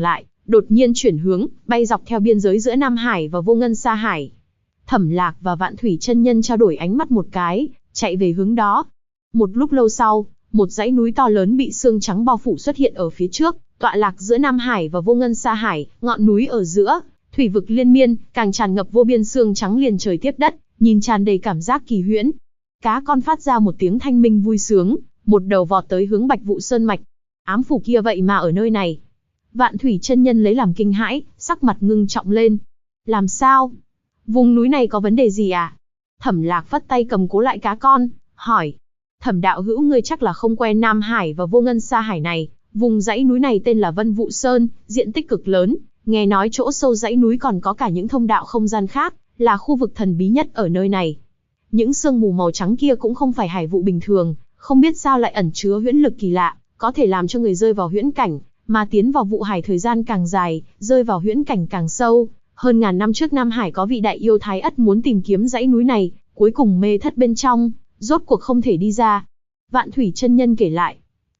đột nhiên chuyển hướng, bay dọc theo biên giới giữa Nam Hải và Vô Ngân Sa Hải. Thẩm Lạc và Vạn Thủy chân nhân trao đổi ánh mắt một cái, chạy về hướng đó. Một lúc lâu sau, một dãy núi to lớn bị sương trắng bao phủ xuất hiện ở phía trước, tọa lạc giữa Nam Hải và Vô Ngân Sa Hải, ngọn núi ở giữa, thủy vực liên miên, càng tràn ngập vô biên sương trắng liền trời tiếp đất, nhìn tràn đầy cảm giác kỳ huyễn. Cá con phát ra một tiếng thanh minh vui sướng, một đầu vọt tới hướng Bạch Vụ Sơn mạch. Ám phủ kia vậy mà ở nơi này. Vạn Thủy chân nhân lấy làm kinh hãi, sắc mặt ngưng trọng lên. Làm sao? Vùng núi này có vấn đề gì à? Thẩm Lạc phất tay cầm cố lại cá con, hỏi. Thẩm đạo hữu ngươi chắc là không quen Nam Hải và Vô Ngân Sa Hải này. Vùng dãy núi này tên là Vân Vụ Sơn, diện tích cực lớn. Nghe nói chỗ sâu dãy núi còn có cả những thông đạo không gian khác, là khu vực thần bí nhất ở nơi này. Những sương mù màu trắng kia cũng không phải hải vụ bình thường, không biết sao lại ẩn chứa huyễn lực kỳ lạ, có thể làm cho người rơi vào huyễn cảnh, mà tiến vào vụ hải thời gian càng dài, rơi vào huyễn cảnh càng sâu. Hơn ngàn năm trước Nam Hải có vị đại yêu Thái Ất muốn tìm kiếm dãy núi này, cuối cùng mê thất bên trong, rốt cuộc không thể đi ra. Vạn Thủy chân nhân kể lại.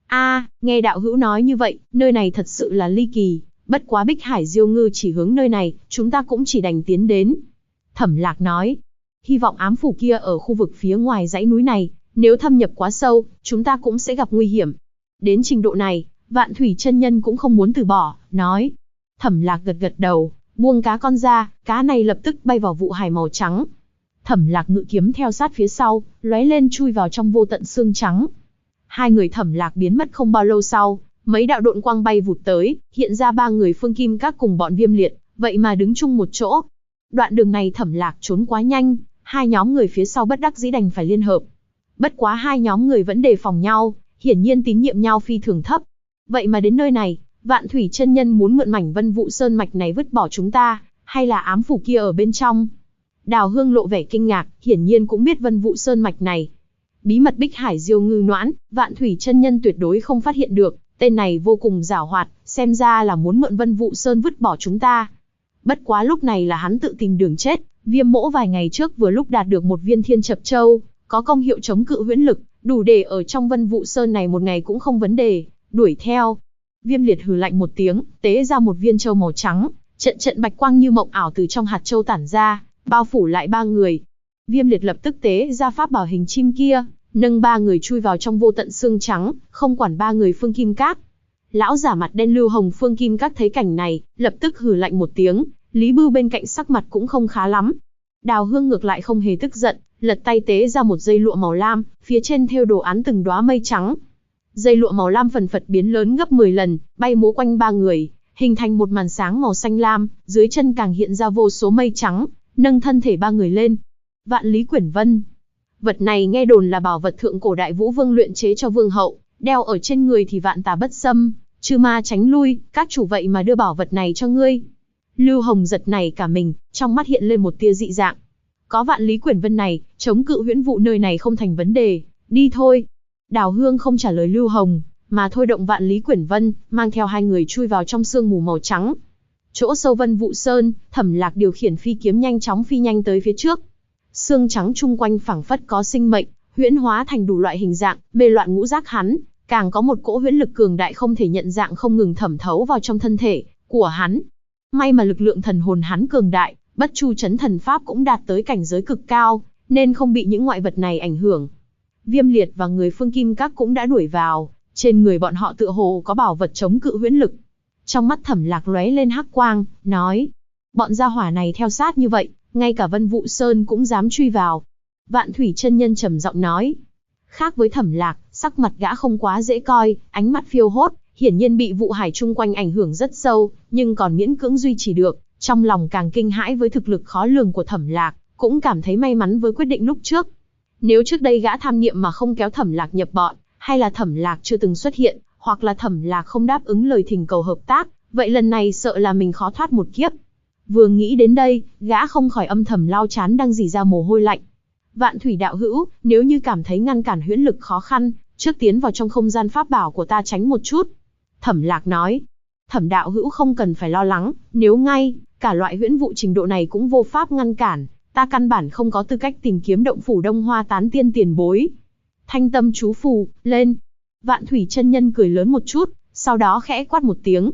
Nghe đạo hữu nói như vậy, nơi này thật sự là ly kỳ, bất quá Bích Hải Diêu Ngư chỉ hướng nơi này, chúng ta cũng chỉ đành tiến đến. Thẩm Lạc nói. Hy vọng ám phủ kia ở khu vực phía ngoài dãy núi này, nếu thâm nhập quá sâu, chúng ta cũng sẽ gặp nguy hiểm. Đến trình độ này, Vạn Thủy chân nhân cũng không muốn từ bỏ, nói. Thẩm Lạc gật gật đầu, buông cá con ra, cá này lập tức bay vào vụ hải màu trắng. Thẩm Lạc ngự kiếm theo sát phía sau, lóe lên chui vào trong vô tận xương trắng. Hai người Thẩm Lạc biến mất không bao lâu sau, mấy đạo độn quang bay vụt tới, hiện ra ba người Phương Kim Các cùng bọn Viêm Liệt, vậy mà đứng chung một chỗ. Đoạn đường này Thẩm Lạc trốn quá nhanh, hai nhóm người phía sau bất đắc dĩ đành phải liên hợp. Bất quá hai nhóm người vẫn đề phòng nhau, hiển nhiên tín nhiệm nhau phi thường thấp. Vậy mà đến nơi này, Vạn Thủy chân nhân muốn mượn mảnh Vân Vụ Sơn mạch này vứt bỏ chúng ta, hay là ám phủ kia ở bên trong? Đào Hương lộ vẻ kinh ngạc, hiển nhiên cũng biết Vân Vụ Sơn mạch này. Bí mật Bích Hải Diêu Ngư Noãn, Vạn Thủy chân nhân tuyệt đối không phát hiện được, tên này vô cùng giảo hoạt, xem ra là muốn mượn Vân Vụ Sơn vứt bỏ chúng ta. Bất quá lúc này là hắn tự tìm đường chết, Viêm Mỗ vài ngày trước vừa lúc đạt được một viên Thiên Chập Châu, có công hiệu chống cự huyễn lực, đủ để ở trong Vân Vụ Sơn này một ngày cũng không vấn đề, đuổi theo. Viêm Liệt hừ lạnh một tiếng, tế ra một viên châu màu trắng, trận trận bạch quang như mộng ảo từ trong hạt châu tản ra, bao phủ lại ba người. Viêm Liệt lập tức tế ra pháp bảo hình chim kia, nâng ba người chui vào trong vô tận xương trắng, không quản ba người Phương Kim Các. Lão giả mặt đen Lưu Hồng Phương Kim Các thấy cảnh này, lập tức hừ lạnh một tiếng, Lý Bưu bên cạnh sắc mặt cũng không khá lắm. Đào Hương ngược lại không hề tức giận, lật tay tế ra một dây lụa màu lam, phía trên thêu đồ án từng đóa mây trắng. Dây lụa màu lam phần phật biến lớn gấp 10 lần, bay múa quanh ba người, hình thành một màn sáng màu xanh lam, dưới chân càng hiện ra vô số mây trắng, nâng thân thể ba người lên. Vạn Lý Quyển Vân. Vật này nghe đồn là bảo vật thượng cổ Đại Vũ Vương luyện chế cho vương hậu, đeo ở trên người thì vạn tà bất xâm, trừ ma tránh lui, các chủ vậy mà đưa bảo vật này cho ngươi. Lưu Hồng giật nảy cả mình, trong mắt hiện lên một tia dị dạng. Có Vạn Lý Quyển Vân này, chống cự huyễn vụ nơi này không thành vấn đề, đi thôi. Đào Hương không trả lời Lưu Hồng, mà thôi động Vạn Lý Quyển Vân, mang theo hai người chui vào trong sương mù màu trắng. Chỗ sâu Vân Vụ Sơn, Thẩm Lạc điều khiển phi kiếm nhanh chóng phi nhanh tới phía trước. Sương trắng chung quanh phảng phất có sinh mệnh, huyễn hóa thành đủ loại hình dạng, mê loạn ngũ giác hắn, càng có một cỗ huyễn lực cường đại không thể nhận dạng không ngừng thẩm thấu vào trong thân thể của hắn. May mà lực lượng thần hồn hắn cường đại, Bất Chu Chấn Thần Pháp cũng đạt tới cảnh giới cực cao, nên không bị những ngoại vật này ảnh hưởng. Viêm Liệt và người Phương Kim Các cũng đã đuổi vào, trên người bọn họ tựa hồ có bảo vật chống cự huyễn lực. Trong mắt Thẩm Lạc lóe lên hắc quang, nói: bọn gia hỏa này theo sát như vậy, ngay cả Vân Vụ Sơn cũng dám truy vào. Vạn Thủy chân nhân trầm giọng nói. Khác với Thẩm Lạc, sắc mặt gã không quá dễ coi, ánh mắt phiêu hốt, hiển nhiên bị vụ hải chung quanh ảnh hưởng rất sâu, nhưng còn miễn cưỡng duy trì được, trong lòng càng kinh hãi với thực lực khó lường của Thẩm Lạc, cũng cảm thấy may mắn với quyết định lúc trước. Nếu trước đây gã tham niệm mà không kéo Thẩm Lạc nhập bọn, hay là Thẩm Lạc chưa từng xuất hiện, hoặc là Thẩm Lạc không đáp ứng lời thỉnh cầu hợp tác, vậy lần này sợ là mình khó thoát một kiếp. Vừa nghĩ đến đây, gã không khỏi âm thầm lau chán đang rỉ ra mồ hôi lạnh. Vạn Thủy đạo hữu, nếu như cảm thấy ngăn cản huyễn lực khó khăn, trước tiến vào trong không gian pháp bảo của ta tránh một chút. Thẩm Lạc nói. Thẩm đạo hữu không cần phải lo lắng, nếu ngay cả loại huyễn vụ trình độ này cũng vô pháp ngăn cản, ta căn bản không có tư cách tìm kiếm động phủ Đông Hoa tán tiên tiền bối. Thanh tâm chú phù, lên. Vạn Thủy chân nhân cười lớn một chút, sau đó khẽ quát một tiếng.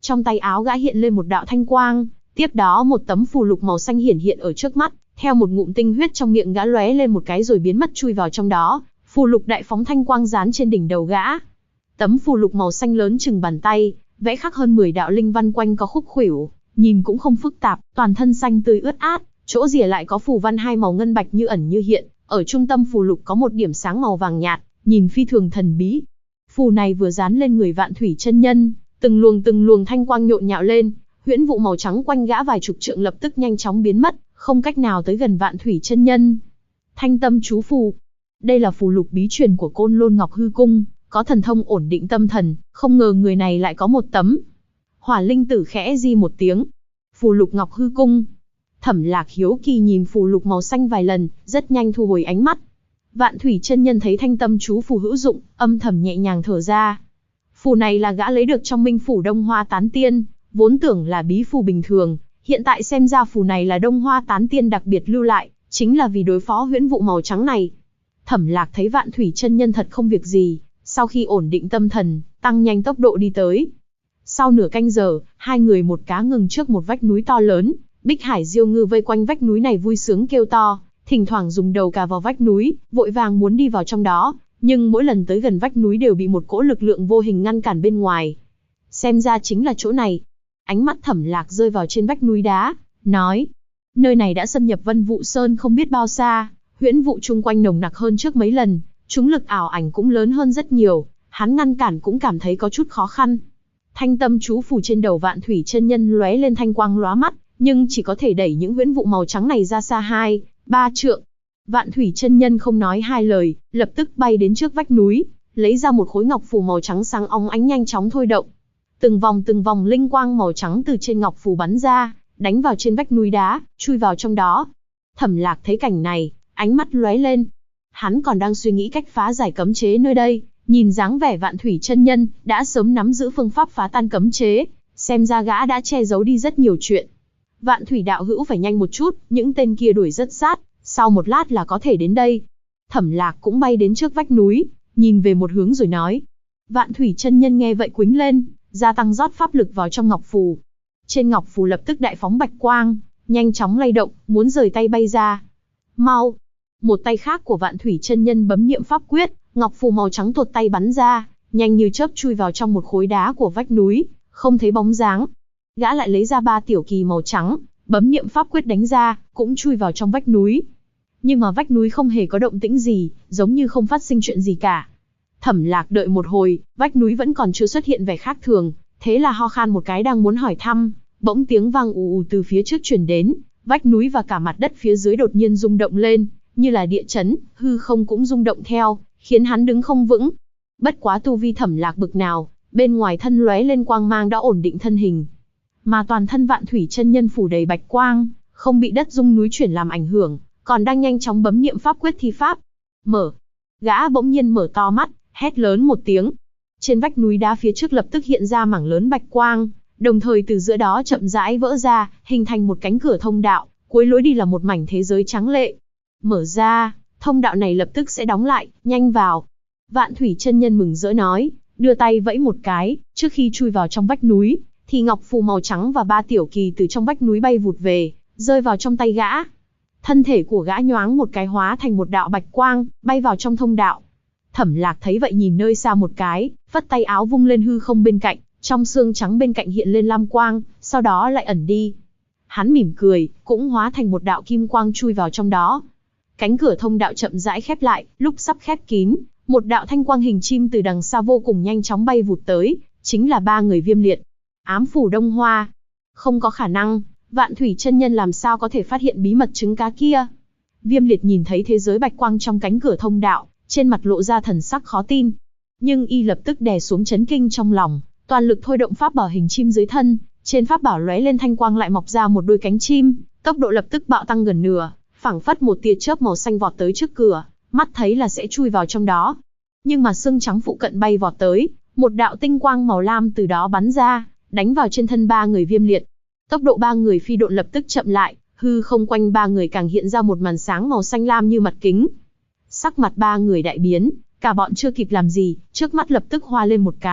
Trong tay áo gã hiện lên một đạo thanh quang, tiếp đó một tấm phù lục màu xanh hiển hiện ở trước mắt, theo một ngụm tinh huyết trong miệng gã lóe lên một cái rồi biến mất chui vào trong đó, phù lục đại phóng thanh quang dán trên đỉnh đầu gã. Tấm phù lục màu xanh lớn chừng bàn tay, vẽ khắc hơn 10 đạo linh văn quanh có khúc khuỷu, nhìn cũng không phức tạp, toàn thân xanh tươi ướt át, chỗ rìa lại có phù văn hai màu ngân bạch như ẩn như hiện, ở trung tâm phù lục có một điểm sáng màu vàng nhạt, nhìn phi thường thần bí. Phù này vừa dán lên người Vạn Thủy chân nhân, từng luồng thanh quang nhộn nhạo lên, huyễn vụ màu trắng quanh gã vài chục trượng lập tức nhanh chóng biến mất, không cách nào tới gần Vạn Thủy chân nhân. Thanh tâm chú phù. Đây là phù lục bí truyền của Côn Lôn Ngọc Hư Cung, có thần thông ổn định tâm thần, không ngờ người này lại có một tấm. Hỏa Linh Tử khẽ di một tiếng. Phù lục Ngọc Hư Cung. Thẩm Lạc hiếu kỳ nhìn phù lục màu xanh vài lần, rất nhanh thu hồi ánh mắt. Vạn Thủy chân nhân thấy thanh tâm chú phù hữu dụng, âm thầm nhẹ nhàng thở ra. Phù này là gã lấy được trong Minh phủ Đông Hoa Tán Tiên, vốn tưởng là bí phù bình thường, hiện tại xem ra phù này là Đông Hoa Tán Tiên đặc biệt lưu lại, chính là vì đối phó huyễn vụ màu trắng này. Thẩm Lạc thấy Vạn Thủy chân nhân thật không việc gì, sau khi ổn định tâm thần, tăng nhanh tốc độ đi tới. Sau nửa canh giờ, hai người một cá ngừng trước một vách núi to lớn, Bích Hải Diêu Ngư vây quanh vách núi này vui sướng kêu to, thỉnh thoảng dùng đầu cà vào vách núi, vội vàng muốn đi vào trong đó, nhưng mỗi lần tới gần vách núi đều bị một cỗ lực lượng vô hình ngăn cản bên ngoài. Xem ra chính là chỗ này. Ánh mắt Thẩm Lạc rơi vào trên vách núi đá, nói, nơi này đã xâm nhập Vân Vụ Sơn không biết bao xa, huyễn vụ chung quanh nồng nặc hơn trước mấy lần, chúng lực ảo ảnh cũng lớn hơn rất nhiều, hắn ngăn cản cũng cảm thấy có chút khó khăn. Thanh tâm chú phù trên đầu Vạn Thủy chân nhân lóe lên thanh quang lóa mắt, nhưng chỉ có thể đẩy những huyễn vụ màu trắng này ra xa 2-3 trượng. Vạn Thủy chân nhân không nói hai lời, lập tức bay đến trước vách núi, lấy ra một khối ngọc phù màu trắng sáng óng ánh nhanh chóng thôi động. Từng vòng linh quang màu trắng từ trên ngọc phù bắn ra, đánh vào trên vách núi đá, chui vào trong đó. Thẩm Lạc thấy cảnh này, ánh mắt lóe lên. Hắn còn đang suy nghĩ cách phá giải cấm chế nơi đây, nhìn dáng vẻ Vạn Thủy chân nhân đã sớm nắm giữ phương pháp phá tan cấm chế, xem ra gã đã che giấu đi rất nhiều chuyện. Vạn Thủy đạo hữu phải nhanh một chút, những tên kia đuổi rất sát, sau một lát là có thể đến đây. Thẩm Lạc cũng bay đến trước vách núi, nhìn về một hướng rồi nói. Vạn Thủy chân nhân nghe vậy quĩnh lên, gia tăng rót pháp lực vào trong ngọc phù. Trên ngọc phù lập tức đại phóng bạch quang, nhanh chóng lay động, muốn rời tay bay ra. Mau! Một tay khác của Vạn Thủy chân nhân bấm niệm pháp quyết, ngọc phù màu trắng tuột tay bắn ra, nhanh như chớp chui vào trong một khối đá của vách núi, không thấy bóng dáng. Gã lại lấy ra 3 tiểu kỳ màu trắng, bấm niệm pháp quyết đánh ra, cũng chui vào trong vách núi. Nhưng mà vách núi không hề có động tĩnh gì, giống như không phát sinh chuyện gì cả. Thẩm Lạc đợi một hồi, vách núi vẫn còn chưa xuất hiện vẻ khác thường, thế là ho khan một cái đang muốn hỏi thăm, bỗng tiếng vang ù ù từ phía trước truyền đến, vách núi và cả mặt đất phía dưới đột nhiên rung động lên, như là địa chấn, hư không cũng rung động theo, khiến hắn đứng không vững. Bất quá tu vi Thẩm Lạc bực nào, bên ngoài thân lóe lên quang mang đã ổn định thân hình, mà toàn thân Vạn Thủy chân nhân phủ đầy bạch quang, không bị đất rung núi chuyển làm ảnh hưởng, còn đang nhanh chóng bấm niệm pháp quyết thi pháp. Mở. Gã bỗng nhiên mở to mắt, hét lớn một tiếng. Trên vách núi đá phía trước lập tức hiện ra mảng lớn bạch quang, đồng thời từ giữa đó chậm rãi vỡ ra, hình thành một cánh cửa thông đạo, cuối lối đi là một mảnh thế giới trắng lệ. Mở ra, thông đạo này lập tức sẽ đóng lại, nhanh vào. Vạn Thủy chân nhân mừng rỡ nói, đưa tay vẫy một cái, trước khi chui vào trong vách núi, thì ngọc phù màu trắng và 3 tiểu kỳ từ trong vách núi bay vụt về, rơi vào trong tay gã. Thân thể của gã nhoáng một cái hóa thành một đạo bạch quang, bay vào trong thông đạo. Thẩm Lạc thấy vậy nhìn nơi xa một cái, vất tay áo vung lên hư không bên cạnh, trong xương trắng bên cạnh hiện lên lam quang, sau đó lại ẩn đi. Hắn mỉm cười, cũng hóa thành một đạo kim quang chui vào trong đó. Cánh cửa thông đạo chậm rãi khép lại, lúc sắp khép kín, một đạo thanh quang hình chim từ đằng xa vô cùng nhanh chóng bay vụt tới, chính là 3 người Viêm Liệt. Ám phủ Đông Hoa. Không có khả năng, Vạn Thủy chân nhân làm sao có thể phát hiện bí mật trứng cá kia. Viêm Liệt nhìn thấy thế giới bạch quang trong cánh cửa thông đạo, trên mặt lộ ra thần sắc khó tin. Nhưng y lập tức đè xuống chấn kinh trong lòng, toàn lực thôi động pháp bảo hình chim dưới thân, trên pháp bảo lóe lên thanh quang lại mọc ra một đôi cánh chim, tốc độ lập tức bạo tăng gần nửa, phảng phất một tia chớp màu xanh vọt tới trước cửa, mắt thấy là sẽ chui vào trong đó. Nhưng mà xương trắng phụ cận bay vọt tới, một đạo tinh quang màu lam từ đó bắn ra, đánh vào trên thân 3 người Viêm Liệt. Tốc độ 3 người phi độn lập tức chậm lại, hư không quanh 3 người càng hiện ra một màn sáng màu xanh lam như mặt kính. Sắc mặt 3 người đại biến, cả bọn chưa kịp làm gì, trước mắt lập tức hoa lên một cái,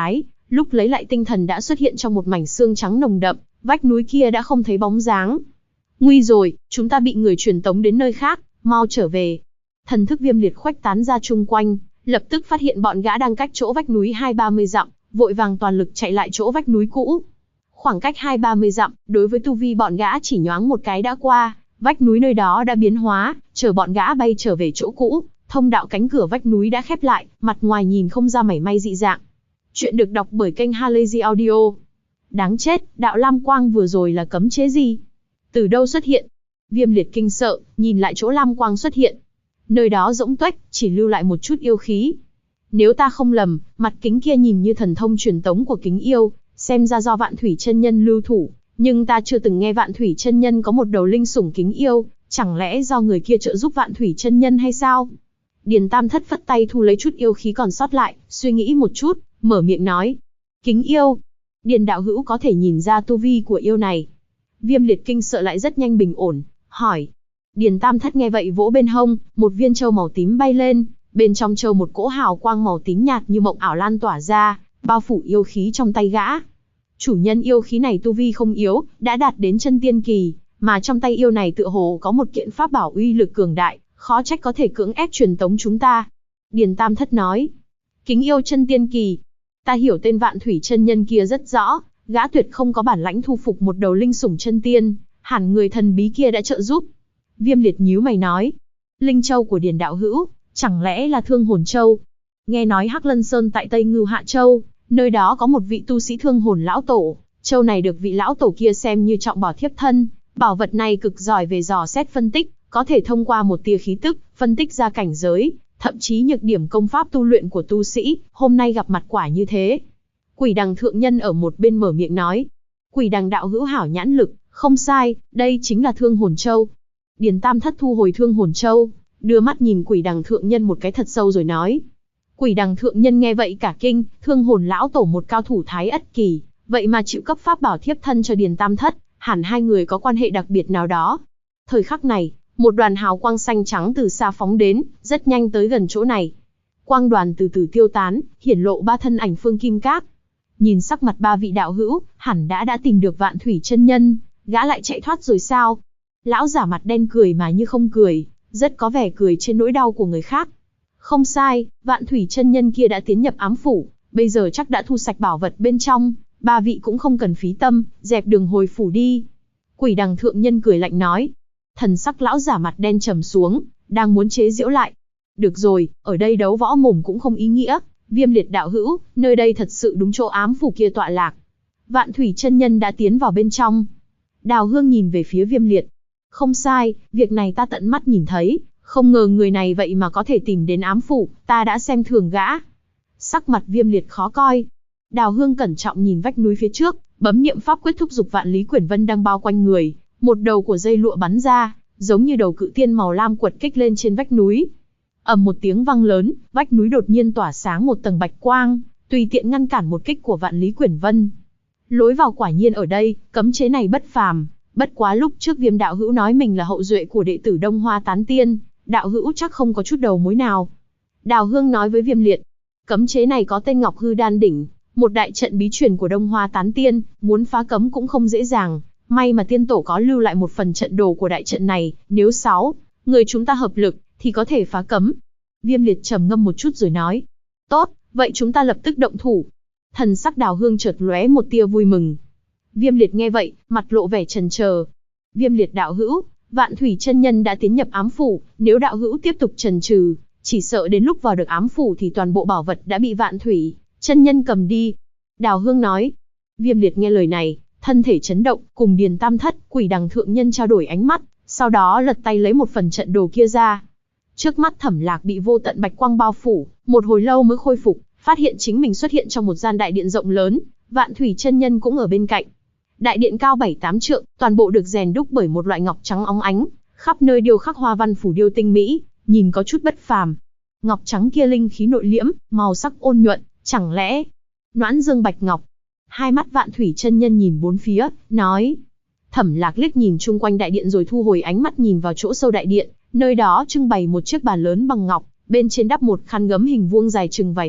Lúc lấy lại tinh thần đã xuất hiện trong một mảnh xương trắng nồng đậm, vách núi kia đã không thấy bóng dáng. Nguy rồi, chúng ta bị người truyền tống đến nơi khác, mau trở về. Thần thức Viêm Liệt khuếch tán ra chung quanh, lập tức phát hiện bọn gã đang cách chỗ vách núi 20-30 dặm, vội vàng toàn lực chạy lại chỗ vách núi cũ. Khoảng cách 20-30 dặm, đối với tu vi bọn gã chỉ nhoáng một cái đã qua, vách núi nơi đó đã biến hóa, chờ bọn gã bay trở về chỗ cũ, thông đạo cánh cửa vách núi đã khép lại, mặt ngoài nhìn không ra mảy may dị dạng. Chuyện được đọc bởi kênh Halazy Audio. Đáng chết, đạo lam quang vừa rồi là cấm chế gì? Từ đâu xuất hiện? Viêm Liệt kinh sợ, nhìn lại chỗ lam quang xuất hiện. Nơi đó rỗng tuếch, chỉ lưu lại một chút yêu khí. Nếu ta không lầm, mặt kính kia nhìn như thần thông truyền tống của kính yêu, xem ra do Vạn Thủy chân nhân lưu thủ, nhưng ta chưa từng nghe Vạn Thủy chân nhân có một đầu linh sủng kính yêu, chẳng lẽ do người kia trợ giúp Vạn Thủy chân nhân hay sao? Điền Tam Thất phất tay thu lấy chút yêu khí còn sót lại, suy nghĩ một chút, mở miệng nói: "Kính yêu." Điền đạo hữu có thể nhìn ra tu vi của yêu này. Viêm Liệt kinh sợ lại rất nhanh bình ổn, hỏi. Điền Tam Thất nghe vậy vỗ bên hông, một viên châu màu tím bay lên, bên trong châu một cỗ hào quang màu tím nhạt như mộng ảo lan tỏa ra, bao phủ yêu khí trong tay gã. Chủ nhân yêu khí này tu vi không yếu, đã đạt đến chân tiên kỳ, mà trong tay yêu này tựa hồ có một kiện pháp bảo uy lực cường đại, khó trách có thể cưỡng ép truyền tống chúng ta. Điền Tam Thất nói. Kính yêu chân tiên kỳ. Ta hiểu tên Vạn Thủy chân nhân kia rất rõ, gã tuyệt không có bản lãnh thu phục một đầu linh sủng chân tiên, hẳn người thần bí kia đã trợ giúp. Viêm Liệt nhíu mày nói. Linh châu của Điền đạo hữu, chẳng lẽ là Thương Hồn Châu? Nghe nói Hắc Lân Sơn tại Tây Ngưu Hạ Châu, nơi đó có một vị tu sĩ Thương Hồn lão tổ, châu này được vị lão tổ kia xem như trọng bảo thiếp thân, bảo vật này cực giỏi về dò xét phân tích, có thể thông qua một tia khí tức, phân tích ra cảnh giới, thậm chí nhược điểm công pháp tu luyện của tu sĩ, hôm nay gặp mặt quả như thế. Quỷ Đằng thượng nhân ở một bên mở miệng nói. Quỷ Đằng đạo hữu hảo nhãn lực, không sai, đây chính là Thương Hồn Châu. Điền Tam Thất thu hồi Thương Hồn Châu, đưa mắt nhìn Quỷ Đằng thượng nhân một cái thật sâu rồi nói. Quỷ Đằng thượng nhân nghe vậy cả kinh, Thương Hồn lão tổ một cao thủ Thái Ất kỳ, vậy mà chịu cấp pháp bảo thiếp thân cho Điền Tam Thất, hẳn hai người có quan hệ đặc biệt nào đó. Thời khắc này, một đoàn hào quang xanh trắng từ xa phóng đến, rất nhanh tới gần chỗ này. Quang đoàn từ từ tiêu tán, hiển lộ ba thân ảnh Phương Kim Các. Nhìn sắc mặt ba vị đạo hữu, hẳn đã tìm được Vạn Thủy chân nhân, gã lại chạy thoát rồi sao? Lão giả mặt đen cười mà như không cười, rất có vẻ cười trên nỗi đau của người khác. Không sai, Vạn Thủy chân nhân kia đã tiến nhập ám phủ, bây giờ chắc đã thu sạch bảo vật bên trong, ba vị cũng không cần phí tâm, dẹp đường hồi phủ đi. Quỷ Đằng thượng nhân cười lạnh nói. Thần sắc lão giả mặt đen trầm xuống, đang muốn chế giễu lại. Được rồi, ở đây đấu võ mồm cũng không ý nghĩa, Viêm Liệt đạo hữu, nơi đây thật sự đúng chỗ ám phủ kia tọa lạc. Vạn Thủy chân nhân đã tiến vào bên trong. Đào Hương nhìn về phía Viêm Liệt. Không sai, việc này ta tận mắt nhìn thấy, không ngờ người này vậy mà có thể tìm đến ám phủ, ta đã xem thường gã. Sắc mặt Viêm Liệt khó coi. Đào Hương cẩn trọng nhìn vách núi phía trước, bấm niệm pháp quyết thúc giục Vạn Lý Quyển Vân đang bao quanh người, một đầu của dây lụa bắn ra, giống như đầu cự tiên màu lam quật kích lên trên vách núi. Ầm một tiếng vang lớn, vách núi đột nhiên tỏa sáng một tầng bạch quang, tùy tiện ngăn cản một kích của Vạn Lý Quyển Vân. Lối vào quả nhiên ở đây, cấm chế này bất phàm, bất quá lúc trước Viêm đạo hữu nói mình là hậu duệ của đệ tử Đông Hoa Tán Tiên, đạo hữu chắc không có chút đầu mối nào. Đào Hương nói với Viêm Liệt, cấm chế này có tên Ngọc Hư Đan Đỉnh, một đại trận bí truyền của Đông Hoa Tán Tiên, muốn phá cấm cũng không dễ dàng. May mà tiên tổ có lưu lại một phần trận đồ của đại trận này, nếu 6 người chúng ta hợp lực, thì có thể phá cấm. Viêm Liệt trầm ngâm một chút rồi nói. Tốt, vậy chúng ta lập tức động thủ. Thần sắc Đào Hương chợt lóe một tia vui mừng. Viêm Liệt nghe vậy, mặt lộ vẻ chần chờ. Viêm Liệt đạo hữu, Vạn Thủy chân nhân đã tiến nhập ám phủ, nếu đạo hữu tiếp tục chần chừ, chỉ sợ đến lúc vào được ám phủ thì toàn bộ bảo vật đã bị Vạn Thủy chân nhân cầm đi. Đào Hương nói. Viêm Liệt nghe lời này, thân thể chấn động, cùng Điền Tam Thất, Quỷ Đằng thượng nhân trao đổi ánh mắt, sau đó lật tay lấy một phần trận đồ kia ra. Trước mắt Thẩm Lạc bị vô tận bạch quang bao phủ, một hồi lâu mới khôi phục, phát hiện chính mình xuất hiện trong một gian đại điện rộng lớn, Vạn Thủy chân nhân cũng ở bên cạnh. Đại điện cao 7-8 trượng, toàn bộ được rèn đúc bởi một loại ngọc trắng óng ánh, khắp nơi điêu khắc hoa văn phủ điêu tinh mỹ, nhìn có chút bất phàm. Ngọc trắng kia linh khí nội liễm, màu sắc ôn nhuận, chẳng lẽ Noãn Dương Bạch Ngọc? Hai mắt Vạn Thủy chân nhân nhìn bốn phía, nói. Thẩm Lạc liếc nhìn chung quanh đại điện rồi thu hồi ánh mắt nhìn vào chỗ sâu đại điện, nơi đó trưng bày một chiếc bàn lớn bằng ngọc, bên trên đắp một khăn gấm hình vuông dài chừng vài thước,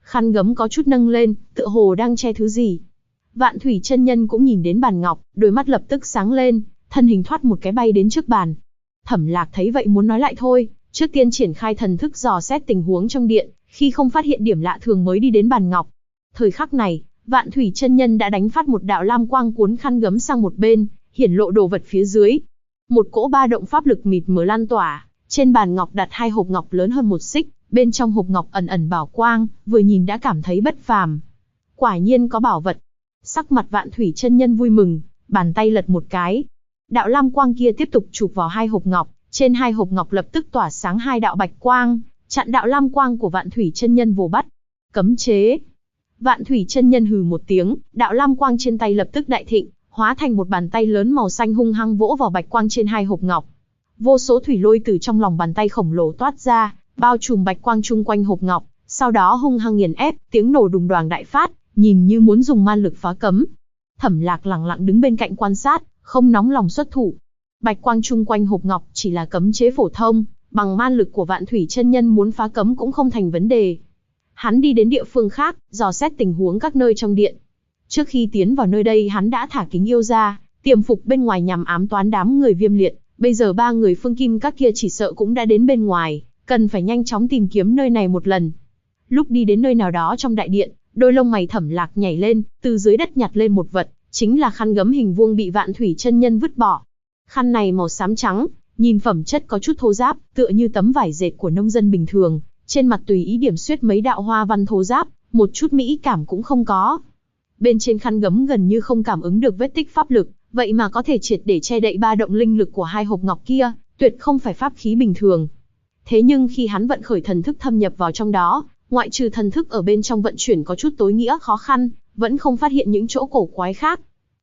Khăn gấm có chút nâng lên, tựa hồ đang che thứ gì. Vạn Thủy chân nhân cũng nhìn đến bàn ngọc, đôi mắt lập tức sáng lên, thân hình thoát một cái bay đến trước bàn. Thẩm Lạc thấy vậy muốn nói lại thôi, trước tiên triển khai thần thức dò xét tình huống trong điện, khi không phát hiện điểm lạ thường mới đi đến bàn ngọc. Thời khắc này, Vạn Thủy chân nhân đã đánh phát một đạo lam quang cuốn khăn gấm sang một bên, hiển lộ đồ vật phía dưới. Một cỗ ba động pháp lực mịt mờ lan tỏa, trên bàn ngọc đặt 2 hộp ngọc lớn hơn 1 xích, bên trong hộp ngọc ẩn ẩn bảo quang, vừa nhìn đã cảm thấy bất phàm. Quả nhiên có bảo vật. Sắc mặt Vạn Thủy chân nhân vui mừng, bàn tay lật một cái. Đạo lam quang kia tiếp tục chụp vào 2 hộp ngọc, trên 2 hộp ngọc lập tức tỏa sáng 2 đạo bạch quang, chặn đạo lam quang của Vạn Thủy chân nhân vồ bắt. Cấm chế. Vạn Thủy chân nhân hừ một tiếng, đạo lam quang trên tay lập tức đại thịnh, hóa thành một bàn tay lớn màu xanh hung hăng vỗ vào bạch quang trên 2 hộp ngọc. Vô số thủy lôi từ trong lòng bàn tay khổng lồ toát ra, bao trùm bạch quang chung quanh hộp ngọc, sau đó hung hăng nghiền ép, tiếng nổ đùng đoàng đại phát, nhìn như muốn dùng man lực phá cấm. Thẩm Lạc lặng lặng đứng bên cạnh quan sát, không nóng lòng xuất thủ. Bạch quang chung quanh hộp ngọc chỉ là cấm chế phổ thông, bằng man lực của Vạn Thủy chân nhân muốn phá cấm cũng không thành vấn đề. Hắn đi đến địa phương khác, dò xét tình huống các nơi trong điện. Trước khi tiến vào nơi đây hắn đã thả kính yêu ra, tiềm phục bên ngoài nhằm ám toán đám người Viêm Liệt. Bây giờ 3 người Phương Kim các kia chỉ sợ cũng đã đến bên ngoài, cần phải nhanh chóng tìm kiếm nơi này một lần. Lúc đi đến nơi nào đó trong đại điện, đôi lông mày Thẩm Lạc nhảy lên, từ dưới đất nhặt lên một vật, chính là khăn gấm hình vuông bị Vạn Thủy chân nhân vứt bỏ. Khăn này màu xám trắng, nhìn phẩm chất có chút thô ráp, tựa như tấm vải dệt của nông dân bình thường, trên mặt tùy ý điểm xuyết mấy đạo hoa văn thô ráp, một chút mỹ cảm cũng không có. Bên trên khăn gấm gần như không cảm ứng được vết tích pháp lực, vậy mà có thể triệt để che đậy ba động linh lực của 2 hộp ngọc kia, tuyệt không phải pháp khí bình thường. Thế nhưng khi hắn vận khởi thần thức thâm nhập vào trong đó, ngoại trừ thần thức ở bên trong vận chuyển có chút tối nghĩa khó khăn, vẫn không phát hiện những chỗ cổ quái khác.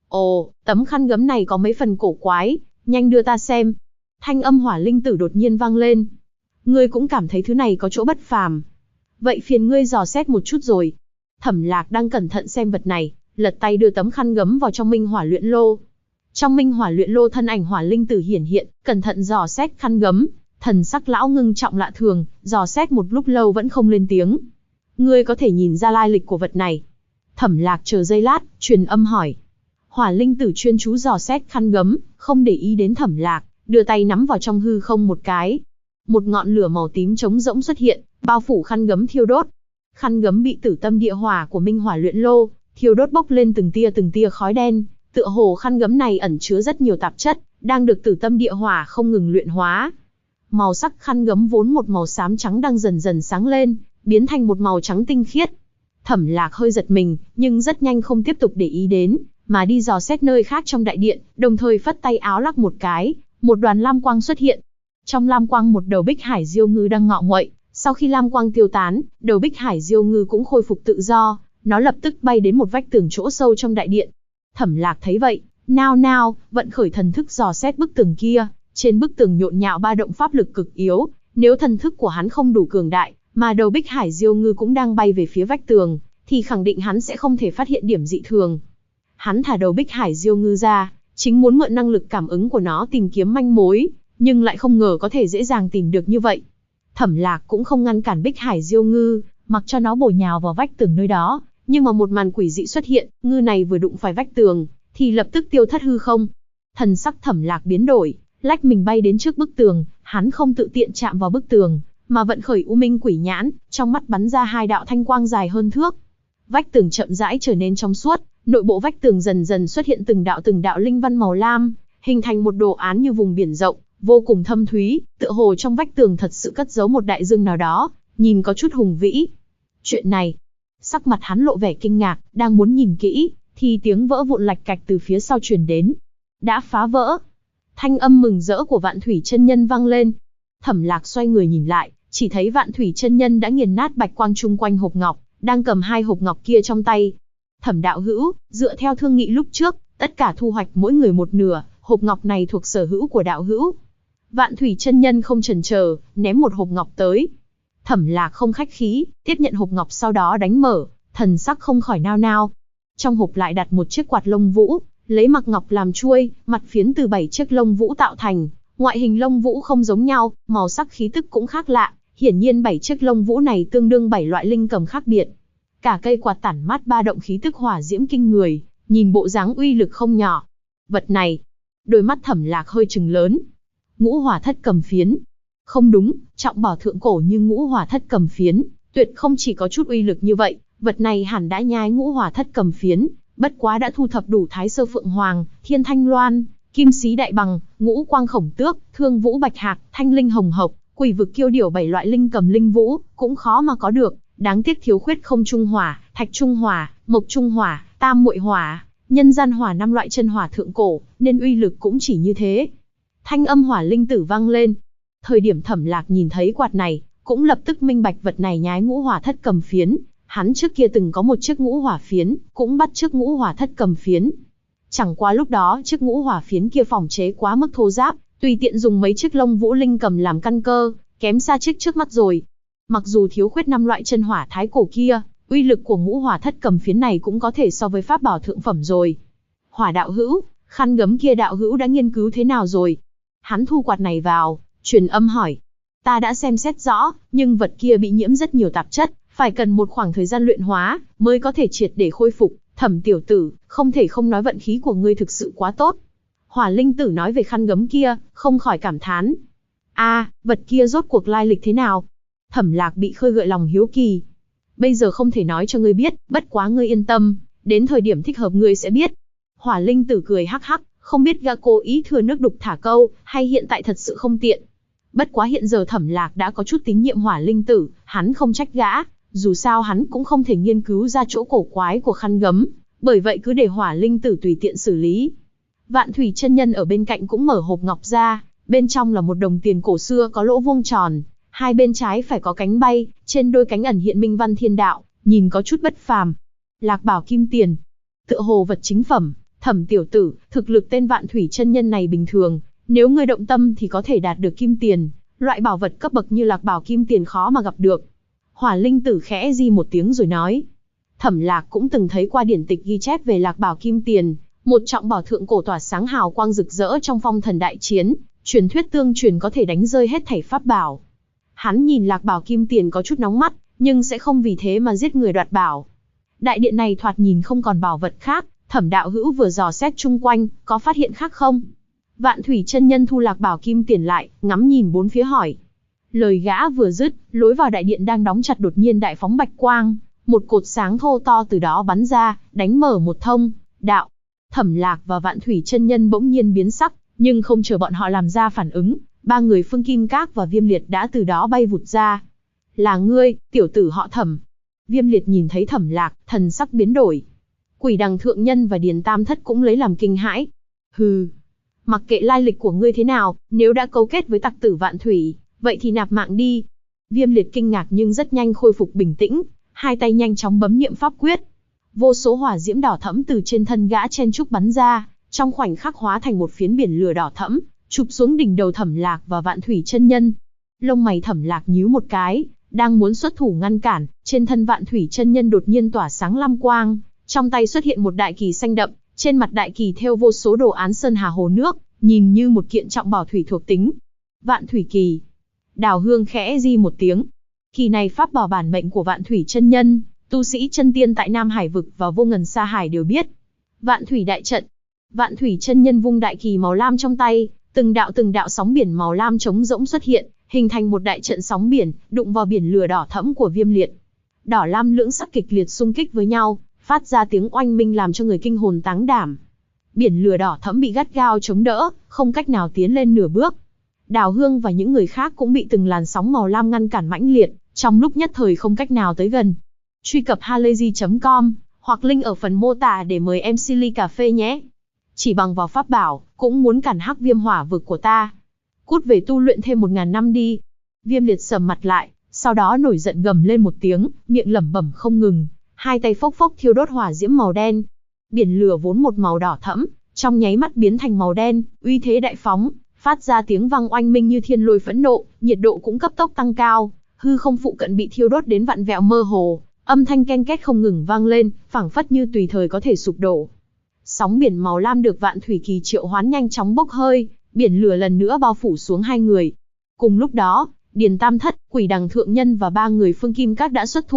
Ồ, tấm khăn gấm này có mấy phần cổ quái, nhanh đưa ta xem. Thanh âm Hỏa Linh Tử đột nhiên vang lên. Ngươi cũng cảm thấy thứ này có chỗ bất phàm. Vậy phiền ngươi dò xét một chút rồi. Thẩm Lạc đang cẩn thận xem vật này, lật tay đưa tấm khăn gấm vào trong Minh Hỏa Luyện Lô. Trong Minh Hỏa Luyện Lô thân ảnh Hỏa Linh Tử hiển hiện, cẩn thận dò xét khăn gấm, thần sắc lão ngưng trọng lạ thường, dò xét một lúc lâu vẫn không lên tiếng. Ngươi có thể nhìn ra lai lịch của vật này? Thẩm Lạc chờ giây lát, truyền âm hỏi. Hỏa Linh Tử chuyên chú dò xét khăn gấm, không để ý đến Thẩm Lạc, đưa tay nắm vào trong hư không một cái. Một ngọn lửa màu tím trống rỗng xuất hiện, bao phủ khăn gấm thiêu đốt. Khăn gấm bị tử tâm địa hỏa của Minh Hỏa Luyện Lô thiêu đốt bốc lên từng tia khói đen, tựa hồ khăn gấm này ẩn chứa rất nhiều tạp chất, đang được tử tâm địa hỏa không ngừng luyện hóa. Màu sắc khăn gấm vốn một màu xám trắng đang dần dần sáng lên, biến thành một màu trắng tinh khiết. Thẩm Lạc hơi giật mình, nhưng rất nhanh không tiếp tục để ý đến, mà đi dò xét nơi khác trong đại điện, đồng thời phất tay áo lắc một cái, một đoàn lam quang xuất hiện. Trong lam quang một đầu Bích Hải Diêu Ngư đang ngọ nguậy, sau khi lam quang tiêu tán, đầu Bích Hải Diêu Ngư cũng khôi phục tự do, nó lập tức bay đến một vách tường chỗ sâu trong đại điện. Thẩm Lạc thấy vậy, nao nao, vận khởi thần thức dò xét bức tường kia, trên bức tường nhộn nhạo ba động pháp lực cực yếu, nếu thần thức của hắn không đủ cường đại, mà đầu Bích Hải Diêu Ngư cũng đang bay về phía vách tường, thì khẳng định hắn sẽ không thể phát hiện điểm dị thường. Hắn thả đầu Bích Hải Diêu Ngư ra, chính muốn mượn năng lực cảm ứng của nó tìm kiếm manh mối, nhưng lại không ngờ có thể dễ dàng tìm được như vậy. Thẩm Lạc cũng không ngăn cản Bích Hải Diêu Ngư, mặc cho nó bổ nhào vào vách tường nơi đó, nhưng mà một màn quỷ dị xuất hiện, ngư này vừa đụng phải vách tường, thì lập tức tiêu thất hư không. Thần sắc Thẩm Lạc biến đổi, lách mình bay đến trước bức tường, hắn không tự tiện chạm vào bức tường, mà vận khởi U Minh Quỷ Nhãn, trong mắt bắn ra 2 đạo thanh quang dài hơn thước. Vách tường chậm rãi trở nên trong suốt, nội bộ vách tường dần dần xuất hiện từng đạo linh văn màu lam, hình thành một đồ án như vùng biển rộng, vô cùng thâm thúy, tựa hồ trong vách tường thật sự cất giấu một đại dương nào đó, nhìn có chút hùng vĩ. Chuyện này, sắc mặt hắn lộ vẻ kinh ngạc, đang muốn nhìn kỹ, thì tiếng vỡ vụn lạch cạch từ phía sau truyền đến. Đã phá vỡ. Thanh âm mừng rỡ của Vạn Thủy chân nhân vang lên. Thẩm Lạc xoay người nhìn lại, chỉ thấy Vạn Thủy chân nhân đã nghiền nát bạch quang chung quanh hộp ngọc, đang cầm 2 hộp ngọc kia trong tay. Thẩm đạo hữu, dựa theo thương nghị lúc trước, tất cả thu hoạch mỗi người một nửa, hộp ngọc này thuộc sở hữu của đạo hữu. Vạn Thủy chân nhân không chần chờ, ném một hộp ngọc tới. Thẩm Lạc không khách khí, tiếp nhận hộp ngọc sau đó đánh mở, thần sắc không khỏi nao nao. Trong hộp lại đặt một chiếc quạt lông vũ, lấy mặc ngọc làm chuôi, mặt phiến từ 7 chiếc lông vũ tạo thành. Ngoại hình lông vũ không giống nhau, màu sắc khí tức cũng khác lạ, hiển nhiên 7 chiếc lông vũ này tương đương 7 loại linh cầm khác biệt. Cả cây quạt tản mát ba động khí tức hỏa diễm kinh người, nhìn bộ dáng uy lực không nhỏ. Vật này, đôi mắt Thẩm Lạc hơi trừng lớn. Ngũ hỏa thất cầm phiến. Không đúng, trọng bảo thượng cổ như ngũ hỏa thất cầm phiến, tuyệt không chỉ có chút uy lực như vậy, vật này hẳn đã nhái ngũ hỏa thất cầm phiến, bất quá đã thu thập đủ Thái Sơ Phượng Hoàng, Thiên Thanh Loan, Kim Xí Đại Bằng, Ngũ Quang Khổng Tước, Thương Vũ Bạch Hạc, Thanh Linh Hồng Hộc, Quỷ Vực Kiêu Điểu 7 loại linh cầm linh vũ, cũng khó mà có được, đáng tiếc thiếu khuyết không trung hỏa, thạch trung hỏa, mộc trung hỏa, tam muội hỏa, nhân gian hỏa 5 loại chân hỏa thượng cổ, nên uy lực cũng chỉ như thế. Thanh âm hỏa linh tử vang lên. Thời điểm Thẩm Lạc nhìn thấy quạt này, cũng lập tức minh bạch vật này nhái ngũ hỏa thất cầm phiến. Hắn trước kia từng có một chiếc ngũ hỏa phiến, cũng bắt chiếc ngũ hỏa thất cầm phiến. Chẳng qua lúc đó chiếc ngũ hỏa phiến kia phòng chế quá mức thô ráp, tùy tiện dùng mấy chiếc lông vũ linh cầm làm căn cơ, kém xa chiếc trước mắt rồi. Mặc dù thiếu khuyết 5 loại chân hỏa thái cổ kia, uy lực của ngũ hỏa thất cầm phiến này cũng có thể so với pháp bảo thượng phẩm rồi. Hỏa đạo hữu, khăn gấm kia đạo hữu đã nghiên cứu thế nào rồi? Hắn thu quạt này vào, truyền âm hỏi. Ta đã xem xét rõ, nhưng vật kia bị nhiễm rất nhiều tạp chất, phải cần một khoảng thời gian luyện hóa, mới có thể triệt để khôi phục. Thẩm tiểu tử, không thể không nói vận khí của ngươi thực sự quá tốt. Hỏa linh tử nói về khăn gấm kia, không khỏi cảm thán. Vật kia rốt cuộc lai lịch thế nào? Thẩm Lạc bị khơi gợi lòng hiếu kỳ. Bây giờ không thể nói cho ngươi biết, bất quá ngươi yên tâm, đến thời điểm thích hợp ngươi sẽ biết. Hỏa linh tử cười hắc hắc, không biết gã cố ý thừa nước đục thả câu, hay hiện tại thật sự không tiện. Bất quá hiện giờ Thẩm Lạc đã có chút tín nhiệm hỏa linh tử, hắn không trách gã, dù sao hắn cũng không thể nghiên cứu ra chỗ cổ quái của khăn gấm, bởi vậy cứ để hỏa linh tử tùy tiện xử lý. Vạn Thủy chân nhân ở bên cạnh cũng mở hộp ngọc ra, bên trong là một đồng tiền cổ xưa có lỗ vuông tròn, hai bên trái phải có cánh bay, trên đôi cánh ẩn hiện minh văn thiên đạo, nhìn có chút bất phàm. Lạc bảo kim tiền, tựa hồ vật chính phẩm. Thẩm tiểu tử, thực lực tên Vạn Thủy chân nhân này bình thường, nếu ngươi động tâm thì có thể đạt được kim tiền, loại bảo vật cấp bậc như lạc bảo kim tiền khó mà gặp được. Hỏa linh tử khẽ di một tiếng rồi nói. Thẩm Lạc cũng từng thấy qua điển tịch ghi chép về lạc bảo kim tiền, một trọng bảo thượng cổ tỏa sáng hào quang rực rỡ trong phong thần đại chiến, truyền thuyết tương truyền có thể đánh rơi hết thảy pháp bảo. Hắn nhìn lạc bảo kim tiền có chút nóng mắt, nhưng sẽ không vì thế mà giết người đoạt bảo. Đại điện này thoạt nhìn không còn bảo vật khác, Thẩm đạo hữu vừa dò xét chung quanh, có phát hiện khác không? Vạn Thủy chân nhân thu lạc bảo kim tiền lại, ngắm nhìn bốn phía hỏi. Lời gã vừa dứt, lối vào đại điện đang đóng chặt đột nhiên đại phóng bạch quang, một cột sáng thô to từ đó bắn ra, đánh mở một thông đạo. Thẩm Lạc và Vạn Thủy chân nhân bỗng nhiên biến sắc, nhưng không chờ bọn họ làm ra phản ứng, ba người Phương Kim Các và Viêm Liệt đã từ đó bay vụt ra. Là ngươi, tiểu tử họ Thẩm. Viêm Liệt nhìn thấy Thẩm Lạc, thần sắc biến đổi. Quỷ Đằng thượng nhân và Điền Tam Thất cũng lấy làm kinh hãi. Hừ, mặc kệ lai lịch của ngươi thế nào, nếu đã cấu kết với tặc tử Vạn Thủy, vậy thì nạp mạng đi. Viêm Liệt kinh ngạc nhưng rất nhanh khôi phục bình tĩnh, hai tay nhanh chóng bấm niệm pháp quyết. Vô số hỏa diễm đỏ thẫm từ trên thân gã chen trúc bắn ra, trong khoảnh khắc hóa thành một phiến biển lửa đỏ thẫm, chụp xuống đỉnh đầu Thẩm Lạc và Vạn Thủy chân nhân. Lông mày Thẩm Lạc nhíu một cái, đang muốn xuất thủ ngăn cản, trên thân Vạn Thủy chân nhân đột nhiên tỏa sáng lam quang, trong tay xuất hiện một đại kỳ xanh đậm, trên mặt đại kỳ thêu vô số đồ án sơn hà hồ nước, nhìn như một kiện trọng bảo thủy thuộc tính. Vạn Thủy kỳ. Đào Hương khẽ di một tiếng. Kỳ này pháp bảo bản mệnh của Vạn Thủy chân nhân, tu sĩ chân tiên tại Nam Hải vực và Vô Ngần Sa Hải đều biết. Vạn Thủy đại trận. Vạn Thủy chân nhân vung đại kỳ màu lam trong tay, từng đạo sóng biển màu lam trống rỗng xuất hiện, hình thành một đại trận sóng biển, đụng vào biển lửa đỏ thẫm của Viêm Liệt. Đỏ lam lưỡng sắc kịch liệt xung kích với nhau, phát ra tiếng oanh minh làm cho người kinh hồn táng đảm. Biển lửa đỏ thẫm bị gắt gao chống đỡ, không cách nào tiến lên nửa bước. Đào Hương và những người khác cũng bị từng làn sóng màu lam ngăn cản mãnh liệt, trong lúc nhất thời không cách nào tới gần. Truy cập halayzi.com hoặc link ở phần mô tả để mời em Silly Cà Phê nhé. Chỉ bằng vào pháp bảo, cũng muốn cản hắc viêm hỏa vực của ta. Cút về tu luyện thêm 1000 năm đi. Viêm Liệt sầm mặt lại, sau đó nổi giận gầm lên một tiếng, miệng lẩm bẩm không ngừng, hai tay phốc phốc thiêu đốt hỏa diễm màu đen. Biển lửa vốn một màu đỏ thẫm, trong nháy mắt biến thành màu đen, uy thế đại phóng, phát ra tiếng vang oanh minh như thiên lôi phẫn nộ, nhiệt độ cũng cấp tốc tăng cao, hư không phụ cận bị thiêu đốt đến vặn vẹo mơ hồ, âm thanh ken két không ngừng vang lên, phảng phất như tùy thời có thể sụp đổ. Sóng biển màu lam được Vạn Thủy kỳ triệu hoán nhanh chóng bốc hơi, biển lửa lần nữa bao phủ xuống hai người. Cùng lúc đó, Điền Tam Thất, Quỷ Đằng thượng nhân và ba người Phương Kim Các đã xuất thủ,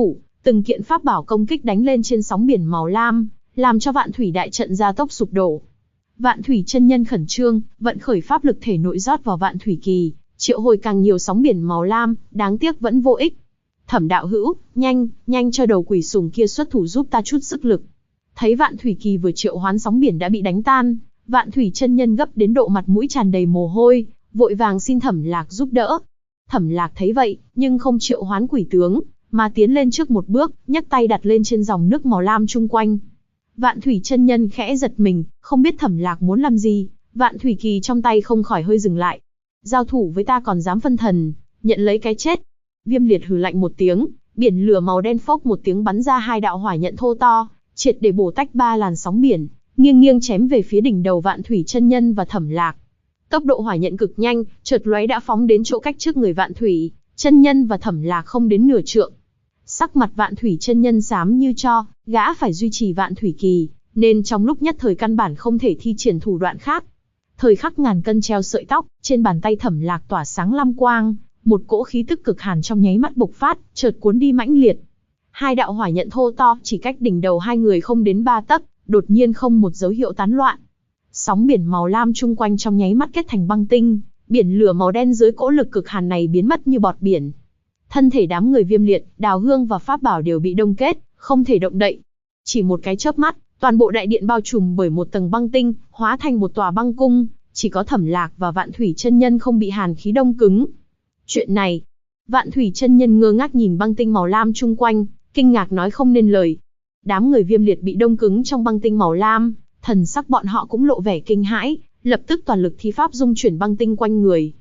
từng kiện pháp bảo công kích đánh lên trên sóng biển màu lam, làm cho Vạn Thủy đại trận gia tốc sụp đổ. Vạn Thủy chân nhân khẩn trương, vận khởi pháp lực thể nội rót vào Vạn Thủy kỳ, triệu hồi càng nhiều sóng biển màu lam, đáng tiếc vẫn vô ích. Thẩm đạo hữu, nhanh cho đầu quỷ sùng kia xuất thủ giúp ta chút sức lực. Thấy Vạn Thủy kỳ vừa triệu hoán sóng biển đã bị đánh tan, Vạn Thủy chân nhân gấp đến độ mặt mũi tràn đầy mồ hôi, vội vàng xin Thẩm Lạc giúp đỡ. Thẩm Lạc thấy vậy, nhưng không triệu hoán quỷ tướng, mà tiến lên trước một bước, nhấc tay đặt lên trên dòng nước màu lam chung quanh. Vạn Thủy chân nhân khẽ giật mình, không biết Thẩm Lạc muốn làm gì, Vạn Thủy kỳ trong tay không khỏi hơi dừng lại. Giao thủ với ta còn dám phân thần, nhận lấy cái chết. Viêm Liệt hừ lạnh một tiếng, biển lửa màu đen phốc một tiếng bắn ra hai đạo hỏa nhận thô to, triệt để bổ tách ba làn sóng biển, nghiêng chém về phía đỉnh đầu Vạn Thủy chân nhân và Thẩm Lạc. Tốc độ hỏa nhận cực nhanh, chợt lóe đã phóng đến chỗ cách trước người Vạn Thủy chân nhân và Thẩm Lạc không đến nửa trượng. Sắc mặt Vạn Thủy chân nhân xám như tro, gã phải duy trì Vạn Thủy kỳ, nên trong lúc nhất thời căn bản không thể thi triển thủ đoạn khác. Thời khắc ngàn cân treo sợi tóc, trên bàn tay Thẩm Lạc tỏa sáng lam quang, một cỗ khí tức cực hàn trong nháy mắt bộc phát, chợt cuốn đi mãnh liệt. Hai đạo hỏa nhận thô to chỉ cách đỉnh đầu hai người không đến 3 tấc, đột nhiên không một dấu hiệu tán loạn. Sóng biển màu lam chung quanh trong nháy mắt kết thành băng tinh, biển lửa màu đen dưới cỗ lực cực hàn này biến mất như bọt biển. Thân thể đám người Viêm Liệt, Đào Hương và pháp bảo đều bị đông kết, không thể động đậy. Chỉ một cái chớp mắt, toàn bộ đại điện bao trùm bởi một tầng băng tinh, hóa thành một tòa băng cung, chỉ có Thẩm Lạc và Vạn Thủy chân nhân không bị hàn khí đông cứng. Chuyện này, Vạn Thủy chân nhân ngơ ngác nhìn băng tinh màu lam chung quanh, kinh ngạc nói không nên lời. Đám người Viêm Liệt bị đông cứng trong băng tinh màu lam, thần sắc bọn họ cũng lộ vẻ kinh hãi, lập tức toàn lực thi pháp dung chuyển băng tinh quanh người.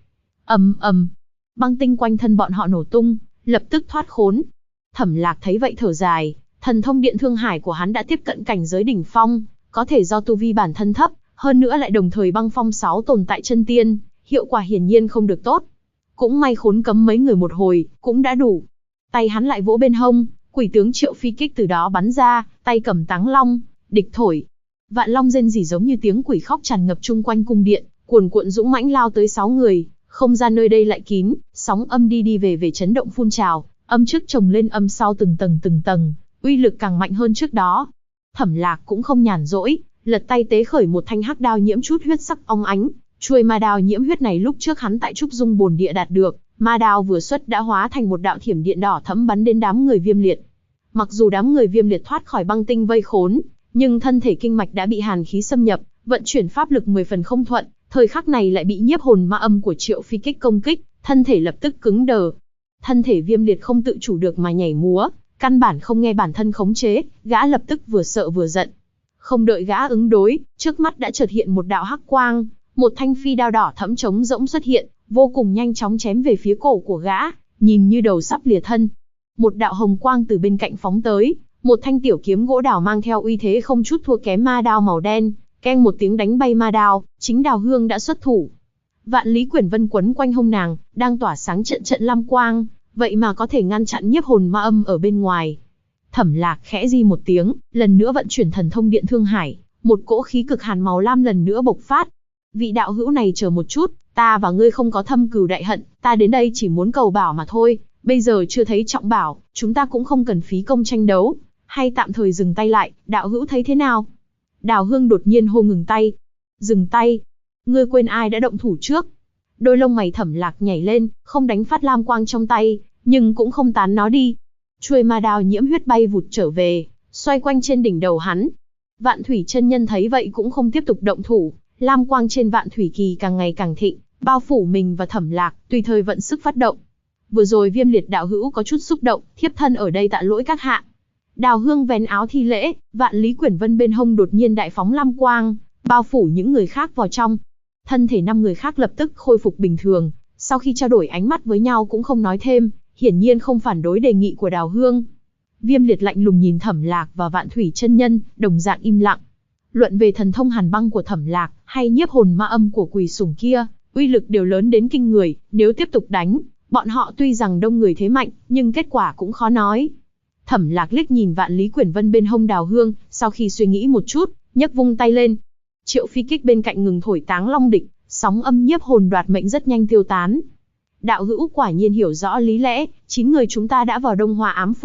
Ầm, băng tinh quanh thân bọn họ nổ tung, lập tức thoát khốn. Thẩm Lạc thấy vậy thở dài, thần thông điện thương hải của hắn đã tiếp cận cảnh giới đỉnh phong, có thể do tu vi bản thân thấp, hơn nữa lại đồng thời băng phong 6 tồn tại chân tiên, hiệu quả hiển nhiên không được tốt. Cũng may khốn cấm mấy người một hồi, cũng đã đủ. Tay hắn lại vỗ bên hông, quỷ tướng Triệu Phi Kích từ đó bắn ra, tay cầm táng long, địch thổi. Vạn long rên rỉ giống như tiếng quỷ khóc tràn ngập chung quanh cung điện, cuồn cuộn dũng mãnh lao tới 6 người, không gian nơi đây lại kín, sóng âm đi về chấn động phun trào, âm trước chồng lên âm sau từng tầng, uy lực càng mạnh hơn trước đó. Thẩm Lạc cũng không nhàn rỗi, lật tay tế khởi một thanh hắc đao nhiễm chút huyết sắc óng ánh, chuôi ma đao nhiễm huyết này lúc trước hắn tại Trúc Dung Bồn Địa đạt được, ma đao vừa xuất đã hóa thành một đạo thiểm điện đỏ thẫm bắn đến đám người Viêm Liệt. Mặc dù đám người Viêm Liệt thoát khỏi băng tinh vây khốn, nhưng thân thể kinh mạch đã bị hàn khí xâm nhập, vận chuyển pháp lực 10 phần không thuận, thời khắc này lại bị nhiếp hồn ma âm của Triệu Phi Kích công kích, thân thể lập tức cứng đờ. Thân thể Viêm Liệt không tự chủ được mà nhảy múa, căn bản không nghe bản thân khống chế, gã lập tức vừa sợ vừa giận. Không đợi gã ứng đối, trước mắt đã chợt hiện một đạo hắc quang, một thanh phi đao đỏ thẫm trống rỗng xuất hiện, vô cùng nhanh chóng chém về phía cổ của gã, nhìn như đầu sắp lìa thân. Một đạo hồng quang từ bên cạnh phóng tới, một thanh tiểu kiếm gỗ đào mang theo uy thế không chút thua kém ma đao màu đen, keng một tiếng đánh bay ma đao, chính Đào Hương đã xuất thủ. Vạn Lý Quyển Vân quấn quanh hông nàng, đang tỏa sáng trận lam quang, vậy mà có thể ngăn chặn nhiếp hồn ma âm ở bên ngoài. Thẩm Lạc khẽ di một tiếng, lần nữa vận chuyển thần thông điện thương hải, một cỗ khí cực hàn màu lam lần nữa bộc phát. Vị đạo hữu này chờ một chút, ta và ngươi không có thâm cừu đại hận, ta đến đây chỉ muốn cầu bảo mà thôi, bây giờ chưa thấy trọng bảo, chúng ta cũng không cần phí công tranh đấu, hay tạm thời dừng tay lại, đạo hữu thấy thế nào? Đào Hương đột nhiên hô ngừng tay. Dừng tay? Ngươi quên ai đã động thủ trước? Đôi lông mày Thẩm Lạc nhảy lên, không đánh phát lam quang trong tay, nhưng cũng không tán nó đi. Chuôi ma đao nhiễm huyết bay vụt trở về, xoay quanh trên đỉnh đầu hắn. Vạn Thủy chân nhân thấy vậy cũng không tiếp tục động thủ, lam quang trên Vạn Thủy kỳ càng ngày càng thịnh, bao phủ mình và Thẩm Lạc, tùy thời vận sức phát động. Vừa rồi Viêm Liệt đạo hữu có chút xúc động, thiếp thân ở đây tạ lỗi các hạ. Đào Hương vén áo thi lễ, Vạn Lý Quyển Vân bên hông đột nhiên đại phóng lam quang, bao phủ những người khác vào trong. Thân thể 5 người khác lập tức khôi phục bình thường, sau khi trao đổi ánh mắt với nhau cũng không nói thêm, hiển nhiên không phản đối đề nghị của Đào Hương. Viêm Liệt lạnh lùng nhìn Thẩm Lạc và Vạn Thủy chân nhân, đồng dạng im lặng. Luận về thần thông hàn băng của Thẩm Lạc, hay nhiếp hồn ma âm của quỷ sủng kia, uy lực đều lớn đến kinh người, nếu tiếp tục đánh, bọn họ tuy rằng đông người thế mạnh, nhưng kết quả cũng khó nói. Thẩm Lạc liếc nhìn Vạn Lý Quyển Vân bên hông Đào Hương, sau khi suy nghĩ một chút, nhấc vung tay lên. Triệu Phi Kích bên cạnh ngừng thổi táng long địch, sóng âm nhiếp hồn đoạt mệnh rất nhanh tiêu tán. Đạo hữu quả nhiên hiểu rõ lý lẽ, 9 người chúng ta đã vào Đông Hoa ám phủ,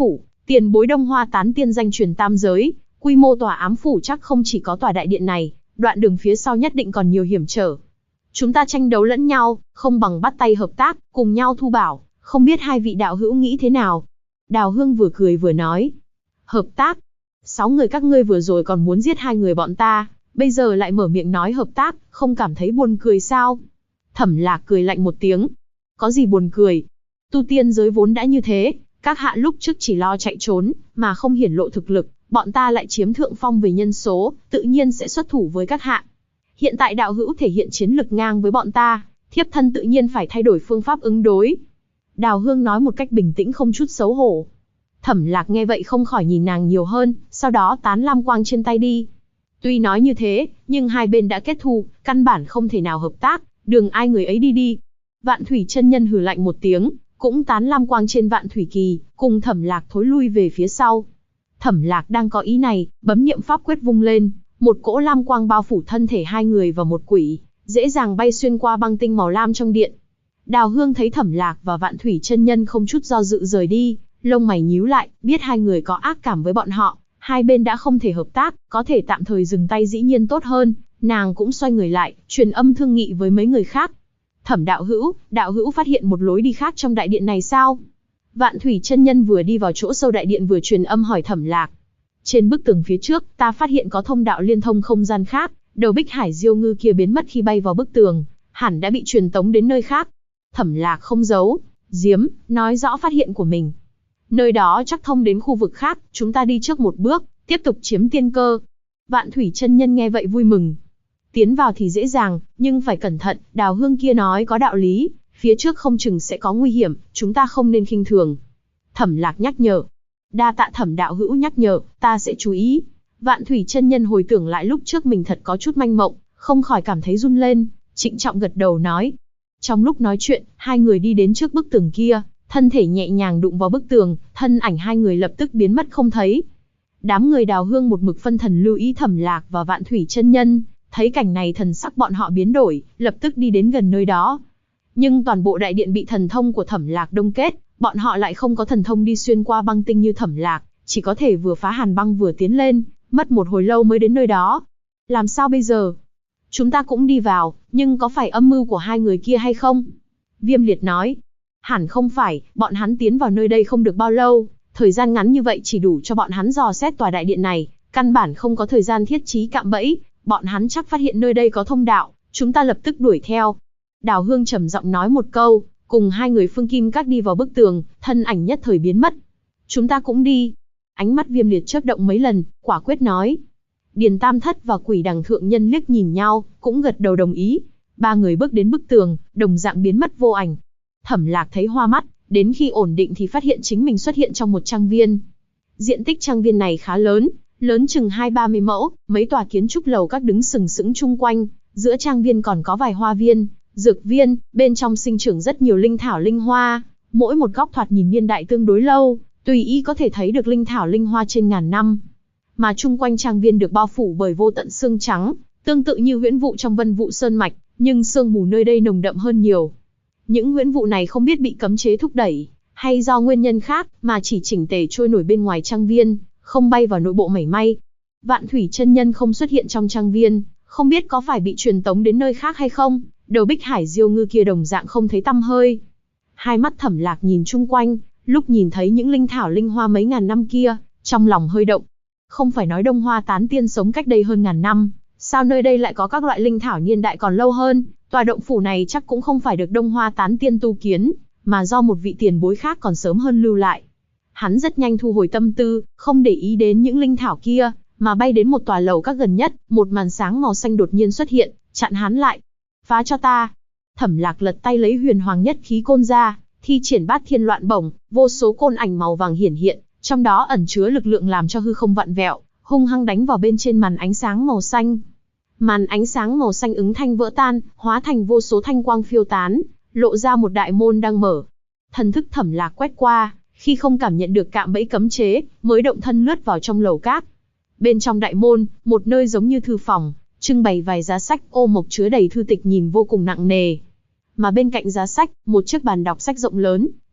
Tiền bối Đông Hoa Tán Tiên danh truyền tam giới, quy mô tòa ám phủ chắc không chỉ có tòa đại điện này, đoạn đường phía sau nhất định còn nhiều hiểm trở. Chúng ta tranh đấu lẫn nhau, không bằng bắt tay hợp tác, cùng nhau thu bảo, không biết hai vị đạo hữu nghĩ thế nào? Đào Hương vừa cười vừa nói. Hợp tác? 6 người các ngươi vừa rồi còn muốn giết 2 người bọn ta, bây giờ lại mở miệng nói hợp tác, không cảm thấy buồn cười sao? Thẩm Lạc cười lạnh một tiếng. Có gì buồn cười? Tu tiên giới vốn đã như thế, các hạ lúc trước chỉ lo chạy trốn, mà không hiển lộ thực lực, bọn ta lại chiếm thượng phong về nhân số, tự nhiên sẽ xuất thủ với các hạ. Hiện tại đạo hữu thể hiện chiến lực ngang với bọn ta, thiếp thân tự nhiên phải thay đổi phương pháp ứng đối. Đào Hương nói một cách bình tĩnh không chút xấu hổ. Thẩm Lạc nghe vậy không khỏi nhìn nàng nhiều hơn, sau đó tán lam quang trên tay đi. Tuy nói như thế, nhưng hai bên đã kết thù, căn bản không thể nào hợp tác, đường ai người ấy đi đi. Vạn Thủy chân nhân hừ lạnh một tiếng, cũng tán lam quang trên Vạn Thủy kỳ, cùng Thẩm Lạc thối lui về phía sau. Thẩm Lạc đang có ý này, bấm niệm pháp quyết vung lên, một cỗ lam quang bao phủ thân thể hai người và một quỷ, dễ dàng bay xuyên qua băng tinh màu lam trong điện. Đào Hương thấy Thẩm Lạc và Vạn Thủy chân nhân không chút do dự rời đi, lông mày nhíu lại, biết hai người có ác cảm với bọn họ, hai bên đã không thể hợp tác, có thể tạm thời dừng tay dĩ nhiên tốt hơn, nàng cũng xoay người lại, truyền âm thương nghị với mấy người khác. Thẩm đạo hữu phát hiện một lối đi khác trong đại điện này sao? Vạn Thủy chân nhân vừa đi vào chỗ sâu đại điện vừa truyền âm hỏi Thẩm Lạc. Trên bức tường phía trước, ta phát hiện có thông đạo liên thông không gian khác, đầu Bích Hải Diêu Ngư kia biến mất khi bay vào bức tường, hẳn đã bị truyền tống đến nơi khác. Thẩm Lạc không giấu giếm, nói rõ phát hiện của mình. Nơi đó chắc thông đến khu vực khác, chúng ta đi trước một bước, tiếp tục chiếm tiên cơ. Vạn Thủy chân nhân nghe vậy vui mừng. Tiến vào thì dễ dàng, nhưng phải cẩn thận, Đào Hương kia nói có đạo lý, phía trước không chừng sẽ có nguy hiểm, chúng ta không nên khinh thường. Thẩm Lạc nhắc nhở. Đa tạ Thẩm đạo hữu nhắc nhở, ta sẽ chú ý. Vạn Thủy chân nhân hồi tưởng lại lúc trước mình thật có chút manh mộng, không khỏi cảm thấy run lên, trịnh trọng gật đầu nói. Trong lúc nói chuyện, hai người đi đến trước bức tường kia, thân thể nhẹ nhàng đụng vào bức tường, thân ảnh hai người lập tức biến mất không thấy. Đám người Đào Hương một mực phân thần lưu ý Thẩm Lạc và Vạn Thủy chân nhân, thấy cảnh này thần sắc bọn họ biến đổi, lập tức đi đến gần nơi đó. Nhưng toàn bộ đại điện bị thần thông của Thẩm Lạc đông kết, bọn họ lại không có thần thông đi xuyên qua băng tinh như Thẩm Lạc, chỉ có thể vừa phá hàn băng vừa tiến lên, mất một hồi lâu mới đến nơi đó. Làm sao bây giờ? Chúng ta cũng đi vào, nhưng có phải âm mưu của hai người kia hay không? Viêm Liệt nói. Hẳn không phải, bọn hắn tiến vào nơi đây không được bao lâu, thời gian ngắn như vậy chỉ đủ cho bọn hắn dò xét tòa đại điện này, căn bản không có thời gian thiết trí cạm bẫy, bọn hắn chắc phát hiện nơi đây có thông đạo, chúng ta lập tức đuổi theo. Đào Hương trầm giọng nói một câu, cùng hai người Phương Kim Các đi vào bức tường, thân ảnh nhất thời biến mất. Chúng ta cũng đi. Ánh mắt Viêm Liệt chớp động mấy lần, quả quyết nói. Điền Tam Thất và Quỷ Đằng thượng nhân liếc nhìn nhau, cũng gật đầu đồng ý. Ba người bước đến bức tường, đồng dạng biến mất vô ảnh. Thẩm Lạc thấy hoa mắt, đến khi ổn định thì phát hiện chính mình xuất hiện trong một trang viên. Diện tích trang viên này khá lớn, lớn chừng 20-30 mẫu, mấy tòa kiến trúc lầu các đứng sừng sững chung quanh, giữa trang viên còn có vài hoa viên, dược viên, bên trong sinh trưởng rất nhiều linh thảo linh hoa, mỗi một góc thoạt nhìn niên đại tương đối lâu, tùy ý có thể thấy được linh thảo linh hoa trên ngàn năm. Mà chung quanh trang viên được bao phủ bởi vô tận sương trắng, tương tự như huyễn vụ trong Vân Vụ Sơn mạch, nhưng sương mù nơi đây nồng đậm hơn nhiều. Những huyễn vụ này không biết bị cấm chế thúc đẩy, hay do nguyên nhân khác, mà chỉ chỉnh tề trôi nổi bên ngoài trang viên, không bay vào nội bộ mảy may. Vạn Thủy chân nhân không xuất hiện trong trang viên, không biết có phải bị truyền tống đến nơi khác hay không, đầu Bích Hải Diêu Ngư kia đồng dạng không thấy tăm hơi. Hai mắt Thẩm Lạc nhìn chung quanh, lúc nhìn thấy những linh thảo linh hoa mấy ngàn năm kia, trong lòng hơi động. Không phải nói Đông Hoa Tán Tiên sống cách đây hơn ngàn năm, sao nơi đây lại có các loại linh thảo niên đại còn lâu hơn? Tòa động phủ này chắc cũng không phải được Đông Hoa Tán Tiên tu kiến, mà do một vị tiền bối khác còn sớm hơn lưu lại. Hắn rất nhanh thu hồi tâm tư, không để ý đến những linh thảo kia, mà bay đến một tòa lầu các gần nhất, một màn sáng màu xanh đột nhiên xuất hiện, chặn hắn lại. Phá cho ta! Thẩm Lạc lật tay lấy huyền hoàng nhất khí côn ra, thi triển bát thiên loạn bổng, vô số côn ảnh màu vàng hiển hiện, trong đó ẩn chứa lực lượng làm cho hư không vặn vẹo, hung hăng đánh vào bên trên màn ánh sáng màu xanh. Màn ánh sáng màu xanh ứng thanh vỡ tan, hóa thành vô số thanh quang phiêu tán, lộ ra một đại môn đang mở. Thần thức Thẩm Lạc quét qua, khi không cảm nhận được cạm bẫy cấm chế, mới động thân lướt vào trong lầu các. Bên trong đại môn, một nơi giống như thư phòng, trưng bày vài giá sách ô mộc chứa đầy thư tịch nhìn vô cùng nặng nề. Mà bên cạnh giá sách, một chiếc bàn đọc sách rộng lớn,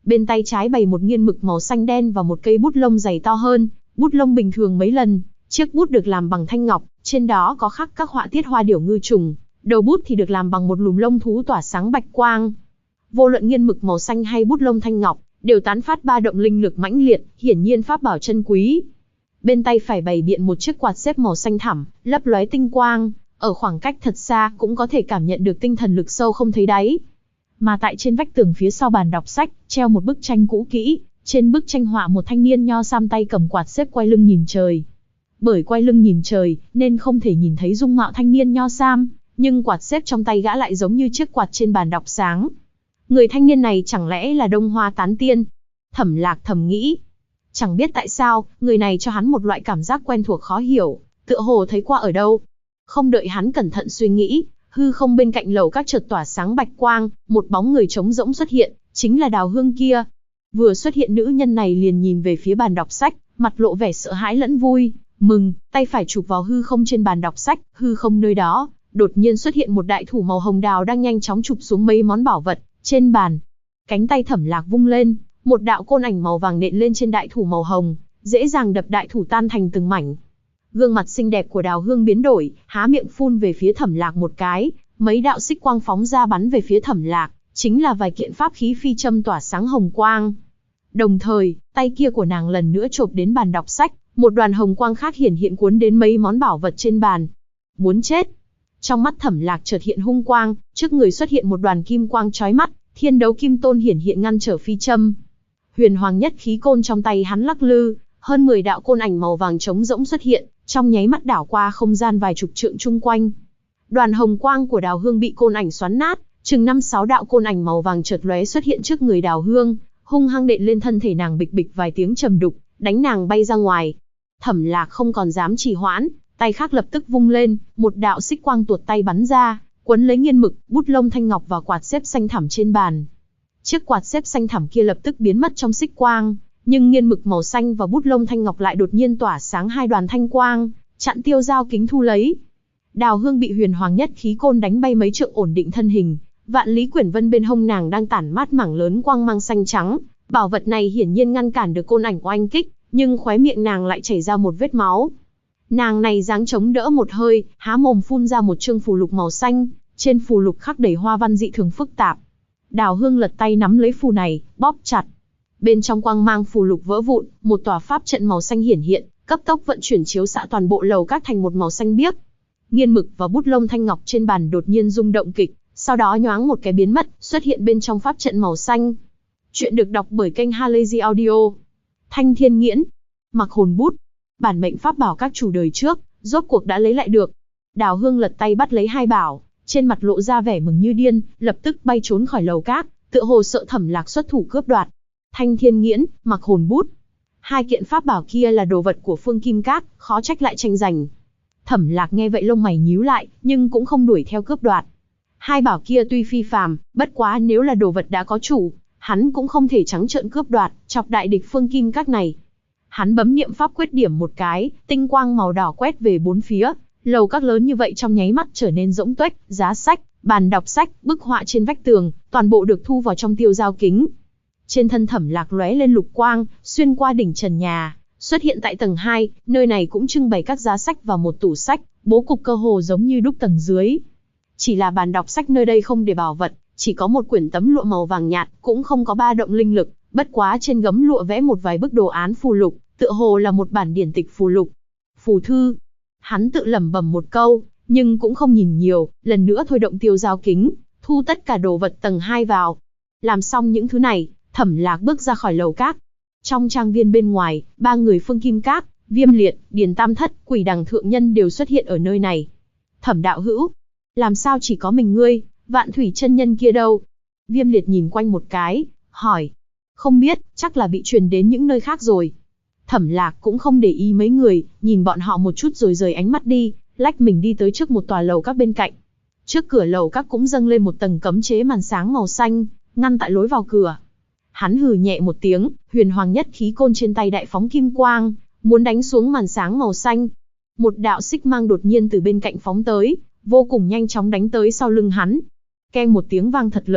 Bên tay trái bày một nghiên mực màu xanh đen và một cây bút lông dày to hơn, bút lông bình thường mấy lần. Chiếc bút được làm bằng thanh ngọc, trên đó có khắc các họa tiết hoa điểu ngư trùng. Đầu bút thì được làm bằng một lùm lông thú tỏa sáng bạch quang. Vô luận nghiên mực màu xanh hay bút lông thanh ngọc, đều tán phát ba động linh lực mãnh liệt, hiển nhiên pháp bảo chân quý. Bên tay phải bày biện một chiếc quạt xếp màu xanh thẳm, lấp lóe tinh quang, ở khoảng cách thật xa cũng có thể cảm nhận được tinh thần lực sâu không thấy đáy. Mà tại trên vách tường phía sau bàn đọc sách, treo một bức tranh cũ kỹ, trên bức tranh họa một thanh niên nho sam tay cầm quạt xếp quay lưng nhìn trời. Bởi quay lưng nhìn trời, nên không thể nhìn thấy dung mạo thanh niên nho sam, nhưng quạt xếp trong tay gã lại giống như chiếc quạt trên bàn đọc sáng. Người thanh niên này chẳng lẽ là Đông Hoa Tán Tiên? Thẩm Lạc thầm nghĩ. Chẳng biết tại sao, người này cho hắn một loại cảm giác quen thuộc khó hiểu, tựa hồ thấy qua ở đâu. Không đợi hắn cẩn thận suy nghĩ, hư không bên cạnh lầu các chợt tỏa sáng bạch quang, một bóng người trống rỗng xuất hiện, chính là Đào Hương kia. Vừa xuất hiện nữ nhân này liền nhìn về phía bàn đọc sách, mặt lộ vẻ sợ hãi lẫn vui mừng, tay phải chụp vào hư không trên bàn đọc sách, hư không nơi đó, đột nhiên xuất hiện một đại thủ màu hồng đào đang nhanh chóng chụp xuống mấy món bảo vật trên bàn. Cánh tay Thẩm Lạc vung lên, một đạo côn ảnh màu vàng nện lên trên đại thủ màu hồng, dễ dàng đập đại thủ tan thành từng mảnh. Gương mặt xinh đẹp của Đào Hương biến đổi, há miệng phun về phía Thẩm Lạc một cái, mấy đạo xích quang phóng ra bắn về phía Thẩm Lạc, chính là vài kiện pháp khí phi châm tỏa sáng hồng quang. Đồng thời, tay kia của nàng lần nữa chộp đến bàn đọc sách, một đoàn hồng quang khác hiển hiện cuốn đến mấy món bảo vật trên bàn. Muốn chết! Trong mắt Thẩm Lạc chợt hiện hung quang, trước người xuất hiện một đoàn kim quang chói mắt, Thiên Đấu Kim Tôn hiển hiện ngăn trở phi châm. Huyền Hoàng Nhất Khí Côn trong tay hắn lắc lư, hơn 10 đạo côn ảnh màu vàng trống rỗng xuất hiện, trong nháy mắt đảo qua không gian vài chục trượng chung quanh. Đoàn hồng quang của Đào Hương bị côn ảnh xoắn nát, chừng 5-6 đạo côn ảnh màu vàng chợt lóe xuất hiện trước người Đào Hương, hung hăng đện lên thân thể nàng, bịch bịch vài tiếng trầm đục, đánh nàng bay ra ngoài. Thẩm Lạc không còn dám trì hoãn, tay khác lập tức vung lên, một đạo xích quang tuột tay bắn ra, quấn lấy nghiên mực, bút lông thanh ngọc và quạt xếp xanh thẳm trên bàn. Chiếc quạt xếp xanh thẳm kia lập tức biến mất trong xích quang, nhưng nghiên mực màu xanh và bút lông thanh ngọc lại đột nhiên tỏa sáng hai đoàn thanh quang, chặn tiêu dao kính thu lấy. Đào Hương bị Huyền Hoàng Nhất Khí Côn đánh bay mấy trượng ổn định thân hình, Vạn Lý Quyển Vân bên hông nàng đang tản mát mảng lớn quang mang xanh trắng, bảo vật này hiển nhiên ngăn cản được côn ảnh oanh kích, nhưng khóe miệng nàng lại chảy ra một vết máu. Nàng này dáng chống đỡ một hơi, há mồm phun ra một chương phù lục màu xanh, trên phù lục khắc đầy hoa văn dị thường phức tạp. Đào Hương lật tay nắm lấy phù này, bóp chặt. Bên trong quang mang phù lục vỡ vụn, một tòa pháp trận màu xanh hiển hiện, cấp tốc vận chuyển chiếu xạ toàn bộ lầu các thành một màu xanh biếc. Nghiên mực và bút lông thanh ngọc trên bàn đột nhiên rung động kịch, sau đó nhoáng một cái biến mất, xuất hiện bên trong pháp trận màu xanh. Chuyện được đọc bởi kênh Halazy Audio. Thanh Thiên Nghiễn, Mặc Hồn Bút, bản mệnh pháp bảo các chủ đời trước, rốt cuộc đã lấy lại được. Đào Hương lật tay bắt lấy hai bảo, trên mặt lộ ra vẻ mừng như điên, lập tức bay trốn khỏi lầu các, tựa hồ sợ Thẩm Lạc xuất thủ cướp đoạt. Thanh Thiên Nghiễn, Mặc Hồn Bút, hai kiện pháp bảo kia là đồ vật của Phương Kim Các, khó trách lại tranh giành. Thẩm Lạc nghe vậy lông mày nhíu lại, nhưng cũng không đuổi theo cướp đoạt. Hai bảo kia tuy phi phàm, bất quá nếu là đồ vật đã có chủ, hắn cũng không thể trắng trợn cướp đoạt, chọc đại địch Phương Kim Các này. Hắn bấm niệm pháp quyết điểm một cái, tinh quang màu đỏ quét về bốn phía, lầu các lớn như vậy trong nháy mắt trở nên rỗng tuếch, giá sách, bàn đọc sách, bức họa trên vách tường, toàn bộ được thu vào trong tiêu dao kính. Trên thân Thẩm Lạc lóe lên lục quang, xuyên qua đỉnh trần nhà, xuất hiện tại tầng 2, nơi này cũng trưng bày các giá sách và một tủ sách, bố cục cơ hồ giống như đúc tầng dưới. Chỉ là bàn đọc sách nơi đây không để bảo vật, chỉ có một quyển tấm lụa màu vàng nhạt, cũng không có ba động linh lực, bất quá trên gấm lụa vẽ một vài bức đồ án phù lục, tựa hồ là một bản điển tịch phù lục. Phù thư. Hắn tự lẩm bẩm một câu, nhưng cũng không nhìn nhiều, lần nữa thôi động tiêu dao kính, thu tất cả đồ vật tầng 2 vào. Làm xong những thứ này, Thẩm Lạc bước ra khỏi lầu các. Trong trang viên bên ngoài, ba người Phương Kim Các, Viêm Liệt, Điền Tam Thất, Quỷ Đằng Thượng Nhân đều xuất hiện ở nơi này. Thẩm đạo hữu, làm sao chỉ có mình ngươi, Vạn Thủy chân nhân kia đâu? Viêm Liệt nhìn quanh một cái, hỏi. Không biết, chắc là bị truyền đến những nơi khác rồi. Thẩm Lạc cũng không để ý mấy người, nhìn bọn họ một chút rồi rời ánh mắt đi, lách mình đi tới trước một tòa lầu các bên cạnh. Trước cửa lầu các cũng dâng lên một tầng cấm chế màn sáng màu xanh, ngăn tại lối vào cửa. Hắn hừ nhẹ một tiếng, Huyền Hoàng Nhất Khí Côn trên tay đại phóng kim quang, muốn đánh xuống màn sáng màu xanh. Một đạo xích mang đột nhiên từ bên cạnh phóng tới, vô cùng nhanh chóng đánh tới sau lưng hắn. Keng một tiếng vang thật lớn,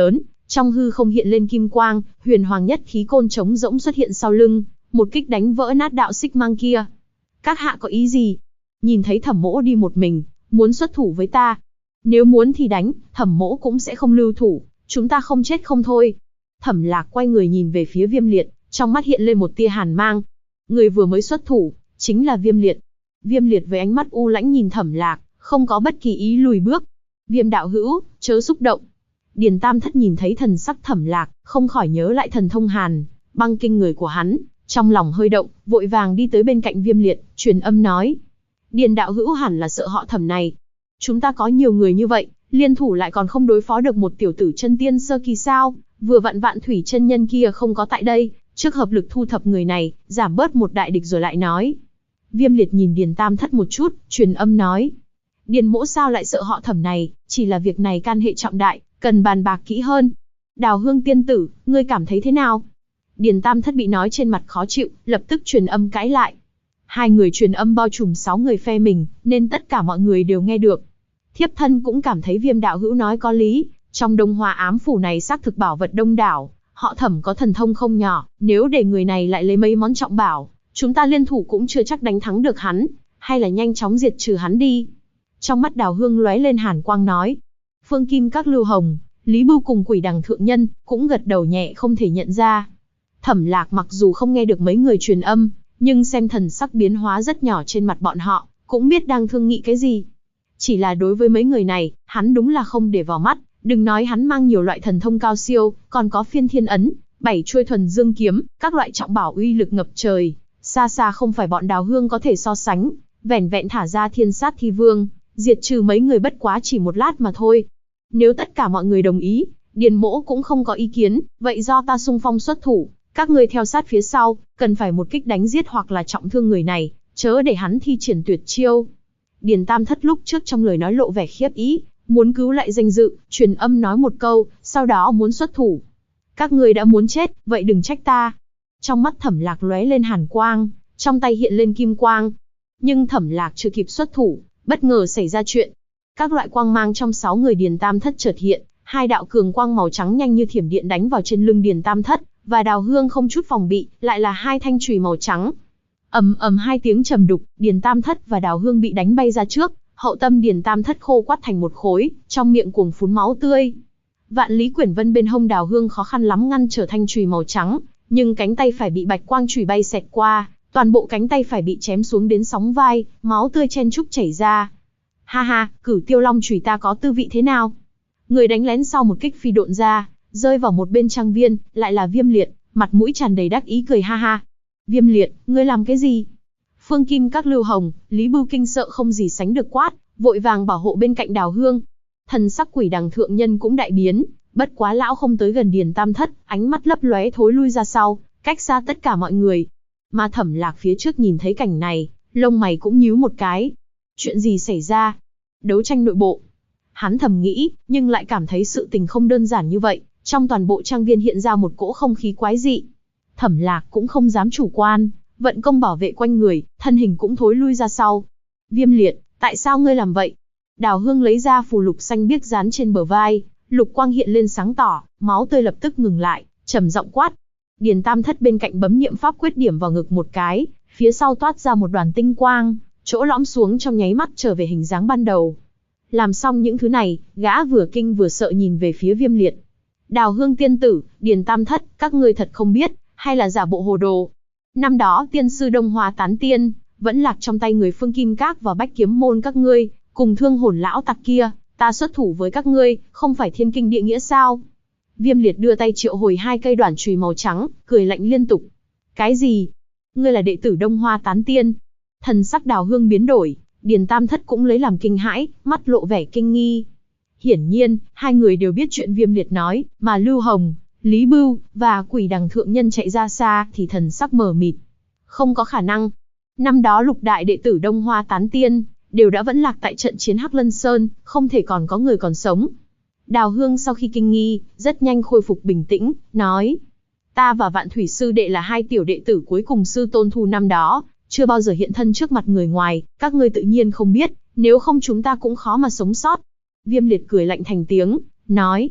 Trong hư không hiện lên kim quang, huyền hoàng nhất khí côn trống rỗng xuất hiện sau lưng, một kích đánh vỡ nát đạo xích mang kia. Các hạ có ý gì? Nhìn thấy Thẩm Mỗ đi một mình, muốn xuất thủ với ta. Nếu muốn thì đánh, Thẩm Mỗ cũng sẽ không lưu thủ, chúng ta không chết không thôi. Thẩm Lạc quay người nhìn về phía Viêm Liệt, trong mắt hiện lên một tia hàn mang. Người vừa mới xuất thủ, chính là Viêm Liệt. Viêm Liệt với ánh mắt u lãnh nhìn Thẩm Lạc, không có bất kỳ ý lùi bước. Viêm đạo hữu, chớ xúc động. Điền Tam Thất nhìn thấy thần sắc Thẩm Lạc, không khỏi nhớ lại thần thông hàn, băng kinh người của hắn, trong lòng hơi động, vội vàng đi tới bên cạnh Viêm Liệt, truyền âm nói. Điền đạo hữu hẳn là sợ họ Thẩm này. Chúng ta có nhiều người như vậy, liên thủ lại còn không đối phó được một tiểu tử chân tiên sơ kỳ sao? Vừa vặn Vạn Thủy chân nhân kia không có tại đây, trước hợp lực thu thập người này, giảm bớt một đại địch rồi lại nói. Viêm Liệt nhìn Điền Tam Thất một chút, truyền âm nói. Điền mỗ sao lại sợ họ Thẩm này, chỉ là việc này can hệ trọng đại, cần bàn bạc kỹ hơn. Đào Hương tiên tử, ngươi cảm thấy thế nào? Điền Tam Thất bị nói trên mặt khó chịu, lập tức truyền âm cãi lại. Hai người truyền âm bao trùm 6 người phe mình, nên tất cả mọi người đều nghe được. Thiếp thân cũng cảm thấy Viêm đạo hữu nói có lý, trong Đông Hoa ám phủ này xác thực bảo vật đông đảo, họ Thẩm có thần thông không nhỏ, nếu để người này lại lấy mấy món trọng bảo, chúng ta liên thủ cũng chưa chắc đánh thắng được hắn, hay là nhanh chóng diệt trừ hắn đi. Trong mắt Đào Hương lóe lên hàn quang nói. Phương Kim các Lưu Hồng, Lý Bưu cùng Quỷ Đằng thượng nhân cũng gật đầu nhẹ không thể nhận ra. Thẩm Lạc mặc dù không nghe được mấy người truyền âm, nhưng xem thần sắc biến hóa rất nhỏ trên mặt bọn họ, cũng biết đang thương nghị cái gì. Chỉ là đối với mấy người này, hắn đúng là không để vào mắt, đừng nói hắn mang nhiều loại thần thông cao siêu, còn có phiên thiên ấn, 7 chuôi thuần dương kiếm, các loại trọng bảo uy lực ngập trời, xa xa không phải bọn Đào Hương có thể so sánh, vẻn vẹn thả ra thiên sát thi vương, diệt trừ mấy người bất quá chỉ một lát mà thôi. Nếu tất cả mọi người đồng ý, Điền mỗ cũng không có ý kiến, vậy do ta xung phong xuất thủ, các ngươi theo sát phía sau, cần phải một kích đánh giết hoặc là trọng thương người này, chớ để hắn thi triển tuyệt chiêu. Điền Tam Thất lúc trước trong lời nói lộ vẻ khiếp ý, muốn cứu lại danh dự, truyền âm nói một câu, sau đó muốn xuất thủ. Các ngươi đã muốn chết, vậy đừng trách ta. Trong mắt Thẩm Lạc lóe lên hàn quang, trong tay hiện lên kim quang. Nhưng Thẩm Lạc chưa kịp xuất thủ, bất ngờ xảy ra chuyện. Các loại quang mang trong 6 người Điền Tam Thất chợt hiện, hai đạo cường quang màu trắng nhanh như thiểm điện đánh vào trên lưng Điền Tam Thất, và Đào Hương không chút phòng bị, lại là hai thanh chùy màu trắng. Ầm ầm hai tiếng trầm đục, Điền Tam Thất và Đào Hương bị đánh bay ra trước, hậu tâm Điền Tam Thất khô quắt thành một khối, trong miệng cuồng phún máu tươi. Vạn Lý Quyển Vân bên hông Đào Hương khó khăn lắm ngăn trở thanh chùy màu trắng, nhưng cánh tay phải bị bạch quang chùy bay xẹt qua, toàn bộ cánh tay phải bị chém xuống đến sóng vai, máu tươi chen chúc chảy ra. Ha ha, Cửu Tiêu Long chùy ta có tư vị thế nào? Người đánh lén sau một kích phi độn ra, rơi vào một bên trang viên, lại là Viêm Liệt, mặt mũi tràn đầy đắc ý cười ha ha. Viêm Liệt, ngươi làm cái gì? Phương Kim các Lưu Hồng, Lý Bưu kinh sợ không gì sánh được quát, vội vàng bảo hộ bên cạnh Đào Hương. Thần sắc Quỷ Đằng thượng nhân cũng đại biến, bất quá lão không tới gần Điền Tam Thất, ánh mắt lấp lóe thối lui ra sau, cách xa tất cả mọi người. Mà Thẩm Lạc phía trước nhìn thấy cảnh này, lông mày cũng nhíu một cái. Chuyện gì xảy ra? Đấu tranh nội bộ. Hắn thầm nghĩ, nhưng lại cảm thấy sự tình không đơn giản như vậy, trong toàn bộ trang viên hiện ra một cỗ không khí quái dị. Thẩm Lạc cũng không dám chủ quan, vận công bảo vệ quanh người, thân hình cũng thối lui ra sau. Viêm Liệt, tại sao ngươi làm vậy? Đào Hương lấy ra phù lục xanh biếc dán trên bờ vai, lục quang hiện lên sáng tỏ, máu tươi lập tức ngừng lại, trầm giọng quát. Điền Tam Thất bên cạnh bấm niệm pháp quyết điểm vào ngực một cái, phía sau toát ra một đoàn tinh quang, chỗ lõm xuống trong nháy mắt trở về hình dáng ban đầu. Làm xong những thứ này, gã vừa kinh vừa sợ nhìn về phía Viêm Liệt. Đào Hương tiên tử, Điền Tam Thất, các ngươi thật không biết, hay là giả bộ hồ đồ. Năm đó tiên sư Đông Hoa tán tiên, vẫn lạc trong tay người Phương Kim Các và Bách Kiếm Môn các ngươi, cùng Thương Hồn lão tặc kia, ta xuất thủ với các ngươi, không phải thiên kinh địa nghĩa sao? Viêm Liệt đưa tay triệu hồi hai cây đoản chùy màu trắng, cười lạnh liên tục. Cái gì? Ngươi là đệ tử Đông Hoa tán tiên? Thần sắc Đào Hương biến đổi, Điền Tam Thất cũng lấy làm kinh hãi, mắt lộ vẻ kinh nghi. Hiển nhiên, hai người đều biết chuyện Viêm Liệt nói, mà Lưu Hồng, Lý Bưu và Quỷ Đằng thượng nhân chạy ra xa thì thần sắc mờ mịt. Không có khả năng. Năm đó lục đại đệ tử Đông Hoa tán tiên đều đã vẫn lạc tại trận chiến Hắc Lân Sơn, không thể còn có người còn sống. Đào Hương sau khi kinh nghi, rất nhanh khôi phục bình tĩnh, nói: Ta và Vạn Thủy sư đệ là hai tiểu đệ tử cuối cùng sư tôn thu năm đó, chưa bao giờ hiện thân trước mặt người ngoài, các ngươi tự nhiên không biết, nếu không chúng ta cũng khó mà sống sót. Viêm Liệt cười lạnh thành tiếng, nói: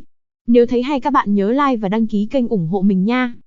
Nếu thấy hay các bạn nhớ like và đăng ký kênh ủng hộ mình nha.